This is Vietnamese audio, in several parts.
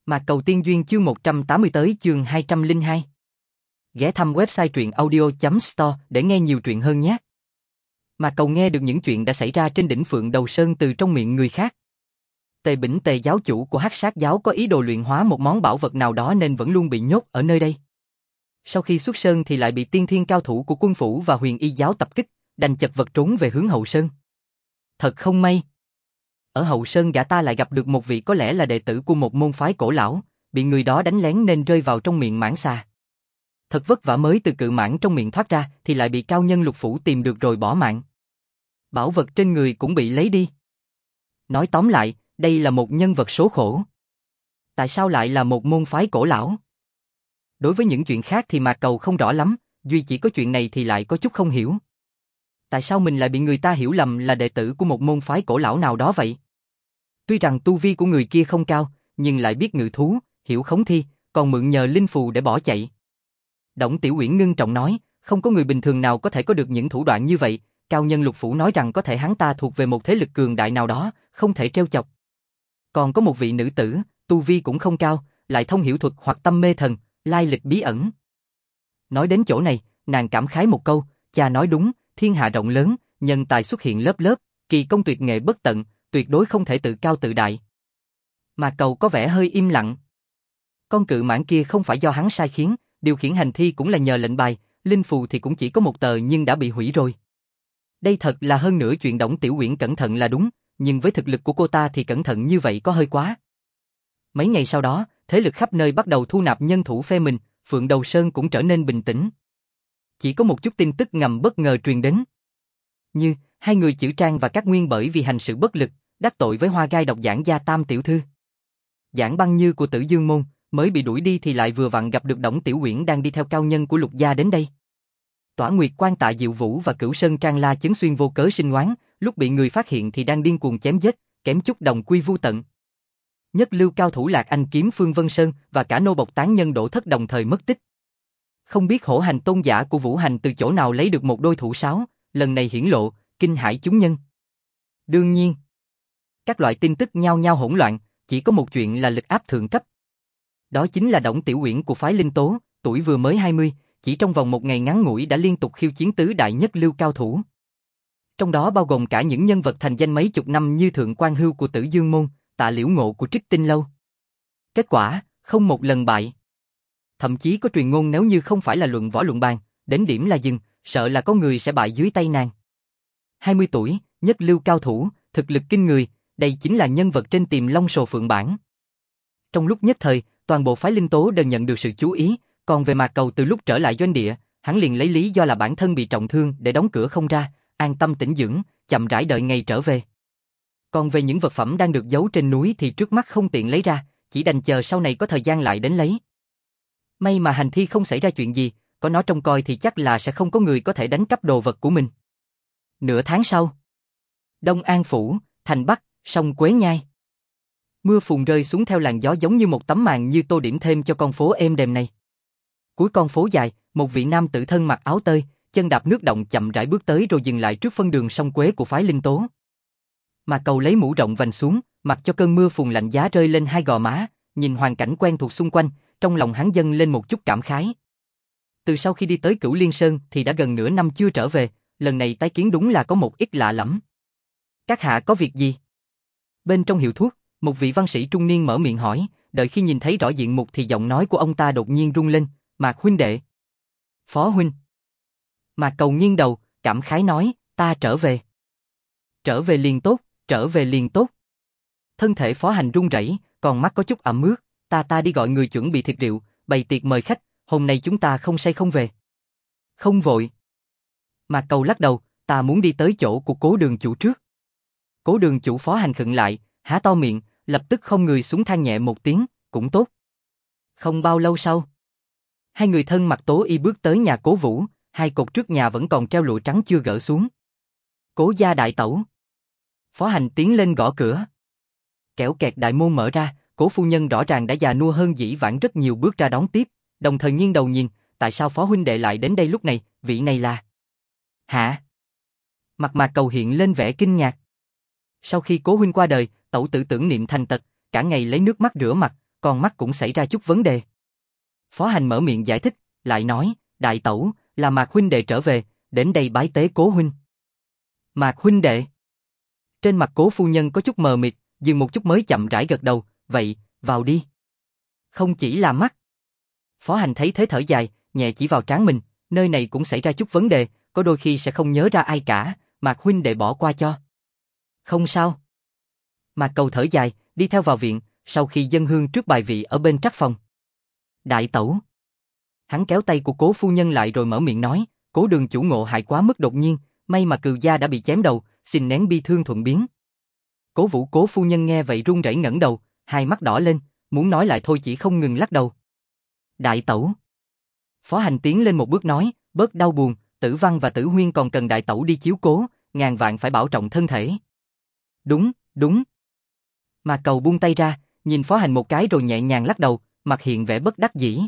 Mạc Cầu Tiên Duyên chương 180 tới chương 202. Ghé thăm website truyện audio.store để nghe nhiều truyện hơn nhé. Mạc Cầu nghe được những chuyện đã xảy ra trên đỉnh Phượng Đầu Sơn từ trong miệng người khác. Tề Bỉnh Tề giáo chủ của Hắc Sát giáo có ý đồ luyện hóa một món bảo vật nào đó nên vẫn luôn bị nhốt ở nơi đây. Sau khi xuất sơn thì lại bị tiên thiên cao thủ của quân phủ và Huyền Y giáo tập kích, đành chật vật trốn về hướng Hậu Sơn. Thật không may. Ở Hậu Sơn gã ta lại gặp được một vị có lẽ là đệ tử của một môn phái cổ lão, bị người đó đánh lén nên rơi vào trong miệng mãng xà. Thật vất vả mới từ cự mãng trong miệng thoát ra thì lại bị cao nhân Lục Phủ tìm được rồi bỏ mạng. Bảo vật trên người cũng bị lấy đi. Nói tóm lại, đây là một nhân vật số khổ. Tại sao lại là một môn phái cổ lão? Đối với những chuyện khác thì Mạc Cầu không rõ lắm, duy chỉ có chuyện này thì lại có chút không hiểu. Tại sao mình lại bị người ta hiểu lầm là đệ tử của một môn phái cổ lão nào đó vậy? Tuy rằng tu vi của người kia không cao, nhưng lại biết ngự thú, hiểu khống thi, còn mượn nhờ linh phù để bỏ chạy. Đổng Tiểu Uyển ngưng trọng nói, không có người bình thường nào có thể có được những thủ đoạn như vậy, cao nhân Lục Phủ nói rằng có thể hắn ta thuộc về một thế lực cường đại nào đó, không thể trêu chọc. Còn có một vị nữ tử, tu vi cũng không cao, lại thông hiểu thuật hoặc tâm mê thần, lai lịch bí ẩn. Nói đến chỗ này, nàng cảm khái một câu, cha nói đúng, thiên hạ rộng lớn, nhân tài xuất hiện lớp lớp, kỳ công tuyệt nghệ bất tận, tuyệt đối không thể tự cao tự đại. Mà Cầu có vẻ hơi im lặng. Con cự mãng kia không phải do hắn sai khiến, điều khiển hành thi cũng là nhờ lệnh bài, linh phù thì cũng chỉ có một tờ nhưng đã bị hủy rồi. Đây thật là hơn nữa chuyện Đổng Tiểu Uyển cẩn thận là đúng, nhưng với thực lực của cô ta thì cẩn thận như vậy có hơi quá. Mấy ngày sau đó, thế lực khắp nơi bắt đầu thu nạp nhân thủ phe mình, Phượng Đầu Sơn cũng trở nên bình tĩnh. Chỉ có một chút tin tức ngầm bất ngờ truyền đến. Như, hai người Chữ Trang và Cát Nguyên bởi vì hành sự bất lực, đắc tội với Hoa Gai độc Giảng gia Tam tiểu thư. Giảng Băng Như của Tử Dương môn, mới bị đuổi đi thì lại vừa vặn gặp được Đổng Tiểu Uyển đang đi theo cao nhân của Lục gia đến đây. Tỏa Nguyệt Quan Tạ Diệu Vũ và Cửu Sơn Trang La Chấn Xuyên vô cớ sinh oán, lúc bị người phát hiện thì đang điên cuồng chém giết, kém chút đồng quy vu tận. Nhất lưu cao thủ Lạc Anh kiếm Phương Vân Sơn và cả nô bộc tán nhân Đỗ Thất đồng thời mất tích. Không biết hổ hành tôn giả của Vũ Hành từ chỗ nào lấy được một đôi thủ sáo, lần này hiển lộ, kinh hãi chúng nhân. Đương nhiên, các loại tin tức nhao nhao hỗn loạn, chỉ có một chuyện là lực áp thượng cấp. Đó chính là Đổng Tiểu Uyển của phái Linh Tố, tuổi vừa mới 20, chỉ trong vòng một ngày ngắn ngủi đã liên tục khiêu chiến tứ đại nhất lưu cao thủ. Trong đó bao gồm cả những nhân vật thành danh mấy chục năm như Thượng Quan Hưu của Tử Dương môn, Tạ Liễu Ngộ của Trích Tinh lâu. Kết quả, không một lần bại. Thậm chí có truyền ngôn nếu như không phải là luận võ luận bàn, đến điểm là dừng, sợ là có người sẽ bại dưới tay nàng. 20 tuổi, nhất lưu cao thủ, thực lực kinh người, đây chính là nhân vật trên Tiềm Long Sồ Phượng bảng. Trong lúc nhất thời, toàn bộ phái Linh Tố đều nhận được sự chú ý, còn về Mạc Cầu từ lúc trở lại doanh địa, hắn liền lấy lý do là bản thân bị trọng thương để đóng cửa không ra, an tâm tĩnh dưỡng, chậm rãi đợi ngày trở về. Còn về những vật phẩm đang được giấu trên núi thì trước mắt không tiện lấy ra, chỉ đành chờ sau này có thời gian lại đến lấy. May mà hành thi không xảy ra chuyện gì, có nó trông coi thì chắc là sẽ không có người có thể đánh cắp đồ vật của mình. Nửa tháng sau, Đông An Phủ, thành Bắc, sông Quế Nhai. Mưa phùn rơi xuống theo làn gió giống như một tấm màn như tô điểm thêm cho con phố êm đềm này. Cuối con phố dài, một vị nam tử thân mặc áo tơi, chân đạp nước động chậm rãi bước tới rồi dừng lại trước phân đường sông Quế của phái Linh Tố. Mà Cầu lấy mũ rộng vành xuống, mặc cho cơn mưa phùn lạnh giá rơi lên hai gò má, nhìn hoàn cảnh quen thuộc xung quanh, trong lòng hắn dâng lên một chút cảm khái. Từ sau khi đi tới Cửu Liên Sơn thì đã gần nửa năm chưa trở về, lần này tái kiến đúng là có một ít lạ lẫm. Các hạ có việc gì? Bên trong hiệu thuốc, một vị văn sĩ trung niên mở miệng hỏi, đợi khi nhìn thấy rõ diện mục thì giọng nói của ông ta đột nhiên rung lên, Mạc huynh đệ. Phó huynh. Mạc Cầu nghiêng đầu, cảm khái nói, ta trở về. Trở về liền tốt, trở về liền tốt. Thân thể Phó Hành run rẩy, còn mắt có chút ẩm ướt, ta đi gọi người chuẩn bị thịt rượu, bày tiệc mời khách, hôm nay chúng ta không say không về. Không vội. Mạc Cầu lắc đầu, ta muốn đi tới chỗ của Cố đường chủ trước. Cố đường chủ Phó Hành khựng lại, há to miệng, lập tức không người xuống than nhẹ một tiếng, cũng tốt. Không bao lâu sau, hai người thân mặc tố y bước tới nhà Cố Vũ, hai cột trước nhà vẫn còn treo lụa trắng chưa gỡ xuống. Cố gia đại tẩu. Phó Hành tiến lên gõ cửa. Kẽo kẹt đại môn mở ra, Cố phu nhân rõ ràng đã già nua hơn dĩ vãng rất nhiều bước ra đón tiếp, đồng thời nghiêng đầu nhìn, tại sao Phó huynh đệ lại đến đây lúc này, vị này là... Hả? Mặt Mạc Cầu hiện lên vẻ kinh ngạc. Sau khi Cố huynh qua đời, tẩu tử tưởng niệm thành tật, cả ngày lấy nước mắt rửa mặt, con mắt cũng xảy ra chút vấn đề. Phó Hành mở miệng giải thích, lại nói, đại tẩu, là Mạc huynh đệ trở về, đến đây bái tế Cố huynh. Mạc huynh đệ. Trên mặt Cố phu nhân có chút mờ mịt, dừng một chút mới chậm rãi gật đầu, vậy, vào đi. Không chỉ là mắt. Phó Hành thấy thế thở dài, nhẹ chỉ vào trán mình, nơi này cũng xảy ra chút vấn đề, có đôi khi sẽ không nhớ ra ai cả, Mạc huynh đệ bỏ qua cho. Không sao. Mạc Cầu thở dài, đi theo vào viện, sau khi dâng hương trước bài vị ở bên trắc phòng. Đại tẩu. Hắn kéo tay của Cố phu nhân lại rồi mở miệng nói, Cố đường chủ ngộ hại quá mức đột nhiên, may mà Cừu gia đã bị chém đầu, xin nén bi thương thuận biến. Cố Vũ Cố phu nhân nghe vậy run rẩy ngẩng đầu, hai mắt đỏ lên, muốn nói lại thôi chỉ không ngừng lắc đầu. Đại tẩu. Phó Hành tiến lên một bước nói, bớt đau buồn, Tử Văn và Tử Huyên còn cần đại tẩu đi chiếu cố, ngàn vạn phải bảo trọng thân thể. Đúng, đúng. Mà Cầu buông tay ra, nhìn Phó Hành một cái rồi nhẹ nhàng lắc đầu, mặt hiện vẻ bất đắc dĩ.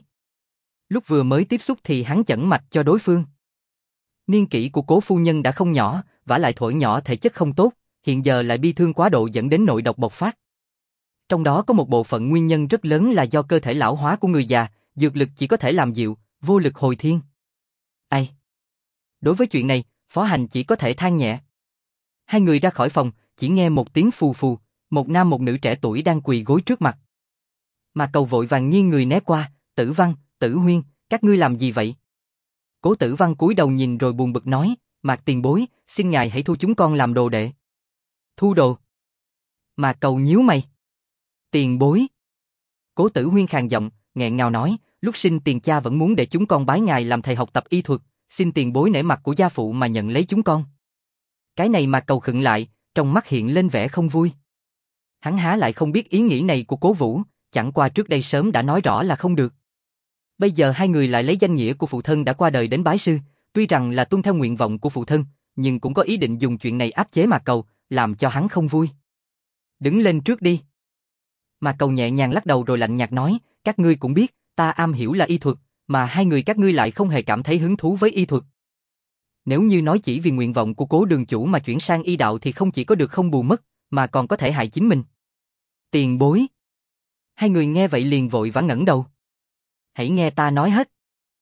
Lúc vừa mới tiếp xúc thì hắn chẩn mạch cho đối phương. Niên kỷ của Cố phu nhân đã không nhỏ, vả lại thuở nhỏ thể chất không tốt, hiện giờ lại bi thương quá độ dẫn đến nội độc bộc phát. Trong đó có một bộ phận nguyên nhân rất lớn là do cơ thể lão hóa của người già, dược lực chỉ có thể làm dịu, vô lực hồi thiên. Ai? Đối với chuyện này, Phó Hành chỉ có thể than nhẹ. Hai người ra khỏi phòng, chỉ nghe một tiếng phù phù, một nam một nữ trẻ tuổi đang quỳ gối trước mặt. Mà Cầu vội vàng nghiêng người né qua, Tử Văn, Tử Huyên, các ngươi làm gì vậy? Cố Tử Văn cúi đầu nhìn rồi buồn bực nói, Mạc tiền bối, xin ngài hãy thu chúng con làm đồ đệ. Thu đồ? Mạc Cầu nhíu mày. Tiền bối. Cố Tử Huyên khàn giọng, nghẹn ngào nói, lúc sinh tiền cha vẫn muốn để chúng con bái ngài làm thầy học tập y thuật, xin tiền bối nể mặt của gia phụ mà nhận lấy chúng con. Cái này Mạc Cầu khựng lại, trong mắt hiện lên vẻ không vui. Hắn há lại không biết ý nghĩ này của Cố Vũ, chẳng qua trước đây sớm đã nói rõ là không được. Bây giờ hai người lại lấy danh nghĩa của phụ thân đã qua đời đến bái sư, tuy rằng là tuân theo nguyện vọng của phụ thân, nhưng cũng có ý định dùng chuyện này áp chế Mạc Cầu, làm cho hắn không vui. Đứng lên trước đi. Mạc Cầu nhẹ nhàng lắc đầu rồi lạnh nhạt nói, các ngươi cũng biết, ta am hiểu là y thuật, mà hai người các ngươi lại không hề cảm thấy hứng thú với y thuật. Nếu như nói chỉ vì nguyện vọng của Cố đường chủ mà chuyển sang y đạo thì không chỉ có được không bù mất, mà còn có thể hại chính mình. Tiền bối. Hai người nghe vậy liền vội vã ngẩng đầu. Hãy nghe ta nói hết.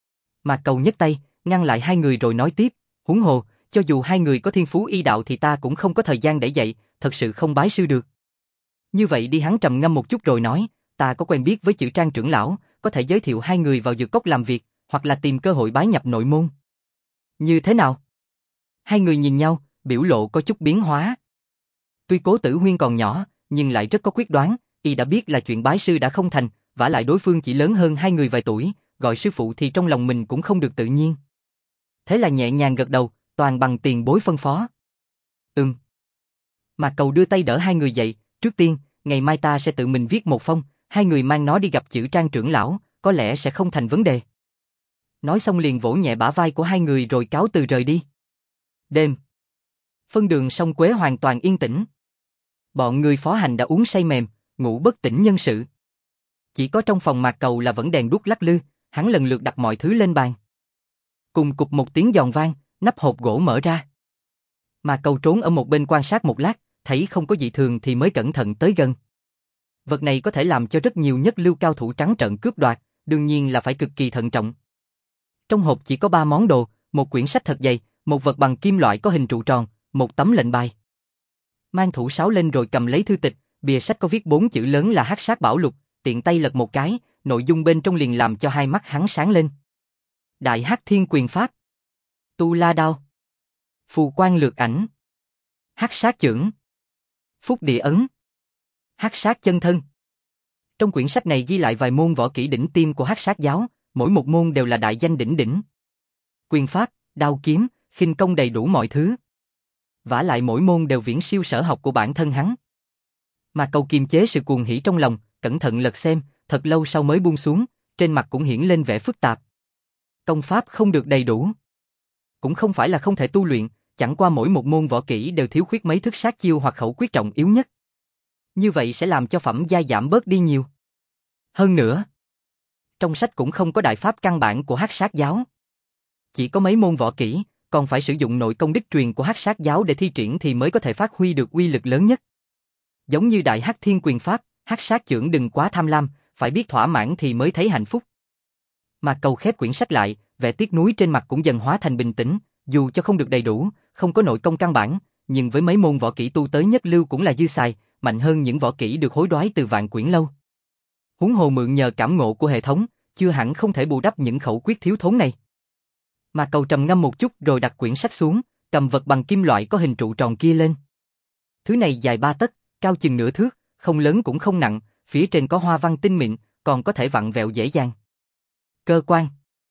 Mạc Cầu nhấc tay, ngăn lại hai người rồi nói tiếp, huống hồ, cho dù hai người có thiên phú y đạo thì ta cũng không có thời gian để dạy, thật sự không bái sư được. Như vậy đi, hắn trầm ngâm một chút rồi nói, ta có quen biết với Chữ Trang trưởng lão, có thể giới thiệu hai người vào dược cốc làm việc, hoặc là tìm cơ hội bái nhập nội môn. Như thế nào? Hai người nhìn nhau, biểu lộ có chút biến hóa. Tuy Cố Tử Huyên còn nhỏ, nhưng lại rất có quyết đoán, y đã biết là chuyện bái sư đã không thành, vả lại đối phương chỉ lớn hơn hai người vài tuổi, gọi sư phụ thì trong lòng mình cũng không được tự nhiên. Thế là nhẹ nhàng gật đầu, toàn bằng tiền bối phân phó. Mạc Cầu đưa tay đỡ hai người dậy, trước tiên, ngày mai ta sẽ tự mình viết một phong, hai người mang nó đi gặp Chữ Trang trưởng lão, có lẽ sẽ không thành vấn đề. Nói xong liền vỗ nhẹ bả vai của hai người rồi cáo từ rời đi. Đêm. Phân đường Sông Quế hoàn toàn yên tĩnh. Bọn người Phó Hành đã uống say mềm, ngủ bất tỉnh nhân sự. Chỉ có trong phòng Mạc Cầu là vẫn đèn đuốc lắc lư, hắn lần lượt đặt mọi thứ lên bàn. Cùng cục một tiếng giòn vang, nắp hộp gỗ mở ra. Mạc Cầu trốn ở một bên quan sát một lát, thấy không có dị thường thì mới cẩn thận tới gần. Vật này có thể làm cho rất nhiều nhất lưu cao thủ trắng trợn cướp đoạt, đương nhiên là phải cực kỳ thận trọng. Trong hộp chỉ có 3 món đồ, một quyển sách thật dày, một vật bằng kim loại có hình trụ tròn, một tấm lệnh bài. Mang thủ sáo lên rồi cầm lấy thư tịch, bìa sách có viết 4 chữ lớn là Hắc Sát Bảo Lục, tiện tay lật một cái, nội dung bên trong liền làm cho hai mắt hắn sáng lên. Đại Hắc Thiên Quyền Pháp, Tu La Đao, Phù Quang Lược Ảnh, Hắc Sát Chưởng, Phúc Địa Ấn, Hắc Sát Chân Thân. Trong quyển sách này ghi lại vài môn võ kỹ đỉnh tiêm của Hắc Sát giáo, mỗi một môn đều là đại danh đỉnh đỉnh. Quyền pháp, đao kiếm, khinh công đầy đủ mọi thứ. Vả lại mỗi môn đều viễn siêu sở học của bản thân hắn. Mà Cầu kiềm chế sự cuồng hỉ trong lòng, cẩn thận lật xem, thật lâu sau mới buông xuống, trên mặt cũng hiển lên vẻ phức tạp. Công pháp không được đầy đủ. Cũng không phải là không thể tu luyện, chẳng qua mỗi một môn võ kỹ đều thiếu khuyết mấy thức sát chiêu hoặc khẩu quyết trọng yếu nhất. Như vậy sẽ làm cho phẩm giai giảm bớt đi nhiều. Hơn nữa, trong sách cũng không có đại pháp căn bản của Hắc Sát giáo. Chỉ có mấy môn võ kỹ, còn phải sử dụng nội công đích truyền của Hắc Sát giáo để thi triển thì mới có thể phát huy được uy lực lớn nhất. Giống như Đại Hắc Thiên Quyền Pháp, Hắc Sát Chưởng đừng quá tham lam, phải biết thỏa mãn thì mới thấy hạnh phúc. Mà Cầu khép quyển sách lại, vẻ tiếc nuối trên mặt cũng dần hóa thành bình tĩnh, dù cho không được đầy đủ, không có nội công căn bản, nhưng với mấy môn võ kỹ tu tới nhất lưu cũng là dư xài, mạnh hơn những võ kỹ được hối đoái từ vạn quyển lâu. Huống hồ mượn nhờ cảm ngộ của hệ thống, chưa hẳn không thể bù đắp những khẩu quyết thiếu thốn này. Mà Cầu trầm ngâm một chút rồi đặt quyển sách xuống, cầm vật bằng kim loại có hình trụ tròn kia lên. Thứ này dài 3 tấc, cao chừng nửa thước, không lớn cũng không nặng, phía trên có hoa văn tinh mịn, còn có thể vặn vẹo dễ dàng. Cơ quan.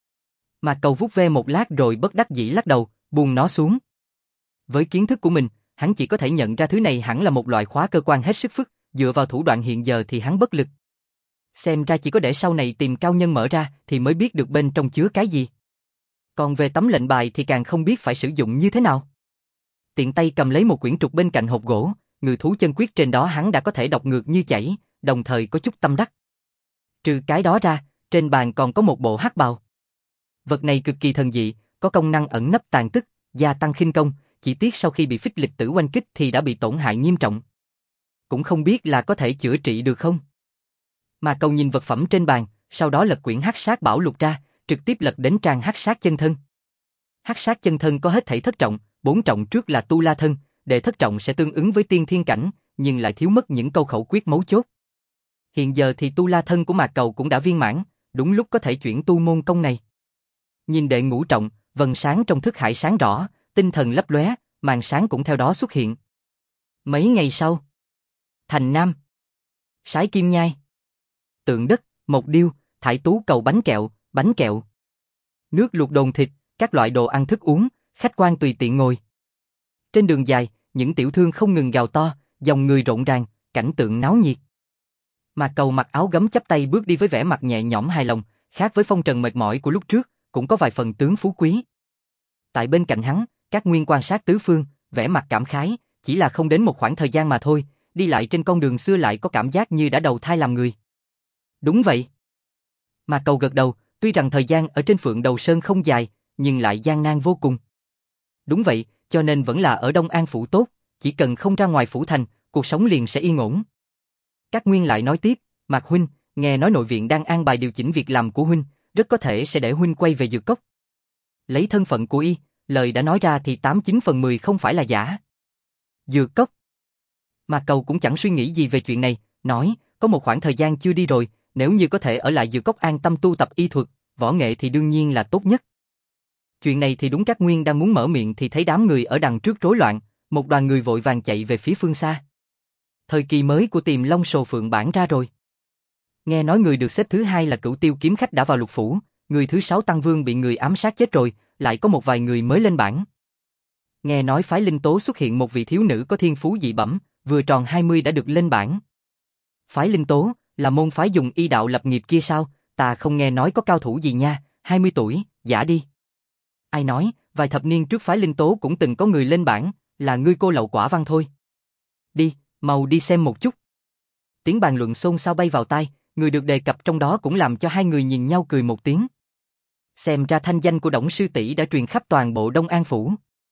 Mà Cầu vuốt ve một lát rồi bất đắc dĩ lắc đầu, buông nó xuống. Với kiến thức của mình, hắn chỉ có thể nhận ra thứ này hẳn là một loại khóa cơ quan hết sức phức, dựa vào thủ đoạn hiện giờ thì hắn bất lực. Xem ra chỉ có để sau này tìm cao nhân mở ra thì mới biết được bên trong chứa cái gì. Còn về tấm lệnh bài thì càng không biết phải sử dụng như thế nào. Tiện tay cầm lấy một quyển trục bên cạnh hộp gỗ, ngự thú chân quyết trên đó hắn đã có thể đọc ngược như chảy, đồng thời có chút tâm đắc. Trừ cái đó ra, trên bàn còn có một bộ hắc bào. Vật này cực kỳ thần dị, có công năng ẩn nấp tàn tức, gia tăng khinh công, chỉ tiếc sau khi bị phích lịch tử oanh kích thì đã bị tổn hại nghiêm trọng. Cũng không biết là có thể chữa trị được không. Mà Cầu nhìn vật phẩm trên bàn, sau đó lật quyển Hắc Sát Bảo Lục ra, trực tiếp lật đến trang Hắc Sát Chân Thân. Hắc Sát Chân Thân có hết thảy thất trọng, 4 trọng trước là Tu La Thân, đệ thất trọng sẽ tương ứng với tiên thiên cảnh, nhưng lại thiếu mất những câu khẩu quyết mấu chốt. Hiện giờ thì Tu La Thân của Mạc Cầu cũng đã viên mãn, đúng lúc có thể chuyển tu môn công này. Nhìn đệ ngũ trọng, vầng sáng trong thức hải sáng rõ, tinh thần lấp lóe, màn sáng cũng theo đó xuất hiện. Mấy ngày sau, Thành Nam, Sái Kim Nhai, Tượng Đất, Mộc Điêu, Thải Tú Cầu bánh kẹo, nước luộc đồn thịt, các loại đồ ăn thức uống, khách quan tùy tiện ngồi. Trên đường dài, những tiểu thương không ngừng gào to, dòng người rộn ràng, cảnh tượng náo nhiệt. Mà Cầu mặc áo gấm chắp tay bước đi với vẻ mặt nhẹ nhõm hài lòng, khác với phong trần mệt mỏi của lúc trước, cũng có vài phần tướng phú quý. Tại bên cạnh hắn, Các Nguyên quan sát tứ phương, vẻ mặt cảm khái, chỉ là không đến một khoảng thời gian mà thôi, đi lại trên con đường xưa lại có cảm giác như đã đầu thai làm người. Đúng vậy. Mà Cầu gật đầu, tuy rằng thời gian ở trên Phượng Đầu Sơn không dài, nhưng lại gian nan vô cùng. Đúng vậy, cho nên vẫn là ở Đông An phủ tốt, chỉ cần không ra ngoài phủ thành, cuộc sống liền sẽ yên ổn. Các Nguyên lại nói tiếp, Mạc huynh, nghe nói nội viện đang an bài điều chỉnh việc làm của huynh, rất có thể sẽ để huynh quay về Dược Cốc. Lấy thân phận của y, lời đã nói ra thì 89 phần 10 không phải là giả. Dược Cốc. Mạc Cầu cũng chẳng suy nghĩ gì về chuyện này, nói, có một khoảng thời gian chưa đi rồi, nếu như có thể ở lại Dược Cốc an tâm tu tập y thuật, võ nghệ thì đương nhiên là tốt nhất. Chuyện này thì đúng Các Nguyên đang muốn mở miệng thì thấy đám người ở đằng trước rối loạn, một đoàn người vội vàng chạy về phía phương xa. Thời kỳ mới của Tiềm Long Sồ Phượng bản ra rồi. Nghe nói người được xếp thứ 2 là Cửu Tiêu kiếm khách đã vào lục phủ, người thứ 6 Tăng Vương bị người ám sát chết rồi, lại có một vài người mới lên bảng. Nghe nói phái Linh Tố xuất hiện một vị thiếu nữ có thiên phú dị bẩm, vừa tròn 20 đã được lên bảng. Phái Linh Tố là môn phái dùng y đạo lập nghiệp kia sao? Ta không nghe nói có cao thủ gì nha, 20 tuổi, giả đi. Ai nói, vài thập niên trước phái Linh Tố cũng từng có người lên bảng, là ngươi cô lậu quả văn thôi. Đi, mau đi xem một chút. Tiếng bàn luận xôn xao bay vào tai, người được đề cập trong đó cũng làm cho hai người nhìn nhau cười một tiếng. Xem ra thanh danh của Đổng sư tỷ đã truyền khắp toàn bộ Đông An phủ.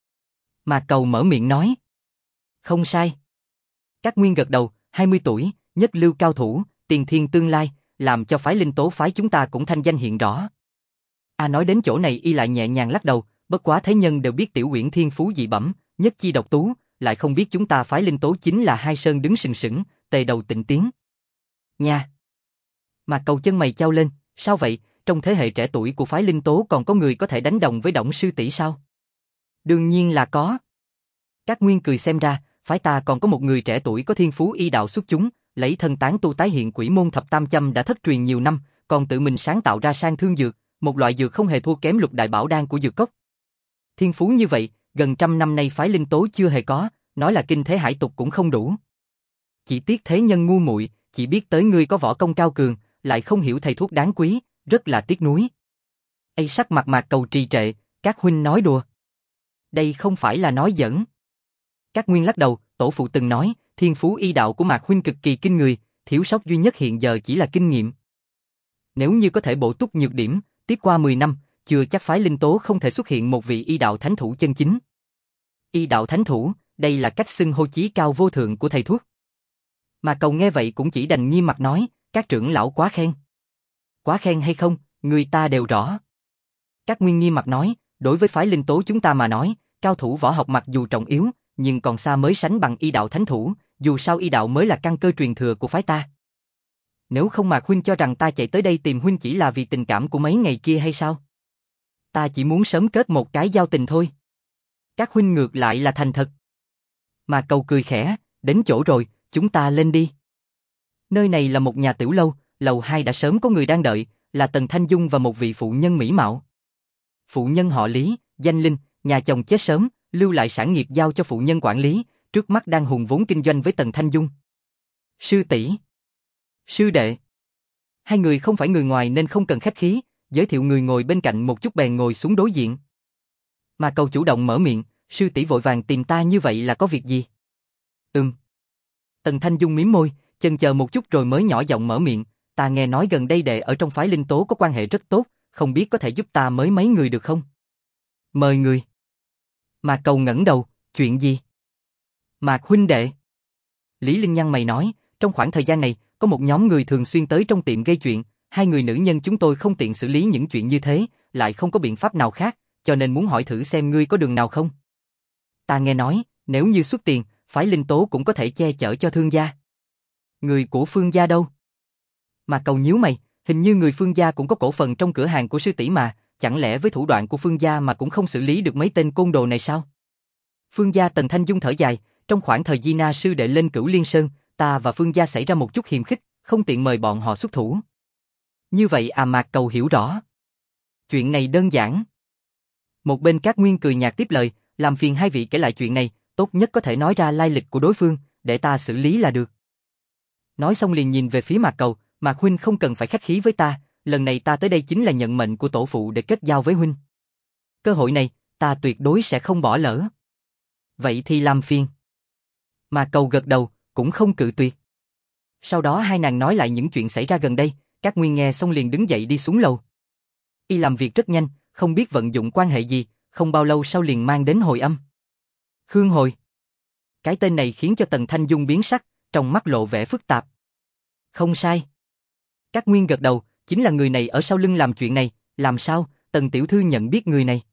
Mà Cầu mở miệng nói. Không sai. Các Nguyên gật đầu, 20 tuổi, nhất lưu cao thủ, tiền thiên tương lai, làm cho phái Linh Tố phái chúng ta cũng thanh danh hiện rõ. Nói đến chỗ này y lại nhẹ nhàng lắc đầu, bất quá thế nhân đều biết Tiểu Uyển thiên phú dị bẩm, nhất chi độc tú, lại không biết chúng ta phái Linh Tố chính là hai sơn đứng sừng sững, tề đầu tịnh tiến. Nha. Mà Cầu chân mày chau lên, sao vậy, trong thế hệ trẻ tuổi của phái Linh Tố còn có người có thể đánh đồng với Đổng sư tỷ sao? Đương nhiên là có. Các Nguyên cười xem ra, phái ta còn có một người trẻ tuổi có thiên phú y đạo xuất chúng, lấy thân tán tu tái hiện Quỷ Môn Thập Tam Châm đã thất truyền nhiều năm, còn tự mình sáng tạo ra sang thương dược, một loại dược không hề thua kém Lục Đại Bảo Đan của Dược Cốc. Thiên phú như vậy, gần trăm năm nay phái Linh Tố chưa hề có, nói là kinh thế hải tục cũng không đủ. Chỉ tiếc thế nhân ngu muội, chỉ biết tới ngươi có võ công cao cường, lại không hiểu thầy thuốc đáng quý, rất là tiếc nuối. Sắc mặt Mạc Cầu trì trệ, các huynh nói đùa. Đây không phải là nói giỡn. Các Nguyên lắc đầu, tổ phụ từng nói, thiên phú y đạo của Mạc huynh cực kỳ kinh người, thiếu sót duy nhất hiện giờ chỉ là kinh nghiệm. Nếu như có thể bổ túc nhược điểm, tiếp qua 10 năm, chưa chắc phái Linh Tố không thể xuất hiện một vị y đạo thánh thủ chân chính. Y đạo thánh thủ, đây là cách xưng hô chí cao vô thượng của thầy thuốc. Mà Cầu nghe vậy cũng chỉ đành nghiêm mặt nói, Các trưởng lão quá khen. Quá khen hay không, người ta đều rõ. Các Nguyên nghiêm mặt nói, đối với phái Linh Tố chúng ta mà nói, cao thủ võ học mặc dù trọng yếu, nhưng còn xa mới sánh bằng y đạo thánh thủ, dù sao y đạo mới là căn cơ truyền thừa của phái ta. Nếu không Mạc huynh cho rằng ta chạy tới đây tìm huynh chỉ là vì tình cảm của mấy ngày kia hay sao? Ta chỉ muốn sớm kết một cái giao tình thôi. Các huynh ngược lại là thành thật. Mạc Cầu cười khẽ, đến chỗ rồi, chúng ta lên đi. Nơi này là một nhà tiểu lâu, lầu 2 đã sớm có người đang đợi, là Tần Thanh Dung và một vị phụ nhân mỹ mạo. Phụ nhân họ Lý, danh Linh, nhà chồng chết sớm, lưu lại sản nghiệp giao cho phụ nhân quản lý, trước mắt đang hùng vốn kinh doanh với Tần Thanh Dung. Sư tỷ, sư đệ. Hai người không phải người ngoài nên không cần khách khí, giới thiệu người ngồi bên cạnh một chút bèn ngồi xuống đối diện. Mà Cầu chủ động mở miệng, sư tỷ vội vàng tìm ta như vậy là có việc gì? Tần Thanh Dung mím môi, chần chờ một chút rồi mới nhỏ giọng mở miệng, ta nghe nói gần đây đệ ở trong phái Linh Tố có quan hệ rất tốt, không biết có thể giúp ta mới mấy người được không? Mời người. Mạc Cầu ngẩng đầu, chuyện gì? Mạc huynh đệ. Lý Linh nhăn mày nói, trong khoảng thời gian này, có một nhóm người thường xuyên tới trong tiệm gây chuyện, hai người nữ nhân chúng tôi không tiện xử lý những chuyện như thế, lại không có biện pháp nào khác, cho nên muốn hỏi thử xem ngươi có đường nào không? Ta nghe nói, nếu như xuất tiền, phái Linh Tố cũng có thể che chở cho thương gia. Người của Phương gia đâu? Mạc Cầu nhíu mày, hình như người Phương gia cũng có cổ phần trong cửa hàng của sư tỷ mà, chẳng lẽ với thủ đoạn của Phương gia mà cũng không xử lý được mấy tên côn đồ này sao? Phương gia Tần Thanh Dung thở dài, trong khoảng thời Di Na sư đệ lên Cửu Liên Sơn, ta và Phương gia xảy ra một chút hiềm khích, không tiện mời bọn họ xuất thủ. Như vậy à, Mạc Cầu hiểu rõ. Chuyện này đơn giản. Một bên Các Nguyên cười nhạt tiếp lời, làm phiền hai vị kể lại chuyện này, tốt nhất có thể nói ra lai lịch của đối phương, để ta xử lý là được. Nói xong liền nhìn về phía Mạc Cầu, Mạc huynh không cần phải khách khí với ta, lần này ta tới đây chính là nhận mệnh của tổ phụ để kết giao với huynh. Cơ hội này, ta tuyệt đối sẽ không bỏ lỡ. Vậy thì làm phiền. Mạc Cầu gật đầu, cũng không cự tuyệt. Sau đó hai nàng nói lại những chuyện xảy ra gần đây, Các Nguyên nghe xong liền đứng dậy đi xuống lầu. Y làm việc rất nhanh, không biết vận dụng quan hệ gì, không bao lâu sau liền mang đến Hồi Âm. Khương Hồi. Cái tên này khiến cho Tần Thanh Dung biến sắc, trong mắt lộ vẻ phức tạp. Không sai. Các Nguyên gật đầu, chính là người này ở sau lưng làm chuyện này, làm sao, Tần tiểu thư nhận biết người này?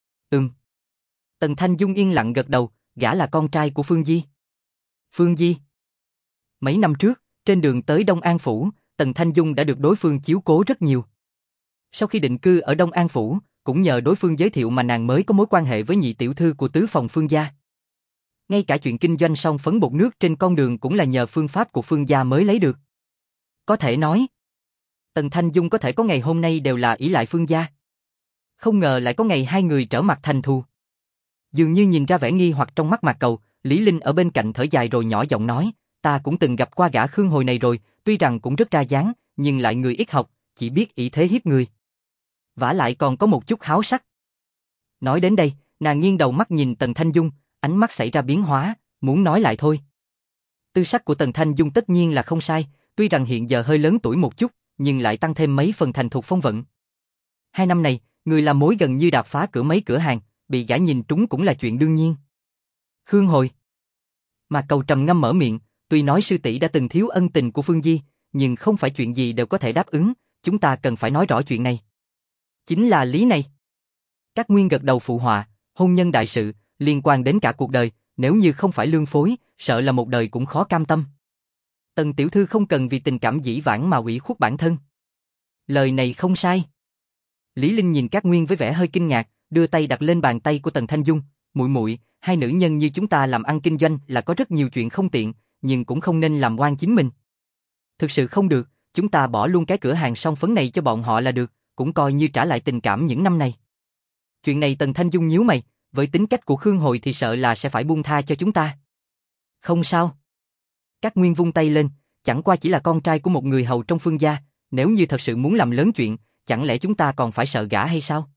Tần Thanh Dung yên lặng gật đầu, gã là con trai của Phương Di. Phương Di. Mấy năm trước, trên đường tới Đông An Phủ, Tần Thanh Dung đã được đối phương chiếu cố rất nhiều. Sau khi định cư ở Đông An Phủ, cũng nhờ đối phương giới thiệu mà nàng mới có mối quan hệ với nhị tiểu thư của tứ phòng Phương gia. Ngay cả chuyện kinh doanh song phấn bột nước trên con đường cũng là nhờ phương pháp của Phương gia mới lấy được. Có thể nói, Tần Thanh Dung có thể có ngày hôm nay đều là ỷ lại Phương gia. Không ngờ lại có ngày hai người trở mặt thành thù. Dường như nhìn ra vẻ nghi hoặc trong mắt Mạc Cầu, Lý Linh ở bên cạnh thở dài rồi nhỏ giọng nói, ta cũng từng gặp qua gã Khương Hồi này rồi, tuy rằng cũng rất ra dáng, nhưng lại người ít học, chỉ biết ỷ thế hiếp người. Vả lại còn có một chút háo sắc. Nói đến đây, nàng nghiêng đầu mắt nhìn Tần Thanh Dung, ánh mắt xảy ra biến hóa, muốn nói lại thôi. Tư sắc của Tần Thanh Dung tất nhiên là không sai, tuy rằng hiện giờ hơi lớn tuổi một chút, nhưng lại tăng thêm mấy phần thành thục phong vận. 2 năm này, người làm mối gần như đạp phá cửa mấy cửa hàng, bị gã nhìn trúng cũng là chuyện đương nhiên. Khương Hồi. Mạc Cầu trầm ngâm mở miệng, tuy nói sư tỷ đã từng thiếu ân tình của Phương Di, nhưng không phải chuyện gì đều có thể đáp ứng, chúng ta cần phải nói rõ chuyện này. Chính là lý này. Các Nguyên gật đầu phụ họa, hôn nhân đại sự, liên quan đến cả cuộc đời, nếu như không phải lương phối, sợ là một đời cũng khó cam tâm. Tần tiểu thư không cần vì tình cảm dĩ vãng mà ủy khuất bản thân. Lời này không sai. Lý Linh nhìn Các Nguyên với vẻ hơi kinh ngạc, đưa tay đặt lên bàn tay của Tần Thanh Dung, muội muội, hai nữ nhân như chúng ta làm ăn kinh doanh là có rất nhiều chuyện không tiện, nhưng cũng không nên làm oan chính mình. Thực sự không được, chúng ta bỏ luôn cái cửa hàng song phấn này cho bọn họ là được, cũng coi như trả lại tình cảm những năm này. Chuyện này Tần Thanh Dung nhíu mày, với tính cách của Khương Hồi thì sợ là sẽ phải buông tha cho chúng ta. Không sao. Các Nguyên vung tay lên, chẳng qua chỉ là con trai của một người hầu trong Phương gia, nếu như thật sự muốn làm lớn chuyện, chẳng lẽ chúng ta còn phải sợ gã hay sao?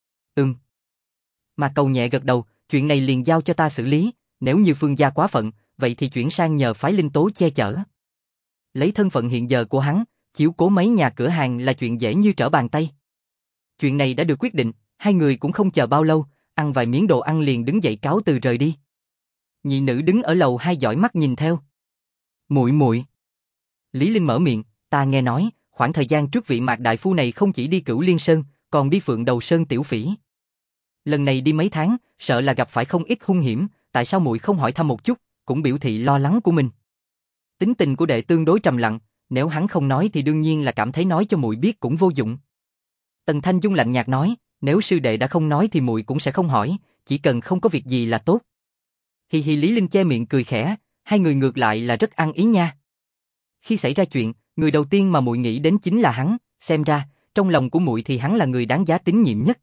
Mà Cầu nhẹ gật đầu, chuyện này liền giao cho ta xử lý, nếu như Phương gia quá phận, vậy thì chuyển sang nhờ phái Linh Tố che chở. Lấy thân phận hiện giờ của hắn, chiếu cố mấy nhà cửa hàng là chuyện dễ như trở bàn tay. Chuyện này đã được quyết định, hai người cũng không chờ bao lâu, ăn vài miếng đồ ăn liền đứng dậy cáo từ rời đi. Nhị nữ đứng ở lầu 2 dõi mắt nhìn theo. Muội muội. Lý Linh mở miệng, ta nghe nói, khoảng thời gian trước vị Mạc đại phu này không chỉ đi Cửu Liên Sơn, còn đi Phượng Đầu Sơn tiểu phỉ. Lần này đi mấy tháng, sợ là gặp phải không ít hung hiểm, tại sao muội không hỏi thăm một chút, cũng biểu thị lo lắng của mình. Tính tình của đệ tương đối trầm lặng, nếu hắn không nói thì đương nhiên là cảm thấy nói cho muội biết cũng vô dụng. Tần Thanh Dung lạnh nhạt nói, nếu sư đệ đã không nói thì muội cũng sẽ không hỏi, chỉ cần không có việc gì là tốt. Hi hi, Lý Linh che miệng cười khẽ, hai người ngược lại là rất ăn ý nha. Khi xảy ra chuyện, người đầu tiên mà muội nghĩ đến chính là hắn, xem ra, trong lòng của muội thì hắn là người đáng giá tín nhiệm nhất.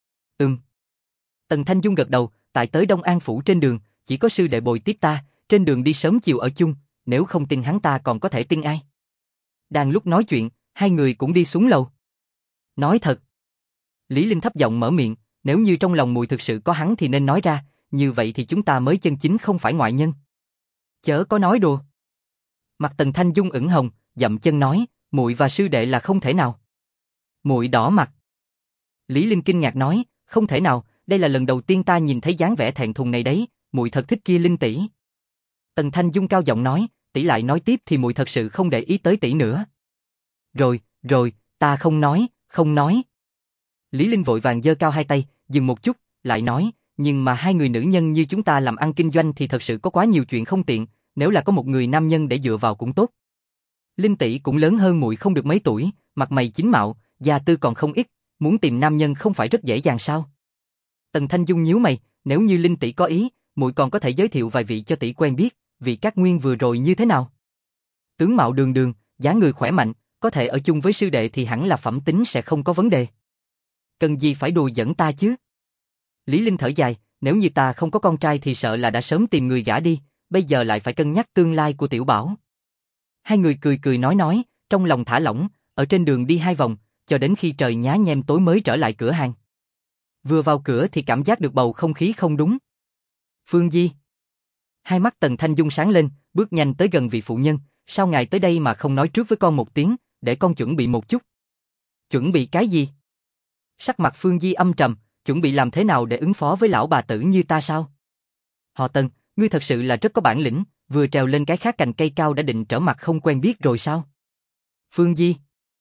Tần Thanh Dung gật đầu, tại tới Đông An phủ trên đường, chỉ có sư đệ bồi tiếp ta, trên đường đi sớm chiều ở chung, nếu không tin hắn ta còn có thể tin ai. Đang lúc nói chuyện, hai người cũng đi xuống lầu. Nói thật. Lý Linh thấp giọng mở miệng, nếu như trong lòng muội thực sự có hắn thì nên nói ra, như vậy thì chúng ta mới chân chính không phải ngoại nhân. Chớ có nói đùa. Mặt Tần Thanh Dung ửng hồng, dậm chân nói, muội và sư đệ là không thể nào. Muội đỏ mặt. Lý Linh kinh ngạc nói, không thể nào, đây là lần đầu tiên ta nhìn thấy dáng vẻ thẹn thùng này đấy, muội thật thích kia Linh tỷ. Tần Thanh Dung cao giọng nói, tỷ lại nói tiếp thì muội thật sự không để ý tới tỷ nữa. Rồi, ta không nói. Lý Linh vội vàng giơ cao hai tay, dừng một chút, lại nói, nhưng mà hai người nữ nhân như chúng ta làm ăn kinh doanh thì thật sự có quá nhiều chuyện không tiện, nếu là có một người nam nhân để dựa vào cũng tốt. Linh tỷ cũng lớn hơn muội không được mấy tuổi, mặt mày chính mạo, gia tư còn không ít, muốn tìm nam nhân không phải rất dễ dàng sao? Tần Thanh Dung nhíu mày, nếu như Linh tỷ có ý, muội còn có thể giới thiệu vài vị cho tỷ quen biết, vị Cát Nguyên vừa rồi như thế nào? Tướng mạo đường đường, dáng người khỏe mạnh, có thể ở chung với sư đệ thì hẳn là phẩm tính sẽ không có vấn đề. Cần gì phải đùa giỡn ta chứ? Lý Linh thở dài, nếu như ta không có con trai thì sợ là đã sớm tìm người gả đi, bây giờ lại phải cân nhắc tương lai của Tiểu Bảo. Hai người cười cười nói, trong lòng thả lỏng, ở trên đường đi hai vòng, cho đến khi trời nhá nhem tối mới trở lại cửa hàng. Vừa vào cửa thì cảm giác được bầu không khí không đúng. Phương Di. Hai mắt Tần Thanh Dung sáng lên, bước nhanh tới gần vị phụ nhân, sao ngài tới đây mà không nói trước với con một tiếng, để con chuẩn bị một chút. Chuẩn bị cái gì? Sắc mặt Phương Di âm trầm, chuẩn bị làm thế nào để ứng phó với lão bà tử như ta sao? Họ Tần, ngươi thật sự là rất có bản lĩnh, vừa trèo lên cái khác cành cây cao đã định trở mặt không quen biết rồi sao? Phương Di.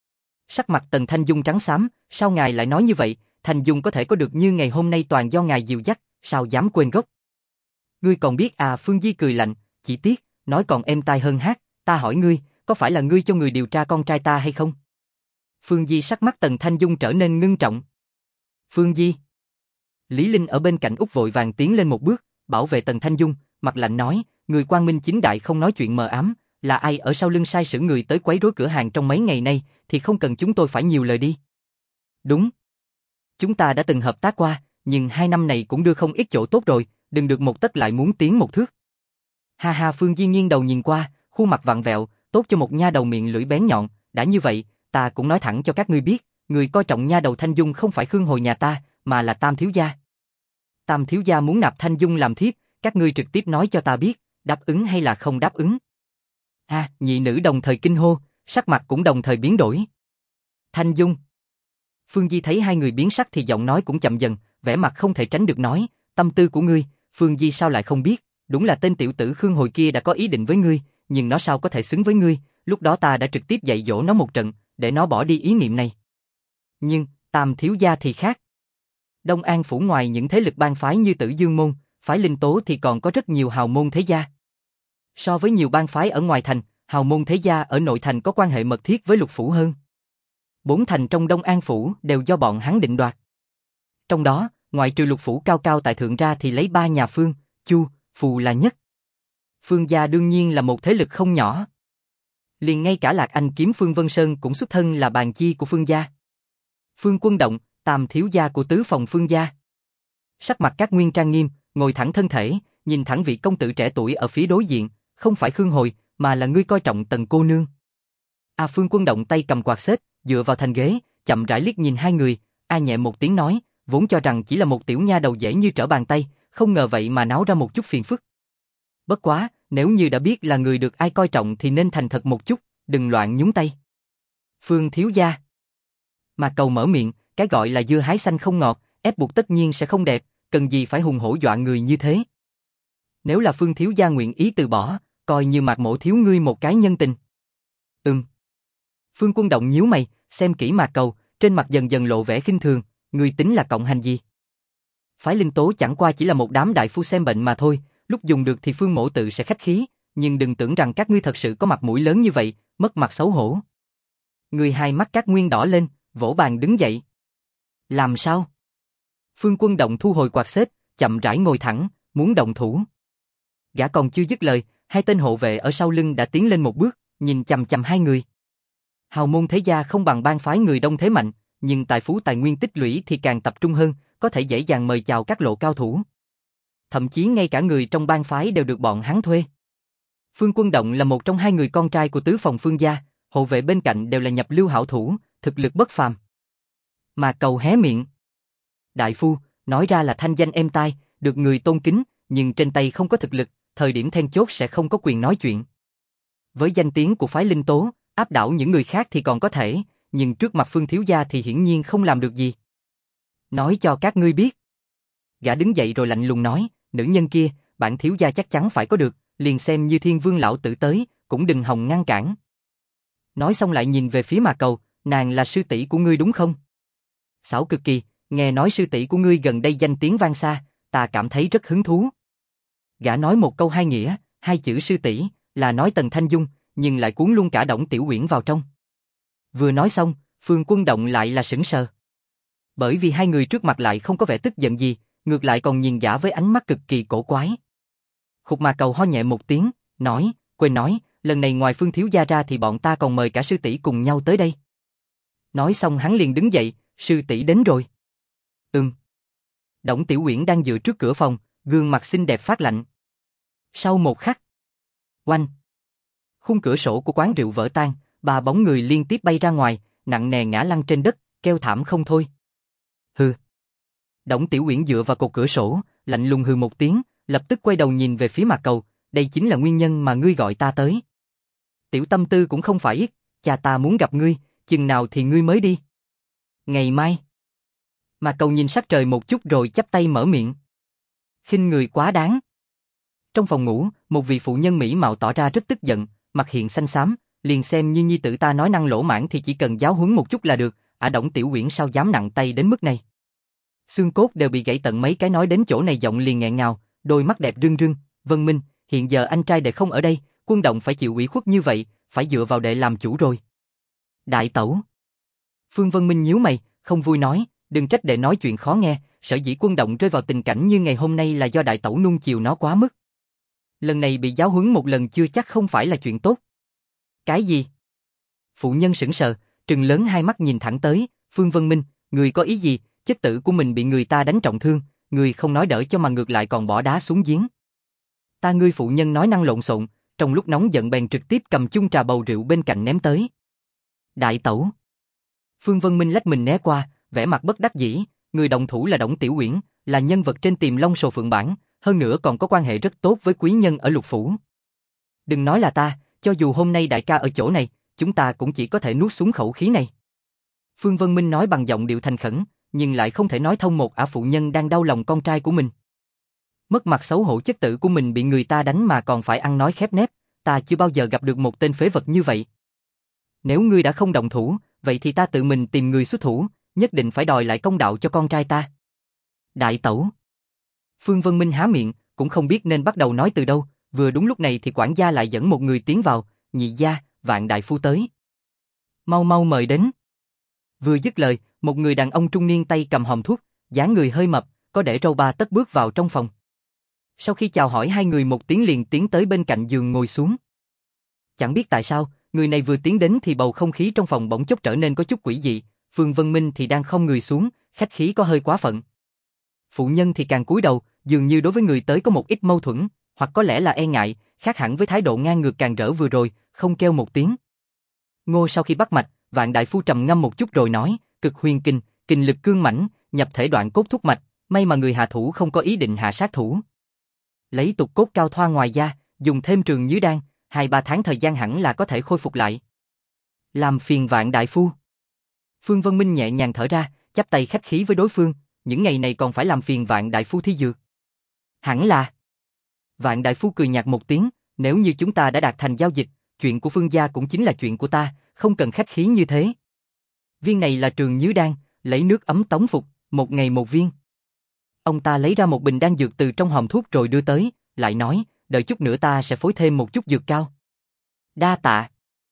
Sắc mặt Tần Thanh Dung trắng xám, sao ngài lại nói như vậy, Thanh Dung có thể có được như ngày hôm nay toàn do ngài dìu dắt, sao dám quên gốc? Ngươi còn biết à? Phương Di cười lạnh, chỉ tiếc, nói còn êm tai hơn hát, ta hỏi ngươi, có phải là ngươi cho người điều tra con trai ta hay không? Phương Di sắc mắt Tần Thanh Dung trở nên ngưng trọng. Phương Di. Lý Linh ở bên cạnh út vội vàng tiến lên một bước, bảo vệ Tần Thanh Dung, mặt lạnh nói, người quang minh chính đại không nói chuyện mờ ám, là ai ở sau lưng sai sử người tới quấy rối cửa hàng trong mấy ngày nay, thì không cần chúng tôi phải nhiều lời đi. Đúng. Chúng ta đã từng hợp tác qua, nhưng 2 năm này cũng đưa không ít chỗ tốt rồi, đừng được một tấc lại muốn tiến một thước. Ha ha, Phương Di nghiêng đầu nhìn qua, khuôn mặt vặn vẹo, tốt cho một nha đầu miệng lưỡi bén nhọn, đã như vậy, ta cũng nói thẳng cho các ngươi biết, người coi trọng nha đầu Thanh Dung không phải Khương Hồi nhà ta, mà là Tam thiếu gia. Tam thiếu gia muốn nạp Thanh Dung làm thiếp, các ngươi trực tiếp nói cho ta biết, đáp ứng hay là không đáp ứng. Nhị nữ đồng thời kinh hô, sắc mặt cũng đồng thời biến đổi. Thanh Dung. Phương Di thấy hai người biến sắc thì giọng nói cũng chậm dần, vẻ mặt không thể tránh được nói, tâm tư của ngươi, Phương Di sao lại không biết, đúng là tên tiểu tử Khương Hồi kia đã có ý định với ngươi, nhưng nó sao có thể xứng với ngươi, lúc đó ta đã trực tiếp dạy dỗ nó một trận, để nó bỏ đi ý niệm này. Nhưng, Tam thiếu gia thì khác. Đông An phủ ngoài những thế lực bang phái như Tử Dương môn, phái Linh Tố thì còn có rất nhiều hào môn thế gia. So với nhiều bang phái ở ngoài thành, hào môn thế gia ở nội thành có quan hệ mật thiết với Lục phủ hơn. 4 thành trong Đông An phủ đều do bọn hắn định đoạt. Trong đó, ngoại trừ Lục phủ cao cao tại thượng ra thì lấy 3 nhà Phương, Chu, Phù là nhất. Phương gia đương nhiên là một thế lực không nhỏ. Liền ngay cả Lạc Anh kiếm Phương Vân Sơn cũng xuất thân là bàn chi của Phương gia. Phương Quân Động, Tam thiếu gia của tứ phòng Phương gia. Sắc mặt Cát Nguyên trang nghiêm, ngồi thẳng thân thể, nhìn thẳng vị công tử trẻ tuổi ở phía đối diện, không phải Khương Hồi, mà là ngươi coi trọng Tần cô nương. Phương Quân Động tay cầm quạt xếp, dựa vào thành ghế, chậm rãi liếc nhìn hai người, nhẹ một tiếng nói, vốn cho rằng chỉ là một tiểu nha đầu dễ như trở bàn tay, không ngờ vậy mà náo ra một chút phiền phức. Bất quá, nếu như đã biết là người được ai coi trọng thì nên thành thật một chút, đừng loạn nhúng tay. Phương thiếu gia. Mà Cầu mở miệng, cái gọi là dưa hái xanh không ngọt, ép buộc tất nhiên sẽ không đẹp, cần gì phải hùng hổ dọa người như thế. Nếu là Phương thiếu gia nguyện ý từ bỏ, coi như Mạc mỗ thiếu ngươi một cái nhân tình. Phương Quân Động nhíu mày, xem kỹ Mạc Cầu, trên mặt dần dần lộ vẻ khinh thường, ngươi tính là cộng hành gì? Phái Linh Tố chẳng qua chỉ là một đám đại phu xem bệnh mà thôi, lúc dùng được thì Phương mỗ tự sẽ khách khí, nhưng đừng tưởng rằng các ngươi thật sự có mặt mũi lớn như vậy, mất mặt xấu hổ. Người hai mắt các nguyên đỏ lên, vỗ bàn đứng dậy. Làm sao? Phương Quân Động thu hồi quạt xếp, chậm rãi ngồi thẳng, muốn động thủ. Gã còn chưa dứt lời, hai tên hộ vệ ở sau lưng đã tiến lên một bước, nhìn chằm chằm hai người. Hào môn thế gia không bằng bang phái người đông thế mạnh, nhưng tài phú tài nguyên tích lũy thì càng tập trung hơn, có thể dễ dàng mời chào các lộ cao thủ. Thậm chí ngay cả người trong bang phái đều được bọn hắn thuê. Phương Quân Động là một trong hai người con trai của tứ phòng Phương gia, hộ vệ bên cạnh đều là nhập lưu hảo thủ, thực lực bất phàm. Mà Cầu hé miệng. Đại phu, nói ra là thanh danh êm tai, được người tôn kính, nhưng trên tay không có thực lực, thời điểm then chốt sẽ không có quyền nói chuyện. Với danh tiếng của phái Linh Tố, áp đảo những người khác thì còn có thể, nhưng trước mặt Phương thiếu gia thì hiển nhiên không làm được gì. Nói cho các ngươi biết. Gã đứng dậy rồi lạnh lùng nói, nữ nhân kia, bản thiếu gia chắc chắn phải có được, liền xem như Thiên Vương lão tử tới, cũng đừng hòng ngăn cản. Nói xong lại nhìn về phía Mạc Cầu, nàng là sư tỷ của ngươi đúng không? Xảo cực kỳ, nghe nói sư tỷ của ngươi gần đây danh tiếng vang xa, ta cảm thấy rất hứng thú. Gã nói một câu hai nghĩa, hai chữ sư tỷ là nói Tần Thanh Dung, nhưng lại cuốn luôn cả Đổng Tiểu Uyển vào trong. Vừa nói xong, Phương Quân Động lại là sững sờ. Bởi vì hai người trước mặt lại không có vẻ tức giận gì, ngược lại còn nhìn gã với ánh mắt cực kỳ cổ quái. Khục Mạc Cầu ho nhẹ một tiếng, nói, quên nói, lần này ngoài Phương thiếu gia ra thì bọn ta còn mời cả sư tỷ cùng nhau tới đây. Nói xong hắn liền đứng dậy, sư tỷ đến rồi. Đổng Tiểu Uyển đang dựa trước cửa phòng, gương mặt xinh đẹp phát lạnh. Sau một khắc, oanh, khung cửa sổ của quán rượu vỡ tan, ba bóng người liên tiếp bay ra ngoài, nặng nề ngã lăn trên đất, kêu thảm không thôi. Hừ. Đổng Tiểu Uyển dựa vào cột cửa sổ, lạnh lùng hừ một tiếng, lập tức quay đầu nhìn về phía Mạc Cầu, đây chính là nguyên nhân mà ngươi gọi ta tới. Tiểu tâm tư cũng không phải ít, cha ta muốn gặp ngươi, chừng nào thì ngươi mới đi. Ngày mai. Mạc Cầu nhìn sắc trời một chút rồi chắp tay mở miệng. Khinh người quá đáng. Trong phòng ngủ, một vị phụ nhân mỹ mạo tỏ ra rất tức giận, mặt hiện xanh xám, liền xem như nhi tử ta nói năng lỗ mãng thì chỉ cần giáo huấn một chút là được, Đổng Tiểu Uyển sao dám nặng tay đến mức này. Xương cốt đều bị gãy tận mấy cái, nói đến chỗ này giọng liền nghẹn ngào, đôi mắt đẹp rưng rưng, Vân Minh, hiện giờ anh trai đệ không ở đây, Quân Động phải chịu ủy khuất như vậy, phải dựa vào đệ làm chủ rồi. Đại tẩu. Phương Vân Minh nhíu mày, không vui nói, đừng trách đệ nói chuyện khó nghe, sở dĩ Quân Động rơi vào tình cảnh như ngày hôm nay là do đại tẩu nuông chiều nó quá mức. Lần này bị giáo huấn một lần chưa chắc không phải là chuyện tốt. Cái gì? Phụ nhân sững sờ, trừng lớn hai mắt nhìn thẳng tới, Phương Vân Minh, người có ý gì, chất tử của mình bị người ta đánh trọng thương, người không nói đỡ cho mà ngược lại còn bỏ đá xuống giếng. Ta ngươi phụ nhân nói năng lộn xộn, trong lúc nóng giận bèn trực tiếp cầm chung trà bầu rượu bên cạnh ném tới. Đại tẩu. Phương Vân Minh lách mình né qua, vẻ mặt bất đắc dĩ, người động thủ là Đổng Tiểu Uyển, là nhân vật trên Tiềm Long Sồ Phượng Bản, hơn nữa còn có quan hệ rất tốt với quý nhân ở Lục Phủ. Đừng nói là ta, cho dù hôm nay đại ca ở chỗ này, chúng ta cũng chỉ có thể nuốt xuống khẩu khí này. Phương Vân Minh nói bằng giọng điệu thành khẩn, nhưng lại không thể nói thông một phụ nhân đang đau lòng con trai của mình. Mất mặt xấu hổ chất tử của mình bị người ta đánh mà còn phải ăn nói khép nép, ta chưa bao giờ gặp được một tên phế vật như vậy. Nếu ngươi đã không động thủ, vậy thì ta tự mình tìm người xuất thủ, nhất định phải đòi lại công đạo cho con trai ta. Đại tẩu. Phương Vân Minh há miệng, cũng không biết nên bắt đầu nói từ đâu, vừa đúng lúc này thì quản gia lại dẫn một người tiến vào, nhị gia, Vạn đại phu tới. Mau mau mời đến. Vừa dứt lời, một người đàn ông trung niên tay cầm hòm thuốc, dáng người hơi mập, có để râu ba tấc bước vào trong phòng. Sau khi chào hỏi hai người một tiếng liền tiến tới bên cạnh giường ngồi xuống. Chẳng biết tại sao, người này vừa tiến đến thì bầu không khí trong phòng bỗng chốc trở nên có chút quỷ dị, Phương Vân Minh thì đang không người xuống, khách khí có hơi quá phận. Phụ nhân thì càng cúi đầu, dường như đối với người tới có một ít mâu thuẫn, hoặc có lẽ là e ngại, khác hẳn với thái độ ngang ngược càng rỡ vừa rồi, không kêu một tiếng. Ngô sau khi bắt mạch, Vạn đại phu trầm ngâm một chút rồi nói, cực huyền kinh, kinh lực cương mãnh, nhập thể đoạn cốt thúc mạch, may mà người hạ thủ không có ý định hạ sát thủ. Lấy tục cốt cao thoa ngoài da, dùng thêm trường nhứ đan, 2-3 tháng thời gian hẳn là có thể khôi phục lại. Làm phiền Vạn đại phu. Phương Vân Minh nhẹ nhàng thở ra, chắp tay khách khí với đối phương, những ngày này còn phải làm phiền Vạn đại phu thi dược. Hẳn là. Vạn đại phu cười nhạt một tiếng, nếu như chúng ta đã đạt thành giao dịch, chuyện của Phương gia cũng chính là chuyện của ta, không cần khách khí như thế. Viên này là Trường Nhứ Đan, lấy nước ấm tống phục, 1 ngày 1 viên. Ông ta lấy ra một bình đan dược từ trong hòm thuốc rồi đưa tới, lại nói, đợi chút nữa ta sẽ phối thêm một chút dược cao. Đa tạ.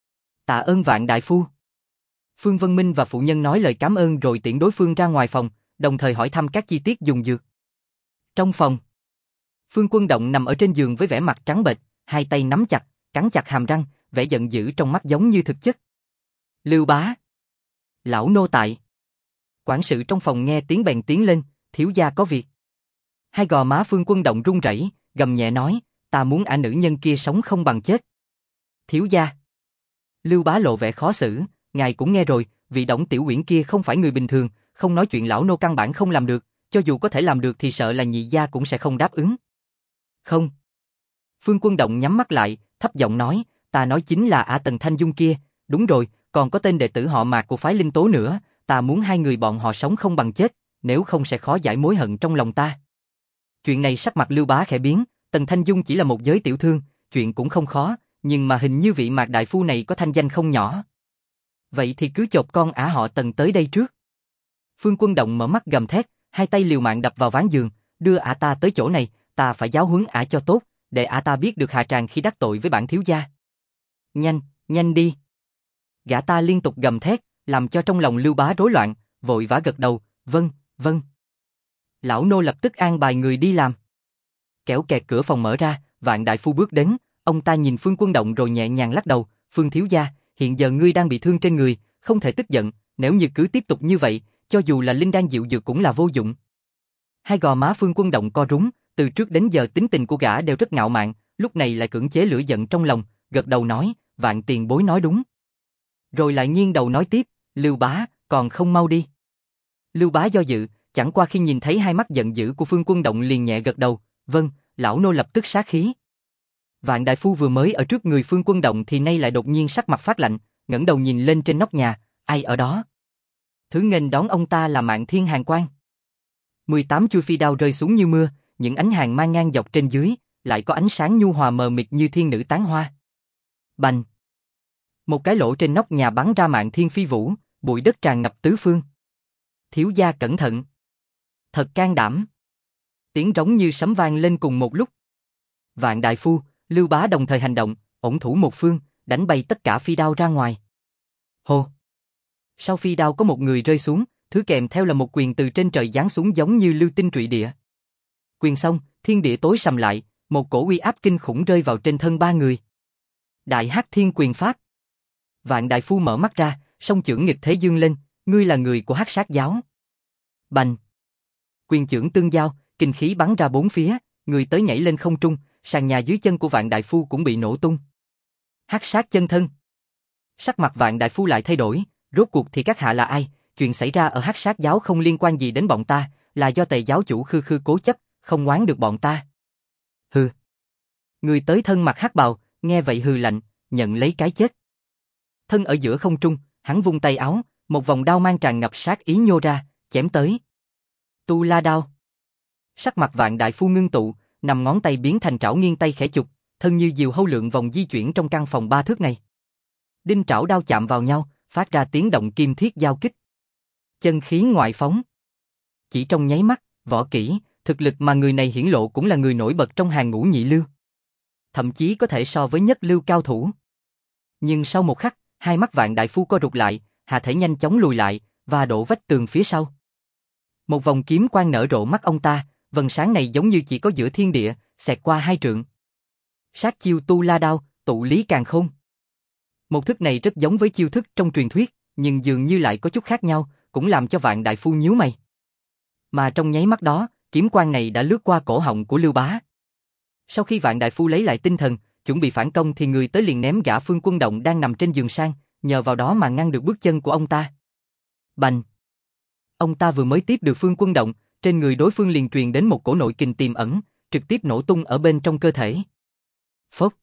Tạ ơn Vạn đại phu. Phương Vân Minh và phụ nhân nói lời cảm ơn rồi tiễn đối phương ra ngoài phòng, đồng thời hỏi thăm các chi tiết dùng dược. Trong phòng, Phương Quân Động nằm ở trên giường với vẻ mặt trắng bệch, hai tay nắm chặt, cắn chặt hàm răng, vẻ giận dữ trong mắt giống như thực chất. Lưu bá. Lão nô tại. Quản sự trong phòng nghe tiếng bèn tiến lên, thiếu gia có việc. Hai gò má Phương Quân Động run rẩy, gầm nhẹ nói, ta muốn ả nữ nhân kia sống không bằng chết. Thiếu gia. Lưu bá lộ vẻ khó xử, ngài cũng nghe rồi, vị Đổng Tiểu Uyển kia không phải người bình thường, không nói chuyện lão nô căn bản không làm được, cho dù có thể làm được thì sợ là nhị gia cũng sẽ không đáp ứng. Không. Phương Quân Động nhắm mắt lại, thấp giọng nói, ta nói chính là ả Tần Thanh Dung kia, đúng rồi, còn có tên đệ tử họ Mạc của phái Linh Tố nữa, ta muốn hai người bọn họ sống không bằng chết, nếu không sẽ khó giải mối hận trong lòng ta. Chuyện này sắc mặt Lưu bá khẽ biến, Tần Thanh Dung chỉ là một giới tiểu thương, chuyện cũng không khó, nhưng mà hình như vị Mạc đại phu này có thanh danh không nhỏ. Vậy thì cứ chộp con ả họ Tần tới đây trước. Phương Quân Động mở mắt gầm thét, hai tay liều mạng đập vào ván giường, đưa ả ta tới chỗ này, ta phải giáo huấn ả cho tốt, để ả ta biết được hạ tràng khi đắc tội với bản thiếu gia. Nhanh, nhanh đi. Gã ta liên tục gầm thét, làm cho trong lòng Lưu bá rối loạn, vội vã gật đầu, vâng, vâng. Lão nô lập tức an bài người đi làm. Kẻo kẹt cửa phòng mở ra, Vạn đại phu bước đến, ông ta nhìn Phương Quân Động rồi nhẹ nhàng lắc đầu, Phương thiếu gia, hiện giờ ngươi đang bị thương trên người, không thể tức giận, nếu như cứ tiếp tục như vậy, cho dù là linh đan dịu dược cũng là vô dụng. Hai gò má Phương Quân Động co rúm, từ trước đến giờ tính tình của gã đều rất ngạo mạn, lúc này lại cưỡng chế lửa giận trong lòng, gật đầu nói, Vạn tiền bối nói đúng. Rồi lại nghiêng đầu nói tiếp, Lưu bá, còn không mau đi. Lưu bá do dự, chẳng qua khi nhìn thấy hai mắt giận dữ của Phương Quân Động liền nhẹ gật đầu, vâng, lão nô lập tức sát khí. Vạn đại phu vừa mới ở trước người Phương Quân Động thì nay lại đột nhiên sắc mặt phát lạnh, ngẩng đầu nhìn lên trên nóc nhà, ai ở đó? Thứ nghênh đón ông ta là Mạn Thiên Hàn Quang. 18 chuôi phi đao rơi xuống như mưa, những ánh hàng mang ngang dọc trên dưới, lại có ánh sáng nhu hòa mờ mịt như thiên nữ tán hoa. Bành! Một cái lỗ trên nóc nhà bắn ra Mạn Thiên phi vũ, bụi đất tràn ngập tứ phương. Thiếu gia cẩn thận! Thật can đảm! Tiếng rống như sấm vang lên cùng một lúc. Vạn đại phu, Lưu bá đồng thời hành động, ổn thủ một phương, đánh bay tất cả phi đao ra ngoài. Hô! Sau phi đao có một người rơi xuống, thứ kèm theo là một quyền từ trên trời giáng xuống giống như lưu tinh trụy địa. Quyền xong, thiên địa tối sầm lại, một cổ uy áp kinh khủng rơi vào trên thân ba người. Đại Hắc Thiên Quyền Pháp. Vạn đại phu mở mắt ra, song chưởng nghịch thế dương lên, ngươi là người của Hắc Sát giáo. Bành! Quyền chưởng tương giao, kinh khí bắn ra bốn phía, người tới nhảy lên không trung, sàn nhà dưới chân của Vạn đại phu cũng bị nổ tung. Hắc Sát chân thân. Sắc mặt Vạn đại phu lại thay đổi, rốt cuộc thì các hạ là ai? Chuyện xảy ra ở Hắc Sát giáo không liên quan gì đến bọn ta, là do Tề giáo chủ Khư Khư cố chấp, không oán được bọn ta. Hừ. Người tới thân mặc hắc bào, nghe vậy hừ lạnh, nhận lấy cái chết. Thân ở giữa không trung, hắn vung tay áo, một vòng đao mang tràn ngập sát ý nhô ra, chém tới. Tu La đao. Sắc mặt Vạn đại phu ngưng tụ, nằm ngón tay biến thành trảo nghiêng tay khẽ chụp, thân như diều hâu lượn vòng di chuyển trong căn phòng 3 thước này. Đinh trảo đao chạm vào nhau, phát ra tiếng động kim thiết giao kích. Chân khí ngoại phóng. Chỉ trong nháy mắt, võ kỹ, thực lực mà người này hiển lộ cũng là người nổi bật trong hàng ngũ nhị lưu. Thậm chí có thể so với nhất lưu cao thủ. Nhưng sau một khắc, hai mắt Vạn đại phu co rụt lại, hạ thể nhanh chóng lùi lại, và đổ vách tường phía sau. Một vòng kiếm quang nở rộ mắt ông ta, vầng sáng này giống như chỉ có giữa thiên địa, xẹt qua 2 trượng. Sát chiêu Tu La đao, tụ lý càn khôn. Một thức này rất giống với chiêu thức trong truyền thuyết, nhưng dường như lại có chút khác nhau, cũng làm cho Vạn đại phu nhíu mày. Mà trong nháy mắt đó, kiếm quang này đã lướt qua cổ họng của Lưu bá. Sau khi Vạn đại phu lấy lại tinh thần, chuẩn bị phản công thì người tới liền ném gã Phương Quân Động đang nằm trên giường sang, nhờ vào đó mà ngăn được bước chân của ông ta. Bành! Ông ta vừa mới tiếp được Phương Quân Động, trên người đối phương liền truyền đến một cổ nội kình tiềm ẩn, trực tiếp nổ tung ở bên trong cơ thể. Phốc!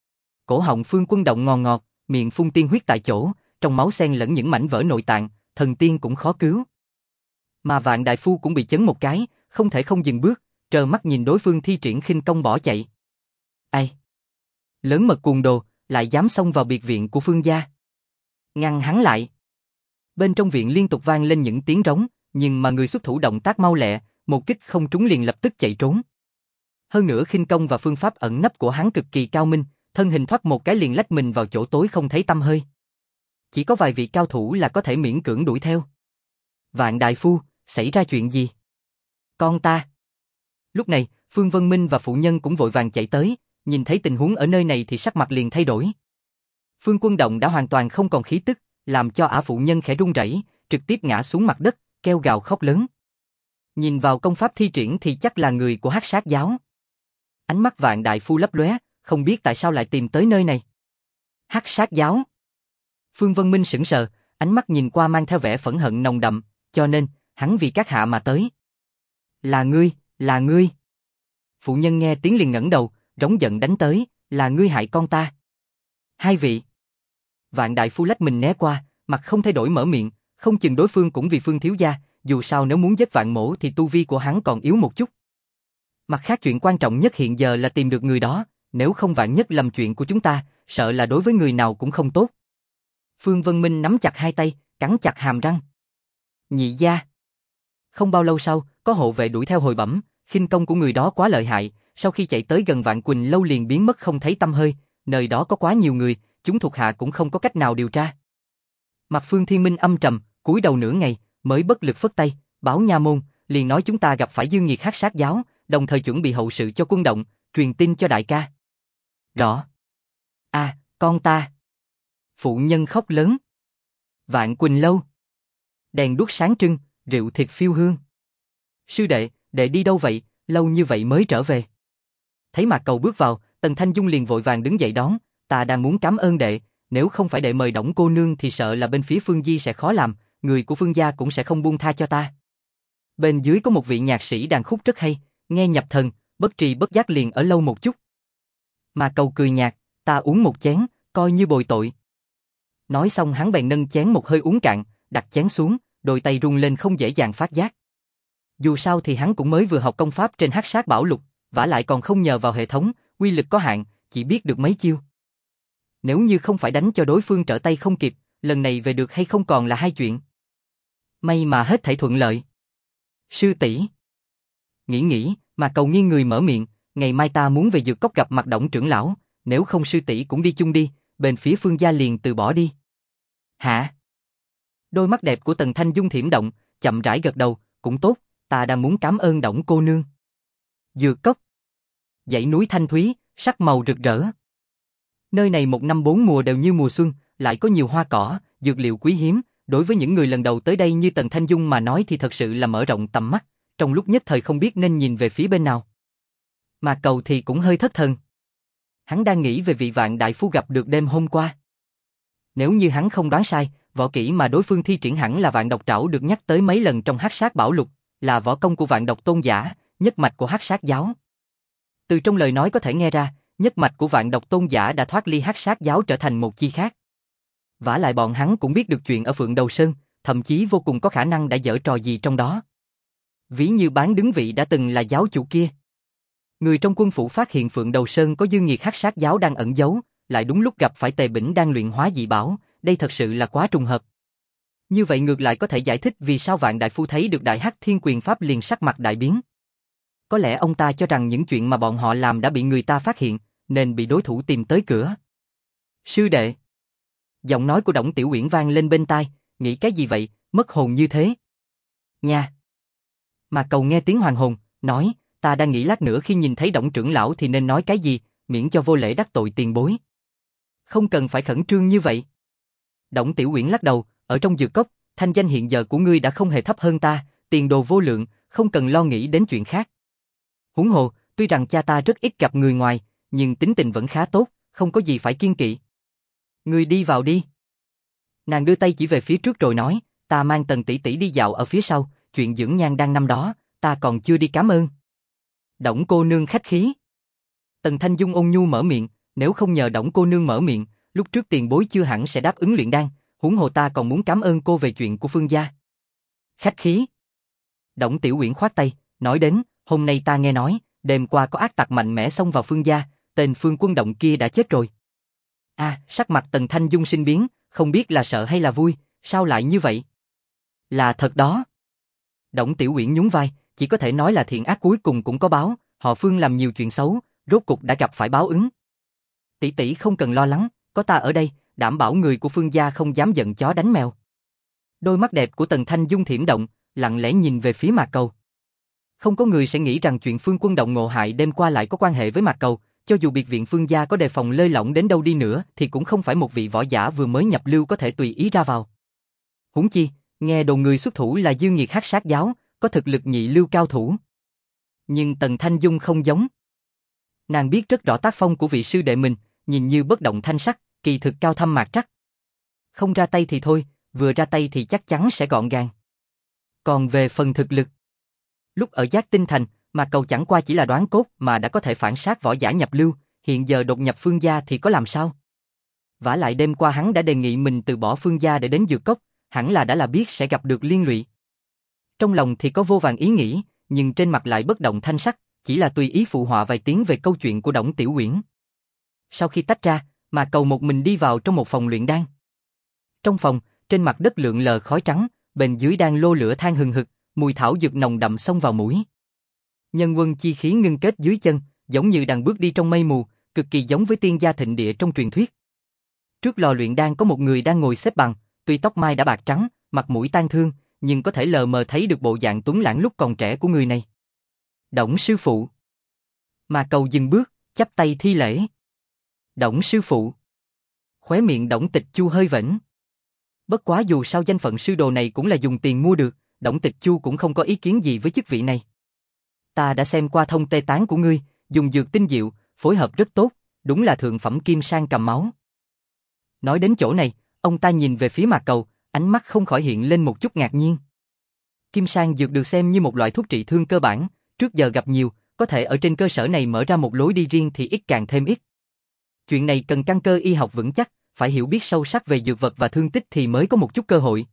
Cổ họng Phương Quân Động ngòn ngọt, miệng phun tiên huyết tại chỗ, trong máu xen lẫn những mảnh vỡ nội tạng, thần tiên cũng khó cứu. Mà Vạn đại phu cũng bị chấn một cái, không thể không dừng bước, trơ mắt nhìn đối phương thi triển khinh công bỏ chạy. Ai? Lớn mật cuồng đồ, lại dám xông vào biệt viện của Phương gia. ngăn hắn lại. Bên trong viện liên tục vang lên những tiếng rống, nhưng mà người xuất thủ động tác mau lẹ, một kích không trúng liền lập tức chạy trốn. Hơn nữa khinh công và phương pháp ẩn nấp của hắn cực kỳ cao minh, thân hình thoát một cái liền lách mình vào chỗ tối không thấy tăm hơi. Chỉ có vài vị cao thủ là có thể miễn cưỡng đuổi theo. Vạn đại phu, xảy ra chuyện gì? Con ta. Lúc này, Phương Vân Minh và phụ nhân cũng vội vàng chạy tới, nhìn thấy tình huống ở nơi này thì sắc mặt liền thay đổi. Phương Quân Động đã hoàn toàn không còn khí tức, làm cho ả phụ nhân khẽ run rẩy, trực tiếp ngã xuống mặt đất, kêu gào khóc lớn. Nhìn vào công pháp thi triển thì chắc là người của Hắc Sát giáo. Ánh mắt Vạn đại phu lấp lóe, không biết tại sao lại tìm tới nơi này. Hắc Sát giáo. Phương Vân Minh sững sờ, ánh mắt nhìn qua mang theo vẻ phẫn hận nồng đậm, cho nên, hắn vì các hạ mà tới. Là ngươi, là ngươi. Phụ nhân nghe tiếng liền ngẩng đầu, rống giận đánh tới, là ngươi hại con ta. Hai vị. Vạn đại phu lách mình né qua, mặt không thay đổi mở miệng, không chừng đối phương cũng vì Phương thiếu gia, dù sao nếu muốn giết Vạn mổ thì tu vi của hắn còn yếu một chút. Mặt khác chuyện quan trọng nhất hiện giờ là tìm được người đó, nếu không vạn nhất làm chuyện của chúng ta, sợ là đối với người nào cũng không tốt. Phương Vân Minh nắm chặt hai tay, cắn chặt hàm răng. Nhị gia. Không bao lâu sau, có hộ vệ đuổi theo hồi bẩm, khinh công của người đó quá lợi hại, sau khi chạy tới gần Vạn Quỳnh lâu liền biến mất không thấy tăm hơi, nơi đó có quá nhiều người, chúng thuộc hạ cũng không có cách nào điều tra. Mặt Phương Thiên Minh âm trầm, cúi đầu nửa ngày, mới bất lực phất tay, báo nha môn, liền nói chúng ta gặp phải dương nghiệt Hắc Sát giáo, đồng thời chuẩn bị hậu sự cho quân động, truyền tin cho đại ca. Rõ. Con ta. Phụ nhân khóc lớn. Vạn Quỳnh lâu. Đèn đuốc sáng trưng, rượu thịt phiêu hương. Sư đệ, đệ đi đâu vậy, lâu như vậy mới trở về. Thấy Mạc Cầu bước vào, Tần Thanh Dung liền vội vàng đứng dậy đón, ta đang muốn cảm ơn đệ, nếu không phải đệ mời Đổng cô nương thì sợ là bên phía Phương Di sẽ khó làm, người của Phương gia cũng sẽ không buông tha cho ta. Bên dưới có một vị nhạc sĩ đàn khúc rất hay, nghe nhập thần, bất tri bất giác liền ở lâu một chút. Mạc Cầu cười nhạt, ta uống một chén, coi như bồi tội. Nói xong hắn bèn nâng chén một hơi uống cạn, đặt chén xuống, đôi tay rung lên không dễ dàng phát giác. Dù sao thì hắn cũng mới vừa học công pháp trên Hắc Sát Bảo Lục, vả lại còn không nhờ vào hệ thống, uy lực có hạn, chỉ biết được mấy chiêu. Nếu như không phải đánh cho đối phương trở tay không kịp, lần này về được hay không còn là hai chuyện. May mà hết thảy thuận lợi. Sư tỷ. Nghĩ, mà Cầu nghiêng người mở miệng, ngày mai ta muốn về Dược Cốc gặp mặt Đổng trưởng lão, nếu không sư tỷ cũng đi chung đi, bên phía Phương gia liền từ bỏ đi. Hả? Đôi mắt đẹp của Tần Thanh Dung thiểm động, chậm rãi gật đầu, cũng tốt, ta đang muốn cảm ơn Đổng cô nương. Dược Cốc. Dãy núi thanh thúy, sắc màu rực rỡ. Nơi này một năm bốn mùa đều như mùa xuân, lại có nhiều hoa cỏ, dược liệu quý hiếm, đối với những người lần đầu tới đây như Tần Thanh Dung mà nói thì thật sự là mở rộng tầm mắt, trong lúc nhất thời không biết nên nhìn về phía bên nào. Mà Cầu thì cũng hơi thất thần. Hắn đang nghĩ về vị Vạn đại phu gặp được đêm hôm qua. Nếu như hắn không đoán sai, võ kỹ mà đối phương thi triển hẳn là Vạn Độc Trảo được nhắc tới mấy lần trong Hắc Sát Bảo Lục, là võ công của Vạn Độc Tôn giả, nhất mạch của Hắc Sát giáo. Từ trong lời nói có thể nghe ra, nhất mạch của Vạn Độc Tôn giả đã thoát ly Hắc Sát giáo trở thành một chi khác. Vả lại bọn hắn cũng biết được chuyện ở Phượng Đầu Sơn, thậm chí vô cùng có khả năng đã giở trò gì trong đó. Ví như Bán Đứng vị đã từng là giáo chủ kia. Người trong quân phủ phát hiện Phượng Đầu Sơn có dương nghiệt Hắc Sát giáo đang ẩn giấu, lại đúng lúc gặp phải Tề Bỉnh đang luyện hóa dị bảo, đây thật sự là quá trùng hợp. Như vậy ngược lại có thể giải thích vì sao Vạn đại phu thấy được Đại Hắc Thiên Quyền pháp liền sắc mặt đại biến. Có lẽ ông ta cho rằng những chuyện mà bọn họ làm đã bị người ta phát hiện, nên bị đối thủ tìm tới cửa. Sư đệ. Giọng nói của Đổng Tiểu Uyển vang lên bên tai, nghĩ cái gì vậy, mất hồn như thế. Nha. Mà Cầu nghe tiếng hoàn hồn, nói, ta đang nghĩ lát nữa khi nhìn thấy Đổng trưởng lão thì nên nói cái gì, miễn cho vô lễ đắc tội tiền bối. Không cần phải khẩn trương như vậy. Đổng Tiểu Uyển lắc đầu, ở trong Dược Cốc, thanh danh hiện giờ của ngươi đã không hề thấp hơn ta, tiền đồ vô lượng, không cần lo nghĩ đến chuyện khác. Huống hồ, tuy rằng cha ta rất ít gặp người ngoài, nhưng tính tình vẫn khá tốt, không có gì phải kiêng kỵ. Ngươi đi vào đi. Nàng đưa tay chỉ về phía trước rồi nói, ta mang Tần tỷ tỷ đi dạo ở phía sau, chuyện dưỡng nhan đang năm đó, ta còn chưa đi cảm ơn. Đổng cô nương khách khí. Tần Thanh Dung ôn nhu mở miệng, nếu không nhờ Đổng cô nương mở miệng, lúc trước tiền bối chưa hẳn sẽ đáp ứng luyện đan, huống hồ ta còn muốn cảm ơn cô về chuyện của Phương gia. Khách khí. Đổng Tiểu Uyển khoát tay, nói đến, hôm nay ta nghe nói, đêm qua có ác tặc mạnh mẽ xông vào Phương gia, tên Phương Quân Động kia đã chết rồi. Sắc mặt Tần Thanh Dung sinh biến, không biết là sợ hay là vui, sao lại như vậy? Là thật đó. Đổng Tiểu Uyển nhún vai, chỉ có thể nói là thiện ác cuối cùng cũng có báo, họ Phương làm nhiều chuyện xấu, rốt cục đã gặp phải báo ứng. Tỷ tỷ không cần lo lắng, có ta ở đây, đảm bảo người của Phương gia không dám giận chó đánh mèo. Đôi mắt đẹp của Tần Thanh Dung thiểm động, lặng lẽ nhìn về phía Mạc Cầu. Không có người sẽ nghĩ rằng chuyện Phương Quân động ngộ hại đêm qua lại có quan hệ với Mạc Cầu, cho dù biệt viện Phương gia có đề phòng lơi lỏng đến đâu đi nữa thì cũng không phải một vị võ giả vừa mới nhập lưu có thể tùy ý ra vào. Huống chi, nghe đồn người xuất thủ là Dương Nghiệt Hắc Sát giáo, có thực lực nhị lưu cao thủ. Nhưng Tần Thanh Dung không giống. Nàng biết rất rõ tác phong của vị sư đệ mình, nhìn như bất động thanh sắc, kỳ thực cao thâm mạc trắc. Không ra tay thì thôi, vừa ra tay thì chắc chắn sẽ gọn gàng. Còn về phần thực lực, lúc ở Giác Tinh Thành, Mạc Cầu chẳng qua chỉ là đoán cốt mà đã có thể phản sát võ giả nhập lưu, hiện giờ đột nhập Phương gia thì có làm sao? Vả lại đêm qua hắn đã đề nghị mình từ bỏ Phương gia để đến Dược Cốc, hẳn là đã là biết sẽ gặp được liên lụy. Trong lòng thì có vô vàn ý nghĩ, nhưng trên mặt lại bất động thanh sắc, chỉ là tùy ý phụ họa vài tiếng về câu chuyện của Đổng Tiểu Uyển. Sau khi tách ra, Mạc Cầu một mình đi vào trong một phòng luyện đan. Trong phòng, trên mặt đất lượn lờ khói trắng, bên dưới đang lô lửa than hừng hực, mùi thảo dược nồng đậm xông vào mũi. Nhân quân chi khí ngưng kết dưới chân, giống như đang bước đi trong mây mù, cực kỳ giống với tiên gia thịnh địa trong truyền thuyết. Trước lò luyện đan có một người đang ngồi xếp bằng, tuy tóc mai đã bạc trắng, mặt mũi tang thương, nhưng có thể lờ mờ thấy được bộ dạng tuấn lãng lúc còn trẻ của người này. Đổng sư phụ. Mạc Cầu dừng bước, chắp tay thi lễ. Đổng sư phụ. Khóe miệng Đổng Tịch Chu hơi vểnh. Bất quá dù sao danh phận sư đồ này cũng là dùng tiền mua được, Đổng Tịch Chu cũng không có ý kiến gì với chức vị này. Ta đã xem qua thông tê tán của ngươi, dùng dược tinh diệu, phối hợp rất tốt, đúng là thượng phẩm kim sang cầm máu. Nói đến chỗ này, ông ta nhìn về phía Mạc Cầu, ánh mắt không khỏi hiện lên một chút ngạc nhiên. Kim sang dược được xem như một loại thuốc trị thương cơ bản, trước giờ gặp nhiều, có thể ở trên cơ sở này mở ra một lối đi riêng thì ít càng thêm ít. Chuyện này cần căn cơ y học vững chắc, phải hiểu biết sâu sắc về dược vật và thương tích thì mới có một chút cơ hội.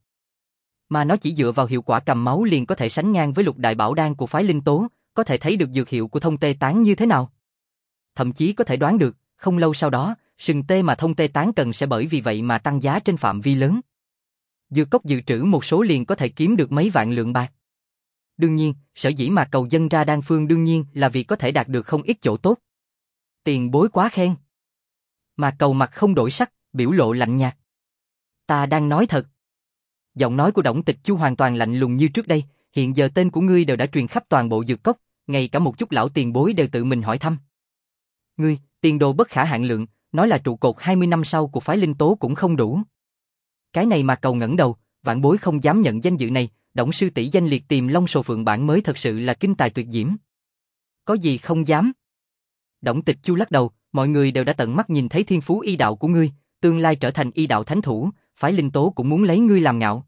Mà nó chỉ dựa vào hiệu quả cầm máu liền có thể sánh ngang với lục đại bảo đan của phái Linh Tố, có thể thấy được dược hiệu của thông tê tán như thế nào. Thậm chí có thể đoán được, không lâu sau đó, sừng tê mà thông tê tán cần sẽ bởi vì vậy mà tăng giá trên phạm vi lớn. Dược cốc dự trữ một số liền có thể kiếm được mấy vạn lượng bạc. Đương nhiên, sở dĩ Mạc Cầu dâng ra đan phương đương nhiên là vì có thể đạt được không ít chỗ tốt. Tiền bối quá khen. Mạc Cầu mặt không đổi sắc, biểu lộ lạnh nhạt. Ta đang nói thật. Giọng nói của Đổng Tịch Chu hoàn toàn lạnh lùng như trước đây, hiện giờ tên của ngươi đều đã truyền khắp toàn bộ dược cốc, ngay cả một chút lão tiền bối đều tự mình hỏi thăm. Ngươi, tiền đồ bất khả hạn lượng, nói là trụ cột 20 năm sau của phái Linh Tố cũng không đủ. Cái này Mạc Cầu ngẩng đầu, vạn bối không dám nhận danh dự này, Đổng sư tỷ danh liệt Tiềm Long Sồ Phượng bản mới thật sự là kinh tài tuyệt diễm. Có gì không dám? Đổng Tịch Chu lắc đầu, mọi người đều đã tận mắt nhìn thấy thiên phú y đạo của ngươi, tương lai trở thành y đạo thánh thủ, phái Linh Tố cũng muốn lấy ngươi làm ngạo.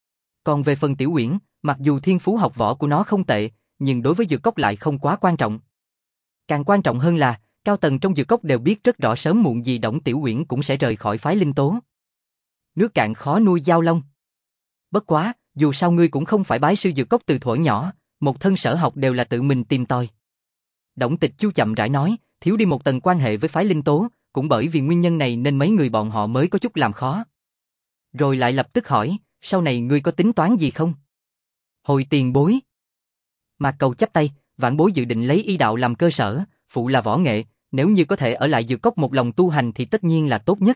Còn về phần Tiểu Uyển, mặc dù thiên phú học võ của nó không tệ, nhưng đối với dược cốc lại không quá quan trọng. Càng quan trọng hơn là, cao tầng trong dược cốc đều biết rất rõ sớm muộn gì Đổng Tiểu Uyển cũng sẽ rời khỏi phái Linh Tố. Nước cạn khó nuôi dao long. Bất quá, dù sao ngươi cũng không phải bái sư dược cốc từ thuở nhỏ, một thân sở học đều là tự mình tìm tòi. Đổng Tịch Chu chậm rãi nói, thiếu đi một tầng quan hệ với phái Linh Tố, cũng bởi vì nguyên nhân này nên mấy người bọn họ mới có chút làm khó. Rồi lại lập tức hỏi, sau này ngươi có tính toán gì không? Hồi tiền bối. Mạc Cầu chắp tay, vãn bối dự định lấy y đạo làm cơ sở, phụ là võ nghệ, nếu như có thể ở lại dược cốc một lòng tu hành thì tất nhiên là tốt nhất.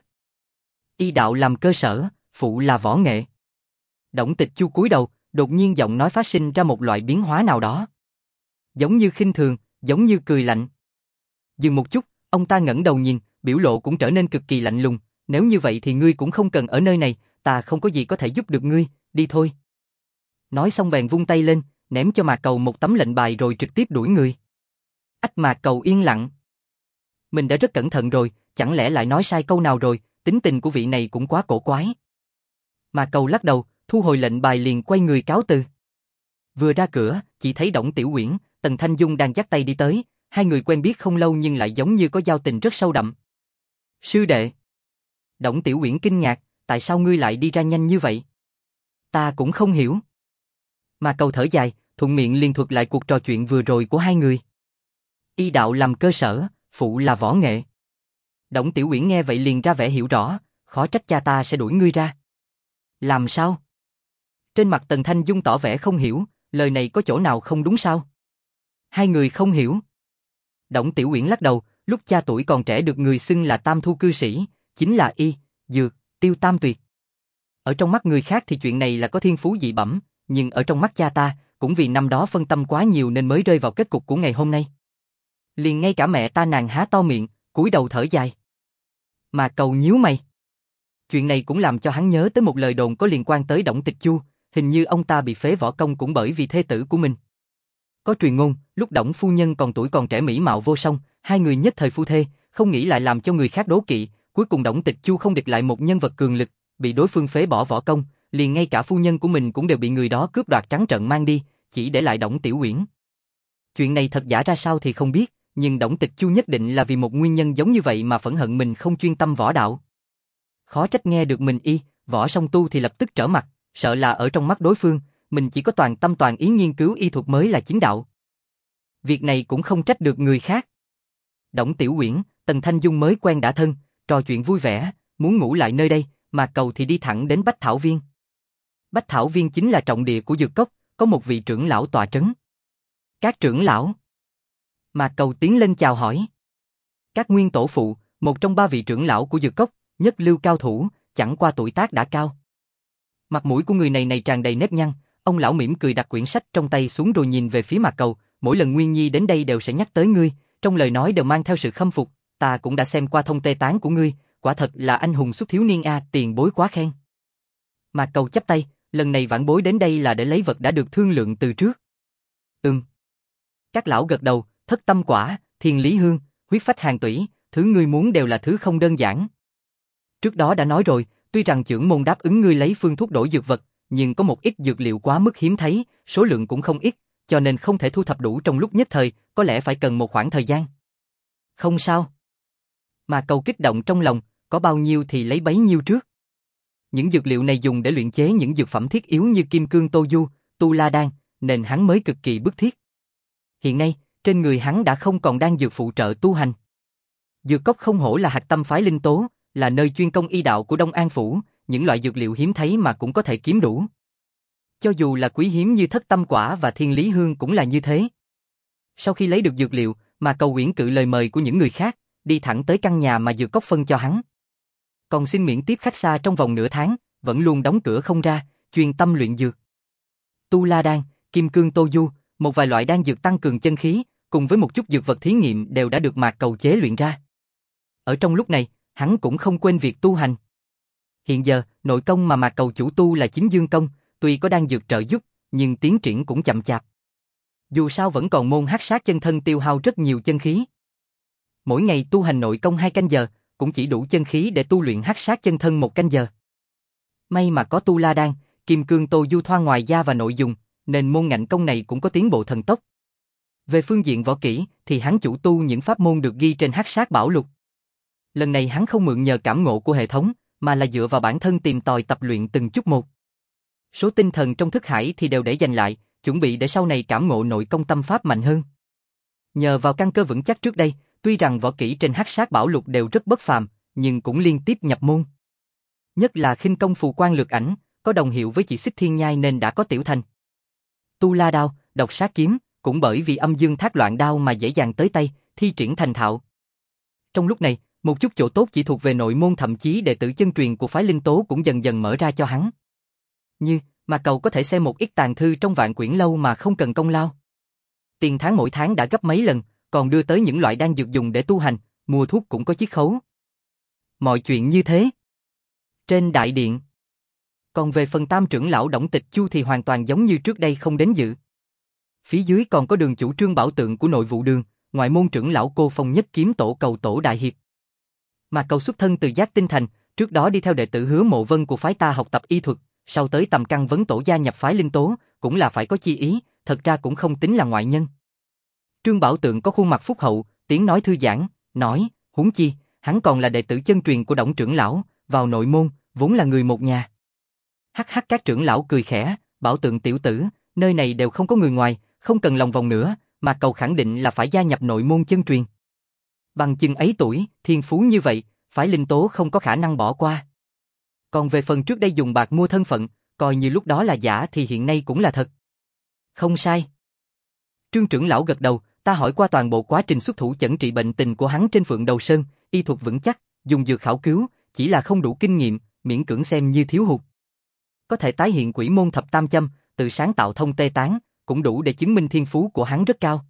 Y đạo làm cơ sở, phụ là võ nghệ. Đổng Tịch Chu cúi đầu, đột nhiên giọng nói phát sinh ra một loại biến hóa nào đó. Giống như khinh thường, giống như cười lạnh. Dừng một chút, ông ta ngẩng đầu nhìn, biểu lộ cũng trở nên cực kỳ lạnh lùng, nếu như vậy thì ngươi cũng không cần ở nơi này, ta không có gì có thể giúp được ngươi, đi thôi. Nói xong bèn vung tay lên, ném cho Mạc Cầu một tấm lệnh bài rồi trực tiếp đuổi người. Ách Mạc Cầu yên lặng. Mình đã rất cẩn thận rồi, chẳng lẽ lại nói sai câu nào rồi, tính tình của vị này cũng quá cổ quái. Mạc Cầu lắc đầu, thu hồi lệnh bài liền quay người cáo từ. Vừa ra cửa, chỉ thấy Đổng Tiểu Uyển, Tần Thanh Dung đang dắt tay đi tới, hai người quen biết không lâu nhưng lại giống như có giao tình rất sâu đậm. Sư đệ. Đổng Tiểu Uyển kinh ngạc, tại sao ngươi lại đi ra nhanh như vậy? Ta cũng không hiểu. Mạc Cầu thở dài, thuận miệng liền thuật lại cuộc trò chuyện vừa rồi của hai người. Y đạo làm cơ sở, phụ là võ nghệ. Đổng Tiểu Uyển nghe vậy liền ra vẻ hiểu rõ, Khó trách cha ta sẽ đuổi ngươi ra. Làm sao? Trên mặt Tần Thanh Dung tỏ vẻ không hiểu, lời này có chỗ nào không đúng sao? Hai người không hiểu. Đổng Tiểu Uyển lắc đầu, lúc cha tuổi còn trẻ được người xưng là tam thu cư sĩ, chính là y, dược, tiêu tam tuyệt. Ở trong mắt người khác thì chuyện này là có thiên phú dị bẩm, nhưng ở trong mắt cha ta, cũng vì năm đó phân tâm quá nhiều nên mới rơi vào kết cục của ngày hôm nay. Liền ngay cả mẹ ta nàng há to miệng, cúi đầu thở dài. Mà Cầu nhíu mày. Chuyện này cũng làm cho hắn nhớ tới một lời đồn có liên quan tới Đổng Tịch Chu, hình như ông ta bị phế võ công cũng bởi vì thê tử của mình. Có truyền ngôn, lúc Đổng phu nhân còn tuổi còn trẻ mỹ mạo vô song, hai người nhất thời phu thê, không nghĩ lại làm cho người khác đố kỵ, cuối cùng Đổng Tịch Chu không địch lại một nhân vật cường lực, bị đối phương phế bỏ võ công, liền ngay cả phu nhân của mình cũng đều bị người đó cướp đoạt trắng trợn mang đi, chỉ để lại Đổng Tiểu Uyển. Chuyện này thật giả ra sao thì không biết, nhưng Đổng Tịch Chu nhất định là vì một nguyên nhân giống như vậy mà phẫn hận mình không chuyên tâm võ đạo. Khó trách nghe được mình võ song tu thì lập tức trở mặt, sợ là ở trong mắt đối phương, mình chỉ có toàn tâm toàn ý nghiên cứu y thuật mới là chính đạo. Việc này cũng không trách được người khác. Đổng Tiểu Uyển, Tần Thanh Dung mới quen đã thân, trò chuyện vui vẻ, muốn ngủ lại nơi đây, mà Cầu thì đi thẳng đến Bách Thảo Viên. Bách Thảo Viên chính là trọng địa của dược cốc, có một vị trưởng lão tọa trấn. Các trưởng lão. Mà Cầu tiến lên chào hỏi. Các nguyên tổ phụ, một trong ba vị trưởng lão của dược cốc, nhất lưu cao thủ, chẳng qua tuổi tác đã cao. Mặt mũi của người này tràn đầy nếp nhăn, ông lão mỉm cười đặt quyển sách trong tay xuống rồi nhìn về phía Mạc Cầu, mỗi lần Nguyên Nhi đến đây đều sẽ nhắc tới ngươi, trong lời nói đều mang theo sự khâm phục, ta cũng đã xem qua thông tê tán của ngươi, quả thật là anh hùng xuất thiếu niên a, tiền bối quá khen. Mạc Cầu chắp tay, lần này vãn bối đến đây là để lấy vật đã được thương lượng từ trước. Các lão gật đầu, thất tâm quả, thiên lý hương, huyết phách hàng tủy, thứ ngươi muốn đều là thứ không đơn giản. Trước đó đã nói rồi, tuy rằng chưởng môn đáp ứng ngươi lấy phương thuốc đổi dược vật, nhưng có một ít dược liệu quá mức hiếm thấy, số lượng cũng không ít, cho nên không thể thu thập đủ trong lúc nhất thời, có lẽ phải cần một khoảng thời gian. Không sao. Mà Cầu kích động trong lòng, có bao nhiêu thì lấy bấy nhiêu trước. Những dược liệu này dùng để luyện chế những dược phẩm thiết yếu như kim cương tô du, tu la đan, nên hắn mới cực kỳ bức thiết. Hiện nay, trên người hắn đã không còn đan dược phụ trợ tu hành. Dược cốc không hổ là hạch tâm phái linh tố, là nơi chuyên công y đạo của Đông An Phủ, những loại dược liệu hiếm thấy mà cũng có thể kiếm đủ. Cho dù là quý hiếm như thất tâm quả và thiên lý hương cũng là như thế. Sau khi lấy được dược liệu, mà Cầu uyển cự lời mời của những người khác, đi thẳng tới căn nhà mà dược cốc phân cho hắn. Còn xin miễn tiếp khách xa trong vòng nửa tháng, vẫn luôn đóng cửa không ra, chuyên tâm luyện dược. Tu la đan, kim cương tô du, một vài loại đan dược tăng cường chân khí, cùng với một chút dược vật thí nghiệm đều đã được Mạc Cầu chế luyện ra. Ở trong lúc này, hắn cũng không quên việc tu hành. Hiện giờ, nội công mà Mạc Cầu chủ tu là Chính Dương công, tuy có đan dược trợ giúp, nhưng tiến triển cũng chậm chạp. Dù sao vẫn còn môn hắc sát chân thân tiêu hao rất nhiều chân khí. Mỗi ngày tu hành nội công 2 canh giờ, cũng chỉ đủ chân khí để tu luyện hắc sát chân thân 1 canh giờ. May mà có tu la đan, kim cương tô du thoa ngoài da và nội dùng, nên môn ngạnh công này cũng có tiến bộ thần tốc. Về phương diện võ kỹ thì hắn chủ tu những pháp môn được ghi trên hắc sát bảo lục. Lần này hắn không mượn nhờ cảm ngộ của hệ thống, mà là dựa vào bản thân tìm tòi tập luyện từng chút một. Số tinh thần trong thức hải thì đều để dành lại, chuẩn bị để sau này cảm ngộ nội công tâm pháp mạnh hơn. Nhờ vào căn cơ vững chắc trước đây, tuy rằng võ kỹ trên hắc sát bảo lục đều rất bất phàm, nhưng cũng liên tiếp nhập môn. Nhất là khinh công phù quan lược ảnh, có đồng hiệu với chỉ xích thiên nhai nên đã có tiểu thành. Tu la đao, độc sát kiếm, cũng bởi vì âm dương thác loạn đao mà dễ dàng tới tay, thi triển thành thạo. Trong lúc này, một chút chỗ tốt chỉ thuộc về nội môn thậm chí đệ tử chân truyền của phái linh tố cũng dần dần mở ra cho hắn. Như, mà Cầu có thể xem một ít tàn thư trong Vạn Quyển lâu mà không cần công lao. Tiền tháng mỗi tháng đã gấp mấy lần, còn đưa tới những loại đan dược dùng để tu hành, mua thuốc cũng có chiết khấu. Mọi chuyện như thế. Trên đại điện. Còn về phần tam trưởng lão Đổng Tịch Chu thì hoàn toàn giống như trước đây không đến dự. Phía dưới còn có Đường chủ Trương Bảo Tượng của Nội vụ đường, ngoại môn trưởng lão Cô Phong Nhất Kiếm Tổ Cầu Tổ Đại Hiệp. Mà Cầu xuất thân từ Giác Tinh Thành, trước đó đi theo đệ tử Hứa Mộ Vân của phái ta học tập y thuật, sau tới tầm căn vấn tổ gia nhập phái linh tố, cũng là phải có chi ý, thật ra cũng không tính là ngoại nhân. Trương Bảo Tượng có khuôn mặt phúc hậu, tiếng nói thư giãn, nói, huống chi, hắn còn là đệ tử chân truyền của Đổng trưởng lão, vào nội môn, vốn là người một nhà. Hắc hắc, các trưởng lão cười khẽ, Bảo Tượng tiểu tử, nơi này đều không có người ngoài, không cần lòng vòng nữa, mà Cầu khẳng định là phải gia nhập nội môn chân truyền. Bằng chừng ấy tuổi, thiên phú như vậy, phái linh tố không có khả năng bỏ qua. Còn về phần trước đây dùng bạc mua thân phận, coi như lúc đó là giả thì hiện nay cũng là thật. Không sai. Trương trưởng lão gật đầu, ta hỏi qua toàn bộ quá trình xuất thủ chẩn trị bệnh tình của hắn trên Phượng Đầu Sơn, y thuật vững chắc, dùng dược khảo cứu, chỉ là không đủ kinh nghiệm, miễn cưỡng xem như thiếu hụt. Có thể tái hiện Quỷ Môn Thập Tam Châm, tự sáng tạo thông tê tán, cũng đủ để chứng minh thiên phú của hắn rất cao.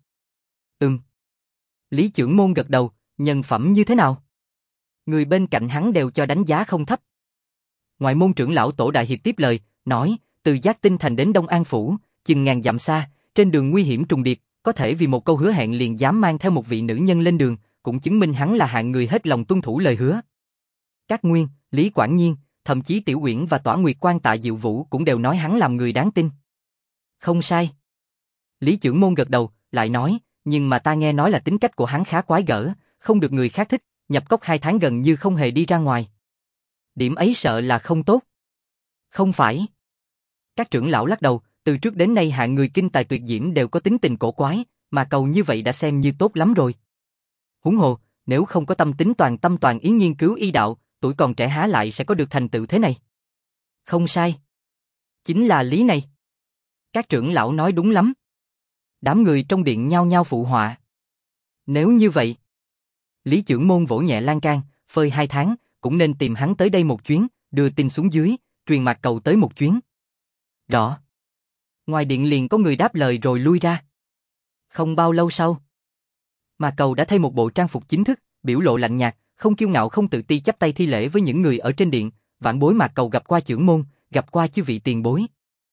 Lý trưởng môn gật đầu, nhân phẩm như thế nào? Người bên cạnh hắn đều cho đánh giá không thấp. Ngoại môn trưởng lão Tổ Đại Hiệp tiếp lời, nói, từ Giác Tinh Thành đến Đông An Phủ, chừng ngàn dặm xa, trên đường nguy hiểm trùng điệp, có thể vì một câu hứa hẹn liền dám mang theo một vị nữ nhân lên đường, cũng chứng minh hắn là hạng người hết lòng tuân thủ lời hứa. Các Nguyên, Lý Quảng Nhiên, thậm chí Tiểu Uyển và Tỏa Nguyệt Quan Tạ Diệu Vũ cũng đều nói hắn làm người đáng tin. Không sai. Lý trưởng môn gật đầu, lại nói, nhưng mà ta nghe nói là tính cách của hắn khá quái gở, không được người khác thích, nhập cốc 2 tháng gần như không hề đi ra ngoài. Điểm ấy sợ là không tốt. Không phải. Các trưởng lão lắc đầu, từ trước đến nay hạng người kinh tài tuyệt diễm đều có tính tình cổ quái, mà cầu như vậy đã xem như tốt lắm rồi. Huống hồ, nếu không có tâm toàn ý nghiên cứu y đạo, tuổi còn trẻ há lại sẽ có được thành tựu thế này. Không sai. Chính là lý này. Các trưởng lão nói đúng lắm. Đám người trong điện nhao nhao phụ họa. Nếu như vậy, Lý trưởng môn vỗ nhẹ lan can, phơi 2 tháng, cũng nên tìm hắn tới đây một chuyến, đưa tin xuống dưới, truyền Mạc Cầu tới một chuyến. Rõ. Ngoài điện liền có người đáp lời rồi lui ra. Không bao lâu sau, Mạc Cầu đã thay một bộ trang phục chính thức, biểu lộ lạnh nhạt, không kiêu ngạo không tự ti chắp tay thi lễ với những người ở trên điện, vạn bối Mạc Cầu gặp qua trưởng môn, gặp qua chư vị tiền bối.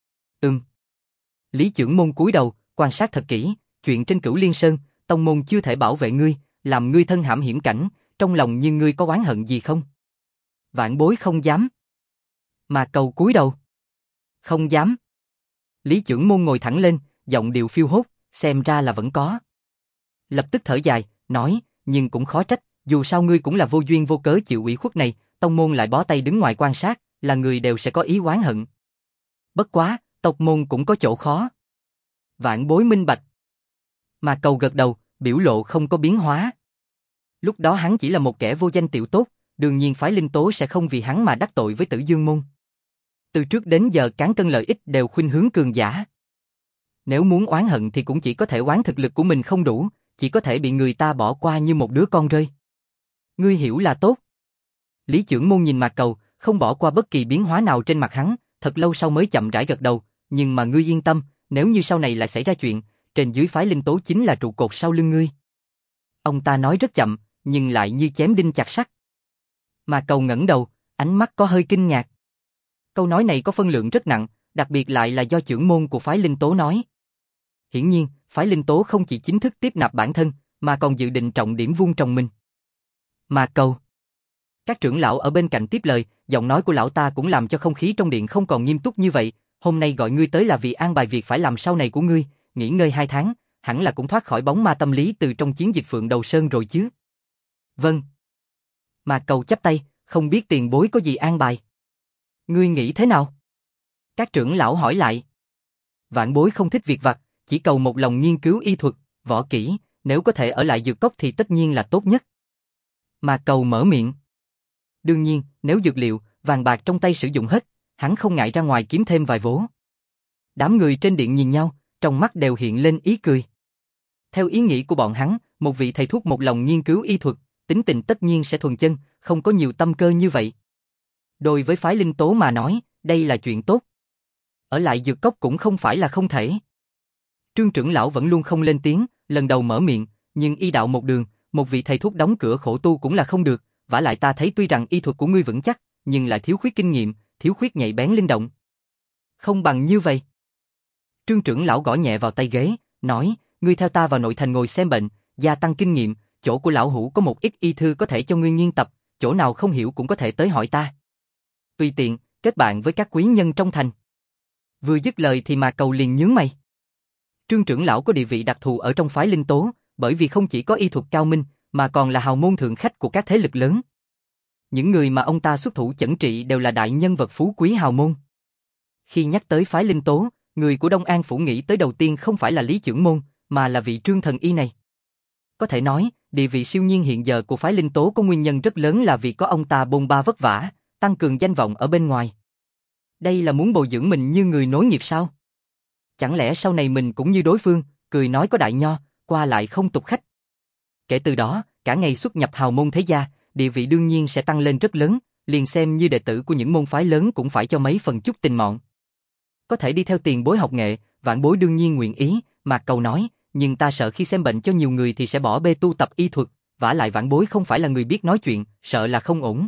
Lý trưởng môn cúi đầu, quan sát thật kỹ, chuyện trên Cửu Liên Sơn, tông môn chưa thể bảo vệ ngươi, làm ngươi thân hãm hiểm cảnh, trong lòng như ngươi có oán hận gì không? Vạn bối không dám. Mạc Cầu cúi đầu. Không dám. Lý trưởng môn ngồi thẳng lên, giọng điệu phiêu hốt, xem ra là vẫn có. Lập tức thở dài, nói, nhưng cũng khó trách, dù sao ngươi cũng là vô duyên vô cớ chịu ủy khuất này, tông môn lại bó tay đứng ngoài quan sát, là người đều sẽ có ý oán hận. Bất quá, tộc môn cũng có chỗ khó. Vạn bối minh bạch. Mạc Cầu gật đầu, biểu lộ không có biến hóa. Lúc đó hắn chỉ là một kẻ vô danh tiểu tốt, đương nhiên phái Linh Tố sẽ không vì hắn mà đắc tội với Tử Dương môn. Từ trước đến giờ cán cân lợi ích đều khuynh hướng cường giả. Nếu muốn oán hận thì cũng chỉ có thể oán thực lực của mình không đủ, chỉ có thể bị người ta bỏ qua như một đứa con rơi. Ngươi hiểu là tốt. Lý trưởng môn nhìn Mạc Cầu, không bỏ qua bất kỳ biến hóa nào trên mặt hắn, thật lâu sau mới chậm rãi gật đầu, nhưng mà ngươi yên tâm, nếu như sau này lại xảy ra chuyện, trên dưới phái Linh Tố chính là trụ cột sau lưng ngươi. Ông ta nói rất chậm, nhưng lại như chém đinh chặt sắt. Mạc Cầu ngẩng đầu, ánh mắt có hơi kinh ngạc. Câu nói này có phân lượng rất nặng, đặc biệt lại là do trưởng môn của phái Linh Tố nói. Hiển nhiên, phái Linh Tố không chỉ chính thức tiếp nạp bản thân, mà còn dự định trọng điểm vuông trồng mình. Mạc Cầu. Các trưởng lão ở bên cạnh tiếp lời, giọng nói của lão ta cũng làm cho không khí trong điện không còn nghiêm túc như vậy. Hôm nay gọi ngươi tới là vì an bài việc phải làm sau này của ngươi, nghỉ ngơi 2 tháng, hẳn là cũng thoát khỏi bóng ma tâm lý từ trong chiến dịch Phượng Đầu Sơn rồi chứ. Vâng. Mạc Cầu chắp tay, không biết tiền bối có gì an bài. Ngươi nghĩ thế nào? Các trưởng lão hỏi lại. Vạn bối không thích việc vặt, chỉ cầu một lòng nghiên cứu y thuật, võ kỹ, nếu có thể ở lại dược cốc thì tất nhiên là tốt nhất. Mạc Cầu mở miệng. Đương nhiên, nếu dược liệu, vàng bạc trong tay sử dụng hết, hắn không ngại ra ngoài kiếm thêm vài vố. Đám người trên điện nhìn nhau, trong mắt đều hiện lên ý cười. Theo ý nghĩ của bọn hắn, một vị thầy thuốc một lòng nghiên cứu y thuật, tính tình tất nhiên sẽ thuần chân, không có nhiều tâm cơ như vậy. Đối với phái Linh Tố mà nói, đây là chuyện tốt. Ở lại dược cốc cũng không phải là không thể. Trương trưởng lão vẫn luôn không lên tiếng, lần đầu mở miệng, nhưng y đạo một đường, một vị thầy thuốc đóng cửa khổ tu cũng là không được, vả lại ta thấy tuy rằng y thuật của ngươi vững chắc, nhưng lại thiếu khuyết kinh nghiệm, thiếu khuyết nhạy bén linh động. Không bằng như vậy. Trương trưởng lão gõ nhẹ vào tay ghế, nói, ngươi theo ta vào nội thành ngồi xem bệnh, gia tăng kinh nghiệm, chỗ của lão hủ có một ít y thư có thể cho ngươi nghiên tập, chỗ nào không hiểu cũng có thể tới hỏi ta. Tùy tiện, kết bạn với các quý nhân trong thành. Vừa dứt lời thì Mạc Cầu liền nhướng mày. Trương trưởng lão có địa vị đặc thù ở trong phái Linh Tố, bởi vì không chỉ có y thuật cao minh, mà còn là hào môn thượng khách của các thế lực lớn. Những người mà ông ta xuất thủ chẩn trị đều là đại nhân vật phú quý hào môn. Khi nhắc tới phái Linh Tố, người của Đông An Phủ nghĩ tới đầu tiên không phải là Lý trưởng môn, mà là vị Trương thần y này. Có thể nói, địa vị siêu nhiên hiện giờ của phái Linh Tố có nguyên nhân rất lớn là vì có ông ta bôn ba vất vả, tăng cường danh vọng ở bên ngoài. Đây là muốn bồi dưỡng mình như người nối nghiệp sao? Chẳng lẽ sau này mình cũng như đối phương, cười nói có đại nho, qua lại không tục khách. Kể từ đó, cả ngày xuất nhập hào môn thế gia, địa vị đương nhiên sẽ tăng lên rất lớn, liền xem như đệ tử của những môn phái lớn cũng phải cho mấy phần chút tình mọn. Có thể đi theo tiền bối học nghệ, vãn bối đương nhiên nguyện ý, Mạc Cầu nói, nhưng ta sợ khi xem bệnh cho nhiều người thì sẽ bỏ bê tu tập y thuật, vả lại vãn bối không phải là người biết nói chuyện, sợ là không ổn.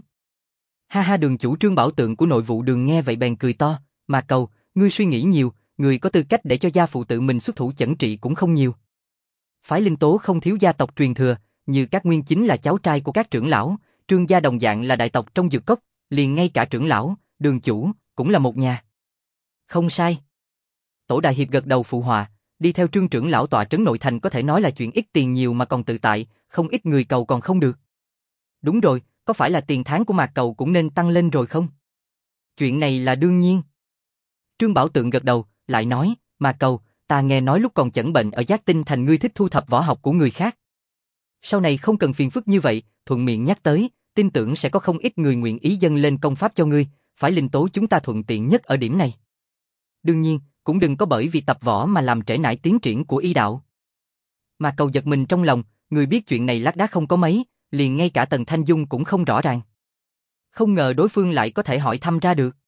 Ha ha, Đường chủ Trương Bảo Tượng của nội vụ đường nghe vậy bèn cười to, Mạc Cầu, ngươi suy nghĩ nhiều, người có tư cách để cho gia phụ tự mình xuất thủ chẩn trị cũng không nhiều. Phái Linh Tố không thiếu gia tộc truyền thừa, như các nguyên chính là cháu trai của các trưởng lão, Trương gia đồng dạng là đại tộc trong dược cốc, liền ngay cả trưởng lão, đường chủ, cũng là một nhà. Không sai. Tổ đại hiệp gật đầu phụ họa, đi theo Trương trưởng lão tọa trấn nội thành có thể nói là chuyện ít tiền nhiều mà còn tự tại, không ít người cầu còn không được. Đúng rồi, có phải là tiền tháng của Mạc Cầu cũng nên tăng lên rồi không? Chuyện này là đương nhiên. Trương Bảo Tượng gật đầu, lại nói, Mạc Cầu, ta nghe nói lúc còn chẩn bệnh ở Giác Tinh Thành ngươi thích thu thập võ học của người khác. Sau này không cần phiền phức như vậy, thuận miệng nhắc tới, tin tưởng sẽ có không ít người nguyện ý dâng lên công pháp cho ngươi, phải Linh Tố chúng ta thuận tiện nhất ở điểm này. Đương nhiên, cũng đừng có bởi vì tập võ mà làm trễ nải tiến triển của y đạo. Mạc Cầu giật mình trong lòng, người biết chuyện này lác đác không có mấy, liền ngay cả Tần Thanh Dung cũng không rõ ràng. Không ngờ đối phương lại có thể hỏi thăm ra được.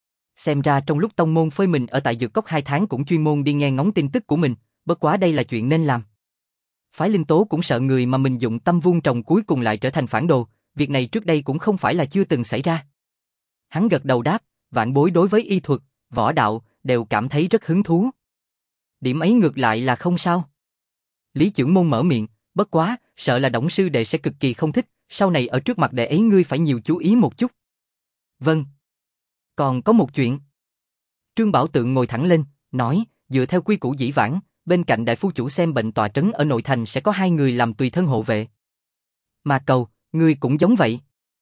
Xem ra trong lúc tông môn phơi mình ở tại dược cốc 2 tháng cũng chuyên môn đi nghe ngóng tin tức của mình, bất quá đây là chuyện nên làm. Phái Linh Tố cũng sợ người mà mình dụng tâm vun trồng cuối cùng lại trở thành phản đồ, việc này trước đây cũng không phải là chưa từng xảy ra. Hắn gật đầu đáp, vạn bối đối với y thuật, võ đạo, đều cảm thấy rất hứng thú. Điểm ấy ngược lại là không sao. Lý Chưởng Môn mở miệng, bất quá, sợ là Đổng sư đệ sẽ cực kỳ không thích, sau này ở trước mặt đệ ấy ngươi phải nhiều chú ý một chút. Vâng. Còn có một chuyện. Trương Bảo Tượng ngồi thẳng lên, nói, dựa theo quy củ dĩ vãng, bên cạnh đại phu chủ xem bệnh tọa trấn ở nội thành sẽ có 2 người làm tùy thân hộ vệ. Mạc Cầu, ngươi cũng giống vậy.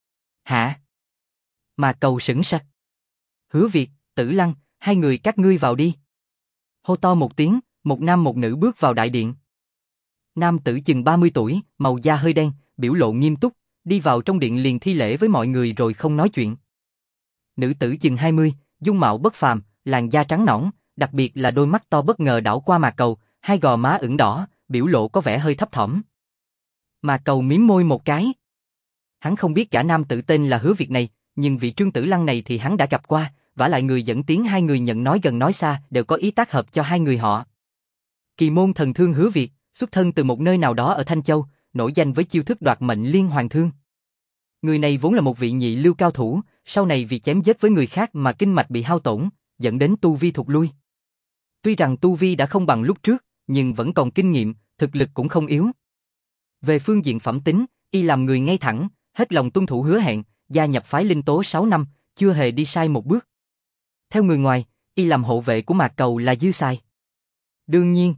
Hả? Mạc Cầu sững sờ. Hứa Việt, Tử Lăng, 2 người các ngươi vào đi. Hô to một tiếng, một nam một nữ bước vào đại điện. Nam tử chừng 30 tuổi, màu da hơi đen, biểu lộ nghiêm túc, đi vào trong điện liền thi lễ với mọi người rồi không nói chuyện. Nữ tử chừng 20, dung mạo bất phàm, làn da trắng nõn, đặc biệt là đôi mắt to bất ngờ đảo qua Mạc Cầu, 2 gò má ửng đỏ, biểu lộ có vẻ hơi thấp thỏm. Mạc Cầu mím môi một cái. Hắn không biết cả nam tử tên là Hứa Việt này, nhưng vị Trương Tử Lăng này thì hắn đã gặp qua, vả lại người dẫn tiếng 2 người nhận nói gần nói xa đều có ý tác hợp cho 2 người họ. Kỳ môn thần thương Hứa Việt, xuất thân từ một nơi nào đó ở Thanh Châu, nổi danh với chiêu thức đoạt mệnh liên hoàn thương. Người này vốn là một vị nhị lưu cao thủ, sau này vì chém giết với người khác mà kinh mạch bị hao tổn, dẫn đến tu vi thụt lui. Tuy rằng tu vi đã không bằng lúc trước, nhưng vẫn còn kinh nghiệm, thực lực cũng không yếu. Về phương diện phẩm tính, y làm người ngay thẳng, hết lòng tuân thủ hứa hẹn, gia nhập phái Linh Tố 6 năm, chưa hề đi sai một bước. Theo người ngoài, y làm hộ vệ của Mạc Cầu là dư xài. Đương nhiên,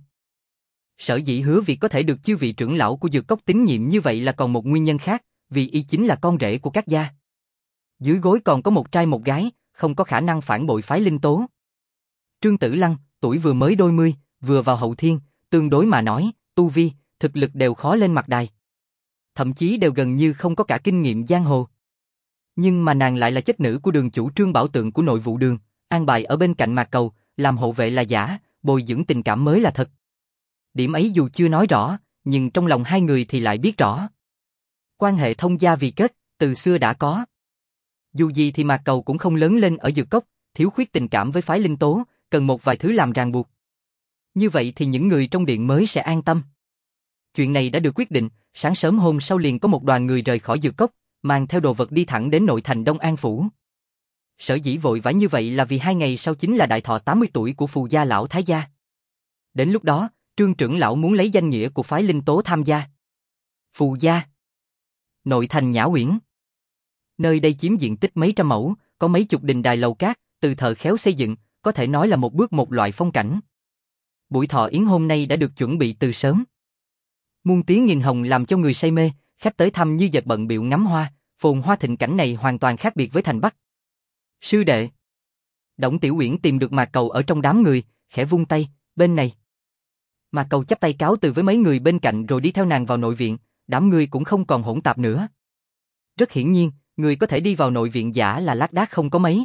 sở dĩ Hứa Việt có thể được chư vị trưởng lão của dược cốc tín nhiệm như vậy là còn một nguyên nhân khác, vì y chính là con rể của các gia. Dưới gối còn có một trai một gái, không có khả năng phản bội phái Linh Tố. Trương Tử Lăng, tuổi vừa mới đôi mươi, vừa vào hậu thiên, tương đối mà nói, tu vi, thực lực đều khó lên mặt đài. Thậm chí đều gần như không có cả kinh nghiệm giang hồ. Nhưng mà nàng lại là chất nữ của đường chủ Trương Bảo Tượng của nội vụ đường, an bài ở bên cạnh Mạc Cầu, làm hộ vệ là giả, bồi dưỡng tình cảm mới là thật. Điểm ấy dù chưa nói rõ, nhưng trong lòng 2 người thì lại biết rõ. Quan hệ thông gia vì kết, từ xưa đã có. Dù gì thì Mạc Cầu cũng không lớn lên ở dược cốc, thiếu khuyết tình cảm với phái Linh Tố, cần một vài thứ làm ràng buộc. Như vậy thì những người trong điện mới sẽ an tâm. Chuyện này đã được quyết định, sáng sớm hôm sau liền có một đoàn người rời khỏi dược cốc, mang theo đồ vật đi thẳng đến nội thành Đông An Phủ. Sở dĩ vội vã như vậy là vì 2 ngày sau chính là đại thọ 80 tuổi của phù gia lão Thái gia. Đến lúc đó, Trương trưởng lão muốn lấy danh nghĩa của phái Linh Tố tham gia. Phù gia, nội thành Nhã Uyển. Nơi đây chiếm diện tích mấy trăm mẫu, có mấy chục đình đài lầu cát, từ thợ khéo xây dựng, có thể nói là một bước một loại phong cảnh. Buổi thọ yến hôm nay đã được chuẩn bị từ sớm. Muôn tiếng nghìn hồng làm cho người say mê, khách tới thăm như dệt bận bịu ngắm hoa, phồn hoa thịnh cảnh này hoàn toàn khác biệt với thành Bắc. Sư đệ. Đổng Tiểu Uyển tìm được Mạc Cầu ở trong đám người, khẽ vung tay, bên này. Mạc Cầu chắp tay cáo từ với mấy người bên cạnh rồi đi theo nàng vào nội viện, đám người cũng không còn hỗn tạp nữa. Rất hiển nhiên, người có thể đi vào nội viện giả là lác đác không có mấy.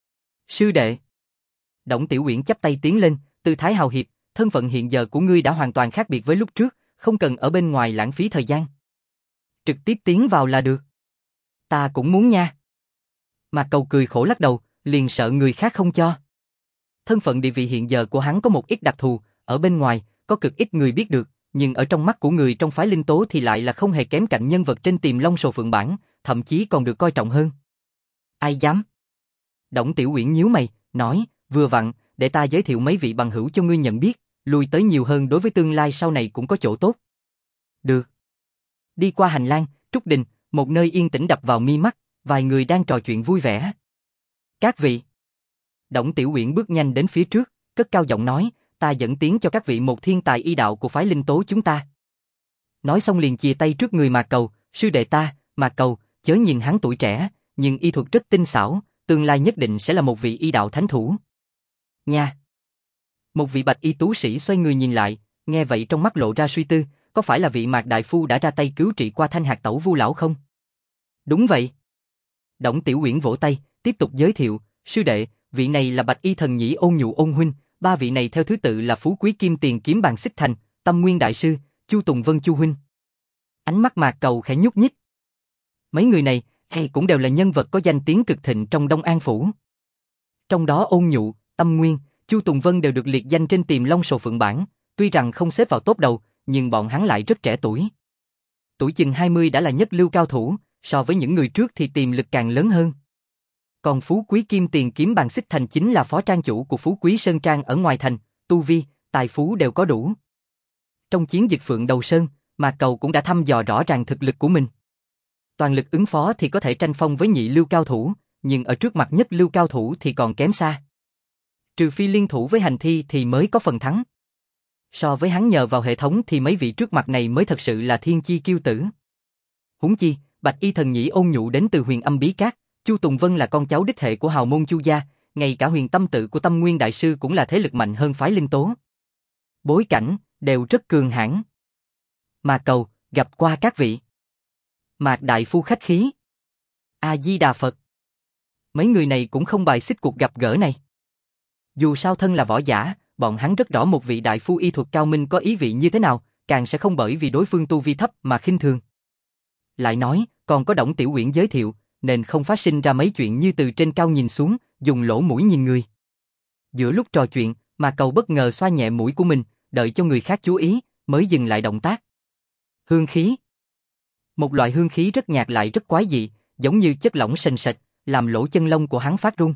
Sư đệ. Đổng Tiểu Uyển chắp tay tiến lên, tư thái hào hiệp, thân phận hiện giờ của ngươi đã hoàn toàn khác biệt với lúc trước, không cần ở bên ngoài lãng phí thời gian. Trực tiếp tiến vào là được. Ta cũng muốn nha. Mạc Cầu cười khổ lắc đầu, liền sợ người khác không cho. Thân phận địa vị hiện giờ của hắn có một ít đặc thù, ở bên ngoài, có cực ít người biết được, nhưng ở trong mắt của người trong phái Linh Tố thì lại là không hề kém cạnh nhân vật trên Tiềm Long Sồ Phượng Bảng, thậm chí còn được coi trọng hơn. Ai dám? Đổng Tiểu Uyển nhíu mày, nói, vừa vặn, để ta giới thiệu mấy vị bằng hữu cho ngươi nhận biết, lui tới nhiều hơn đối với tương lai sau này cũng có chỗ tốt. Được. Đi qua hành lang, Trúc Đình, một nơi yên tĩnh đập vào mi mắt, vài người đang trò chuyện vui vẻ. Các vị. Đổng Tiểu Uyển bước nhanh đến phía trước, cất cao giọng nói, ta dẫn tiến cho các vị một thiên tài y đạo của phái Linh Tố chúng ta. Nói xong liền chìa tay trước người Mạc Cầu, sư đệ ta, Mạc Cầu, chớ nhìn hắn tuổi trẻ, nhưng y thuật rất tinh xảo, tương lai nhất định sẽ là một vị y đạo thánh thủ. Nha. Một vị bạch y tú sĩ xoay người nhìn lại, nghe vậy trong mắt lộ ra suy tư, có phải là vị Mạc đại phu đã ra tay cứu trị qua Thanh Hạt Tẩu Vu lão không? Đúng vậy. Đổng Tiểu Uyển vỗ tay, tiếp tục giới thiệu, sư đệ, vị này là bạch y thần nhĩ Ôn Nhụ Ôn huynh, ba vị này theo thứ tự là Phú Quý Kim Tiền Kiếm Bàn Xích Thành, Tâm Nguyên đại sư, Chu Tùng Vân Chu huynh. Ánh mắt Mạc Cầu khẽ nhúc nhích. Mấy người này, cũng đều là nhân vật có danh tiếng cực thịnh trong Đông An phủ. Trong đó Ôn Nhụ, Tâm Nguyên, Chu Tùng Vân đều được liệt danh trên Tiềm Long Sồ Phượng Bảng, tuy rằng không xếp vào top đầu, nhưng bọn hắn lại rất trẻ tuổi. Tuổi chừng 20 đã là nhất lưu cao thủ, so với những người trước thì tiềm lực càng lớn hơn. Còn Phú Quý Kim Tiền Kiếm Bàn Xích Thành chính là phó trang chủ của Phú Quý Sơn Trang ở ngoài thành, tu vi, tài phú đều có đủ. Trong chiến dịch Phượng Đầu Sơn, Mạc Cầu cũng đã thăm dò rõ ràng thực lực của mình. Toàn lực ứng phó thì có thể tranh phong với nhị lưu cao thủ, nhưng ở trước mặt nhất lưu cao thủ thì còn kém xa. Trừ phi liên thủ với hành thi thì mới có phần thắng. So với hắn nhờ vào hệ thống thì mấy vị trước mặt này mới thật sự là thiên chi kiêu tử. Huống chi, bạch y thần nhĩ Ôn Nhụ đến từ Huyền Âm Bí Cát, Chu Tùng Vân là con cháu đích hệ của hào môn Chu gia, ngay cả Huyền Tâm tự của Tâm Nguyên đại sư cũng là thế lực mạnh hơn phái Linh Tố. Bối cảnh đều rất cường hãn. Mạc Cầu, gặp qua các vị. Mạc đại phu khách khí. A Di Đà Phật. Mấy người này cũng không bài xích cuộc gặp gỡ này. Dù sao thân là võ giả, bọn hắn rất rõ một vị đại phu y thuật cao minh có ý vị như thế nào, càng sẽ không bởi vì đối phương tu vi thấp mà khinh thường. Lại nói, còn có Đổng Tiểu Uyển giới thiệu, nên không phát sinh ra mấy chuyện như từ trên cao nhìn xuống, dùng lỗ mũi nhìn người. Giữa lúc trò chuyện, Mạc Cầu bất ngờ xoa nhẹ mũi của mình, đợi cho người khác chú ý, mới dừng lại động tác. Hương khí. Một loại hương khí rất nhạt lại rất quái dị, giống như chất lỏng sền sệt, làm lỗ chân lông của hắn phát run.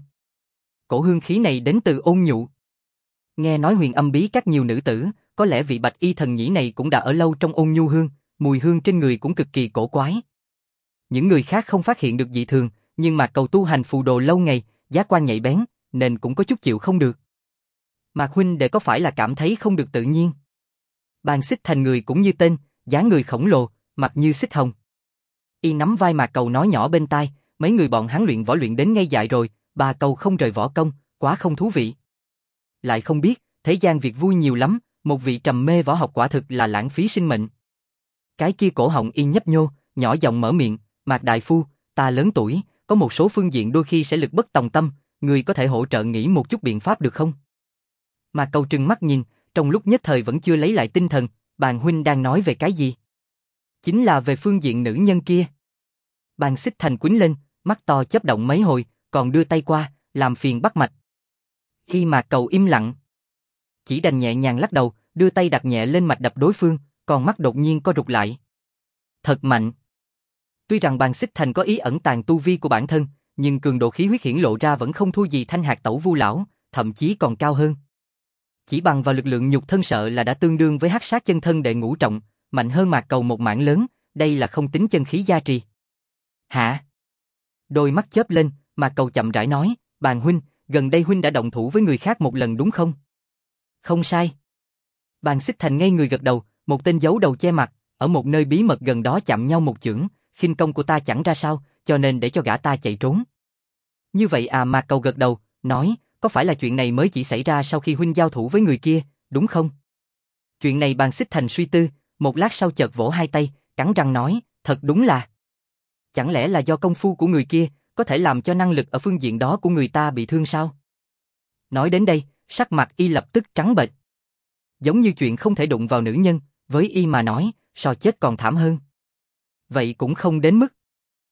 Cổ hương khí này đến từ Ôn Nhụ. Nghe nói Huyền Âm Bí Các nhiều nữ tử, có lẽ vị bạch y thần nhĩ này cũng đã ở lâu trong Ôn Nhu hương, mùi hương trên người cũng cực kỳ cổ quái. Những người khác không phát hiện được dị thường, nhưng Mạc Cầu tu hành phù đồ lâu ngày, giác quan nhạy bén, nên cũng có chút chịu không được. Mạc huynh đệ có phải là cảm thấy không được tự nhiên? Bàn Xích Thành người cũng như tên, dáng người khổng lồ, mặt như xích hồng. Y nắm vai Mạc Cầu nói nhỏ bên tai, mấy người bọn hắn luyện võ luyện đến ngây dại rồi, bà Cầu không rời võ công, quá không thú vị. Lại không biết, thế gian việc vui nhiều lắm, một vị trầm mê võ học quả thực là lãng phí sinh mệnh. Cái kia cổ họng Y nhấp nhô, nhỏ giọng mở miệng, Mạc đại phu, ta lớn tuổi, có một số phương diện đôi khi sẽ lực bất tòng tâm, người có thể hỗ trợ nghĩ một chút biện pháp được không? Mạc Cầu trừng mắt nhìn, trong lúc nhất thời vẫn chưa lấy lại tinh thần, Bàn huynh đang nói về cái gì? Chính là về phương diện nữ nhân kia. Bàn Xích Thành quýnh lên, mắt to chớp động mấy hồi, còn đưa tay qua, làm phiền bắt mạch. Khi Mạc Cầu im lặng, chỉ đành nhẹ nhàng lắc đầu, đưa tay đặt nhẹ lên mạch đập đối phương, còn mắt đột nhiên co rụt lại. Thật mạnh. Tuy rằng Bàn Xích Thành có ý ẩn tàng tu vi của bản thân, nhưng cường độ khí huyết hiển lộ ra vẫn không thua gì Thanh Hạt Tẩu Vu lão, thậm chí còn cao hơn. Chỉ bằng vào lực lượng nhục thân sợ là đã tương đương với hắc sát chân thân đệ ngũ trọng, mạnh hơn Mạc Cầu một mảng lớn, đây là không tính chân khí gia trì. Hả? Đôi mắt chớp lên, Mạc Cầu chậm rãi nói, Bàn huynh, gần đây huynh đã động thủ với người khác một lần đúng không? Không sai. Bàn Xích Thành ngây người gật đầu, một tên giấu đầu che mặt, ở một nơi bí mật gần đó chạm nhau một chưởng, khinh công của ta chẳng ra sao, cho nên để cho gã ta chạy trốn. Như vậy à? Mạc Cầu gật đầu, nói, có phải là chuyện này mới chỉ xảy ra sau khi huynh giao thủ với người kia, đúng không? Chuyện này Bàn Xích Thành suy tư, một lát sau chợt vỗ hai tay, cắn răng nói, thật đúng là. Chẳng lẽ là do công phu của người kia, có thể làm cho năng lực ở phương diện đó của người ta bị thương sao? Nói đến đây, sắc mặt y lập tức trắng bệch. Giống như chuyện không thể đụng vào nữ nhân, với y mà nói, so chết còn thảm hơn. Vậy cũng không đến mức.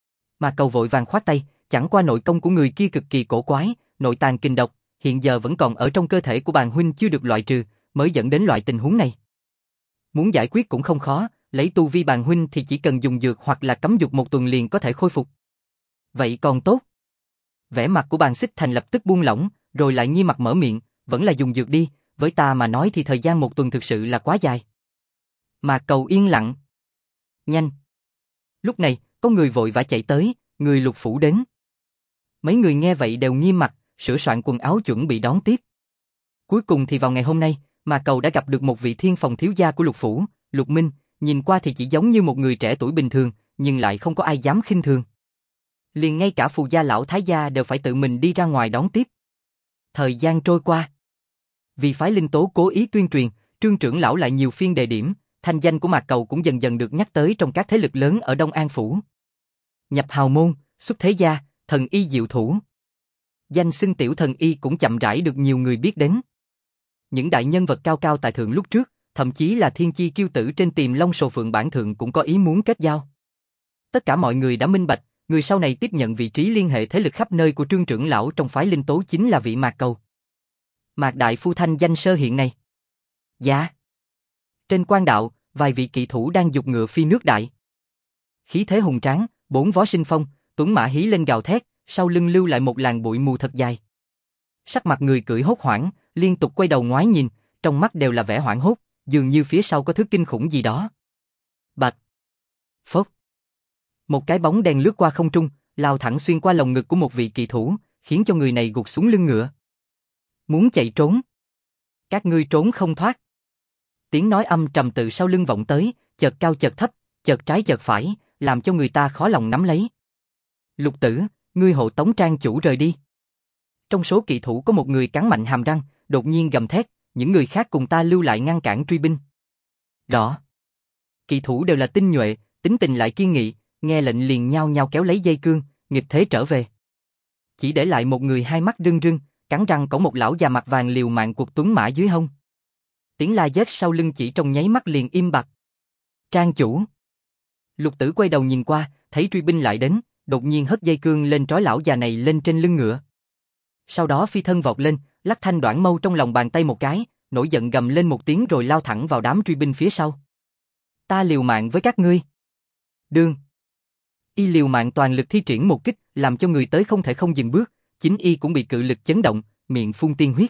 Mà Cầu vội vàng khoát tay, chẳng qua nội công của người kia cực kỳ cổ quái, nội tàn kình độc, hiện giờ vẫn còn ở trong cơ thể của Bàn huynh chưa được loại trừ, mới dẫn đến loại tình huống này. Muốn giải quyết cũng không khó, lấy tu vi Bàn huynh thì chỉ cần dùng dược hoặc là cấm dục 1 tuần liền có thể khôi phục. Vậy còn tốt. Vẻ mặt của Bàn Xích Thành lập tức buông lỏng, rồi lại nghiêm mặt mở miệng, vẫn là dùng dược đi, với ta mà nói thì thời gian 1 tuần thực sự là quá dài. Mà Cầu yên lặng. Nhanh. Lúc này, có người vội vã chạy tới, người Lục phủ đến. Mấy người nghe vậy đều nghiêm mặt, sửa soạn quần áo chuẩn bị đón tiếp. Cuối cùng thì vào ngày hôm nay, mà Cầu đã gặp được một vị thiên phòng thiếu gia của Lục phủ, Lục Minh, nhìn qua thì chỉ giống như một người trẻ tuổi bình thường, nhưng lại không có ai dám khinh thường. Liền ngay cả phù gia lão thái gia đều phải tự mình đi ra ngoài đón tiếp. Thời gian trôi qua. Vì phái Linh Tố cố ý tuyên truyền, Trương trưởng lão lại nhiều phiên đề điểm, thanh danh của Mạc Cầu cũng dần dần được nhắc tới trong các thế lực lớn ở Đông An phủ. Nhập hào môn, xuất thế gia, thần y diệu thủ. Danh xưng tiểu thần y cũng chậm rãi được nhiều người biết đến. Những đại nhân vật cao cao tại thượng lúc trước, thậm chí là thiên chi kiêu tử trên Tiềm Long Sồ Phượng bản thượng cũng có ý muốn kết giao. Tất cả mọi người đã minh bạch, người sau này tiếp nhận vị trí liên hệ thế lực khắp nơi của Trương trưởng lão trong phái Linh Tố chính là vị Mạc Cầu. Mạc đại phu thanh danh sơ hiện này. Dạ. Trên quan đạo, vài vị kỵ thủ đang giục ngựa phi nước đại. Khí thế hùng tráng, 4 vó sinh phong, tuấn mã hí lên gào thét, sau lưng lưu lại một làn bụi mù thật dài. Sắc mặt người cưỡi hốt hoảng, liên tục quay đầu ngoái nhìn, trong mắt đều là vẻ hoảng hốt, dường như phía sau có thứ kinh khủng gì đó. Bạch. Phốc. Một cái bóng đen lướt qua không trung, lao thẳng xuyên qua lồng ngực của một vị kỵ thủ, khiến cho người này gục xuống lưng ngựa. Muốn chạy trốn? Các ngươi trốn không thoát. Tiếng nói âm trầm từ sau lưng vọng tới, chợt cao chợt thấp, chợt trái chợt phải, làm cho người ta khó lòng nắm lấy. Lục tử, ngươi hộ tống trang chủ rời đi. Trong số kỵ thủ có một người cắn mạnh hàm răng, đột nhiên gầm thét, những người khác cùng ta lưu lại ngăn cản truy binh. Rõ. Kỵ thủ đều là tinh nhuệ, tính tình lại kiên nghị, nghe lệnh liền nhao nhao kéo lấy dây cương, nghịch thế trở về. Chỉ để lại một người hai mắt rưng rưng, cắn răng cõng một lão già mặt vàng liều mạng cuộc tuấn mã dưới hông. Tiếng la giết sau lưng chỉ trong nháy mắt liền im bặt. Trang chủ. Lục tử quay đầu nhìn qua, thấy truy binh lại đến, đột nhiên hất dây cương lên trói lão già này lên trên lưng ngựa. Sau đó phi thân vọt lên, lắc thanh đoạn mâu trong lòng bàn tay một cái, nổi giận gầm lên một tiếng rồi lao thẳng vào đám truy binh phía sau. Ta liều mạng với các ngươi. Đương. Y liều mạng toàn lực thi triển một kích, làm cho người tới không thể không dừng bước, chính y cũng bị cự lực chấn động, miệng phun tiên huyết.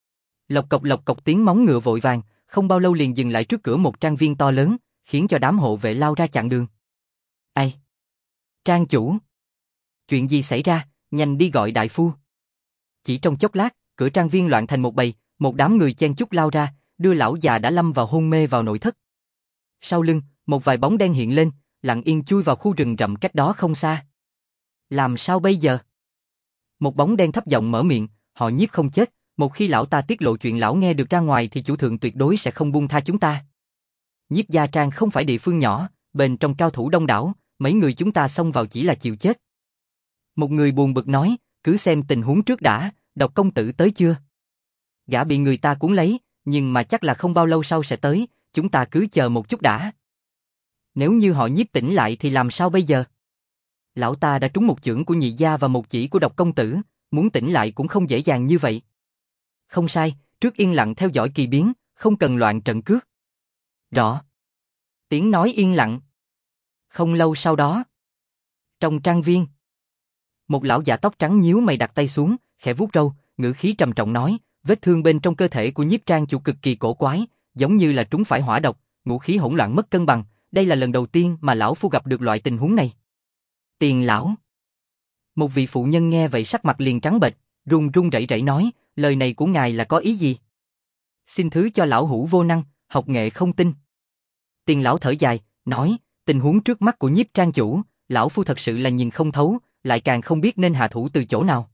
Lộc cộc tiếng móng ngựa vội vàng, không bao lâu liền dừng lại trước cửa một trang viên to lớn, khiến cho đám hộ vệ lao ra chặn đường. Ai? Trang chủ. Chuyện gì xảy ra, nhanh đi gọi đại phu. Chỉ trong chốc lát, cửa trang viên loạn thành một bầy, một đám người chen chúc lao ra, đưa lão già đã lâm vào hôn mê vào nội thất. Sau lưng, một vài bóng đen hiện lên, lặng yên chui vào khu rừng rậm cách đó không xa. Làm sao bây giờ? Một bóng đen thấp giọng mở miệng, họ Nhiếp không chết, một khi lão ta tiết lộ chuyện lão nghe được ra ngoài thì chủ thượng tuyệt đối sẽ không buông tha chúng ta. Nhiếp gia trang không phải địa phương nhỏ, bên trong cao thủ đông đảo, mấy người chúng ta xông vào chỉ là chịu chết. Một người buồn bực nói, cứ xem tình huống trước đã, Độc công tử tới chưa? Gã bị người ta cuốn lấy, nhưng mà chắc là không bao lâu sau sẽ tới, chúng ta cứ chờ một chút đã. Nếu như họ Nhiếp tỉnh lại thì làm sao bây giờ? Lão ta đã trúng một chưởng của nhị gia và một chỉ của Độc công tử, muốn tỉnh lại cũng không dễ dàng như vậy. Không sai, trước yên lặng theo dõi kỳ biến, không cần loạn trận cước. Rõ. Tiếng nói yên lặng. Không lâu sau đó, trong trang viên, một lão già tóc trắng nhíu mày đặt tay xuống, khẽ vuốt râu, ngữ khí trầm trọng nói, vết thương bên trong cơ thể của Nhiếp trang chủ cực kỳ cổ quái, giống như là trúng phải hỏa độc, ngũ khí hỗn loạn mất cân bằng, đây là lần đầu tiên mà lão phu gặp được loại tình huống này. Tiền lão. Một vị phụ nhân nghe vậy sắc mặt liền trắng bệch, run run rẩy rẩy nói, lời này của ngài là có ý gì? Xin thứ cho lão hữu vô năng, học nghệ không tinh. Tiền lão thở dài, nói, tình huống trước mắt của Nhiếp trang chủ, lão phu thật sự là nhìn không thấu, lại càng không biết nên hạ thủ từ chỗ nào.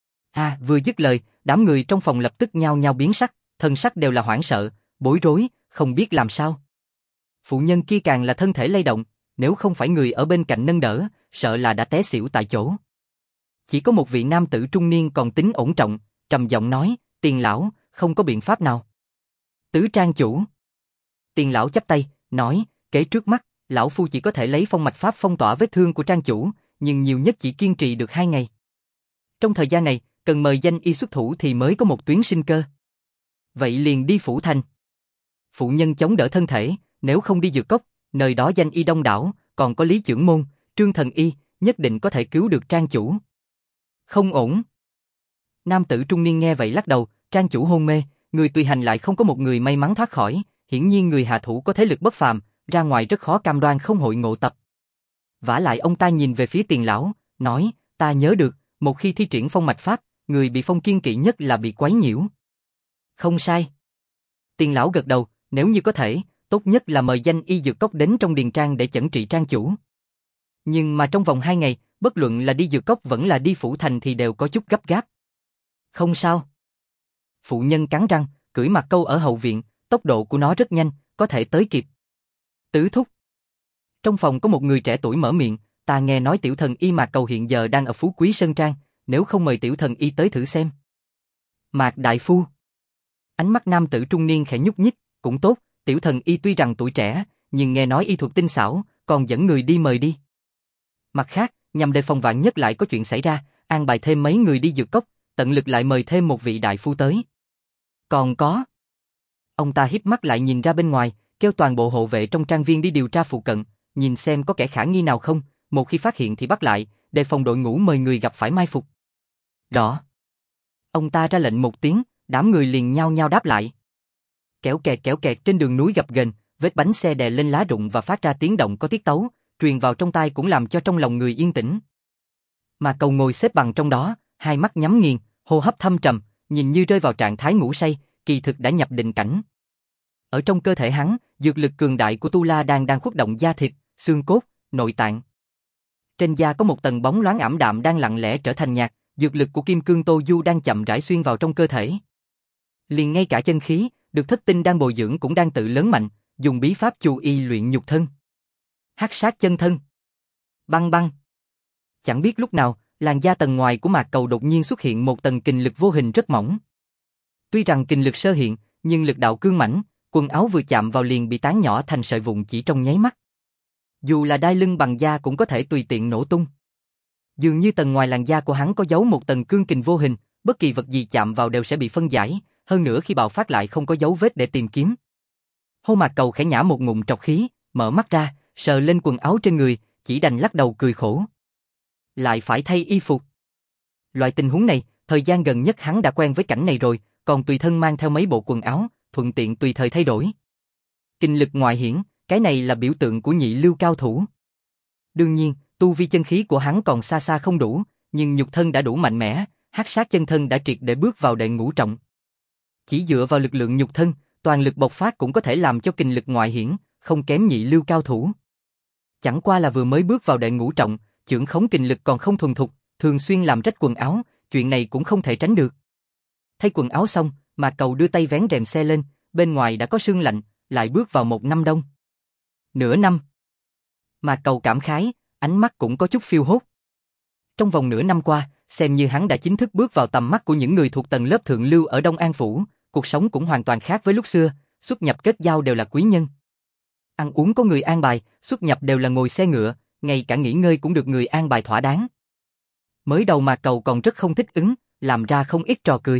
Vừa dứt lời, đám người trong phòng lập tức nhao nhao biến sắc, thân sắc đều là hoảng sợ, bối rối, không biết làm sao. Phụ nhân kia càng là thân thể lay động, nếu không phải người ở bên cạnh nâng đỡ, sợ là đã té xỉu tại chỗ. Chỉ có một vị nam tử trung niên còn tính ổn trọng, trầm giọng nói, Tiền lão, không có biện pháp nào. Tứ trang chủ. Tiền lão chắp tay, nói, kế trước mắt, lão phu chỉ có thể lấy phong mạch pháp phong tỏa vết thương của trang chủ, nhưng nhiều nhất chỉ kiên trì được 2 ngày. Trong thời gian này, cần mời danh y xuất thủ thì mới có một tuyến sinh cơ. Vậy liền đi phủ thành. Phụ nhân chống đỡ thân thể, nếu không đi dược cốc, nơi đó danh y đông đảo, còn có Lý Chưởng Môn, Trương Thần Y, nhất định có thể cứu được trang chủ. Không ổn. Nam tử trung niên nghe vậy lắc đầu, trang chủ hôn mê, người tùy hành lại không có một người may mắn thoát khỏi, hiển nhiên người hạ thủ có thế lực bất phàm, ra ngoài rất khó cam đoan không hội ngộ tập. Vả lại ông ta nhìn về phía Tiền lão, nói, ta nhớ được, một khi thi triển phong mạch pháp, người bị phong kiên kỵ nhất là bị quấy nhiễu. Không sai. Tiền lão gật đầu, nếu như có thể, tốt nhất là mời danh y dược cốc đến trong điền trang để chẩn trị trang chủ. Nhưng mà trong vòng 2 ngày, bất luận là đi dược cốc vẫn là đi phủ thành thì đều có chút gấp gáp. Không sao. Phụ nhân cắn răng, cưỡi mặt câu ở hậu viện, tốc độ của nó rất nhanh, có thể tới kịp. Tứ thúc. Trong phòng có một người trẻ tuổi mở miệng, ta nghe nói tiểu thần y Mạc Cầu hiện giờ đang ở Phú Quý Sơn Trang, nếu không mời tiểu thần y tới thử xem. Mạc đại phu. Ánh mắt nam tử trung niên khẽ nhúc nhích, cũng tốt, tiểu thần y tuy rằng tuổi trẻ, nhưng nghe nói y thuật tinh xảo, còn dẫn người đi mời đi. Mặt khác, nhằm đề phòng vạn nhất lại có chuyện xảy ra, an bài thêm mấy người đi dược cốc, tận lực lại mời thêm một vị đại phu tới. Còn có. Ông ta híp mắt lại nhìn ra bên ngoài, kêu toàn bộ hộ vệ trong trang viên đi điều tra phụ cận, nhìn xem có kẻ khả nghi nào không, một khi phát hiện thì bắt lại, đề phòng đội ngũ mời người gặp phải mai phục. Rõ. Ông ta ra lệnh một tiếng, đám người liền nhao nhao đáp lại. Kéo kẹt trên đường núi gập ghềnh, vết bánh xe đè lên lá rụng và phát ra tiếng động có tiết tấu, truyền vào trong tai cũng làm cho trong lòng người yên tĩnh. Mà Cầu ngồi xếp bằng trong đó, hai mắt nhắm nghiền, hô hấp thâm trầm, nhìn như rơi vào trạng thái ngủ say, kỳ thực đã nhập định cảnh. Ở trong cơ thể hắn, dược lực cường đại của Tu La đang khuất động da thịt, xương cốt, nội tạng. Trên da có một tầng bóng loáng ảm đạm đang lặng lẽ trở thành nhạt, dược lực của Kim Cương Tô Du đang chậm rãi xuyên vào trong cơ thể. Liền ngay cả chân khí, được thất tinh đang bồi dưỡng cũng đang tự lớn mạnh, dùng bí pháp chu y luyện nhục thân. Hắc sát chân thân. Băng băng. Chẳng biết lúc nào, làn da tầng ngoài của Mạc Cầu đột nhiên xuất hiện một tầng kình lực vô hình rất mỏng. Tuy rằng kình lực sơ hiện, nhưng lực đạo cương mãnh, quần áo vừa chạm vào liền bị tán nhỏ thành sợi vụn chỉ trong nháy mắt. Dù là đai lưng bằng da cũng có thể tùy tiện nổ tung. Dường như tầng ngoài làn da của hắn có giấu một tầng cương kình vô hình, bất kỳ vật gì chạm vào đều sẽ bị phân giải, hơn nữa khi bạo phát lại không có dấu vết để tìm kiếm. Hô Mạc Cầu khẽ nhả một ngụm trọc khí, mở mắt ra, sờ lên quần áo trên người, chỉ đành lắc đầu cười khổ. Lại phải thay y phục. Loại tình huống này, thời gian gần nhất hắn đã quen với cảnh này rồi, còn tùy thân mang theo mấy bộ quần áo, thuận tiện tùy thời thay đổi. Kinh lực ngoại hiển, cái này là biểu tượng của nhị lưu cao thủ. Đương nhiên, tu vi chân khí của hắn còn xa xa không đủ, nhưng nhục thân đã đủ mạnh mẽ, hắc sát chân thân đã triệt để bước vào đệ ngũ trọng. Chỉ dựa vào lực lượng nhục thân, toàn lực bộc phát cũng có thể làm cho kinh lực ngoại hiển, không kém nhị lưu cao thủ. Chẳng qua là vừa mới bước vào đệ ngũ trọng, chưởng khống kinh lực còn không thuần thục, thường xuyên làm rách quần áo, chuyện này cũng không thể tránh được. Thay quần áo xong, Mạc Cầu đưa tay vén rèm xe lên, bên ngoài đã có sương lạnh, lại bước vào một năm đông. Nửa năm. Mạc Cầu cảm khái, ánh mắt cũng có chút phiêu hốt. Trong vòng nửa năm qua, xem như hắn đã chính thức bước vào tầm mắt của những người thuộc tầng lớp thượng lưu ở Đông An Phủ, cuộc sống cũng hoàn toàn khác với lúc xưa, xuất nhập kết giao đều là quý nhân. Ăn uống có người an bài, xuất nhập đều là ngồi xe ngựa, ngay cả nghỉ ngơi cũng được người an bài thỏa đáng. Mới đầu Mạc Cầu còn rất không thích ứng, làm ra không ít trò cười.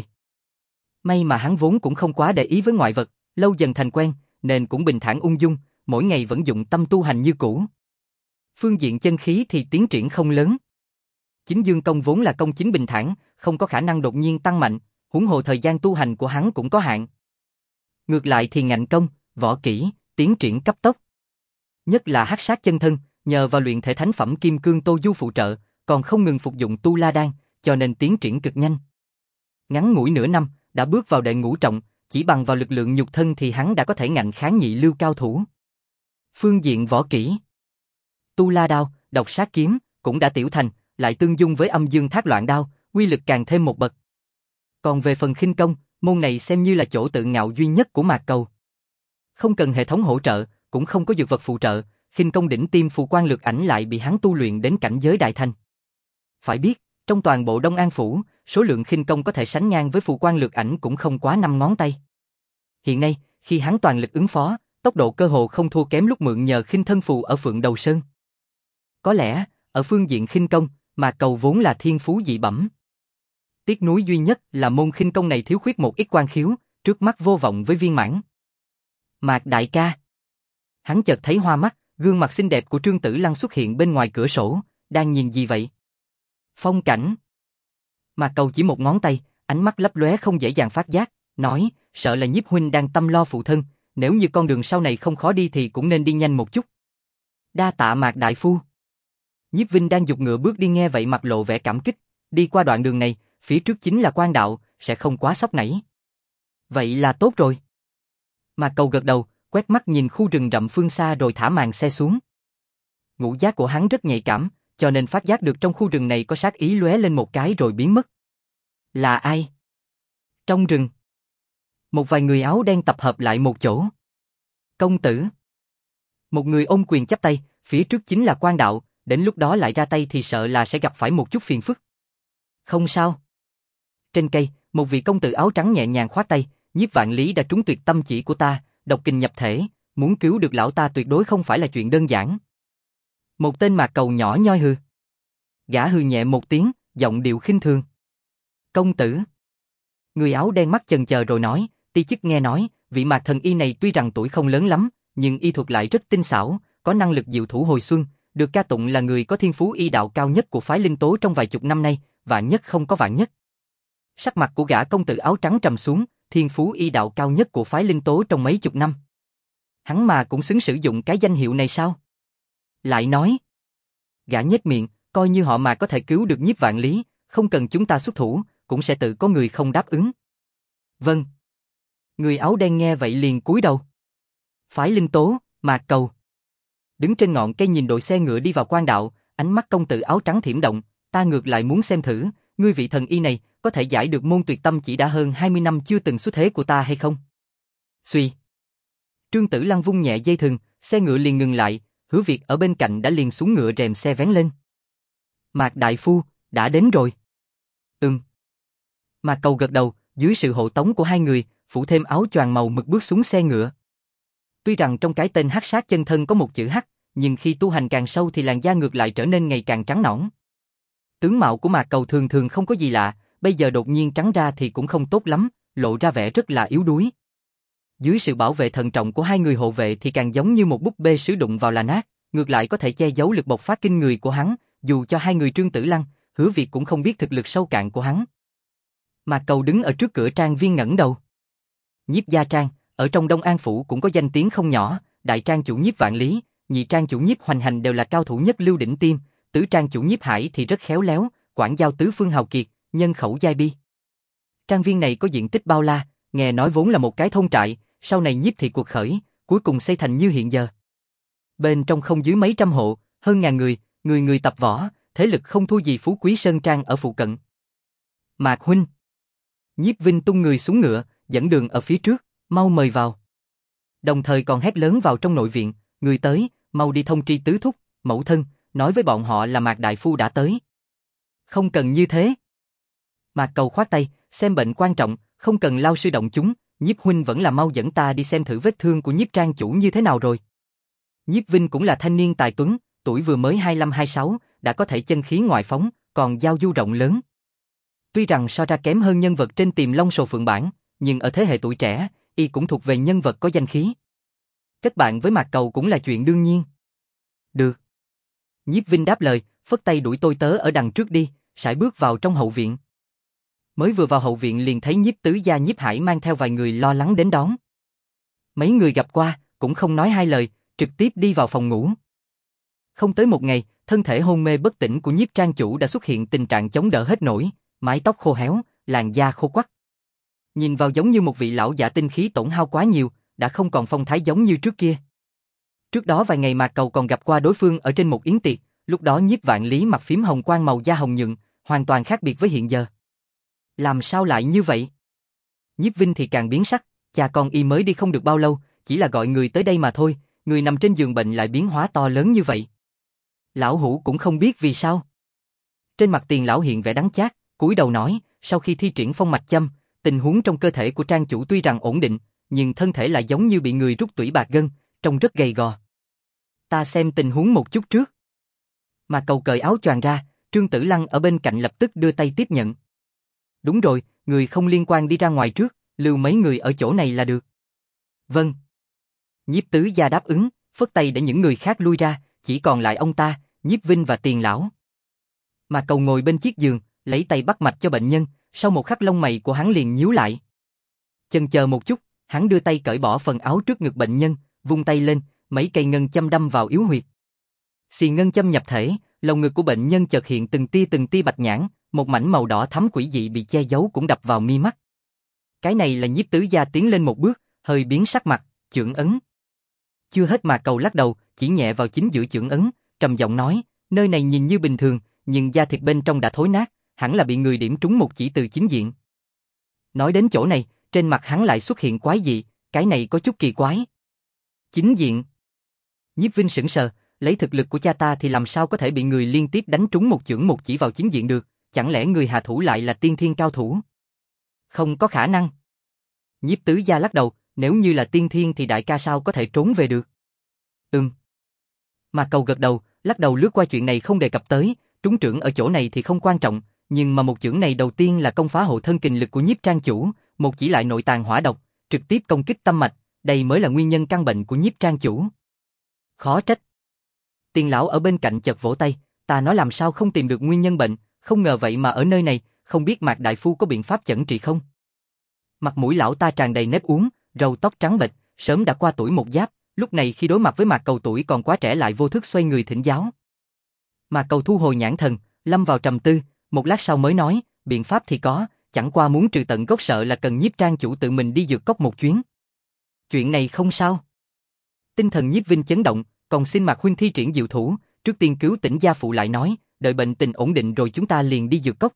May mà hắn vốn cũng không quá để ý với ngoại vật, lâu dần thành quen, nên cũng bình thản ung dung, mỗi ngày vẫn dụng tâm tu hành như cũ. Phương diện chân khí thì tiến triển không lớn. Chính dương công vốn là công chính bình thản, không có khả năng đột nhiên tăng mạnh, huống hồ thời gian tu hành của hắn cũng có hạn. Ngược lại thì ngạnh công, võ kỹ, tiến triển cấp tốc. Nhất là hắc sát chân thân, nhờ vào luyện thể thánh phẩm Kim Cương Tô Du phụ trợ, còn không ngừng phục dụng Tu La Đan, cho nên tiến triển cực nhanh. Ngắn ngủi nửa năm, đã bước vào đệ ngũ trọng, chỉ bằng vào lực lượng nhục thân thì hắn đã có thể ngạnh kháng nhị lưu cao thủ. Phương diện võ kỹ, Tu La Đao, Độc Sát Kiếm cũng đã tiểu thành, lại tương dung với Âm Dương Thác Loạn Đao, uy lực càng thêm một bậc. Còn về phần khinh công, môn này xem như là chỗ tự ngạo duy nhất của Mạc Cầu. Không cần hệ thống hỗ trợ, cũng không có dược vật phụ trợ, khinh công đỉnh tiêm phù quan lược ảnh lại bị hắn tu luyện đến cảnh giới đại thành. Phải biết, trong toàn bộ Đông An phủ, số lượng khinh công có thể sánh ngang với phù quan lược ảnh cũng không quá 5 ngón tay. Hiện nay, khi hắn toàn lực ứng phó, tốc độ cơ hồ không thua kém lúc mượn nhờ khinh thân phù ở Phượng Đầu Sơn. Có lẽ, ở phương diện khinh công, Mạc Cầu vốn là thiên phú dị bẩm. Tiếc nuối duy nhất là môn khinh công này thiếu khuyết một ít quan khiếu, trước mắt vô vọng với viên mãn. Mạc đại ca. Hắn chợt thấy hoa mắt, gương mặt xinh đẹp của Trương Tử Lăng xuất hiện bên ngoài cửa sổ, đang nhìn gì vậy? Phong cảnh. Mạc Cầu chỉ một ngón tay, ánh mắt lấp lóe không dễ dàng phát giác, nói, sợ là Nhiếp huynh đang tâm lo phụ thân, nếu như con đường sau này không khó đi thì cũng nên đi nhanh một chút. Đa tạ Mạc đại phu. Nhiếp Vinh đang giục ngựa bước đi nghe vậy mặt lộ vẻ cảm kích, đi qua đoạn đường này, phía trước chính là quan đạo, sẽ không quá sóc nảy. Vậy là tốt rồi. Mạc Cầu gật đầu, quét mắt nhìn khu rừng rậm phương xa rồi thả màn xe xuống. Ngũ giác của hắn rất nhạy cảm, cho nên phát giác được trong khu rừng này có sát ý lóe lên một cái rồi biến mất. Là ai? Trong rừng. Một vài người áo đen tập hợp lại một chỗ. Công tử. Một người ôm quyền chắp tay, phía trước chính là quan đạo, đến lúc đó lại ra tay thì sợ là sẽ gặp phải một chút phiền phức. Không sao. Trên cây, một vị công tử áo trắng nhẹ nhàng khoát tay, Nhiếp Vạn Lý đã trúng tuyệt tâm chỉ của ta, độc kình nhập thể, muốn cứu được lão ta tuyệt đối không phải là chuyện đơn giản. Một tên Mạc Cầu nhỏ nhoi hừ. Gã hừ nhẹ một tiếng, giọng điệu khinh thường. Công tử. Người áo đen mắt chần chờ rồi nói, ti chức nghe nói, vị Mạc thần y này tuy rằng tuổi không lớn lắm, nhưng y thuật lại rất tinh xảo, có năng lực diệu thủ hồi xuân, được ca tụng là người có thiên phú y đạo cao nhất của phái Linh Tố trong vài chục năm nay, vạn nhất không có vạn nhất. Sắc mặt của gã công tử áo trắng trầm xuống, thiên phú y đạo cao nhất của phái Linh Tố trong mấy chục năm. Hắn mà cũng xứng sử dụng cái danh hiệu này sao? Lại nói. Gã nhếch miệng, coi như họ mà có thể cứu được Nhiếp Vạn Lý, không cần chúng ta xuất thủ, cũng sẽ tự có người không đáp ứng. Vâng. Người áo đen nghe vậy liền cúi đầu. Phái Linh Tố, Mạc Cầu. Đứng trên ngọn cây nhìn đội xe ngựa đi vào quan đạo, ánh mắt công tử áo trắng thiểm động, ta ngược lại muốn xem thử, ngươi vị thần y này có thể giải được môn tuyệt tâm chỉ đã hơn 20 năm chưa từng xuất thế của ta hay không? Xuy. Trương Tử Lăng vung nhẹ dây thừng, xe ngựa liền ngừng lại, Hứa Việt ở bên cạnh đã liền xuống ngựa rèm xe vén lên. Mạc đại phu, đã đến rồi. Mạc Cầu gật đầu, dưới sự hộ tống của hai người, phủ thêm áo choàng màu mực bước xuống xe ngựa. Tuy rằng trong cái tên Hắc Sát chân thân có một chữ Hắc, nhưng khi tu hành càng sâu thì làn da ngược lại trở nên ngày càng trắng nõn. Tướng mạo của Mạc Cầu thường thường không có gì lạ, bây giờ đột nhiên trắng ra thì cũng không tốt lắm, lộ ra vẻ rất là yếu đuối. Dưới sự bảo vệ thận trọng của hai người hộ vệ thì càng giống như một búp bê sử đụng vào là nát, ngược lại có thể che giấu lực bộc phát kinh người của hắn, dù cho hai người Trương Tử Lăng, Hứa Việt cũng không biết thực lực sâu cạn của hắn. Mạc Cầu đứng ở trước cửa trang viên ngẩng đầu. Nhiếp gia trang, ở trong Đông An phủ cũng có danh tiếng không nhỏ, đại trang chủ Nhiếp Vạn Lý, nhị trang chủ Nhiếp Hoành Hành đều là cao thủ nhất lưu đỉnh tiêm, tứ trang chủ Nhiếp Hải thì rất khéo léo, quản giao tứ phương hào kiệt, nhân khẩu giai bi. Trang viên này có diện tích bao la, nghe nói vốn là một cái thôn trại, sau này Nhiếp thị cuộc khởi, cuối cùng xây thành như hiện giờ. Bên trong không dưới mấy trăm hộ, hơn ngàn người, người người tập võ, thế lực không thua gì Phú Quý Sơn Trang ở phụ cận. Mạc huynh. Nhiếp Vinh tung người xuống ngựa, dẫn đường ở phía trước, mau mời vào. Đồng thời còn hét lớn vào trong nội viện, người tới, mau đi thông tri tứ thúc, mẫu thân, nói với bọn họ là Mạc đại phu đã tới. Không cần như thế. Mạc Cầu khoát tay, xem bệnh quan trọng, không cần lao sư động chúng, Nhiếp huynh vẫn là mau dẫn ta đi xem thử vết thương của Nhiếp trang chủ như thế nào rồi. Nhiếp Vinh cũng là thanh niên tài tuấn, tuổi vừa mới 25-26, đã có thể chân khí ngoại phóng, còn giao du rộng lớn. Tuy rằng so ra kém hơn nhân vật trên Tiềm Long Sồ Phượng bản, nhưng ở thế hệ tuổi trẻ, y cũng thuộc về nhân vật có danh khí. Kết bạn với Mạc Cầu cũng là chuyện đương nhiên. Được. Nhiếp Vinh đáp lời, phất tay đuổi tôi tớ ở đằng trước đi, sải bước vào trong hậu viện. Mới vừa vào hậu viện liền thấy Nhiếp tứ gia Nhiếp Hải mang theo vài người lo lắng đến đón. Mấy người gặp qua, cũng không nói hai lời, trực tiếp đi vào phòng ngủ. Không tới một ngày, thân thể hôn mê bất tỉnh của Nhiếp trang chủ đã xuất hiện tình trạng chống đỡ hết nổi, mái tóc khô héo, làn da khô quắt. Nhìn vào giống như một vị lão giả tinh khí tổn hao quá nhiều, đã không còn phong thái giống như trước kia. Trước đó vài ngày Mạc Cầu còn gặp qua đối phương ở trên một yến tiệc, lúc đó Nhiếp Vạn Lý mặt phím hồng quang màu da hồng nhuận, hoàn toàn khác biệt với hiện giờ. Làm sao lại như vậy? Nhiếp Vinh thì càng biến sắc, cha con y mới đi không được bao lâu, chỉ là gọi người tới đây mà thôi, người nằm trên giường bệnh lại biến hóa to lớn như vậy. Lão Hủ cũng không biết vì sao. Trên mặt Tiền lão hiện vẻ đắng chát, cúi đầu nói, sau khi thi triển phong mạch châm, tình huống trong cơ thể của Trang chủ tuy rằng ổn định, nhưng thân thể lại giống như bị người rút tủy bạc gân, trông rất gầy gò. Ta xem tình huống một chút trước. Mà Cầu cởi áo choàng ra, Trương Tử Lăng ở bên cạnh lập tức đưa tay tiếp nhận. Đúng rồi, người không liên quan đi ra ngoài trước, lưu mấy người ở chỗ này là được. Vâng. Nhiếp Tứ Gia đáp ứng, phất tay để những người khác lui ra, chỉ còn lại ông ta, Nhiếp Vinh và Tiền lão. Mà Cầu ngồi bên chiếc giường, lấy tay bắt mạch cho bệnh nhân, sau một khắc lông mày của hắn liền nhíu lại. Chần chờ một chút, hắn đưa tay cởi bỏ phần áo trước ngực bệnh nhân, vung tay lên, mấy cây ngân châm đâm vào yếu huyệt. Xì ngân châm nhập thể, lồng ngực của bệnh nhân chợt hiện từng tia bạch nhãn, một mảnh màu đỏ thắm quỷ dị bị che giấu cũng đập vào mi mắt. Cái này là Nhiếp Tứ Gia tiến lên một bước, hơi biến sắc mặt, chưởng ấn. Chưa hết mà Cầu lắc đầu, chỉ nhẹ vào chính giữa chưởng ấn, trầm giọng nói, nơi này nhìn như bình thường, nhưng da thịt bên trong đã thối nát, hẳn là bị người điểm trúng một chỉ từ chính diện. Nói đến chỗ này, trên mặt hắn lại xuất hiện quái dị, cái này có chút kỳ quái. Chính diện. Nhiếp Vinh sững sờ, lấy thực lực của cha ta thì làm sao có thể bị người liên tiếp đánh trúng một chưởng một chỉ vào chính diện được, chẳng lẽ người hạ thủ lại là tiên thiên cao thủ? Không có khả năng. Nhiếp Tứ Gia lắc đầu, nếu như là tiên thiên thì đại ca sao có thể trốn về được? Mà Cầu gật đầu, lắc đầu lướt qua chuyện này không đề cập tới, trúng trưởng ở chỗ này thì không quan trọng, nhưng mà một chưởng này đầu tiên là công phá hộ thân kình lực của Nhiếp Trang chủ, một chỉ lại nội tàng hỏa độc, trực tiếp công kích tâm mạch, đây mới là nguyên nhân căn bệnh của Nhiếp Trang chủ. Khó trách. Tiền lão ở bên cạnh chợt vỗ tay, ta nói làm sao không tìm được nguyên nhân bệnh, không ngờ vậy mà ở nơi này, không biết Mạc đại phu có biện pháp chẩn trị không? Mặt mũi lão ta tràn đầy nếp uốn, râu tóc trắng bệch, sớm đã qua tuổi một giáp, lúc này khi đối mặt với Mạc Cầu tuổi còn quá trẻ lại vô thức xoay người thỉnh giáo. Mạc Cầu thu hồi nhãn thần, lâm vào trầm tư, một lát sau mới nói, biện pháp thì có, chẳng qua muốn trừ tận gốc sợ là cần Nhiếp Trang chủ tự mình đi dược cốc một chuyến. Chuyện này không sao. Tinh thần Nhiếp Vinh chấn động, còn xin Mạc huynh thi triển diệu thủ, trước tiên cứu tỉnh gia phụ lại nói, đợi bệnh tình ổn định rồi chúng ta liền đi dược cốc.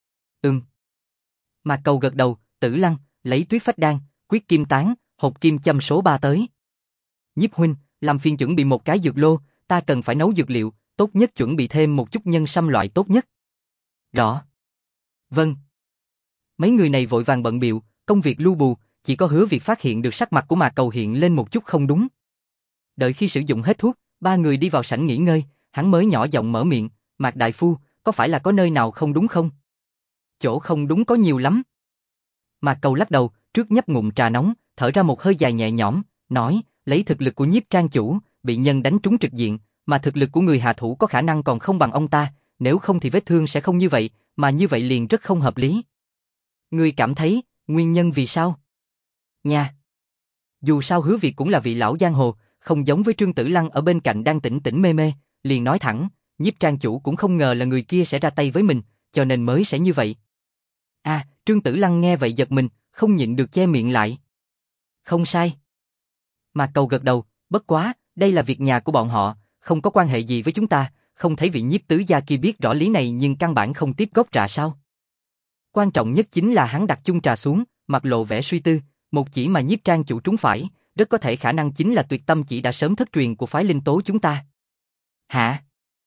Mạc Cầu gật đầu, Tử Lăng, lấy tuyết phách đan, quyết kim tán, hộp kim châm số 3 tới. Nhiếp huynh, làm phiền chuẩn bị một cái dược lô, ta cần phải nấu dược liệu, tốt nhất chuẩn bị thêm một chút nhân sâm loại tốt nhất. Rõ. Vâng. Mấy người này vội vàng bận bịu, công việc lu bù, chỉ có Hứa Việt phát hiện được sắc mặt của Mạc Cầu hiện lên một chút không đúng. Đợi khi sử dụng hết thuốc, ba người đi vào sảnh nghỉ ngơi, hắn mới nhỏ giọng mở miệng, Mạc đại phu, có phải là có nơi nào không đúng không? Chỗ không đúng có nhiều lắm. Mạc Cầu lắc đầu, trước nhấp ngụm trà nóng, thở ra một hơi dài nhẹ nhõm, nói, lấy thực lực của Nhiếp Trang chủ, bị nhân đánh trúng trực diện, mà thực lực của người hạ thủ có khả năng còn không bằng ông ta, nếu không thì vết thương sẽ không như vậy, mà như vậy liền rất không hợp lý. Ngươi cảm thấy, nguyên nhân vì sao? Nha. Dù sao Hứa Việt cũng là vị lão giang hồ, không giống với Trương Tử Lăng ở bên cạnh đang tỉnh tỉnh mê mê, liền nói thẳng, Nhiếp Trang chủ cũng không ngờ là người kia sẽ ra tay với mình, cho nên mới sẽ như vậy. Trương Tử Lăng nghe vậy giật mình, không nhịn được che miệng lại. Không sai. Mạc Cầu gật đầu, bất quá, đây là việc nhà của bọn họ, không có quan hệ gì với chúng ta, không thấy vị Nhiếp Tứ Gia kia biết rõ lý này nhưng căn bản không tiếp gốc trà sao. Quan trọng nhất chính là hắn đặt chung trà xuống, mặt lộ vẻ suy tư, một chỉ mà Nhiếp Trang chủ trúng phải, rất có thể khả năng chính là tuyệt tâm chỉ đã sớm thất truyền của phái linh tố chúng ta. Hả?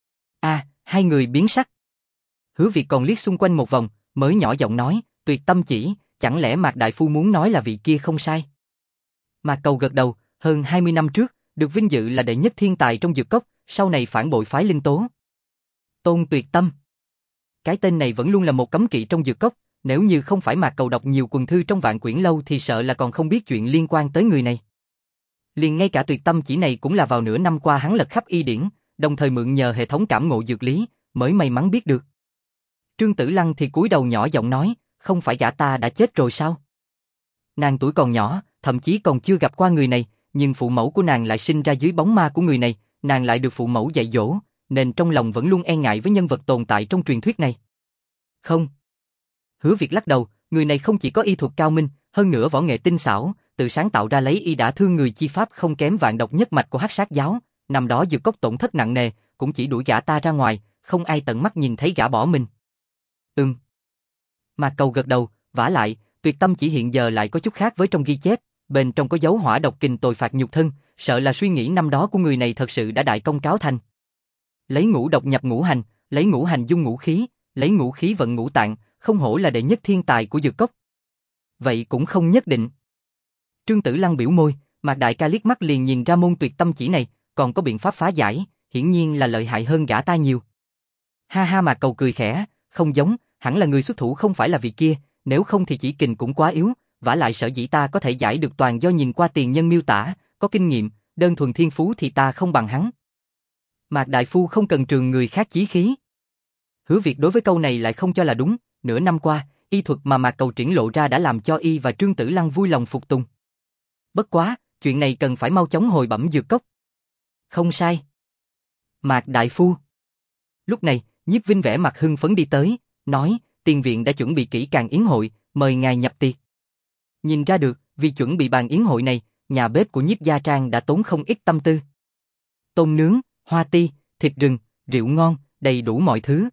Hai người biến sắc. Hứa Việt còn liếc xung quanh một vòng, mới nhỏ giọng nói, tuyệt tâm chỉ, chẳng lẽ Mạc đại phu muốn nói là vị kia không sai? Mạc Cầu gật đầu, hơn 20 năm trước, được vinh dự là đệ nhất thiên tài trong dược cốc, sau này phản bội phái linh tố. Tôn Tuyệt Tâm. Cái tên này vẫn luôn là một cấm kỵ trong dược cốc, nếu như không phải Mạc Cầu đọc nhiều quần thư trong Vạn Quyển lâu thì sợ là còn không biết chuyện liên quan tới người này. Liền ngay cả tuyệt tâm chỉ này cũng là vào nửa năm qua hắn lật khắp y điển, đồng thời mượn nhờ hệ thống cảm ngộ dược lý, mới may mắn biết được. Trương Tử Lăng thì cúi đầu nhỏ giọng nói, không phải gã ta đã chết rồi sao? Nàng tuổi còn nhỏ, thậm chí còn chưa gặp qua người này, nhưng phụ mẫu của nàng lại sinh ra dưới bóng ma của người này, nàng lại được phụ mẫu dạy dỗ, nên trong lòng vẫn luôn e ngại với nhân vật tồn tại trong truyền thuyết này. Không. Hứa Việt lắc đầu, người này không chỉ có y thuật cao minh, hơn nữa võ nghệ tinh xảo, tự sáng tạo ra lấy y đã thương người chi pháp không kém vạn độc nhất mạch của Hắc Sát giáo, năm đó dược cốc tổn thất nặng nề, cũng chỉ đuổi gã ta ra ngoài, không ai tận mắt nhìn thấy gã bỏ mình. Mạc Cầu gật đầu, vả lại, tuyệt tâm chỉ hiện giờ lại có chút khác với trong ghi chép, bên trong có dấu hỏa độc kình tồi phạt nhục thân, Sợ là suy nghĩ năm đó của người này thật sự đã đại công cáo thành. Lấy ngũ độc nhập ngũ hành, lấy ngũ hành dung ngũ khí, lấy ngũ khí vận ngũ tạng, không hổ là đệ nhất thiên tài của dược cốc. Vậy cũng không nhất định. Trương Tử Lăng biểu môi, Mạc đại ca liếc mắt liền nhìn ra môn tuyệt tâm chỉ này, còn có biện pháp phá giải, hiển nhiên là lợi hại hơn gã ta nhiều. Ha ha, Mạc Cầu cười khẽ, không giống, hẳn là người xuất thủ không phải là vị kia, nếu không thì chỉ kình cũng quá yếu, vả lại sở dĩ ta có thể giải được toàn do nhìn qua tiền nhân miêu tả, có kinh nghiệm, đơn thuần thiên phú thì ta không bằng hắn. Mạc đại phu không cần trường người khác chí khí. Hứa Việt đối với câu này lại không cho là đúng, nửa năm qua, y thuật mà Mạc Cầu triển lộ ra đã làm cho y và Trương Tử Lăng vui lòng phục tùng. Bất quá, chuyện này cần phải mau chóng hồi bẩm dược cốc. Không sai. Mạc đại phu. Lúc này, Nhiếp Vinh vẻ mặt hưng phấn đi tới, nói, tiền viện đã chuẩn bị kỹ càng yến hội, mời ngài nhập tiệc. Nhìn ra được, vì chuẩn bị bàn yến hội này, nhà bếp của Nhiếp gia trang đã tốn không ít tâm tư. Tôm nướng, hoa ti, thịt rừng, rượu ngon, đầy đủ mọi thứ.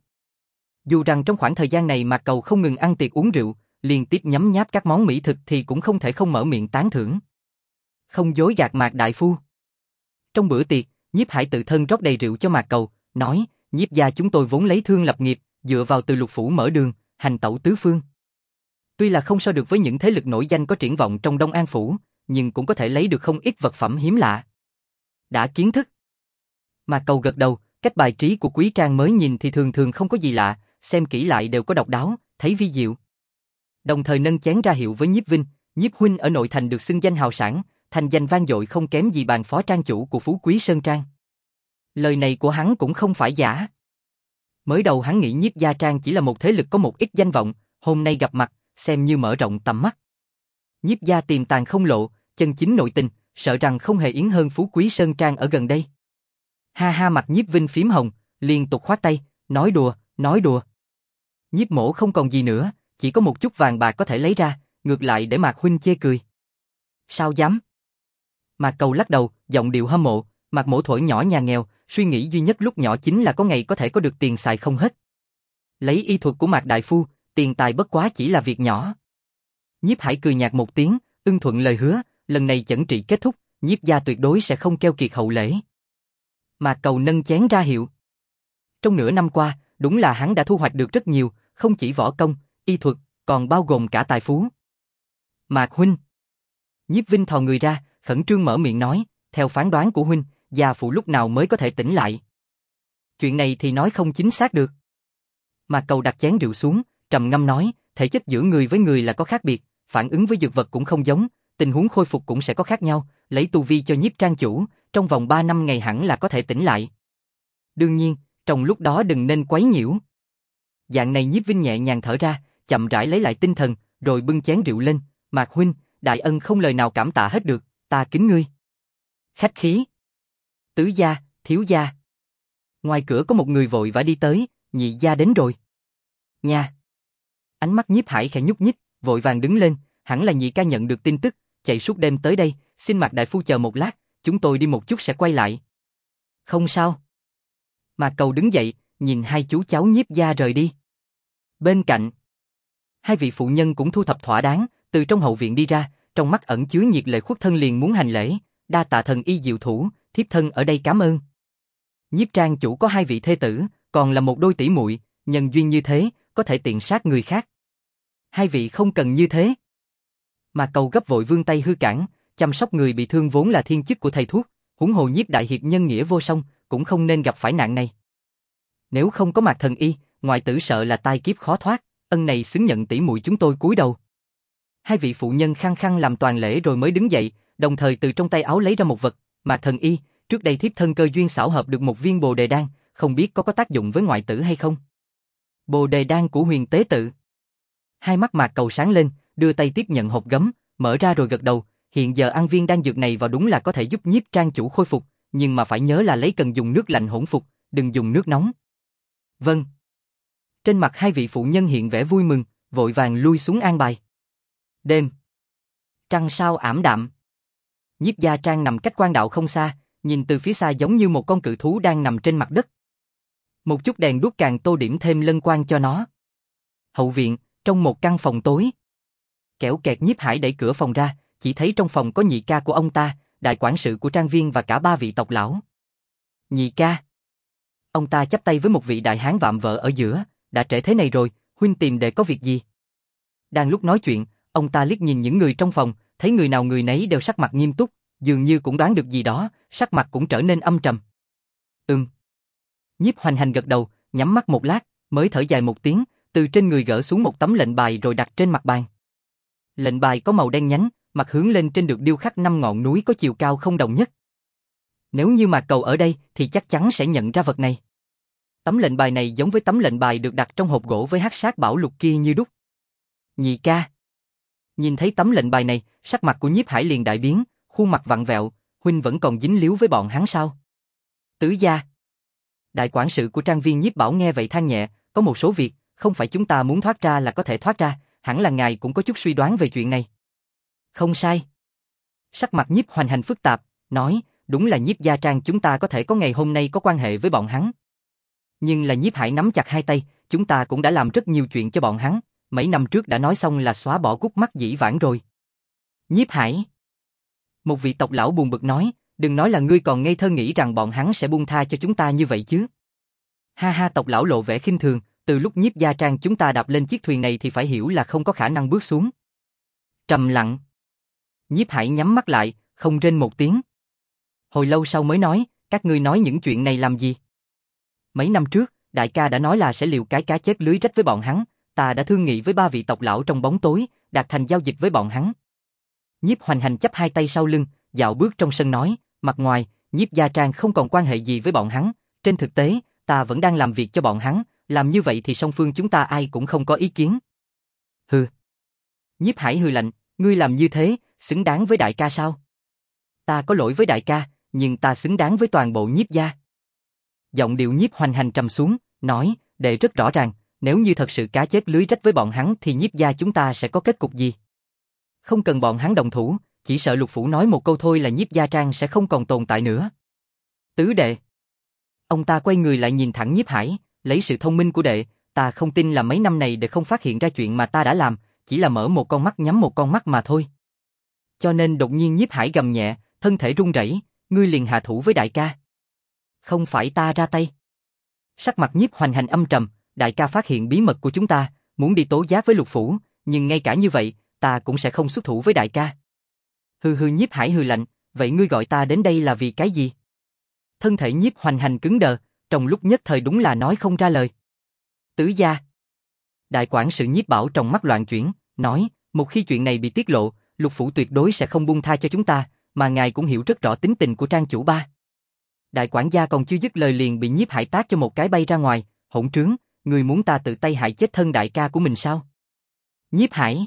Dù rằng trong khoảng thời gian này Mạc Cầu không ngừng ăn tiệc uống rượu, liên tiếp nhấm nháp các món mỹ thực thì cũng không thể không mở miệng tán thưởng. Không dối gạt Mạc đại phu. Trong bữa tiệc, Nhiếp Hải tự thân rót đầy rượu cho Mạc Cầu, nói, Nhiếp gia chúng tôi vốn lấy thương lập nghiệp, dựa vào từ lục phủ mở đường, hành tẩu tứ phương. Tuy là không so được với những thế lực nổi danh có triển vọng trong Đông An phủ, nhưng cũng có thể lấy được không ít vật phẩm hiếm lạ. Đã kiến thức. Mạc Cầu gật đầu, cách bài trí của Quý Trang mới nhìn thì thường thường không có gì lạ, xem kỹ lại đều có độc đáo, thấy vi diệu. Đồng thời nâng chén ra hiệu với Nhiếp Vinh, Nhiếp huynh ở nội thành được xưng danh hào sản, thành danh vang dội không kém gì bàn phó trang chủ của Phú Quý Sơn Trang. Lời này của hắn cũng không phải giả. Mới đầu hắn nghĩ Nhiếp gia trang chỉ là một thế lực có một ít danh vọng, hôm nay gặp mặt, xem như mở rộng tầm mắt. Nhiếp gia tiềm tàng không lộ, chân chính nội tình, sợ rằng không hề yến hơn Phú Quý Sơn Trang ở gần đây. Ha ha, mặt Nhiếp Vinh phím hồng, liên tục khoát tay, nói đùa, nói đùa. Nhiếp mổ không còn gì nữa, chỉ có một chút vàng bạc có thể lấy ra, ngược lại để Mạc huynh chê cười. Sao dám? Mạc Cầu lắc đầu, giọng điệu hâm mộ, Mạc mổ thổi nhỏ nhà nghèo, suy nghĩ duy nhất lúc nhỏ chính là có ngày có thể có được tiền xài không hết. Lấy y thuật của Mạc đại phu, tiền tài bất quá chỉ là việc nhỏ. Nhiếp Hải cười nhạt một tiếng, ưng thuận lời hứa, lần này chẩn trị kết thúc, Nhiếp gia tuyệt đối sẽ không keo kiệt hậu lễ. Mạc Cầu nâng chén ra hiệu. Trong nửa năm qua, đúng là hắn đã thu hoạch được rất nhiều, không chỉ võ công, y thuật, còn bao gồm cả tài phú. Mạc huynh. Nhiếp Vinh thò người ra, khẩn trương mở miệng nói, theo phán đoán của huynh, gia phụ lúc nào mới có thể tỉnh lại? Chuyện này thì nói không chính xác được. Mạc Cầu đặt chén rượu xuống, trầm ngâm nói, thể chất giữa người với người là có khác biệt, phản ứng với dược vật cũng không giống, tình huống khôi phục cũng sẽ có khác nhau, lấy tu vi cho Nhiếp trang chủ, trong vòng 3 năm ngày hẳn là có thể tỉnh lại. Đương nhiên, trong lúc đó đừng nên quấy nhiễu. Dạng này Nhiếp Vinh nhẹ nhàng thở ra, chậm rãi lấy lại tinh thần, rồi bưng chén rượu lên, Mạc huynh, đại ân không lời nào cảm tạ hết được, ta kính ngươi. Khách khí. Tứ gia, thiếu gia. Ngoài cửa có một người vội vã đi tới, nhị gia đến rồi. Nha. Ánh mắt Nhiếp Hải khẽ nhúc nhích, vội vàng đứng lên, hẳn là nhị ca nhận được tin tức, chạy suốt đêm tới đây, xin Mạc đại phu chờ một lát, chúng tôi đi một chút sẽ quay lại. Không sao. Mạc Cầu đứng dậy, nhìn hai chú cháu Nhiếp gia rời đi. Bên cạnh, hai vị phụ nhân cũng thu thập thỏa đáng, từ trong hậu viện đi ra, trong mắt ẩn chứa nhiệt lệ, khuất thân liền muốn hành lễ, đa tạ thần y diệu thủ, thiếp thân ở đây cảm ơn. Nhiếp trang chủ có hai vị thê tử, còn là một đôi tỷ muội, nhân duyên như thế, có thể tiện sát người khác. Hai vị không cần như thế. Mạc Cầu gấp vội vươn tay hư cản, chăm sóc người bị thương vốn là thiên chức của thầy thuốc, huống hồ Nhiếp đại hiệp nhân nghĩa vô song, cũng không nên gặp phải nạn này. Nếu không có Mạc thần y, ngoại tử sợ là tai kiếp khó thoát, ân này xứng nhận tỷ muội chúng tôi cúi đầu. Hai vị phụ nhân khăng khăng làm toàn lễ rồi mới đứng dậy, đồng thời từ trong tay áo lấy ra một vật, Mạc thần y, trước đây thiếp thân cơ duyên xảo hợp được một viên bồ đề đan, không biết có tác dụng với ngoại tử hay không. Bồ đề đan của Huyền Tế Tự. Hai mắt Mạc Cầu sáng lên, đưa tay tiếp nhận hộp gấm, mở ra rồi gật đầu, hiện giờ ăn viên đan dược này vào đúng là có thể giúp Nhiếp trang chủ khôi phục, nhưng mà phải nhớ là lấy cần dùng nước lạnh hỗn phục, đừng dùng nước nóng. Vâng. Trên mặt hai vị phụ nhân hiện vẻ vui mừng, vội vàng lui xuống an bài. Đêm. Trăng sao ảm đạm. Nhiếp gia trang nằm cách quan đạo không xa, nhìn từ phía xa giống như một con cự thú đang nằm trên mặt đất. Một chút đèn đuốc càng tô điểm thêm lân quang cho nó. Hậu viện, trong một căn phòng tối. Kẻo kẹt Nhiếp Hải đẩy cửa phòng ra, chỉ thấy trong phòng có nhị ca của ông ta, đại quản sự của trang viên và cả ba vị tộc lão. Nhị ca. Ông ta chắp tay với một vị đại hán vạm vỡ ở giữa, đã trễ thế này rồi, huynh tìm đệ có việc gì? Đang lúc nói chuyện, ông ta liếc nhìn những người trong phòng, thấy người nào người nấy đều sắc mặt nghiêm túc, dường như cũng đoán được gì đó, sắc mặt cũng trở nên âm trầm. Nhiếp Hoành Hành gật đầu, nhắm mắt một lát, mới thở dài một tiếng, từ trên người gỡ xuống một tấm lệnh bài rồi đặt trên mặt bàn. Lệnh bài có màu đen nhánh, mặt hướng lên trên được điêu khắc 5 ngọn núi có chiều cao không đồng nhất. Nếu như Mạc Cầu ở đây thì chắc chắn sẽ nhận ra vật này. Tấm lệnh bài này giống với tấm lệnh bài được đặt trong hộp gỗ với hắc sát bảo lục kia như đúc. Nhị ca. Nhìn thấy tấm lệnh bài này, sắc mặt của Nhiếp Hải liền đại biến, khuôn mặt vặn vẹo, huynh vẫn còn dính líu với bọn hắn sao? Tứ gia. Đại quản sự của trang viên Nhiếp Bảo nghe vậy than nhẹ, có một số việc, không phải chúng ta muốn thoát ra là có thể thoát ra, hẳn là ngài cũng có chút suy đoán về chuyện này. Không sai. Sắc mặt Nhiếp Hoành Hành phức tạp, nói, đúng là Nhiếp gia trang chúng ta có thể có ngày hôm nay có quan hệ với bọn hắn. Nhưng là Nhiếp Hải nắm chặt hai tay, chúng ta cũng đã làm rất nhiều chuyện cho bọn hắn, mấy năm trước đã nói xong là xóa bỏ cút mắt dĩ vãng rồi. Nhiếp Hải. Một vị tộc lão buồn bực nói, đừng nói là ngươi còn ngây thơ nghĩ rằng bọn hắn sẽ buông tha cho chúng ta như vậy chứ. Ha ha, tộc lão lộ vẻ khinh thường, từ lúc Nhiếp gia trang chúng ta đạp lên chiếc thuyền này thì phải hiểu là không có khả năng bước xuống. Trầm lặng. Nhiếp Hải nhắm mắt lại, không rên một tiếng. Hồi lâu sau mới nói, các ngươi nói những chuyện này làm gì? Mấy năm trước, đại ca đã nói là sẽ liều cái cá chết lưới rách với bọn hắn, ta đã thương nghị với ba vị tộc lão trong bóng tối, đạt thành giao dịch với bọn hắn. Nhiếp Hoành Hành chắp hai tay sau lưng, dạo bước trong sân nói, mặt ngoài, Nhiếp gia trang không còn quan hệ gì với bọn hắn, trên thực tế, ta vẫn đang làm việc cho bọn hắn, làm như vậy thì song phương chúng ta ai cũng không có ý kiến. Hừ. Nhiếp Hải hừ lạnh, ngươi làm như thế, xứng đáng với đại ca sao? Ta có lỗi với đại ca, nhưng ta xứng đáng với toàn bộ Nhiếp gia. Giọng điệu Nhiếp Hoành Hành trầm xuống, nói, đệ rất rõ ràng, nếu như thật sự cá chết lưới rách với bọn hắn thì Nhiếp gia chúng ta sẽ có kết cục gì? Không cần bọn hắn đồng thủ, chỉ sợ Lục Phủ nói một câu thôi là Nhiếp gia trang sẽ không còn tồn tại nữa. Tứ đệ. Ông ta quay người lại nhìn thẳng Nhiếp Hải, lấy sự thông minh của đệ, ta không tin là mấy năm này đệ không phát hiện ra chuyện mà ta đã làm, chỉ là mở một con mắt nhắm một con mắt mà thôi. Cho nên đột nhiên Nhiếp Hải gầm nhẹ, thân thể run rẩy, ngươi liền hạ thủ với đại ca. Không phải ta ra tay. Sắc mặt Nhiếp Hoành Hành âm trầm, đại ca phát hiện bí mật của chúng ta, muốn đi tố giác với Lục Phủ, nhưng ngay cả như vậy, ta cũng sẽ không xuất thủ với đại ca. Hừ hừ. Nhiếp Hải hừ lạnh, vậy ngươi gọi ta đến đây là vì cái gì? Thân thể Nhiếp Hoành Hành cứng đờ, trong lúc nhất thời đúng là nói không ra lời. Tứ gia. Đại quản sự Nhiếp Bảo trong mắt loạn chuyển, nói, một khi chuyện này bị tiết lộ, Lục Phủ tuyệt đối sẽ không buông tha cho chúng ta, mà ngài cũng hiểu rất rõ tính tình của trang chủ ba. Đại quản gia còn chưa dứt lời liền bị Nhiếp Hải tát cho một cái bay ra ngoài, hỗn trướng, ngươi muốn ta tự tay hại chết thân đại ca của mình sao? Nhiếp Hải.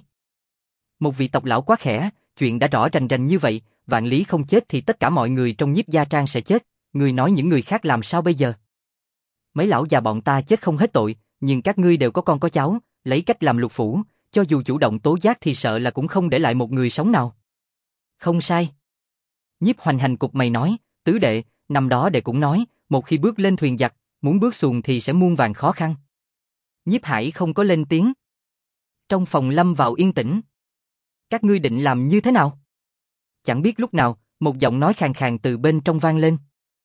Một vị tộc lão quá khẽ, chuyện đã rõ rành rành như vậy, vạn lý không chết thì tất cả mọi người trong Nhiếp gia trang sẽ chết, ngươi nói những người khác làm sao bây giờ? Mấy lão già bọn ta chết không hết tội, nhưng các ngươi đều có con có cháu, lấy cách làm Lục Phủ, cho dù chủ động tố giác thì sợ là cũng không để lại một người sống nào. Không sai. Nhiếp Hoành Hành cục mày nói, tứ đệ, năm đó đệ cũng nói, một khi bước lên thuyền giặc, muốn bước xuồng thì sẽ muôn vàn khó khăn. Nhiếp Hải không có lên tiếng. Trong phòng lâm vào yên tĩnh. Các ngươi định làm như thế nào? Chẳng biết lúc nào, một giọng nói khàn khàn từ bên trong vang lên.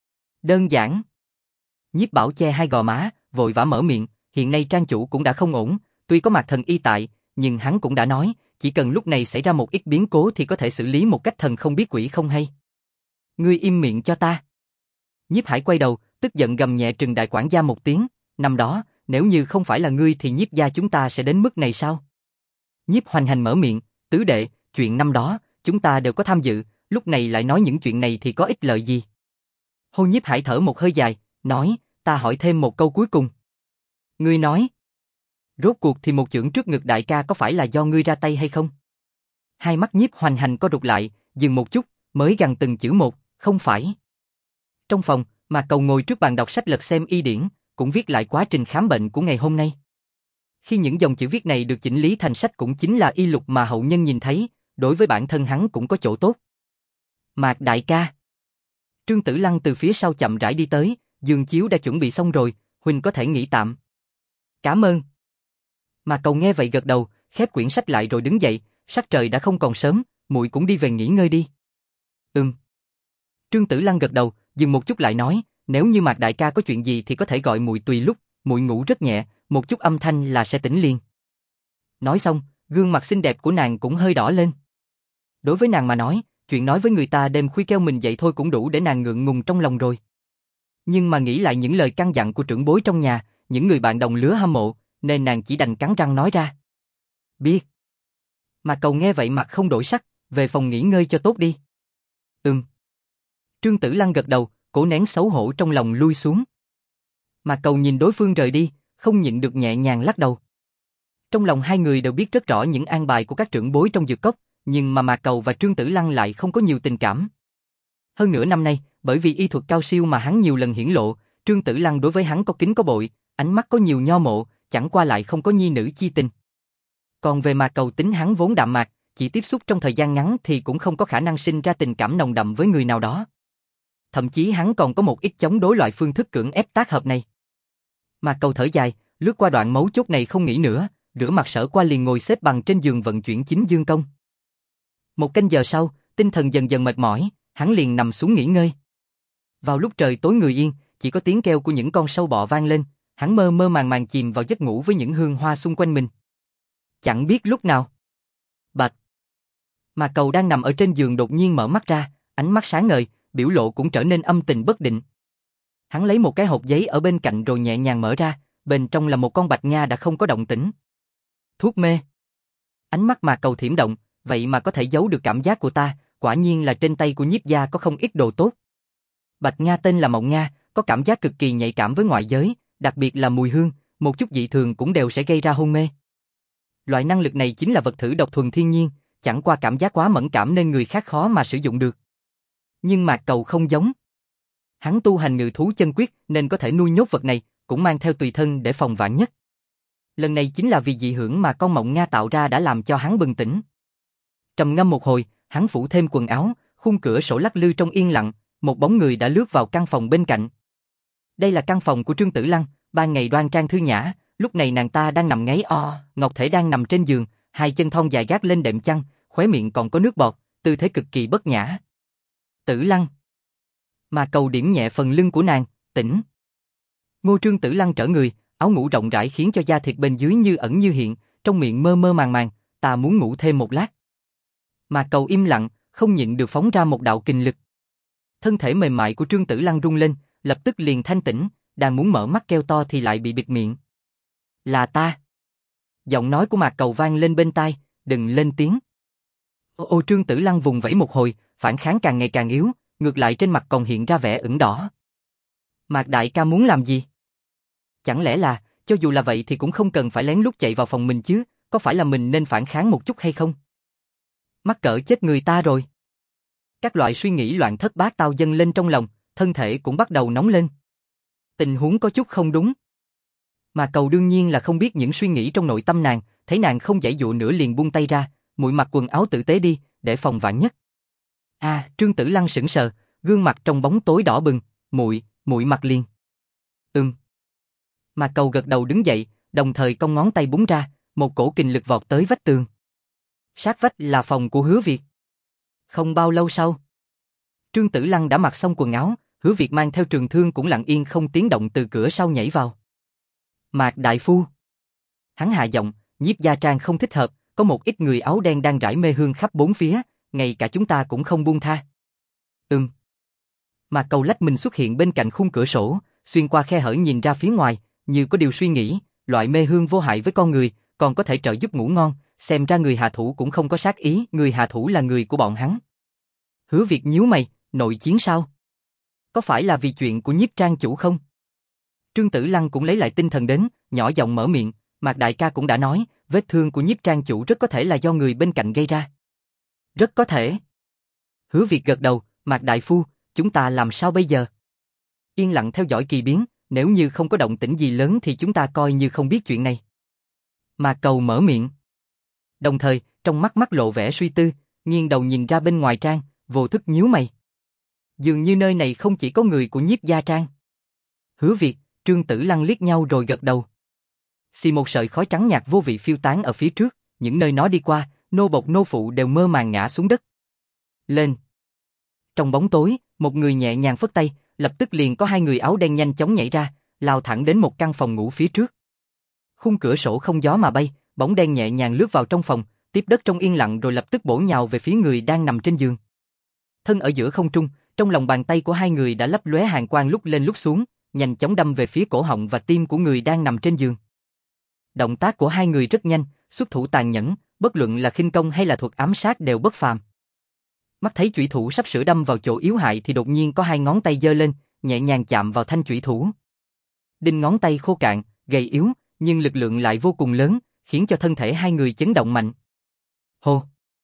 Đơn giản. Nhiếp Bảo che hai gò má, vội vã mở miệng, hiện nay trang chủ cũng đã không ổn, tuy có Mạc Thần y tại, nhưng hắn cũng đã nói, chỉ cần lúc này xảy ra một ít biến cố thì có thể xử lý một cách thần không biết quỷ không hay. Ngươi im miệng cho ta. Nhiếp Hải quay đầu, tức giận gầm nhẹ trừng đại quản gia một tiếng, năm đó, nếu như không phải là ngươi thì Nhiếp gia chúng ta sẽ đến mức này sao? Nhiếp Hoành Hành mở miệng, tứ đệ, chuyện năm đó, chúng ta đều có tham dự, lúc này lại nói những chuyện này thì có ích lợi gì? Hô. Nhiếp Hải thở một hơi dài, nói, ta hỏi thêm một câu cuối cùng. Ngươi nói, rốt cuộc thì một chưởng trước ngực đại ca có phải là do ngươi ra tay hay không? Hai mắt Nhiếp Hoành Hành co rụt lại, dừng một chút, mới gằn từng chữ một, không phải. Trong phòng, Mạc Cầu ngồi trước bàn đọc sách lật xem y điển, cũng viết lại quá trình khám bệnh của ngày hôm nay. Khi những dòng chữ viết này được chỉnh lý thành sách cũng chính là y lục mà hậu nhân nhìn thấy, đối với bản thân hắn cũng có chỗ tốt. Mạc đại ca. Trương Tử Lăng từ phía sau chậm rãi đi tới, giường chiếu đã chuẩn bị xong rồi, huynh có thể nghỉ tạm. Cảm ơn. Mạc Cầu nghe vậy gật đầu, khép quyển sách lại rồi đứng dậy, sắc trời đã không còn sớm, muội cũng đi về nghỉ ngơi đi. Trương Tử Lăng gật đầu, dừng một chút lại nói, nếu như Mạc đại ca có chuyện gì thì có thể gọi muội tùy lúc, muội ngủ rất nhẹ, một chút âm thanh là sẽ tỉnh liền. Nói xong, gương mặt xinh đẹp của nàng cũng hơi đỏ lên. Đối với nàng mà nói, chuyện nói với người ta đêm khuya kêu mình dậy thôi cũng đủ để nàng ngượng ngùng trong lòng rồi. Nhưng mà nghĩ lại những lời căn dặn của trưởng bối trong nhà, những người bạn đồng lứa hâm mộ, nên nàng chỉ đành cắn răng nói ra. Biết. Mà Cầu nghe vậy mặt không đổi sắc, về phòng nghỉ ngơi cho tốt đi. Trương Tử Lăng gật đầu, cố nén xấu hổ trong lòng lui xuống. Mà Cầu nhìn đối phương rời đi, không nhịn được nhẹ nhàng lắc đầu. Trong lòng hai người đều biết rất rõ những an bài của các trưởng bối trong dược cốc, nhưng mà Mạc Cầu và Trương Tử Lăng lại không có nhiều tình cảm. Hơn nửa năm nay, bởi vì y thuật cao siêu mà hắn nhiều lần hiển lộ, Trương Tử Lăng đối với hắn có kính có bội, ánh mắt có nhiều nho mộ, chẳng qua lại không có nhi nữ chi tình. Còn về Mạc Cầu tính hắn vốn đạm mạc, chỉ tiếp xúc trong thời gian ngắn thì cũng không có khả năng sinh ra tình cảm nồng đậm với người nào đó. Thậm chí hắn còn có một ít chống đối loại phương thức cưỡng ép tác hợp này. Mạc Cầu thở dài, lướt qua đoạn mấu chốt này không nghĩ nữa, rửa mặt sở qua liền ngồi xếp bằng trên giường vận chuyển chính dương công. Một canh giờ sau, tinh thần dần dần mệt mỏi, hắn liền nằm xuống nghỉ ngơi. Vào lúc trời tối người yên, chỉ có tiếng kêu của những con sâu bọ vang lên, hắn mơ mơ màng màng chìm vào giấc ngủ với những hương hoa xung quanh mình. Chẳng biết lúc nào. Bạch. Mà Cầu đang nằm ở trên giường đột nhiên mở mắt ra, ánh mắt sáng ngời, biểu lộ cũng trở nên âm tình bất định. Hắn lấy một cái hộp giấy ở bên cạnh rồi nhẹ nhàng mở ra, bên trong là một con bạch nha đã không có động tĩnh. Thuốc mê. Ánh mắt Mà Cầu thiểm động, vậy mà có thể giấu được cảm giác của ta, quả nhiên là trên tay của nhiếp gia có không ít đồ tốt. Bạch nha tên là Mộng Nga, có cảm giác cực kỳ nhạy cảm với ngoại giới, đặc biệt là mùi hương, một chút dị thường cũng đều sẽ gây ra hôn mê. Loại năng lực này chính là vật thử độc thuần thiên nhiên, chẳng qua cảm giác quá mẫn cảm nên người khác khó mà sử dụng được. Nhưng Mạc Cầu không giống. Hắn tu hành ngự thú chân quyết nên có thể nuôi nhốt vật này, cũng mang theo tùy thân để phòng vạn nhất. Lần này chính là vì dị hưởng mà con Mộng Nga tạo ra đã làm cho hắn bừng tỉnh. Trầm ngâm một hồi, hắn phủ thêm quần áo, khung cửa sổ lắc lư trong yên lặng, một bóng người đã lướt vào căn phòng bên cạnh. Đây là căn phòng của Trương Tử Lăng, ban ngày đoan trang thư nhã, lúc này nàng ta đang nằm ngáy o, ngọc thể đang nằm trên giường, hai chân thon dài gác lên đệm chăn, khóe miệng còn có nước bọt, tư thế cực kỳ bất nhã. Tử Lăng. Mà Cầu điểm nhẹ phần lưng của nàng, tỉnh. Ngô Trương Tử Lăng trở người, áo ngủ rộng rãi khiến cho da thịt bên dưới như ẩn như hiện, trong miệng mơ mơ màng màng, ta muốn ngủ thêm một lát. Mà Cầu im lặng, không nhịn được phóng ra một đạo kình lực. Thân thể mềm mại của Trương Tử Lăng rung lên, lập tức liền thanh tỉnh, đang muốn mở mắt kêu to thì lại bị bịt miệng. Là ta. Giọng nói của Mạc Cầu vang lên bên tai, đừng lên tiếng. Ô Trương Tử Lăng vùng vẫy một hồi, phản kháng càng ngày càng yếu, ngược lại trên mặt còn hiện ra vẻ ửng đỏ. Mạc đại ca muốn làm gì? Chẳng lẽ là, cho dù là vậy thì cũng không cần phải lén lút chạy vào phòng mình chứ, có phải là mình nên phản kháng một chút hay không? Mắc cỡ chết người ta rồi. Các loại suy nghĩ loạn thất bát tao dâng lên trong lòng, thân thể cũng bắt đầu nóng lên. Tình huống có chút không đúng. Mà Cầu đương nhiên là không biết những suy nghĩ trong nội tâm nàng, thấy nàng không giãy dụa nữa liền buông tay ra, muội mặc quần áo tử tế đi, để phòng vạn nhất. Trương Tử Lăng sững sờ, gương mặt trong bóng tối đỏ bừng, muội mặc liền. Mà Cầu gật đầu đứng dậy, đồng thời cong ngón tay búng ra, một cổ kình lực vọt tới vách tường. Sát vách là phòng của Hứa Việt. Không bao lâu sau, Trương Tử Lăng đã mặc xong quần áo, Hứa Việt mang theo trường thương cũng lặng yên không tiếng động từ cửa sau nhảy vào. Mạc đại phu. Hắn hạ giọng, nhiếp gia trang không thích hợp, có một ít người áo đen đang rải mê hương khắp bốn phía, ngay cả chúng ta cũng không buông tha. Mạc Cầu lách mình xuất hiện bên cạnh khung cửa sổ, xuyên qua khe hở nhìn ra phía ngoài, như có điều suy nghĩ, loại mê hương vô hại với con người, còn có thể trợ giúp ngủ ngon, xem ra người hạ thủ cũng không có sát ý, người hạ thủ là người của bọn hắn. Hứa Việt nhíu mày, nội chiến sao? Có phải là vì chuyện của nhiếp trang chủ không? Trương Tử Lăng cũng lấy lại tinh thần đến, nhỏ giọng mở miệng, Mạc đại ca cũng đã nói, vết thương của nhiếp trang chủ rất có thể là do người bên cạnh gây ra. Rất có thể. Hứa Việt gật đầu, Mạc đại phu, chúng ta làm sao bây giờ? Yên lặng theo dõi kỳ biến, nếu như không có động tĩnh gì lớn thì chúng ta coi như không biết chuyện này. Mạc Cầu mở miệng. Đồng thời, trong mắt lộ vẻ suy tư, nghiêng đầu nhìn ra bên ngoài trang, vô thức nhíu mày. Dường như nơi này không chỉ có người của nhiếp gia trang. Hứa Việt, Trương Tử Lăng liếc nhau rồi gật đầu. Xì một sợi khói trắng nhạt vô vị phiêu tán ở phía trước, những nơi nó đi qua, nô bộc nô phụ đều mơ màng ngã xuống đất. Lên. Trong bóng tối, một người nhẹ nhàng phất tay, lập tức liền có hai người áo đen nhanh chóng nhảy ra, lao thẳng đến một căn phòng ngủ phía trước. Khung cửa sổ không gió mà bay, bóng đen nhẹ nhàng lướt vào trong phòng, tiếp đất trong yên lặng rồi lập tức bổ nhào về phía người đang nằm trên giường. Thân ở giữa không trung, trong lòng bàn tay của hai người đã lấp lóe hàn quang lúc lên lúc xuống, nhanh chóng đâm về phía cổ họng và tim của người đang nằm trên giường. Động tác của hai người rất nhanh, xuất thủ tàn nhẫn, bất luận là khinh công hay là thuật ám sát đều bất phàm. Mắt thấy chủy thủ sắp sửa đâm vào chỗ yếu hại thì đột nhiên có hai ngón tay giơ lên, nhẹ nhàng chạm vào thanh chủy thủ. Đinh ngón tay khô cạn, gầy yếu, nhưng lực lượng lại vô cùng lớn, khiến cho thân thể hai người chấn động mạnh. Hô!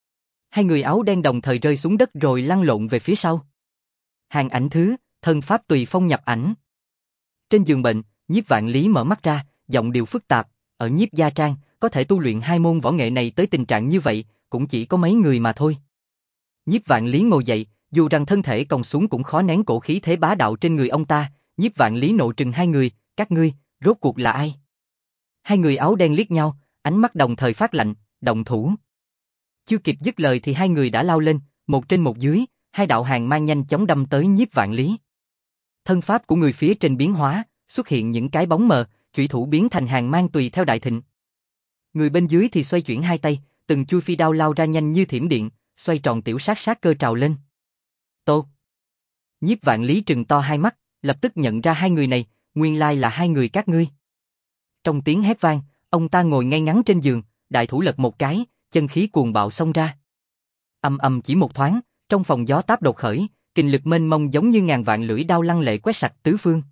Hai người áo đen đồng thời rơi xuống đất rồi lăn lộn về phía sau. Hàng ảnh thứ, thân pháp tùy phong nhập ảnh. Trên giường bệnh, Nhiếp Vạn Lý mở mắt ra, giọng điệu phức tạp, ở Nhiếp gia trang, có thể tu luyện hai môn võ nghệ này tới tình trạng như vậy, cũng chỉ có mấy người mà thôi. Nhiếp Vạn Lý ngồi dậy, dù rằng thân thể còng xuống cũng khó nén cổ khí thế bá đạo trên người ông ta. Nhiếp Vạn Lý nộ trừng hai người, các ngươi, rốt cuộc là ai? Hai người áo đen liếc nhau, ánh mắt đồng thời phát lạnh, động thủ. Chưa kịp dứt lời thì hai người đã lao lên, một trên một dưới, hai đạo hàn mang nhanh chóng đâm tới Nhiếp Vạn Lý. Thân pháp của người phía trên biến hóa, xuất hiện những cái bóng mờ, chủy thủ biến thành hàn mang tùy theo đại thịnh. Người bên dưới thì xoay chuyển hai tay, từng chui phi đao lao ra nhanh như thiểm điện, xoay tròn tiểu sát cơ trào lên. Tốt! Nhiếp Vạn Lý trừng to hai mắt, lập tức nhận ra hai người này, nguyên lai là hai người các ngươi. Trong tiếng hét vang, ông ta ngồi ngay ngắn trên giường, đại thủ lật một cái, chân khí cuồng bạo xông ra. Ầm ầm chỉ một thoáng, trong phòng gió táp đột khởi, kình lực mênh mông giống như ngàn vạn lưỡi đao lăng lệ quét sạch tứ phương.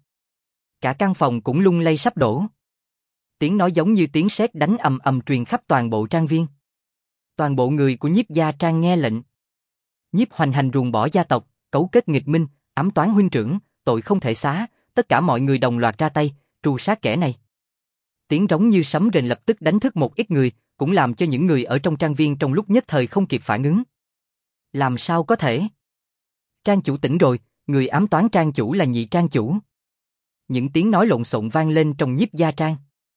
Cả căn phòng cũng lung lay sắp đổ. Tiếng nói giống như tiếng sét đánh ầm ầm truyền khắp toàn bộ trang viên. Toàn bộ người của Nhiếp gia trang nghe lệnh. Nhiếp Hoành Hành ruồng bỏ gia tộc, cấu kết nghịch minh, ám toán huynh trưởng, tội không thể xá, tất cả mọi người đồng loạt ra tay, tru sát kẻ này. Tiếng rống như sấm rền lập tức đánh thức một ít người, cũng làm cho những người ở trong trang viên trong lúc nhất thời không kịp phản ứng. Làm sao có thể? Trang chủ tỉnh rồi, người ám toán trang chủ là nhị trang chủ. Những tiếng nói lộn xộn vang lên trong Nhiếp gia trang.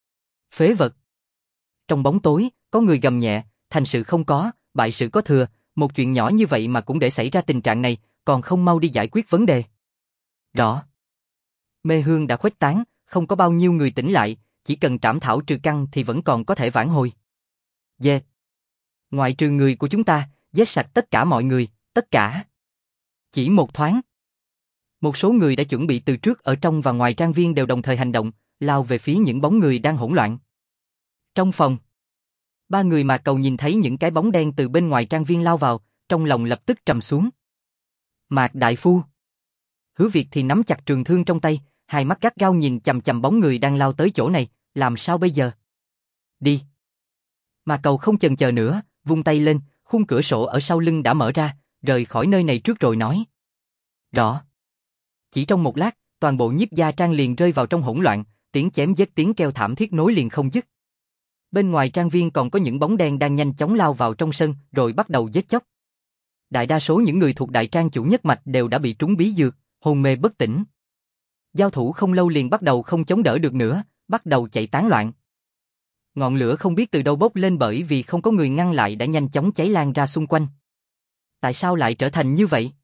Phế vật! Trong bóng tối, có người gầm nhẹ, thành sự không có, bại sự có thừa, một chuyện nhỏ như vậy mà cũng để xảy ra tình trạng này, còn không mau đi giải quyết vấn đề. Rõ. Mê hương đã khuếch tán, không có bao nhiêu người tỉnh lại, chỉ cần trảm thảo trừ căn thì vẫn còn có thể vãn hồi. Yeah. Ngoại trừ người của chúng ta, giết sạch tất cả mọi người, tất cả. Chỉ một thoáng. Một số người đã chuẩn bị từ trước ở trong và ngoài trang viên đều đồng thời hành động, lao về phía những bóng người đang hỗn loạn. Trong phòng, ba người Mạc Cầu nhìn thấy những cái bóng đen từ bên ngoài trang viên lao vào, trong lòng lập tức trầm xuống. Mạc đại phu. Hứa Việt thì nắm chặt trường thương trong tay, hai mắt gắt gao nhìn chằm chằm bóng người đang lao tới chỗ này, làm sao bây giờ? Đi. Mạc Cầu không chần chờ nữa, vung tay lên, khung cửa sổ ở sau lưng đã mở ra, rời khỏi nơi này trước rồi nói. Rõ. Chỉ trong một lát, toàn bộ Nhiếp gia trang liền rơi vào trong hỗn loạn, tiếng chém giết tiếng kêu thảm thiết nối liền không dứt. Bên ngoài trang viên còn có những bóng đen đang nhanh chóng lao vào trong sân rồi bắt đầu giết chóc. Đại đa số những người thuộc đại trang chủ nhất mạch đều đã bị trúng bí dược, hôn mê bất tỉnh. Giao thủ không lâu liền bắt đầu không chống đỡ được nữa, bắt đầu chạy tán loạn. Ngọn lửa không biết từ đâu bốc lên bởi vì không có người ngăn lại đã nhanh chóng cháy lan ra xung quanh. Tại sao lại trở thành như vậy?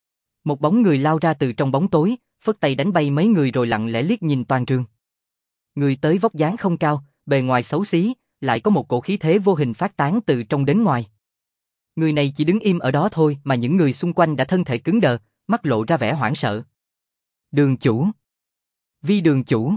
Một bóng người lao ra từ trong bóng tối, phất tay đánh bay mấy người rồi lặng lẽ liếc nhìn toàn trường. Người tới vóc dáng không cao, bề ngoài xấu xí, lại có một cổ khí thế vô hình phát tán từ trong đến ngoài. Người này chỉ đứng im ở đó thôi mà những người xung quanh đã thân thể cứng đờ, mắt lộ ra vẻ hoảng sợ. Đường chủ. Vi đường chủ.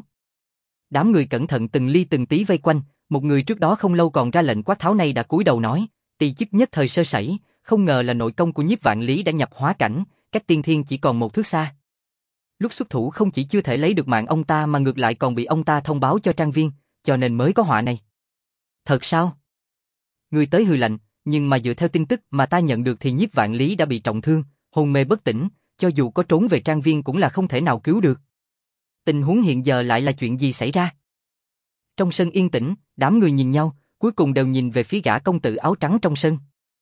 Đám người cẩn thận từng ly từng tí vây quanh, một người trước đó không lâu còn ra lệnh quát tháo này đã cúi đầu nói, ti chức nhất thời sơ sẩy, không ngờ là nội công của Nhiếp Vạn Lý đã nhập hóa cảnh, cách tiên thiên chỉ còn một thước xa. Lúc xuất thủ không chỉ chưa thể lấy được mạng ông ta mà ngược lại còn bị ông ta thông báo cho trang viên, cho nên mới có họa này. Thật sao? Người tới hừ lạnh, nhưng mà dựa theo tin tức mà ta nhận được thì Nhiếp Vạn Lý đã bị trọng thương, hôn mê bất tỉnh, cho dù có trốn về trang viên cũng là không thể nào cứu được. Tình huống hiện giờ lại là chuyện gì xảy ra? Trong sân yên tĩnh, đám người nhìn nhau, cuối cùng đều nhìn về phía gã công tử áo trắng trong sân.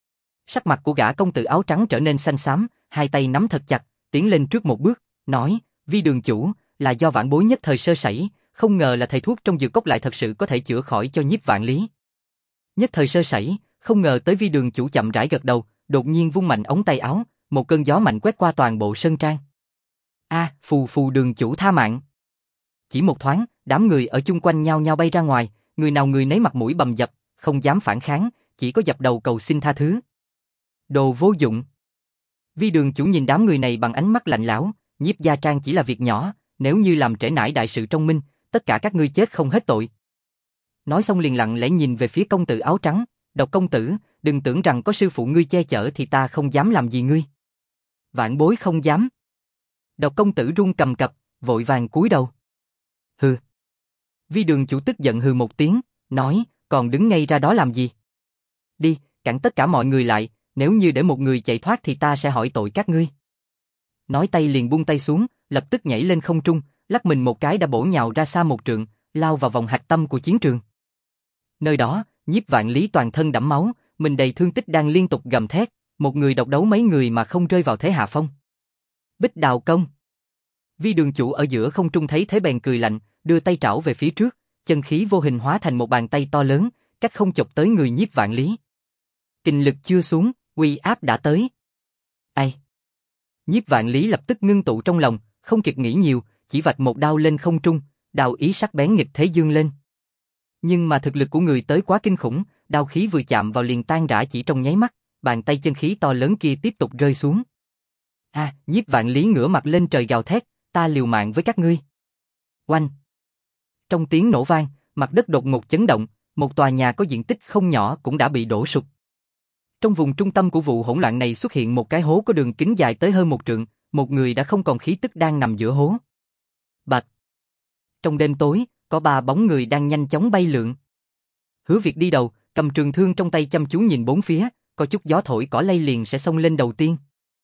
Sắc mặt của gã công tử áo trắng trở nên xanh xám, hai tay nắm thật chặt, tiến lên trước một bước, nói, Vi đường chủ, là do vãn bối nhất thời sơ sẩy, không ngờ là thầy thuốc trong dược cốc lại thật sự có thể chữa khỏi cho Nhiếp Vạn Lý. Nhất thời sơ sẩy, không ngờ tới Vi đường chủ chậm rãi gật đầu, đột nhiên vung mạnh ống tay áo, một cơn gió mạnh quét qua toàn bộ sơn trang. Phù phù đường chủ tha mạng. Chỉ một thoáng, đám người ở chung quanh nhao nhao bay ra ngoài, người nào người nấy mặt mũi bầm dập, không dám phản kháng, chỉ có dập đầu cầu xin tha thứ. Đồ vô dụng. Vi đường chủ nhìn đám người này bằng ánh mắt lạnh lẽo, Nhiếp gia trang chỉ là việc nhỏ, nếu như làm trễ nải đại sự trong minh, tất cả các ngươi chết không hết tội. Nói xong liền lặng lẽ nhìn về phía công tử áo trắng, Độc công tử, đừng tưởng rằng có sư phụ ngươi che chở thì ta không dám làm gì ngươi. Vạn bối không dám. Độc công tử run cầm cập, vội vàng cúi đầu. Hừ. Vi đường chủ tức giận hừ một tiếng, nói, còn đứng ngay ra đó làm gì? Đi, cản tất cả mọi người lại, nếu như để một người chạy thoát thì ta sẽ hỏi tội các ngươi. Nói tay liền buông tay xuống, lập tức nhảy lên không trung, lắc mình một cái đã bổ nhào ra xa một trượng, lao vào vòng hạch tâm của chiến trường. Nơi đó, Nhiếp Vạn Lý toàn thân đẫm máu, mình đầy thương tích đang liên tục gầm thét, một người độc đấu mấy người mà không rơi vào thế hạ phong. Bích Đào Công. Vi đường chủ ở giữa không trung thấy thế bèn cười lạnh, đưa tay trảo về phía trước, chân khí vô hình hóa thành một bàn tay to lớn, cách không chụp tới người Nhiếp Vạn Lý. Kình lực chưa xuống, uy áp đã tới. Ai? Nhiếp Vạn Lý lập tức ngưng tụ trong lòng, không kịp nghĩ nhiều, chỉ vạch một đao lên không trung, đao ý sắc bén nghịch thế dương lên. Nhưng mà thực lực của người tới quá kinh khủng, đao khí vừa chạm vào liền tan rã chỉ trong nháy mắt, bàn tay chân khí to lớn kia tiếp tục rơi xuống. Nhiếp Vạn Lý ngửa mặt lên trời gào thét, ta liều mạng với các ngươi. Oanh! Trong tiếng nổ vang, mặt đất đột ngột chấn động, một tòa nhà có diện tích không nhỏ cũng đã bị đổ sụp. Trong vùng trung tâm của vụ hỗn loạn này xuất hiện một cái hố có đường kính dài tới hơn một trượng, một người đã không còn khí tức đang nằm giữa hố. Bạch! Trong đêm tối, có 3 bóng người đang nhanh chóng bay lượn. Hứa Việt đi đầu, cầm trường thương trong tay chăm chú nhìn bốn phía, có chút gió thổi cỏ lay liền sẽ xông lên đầu tiên.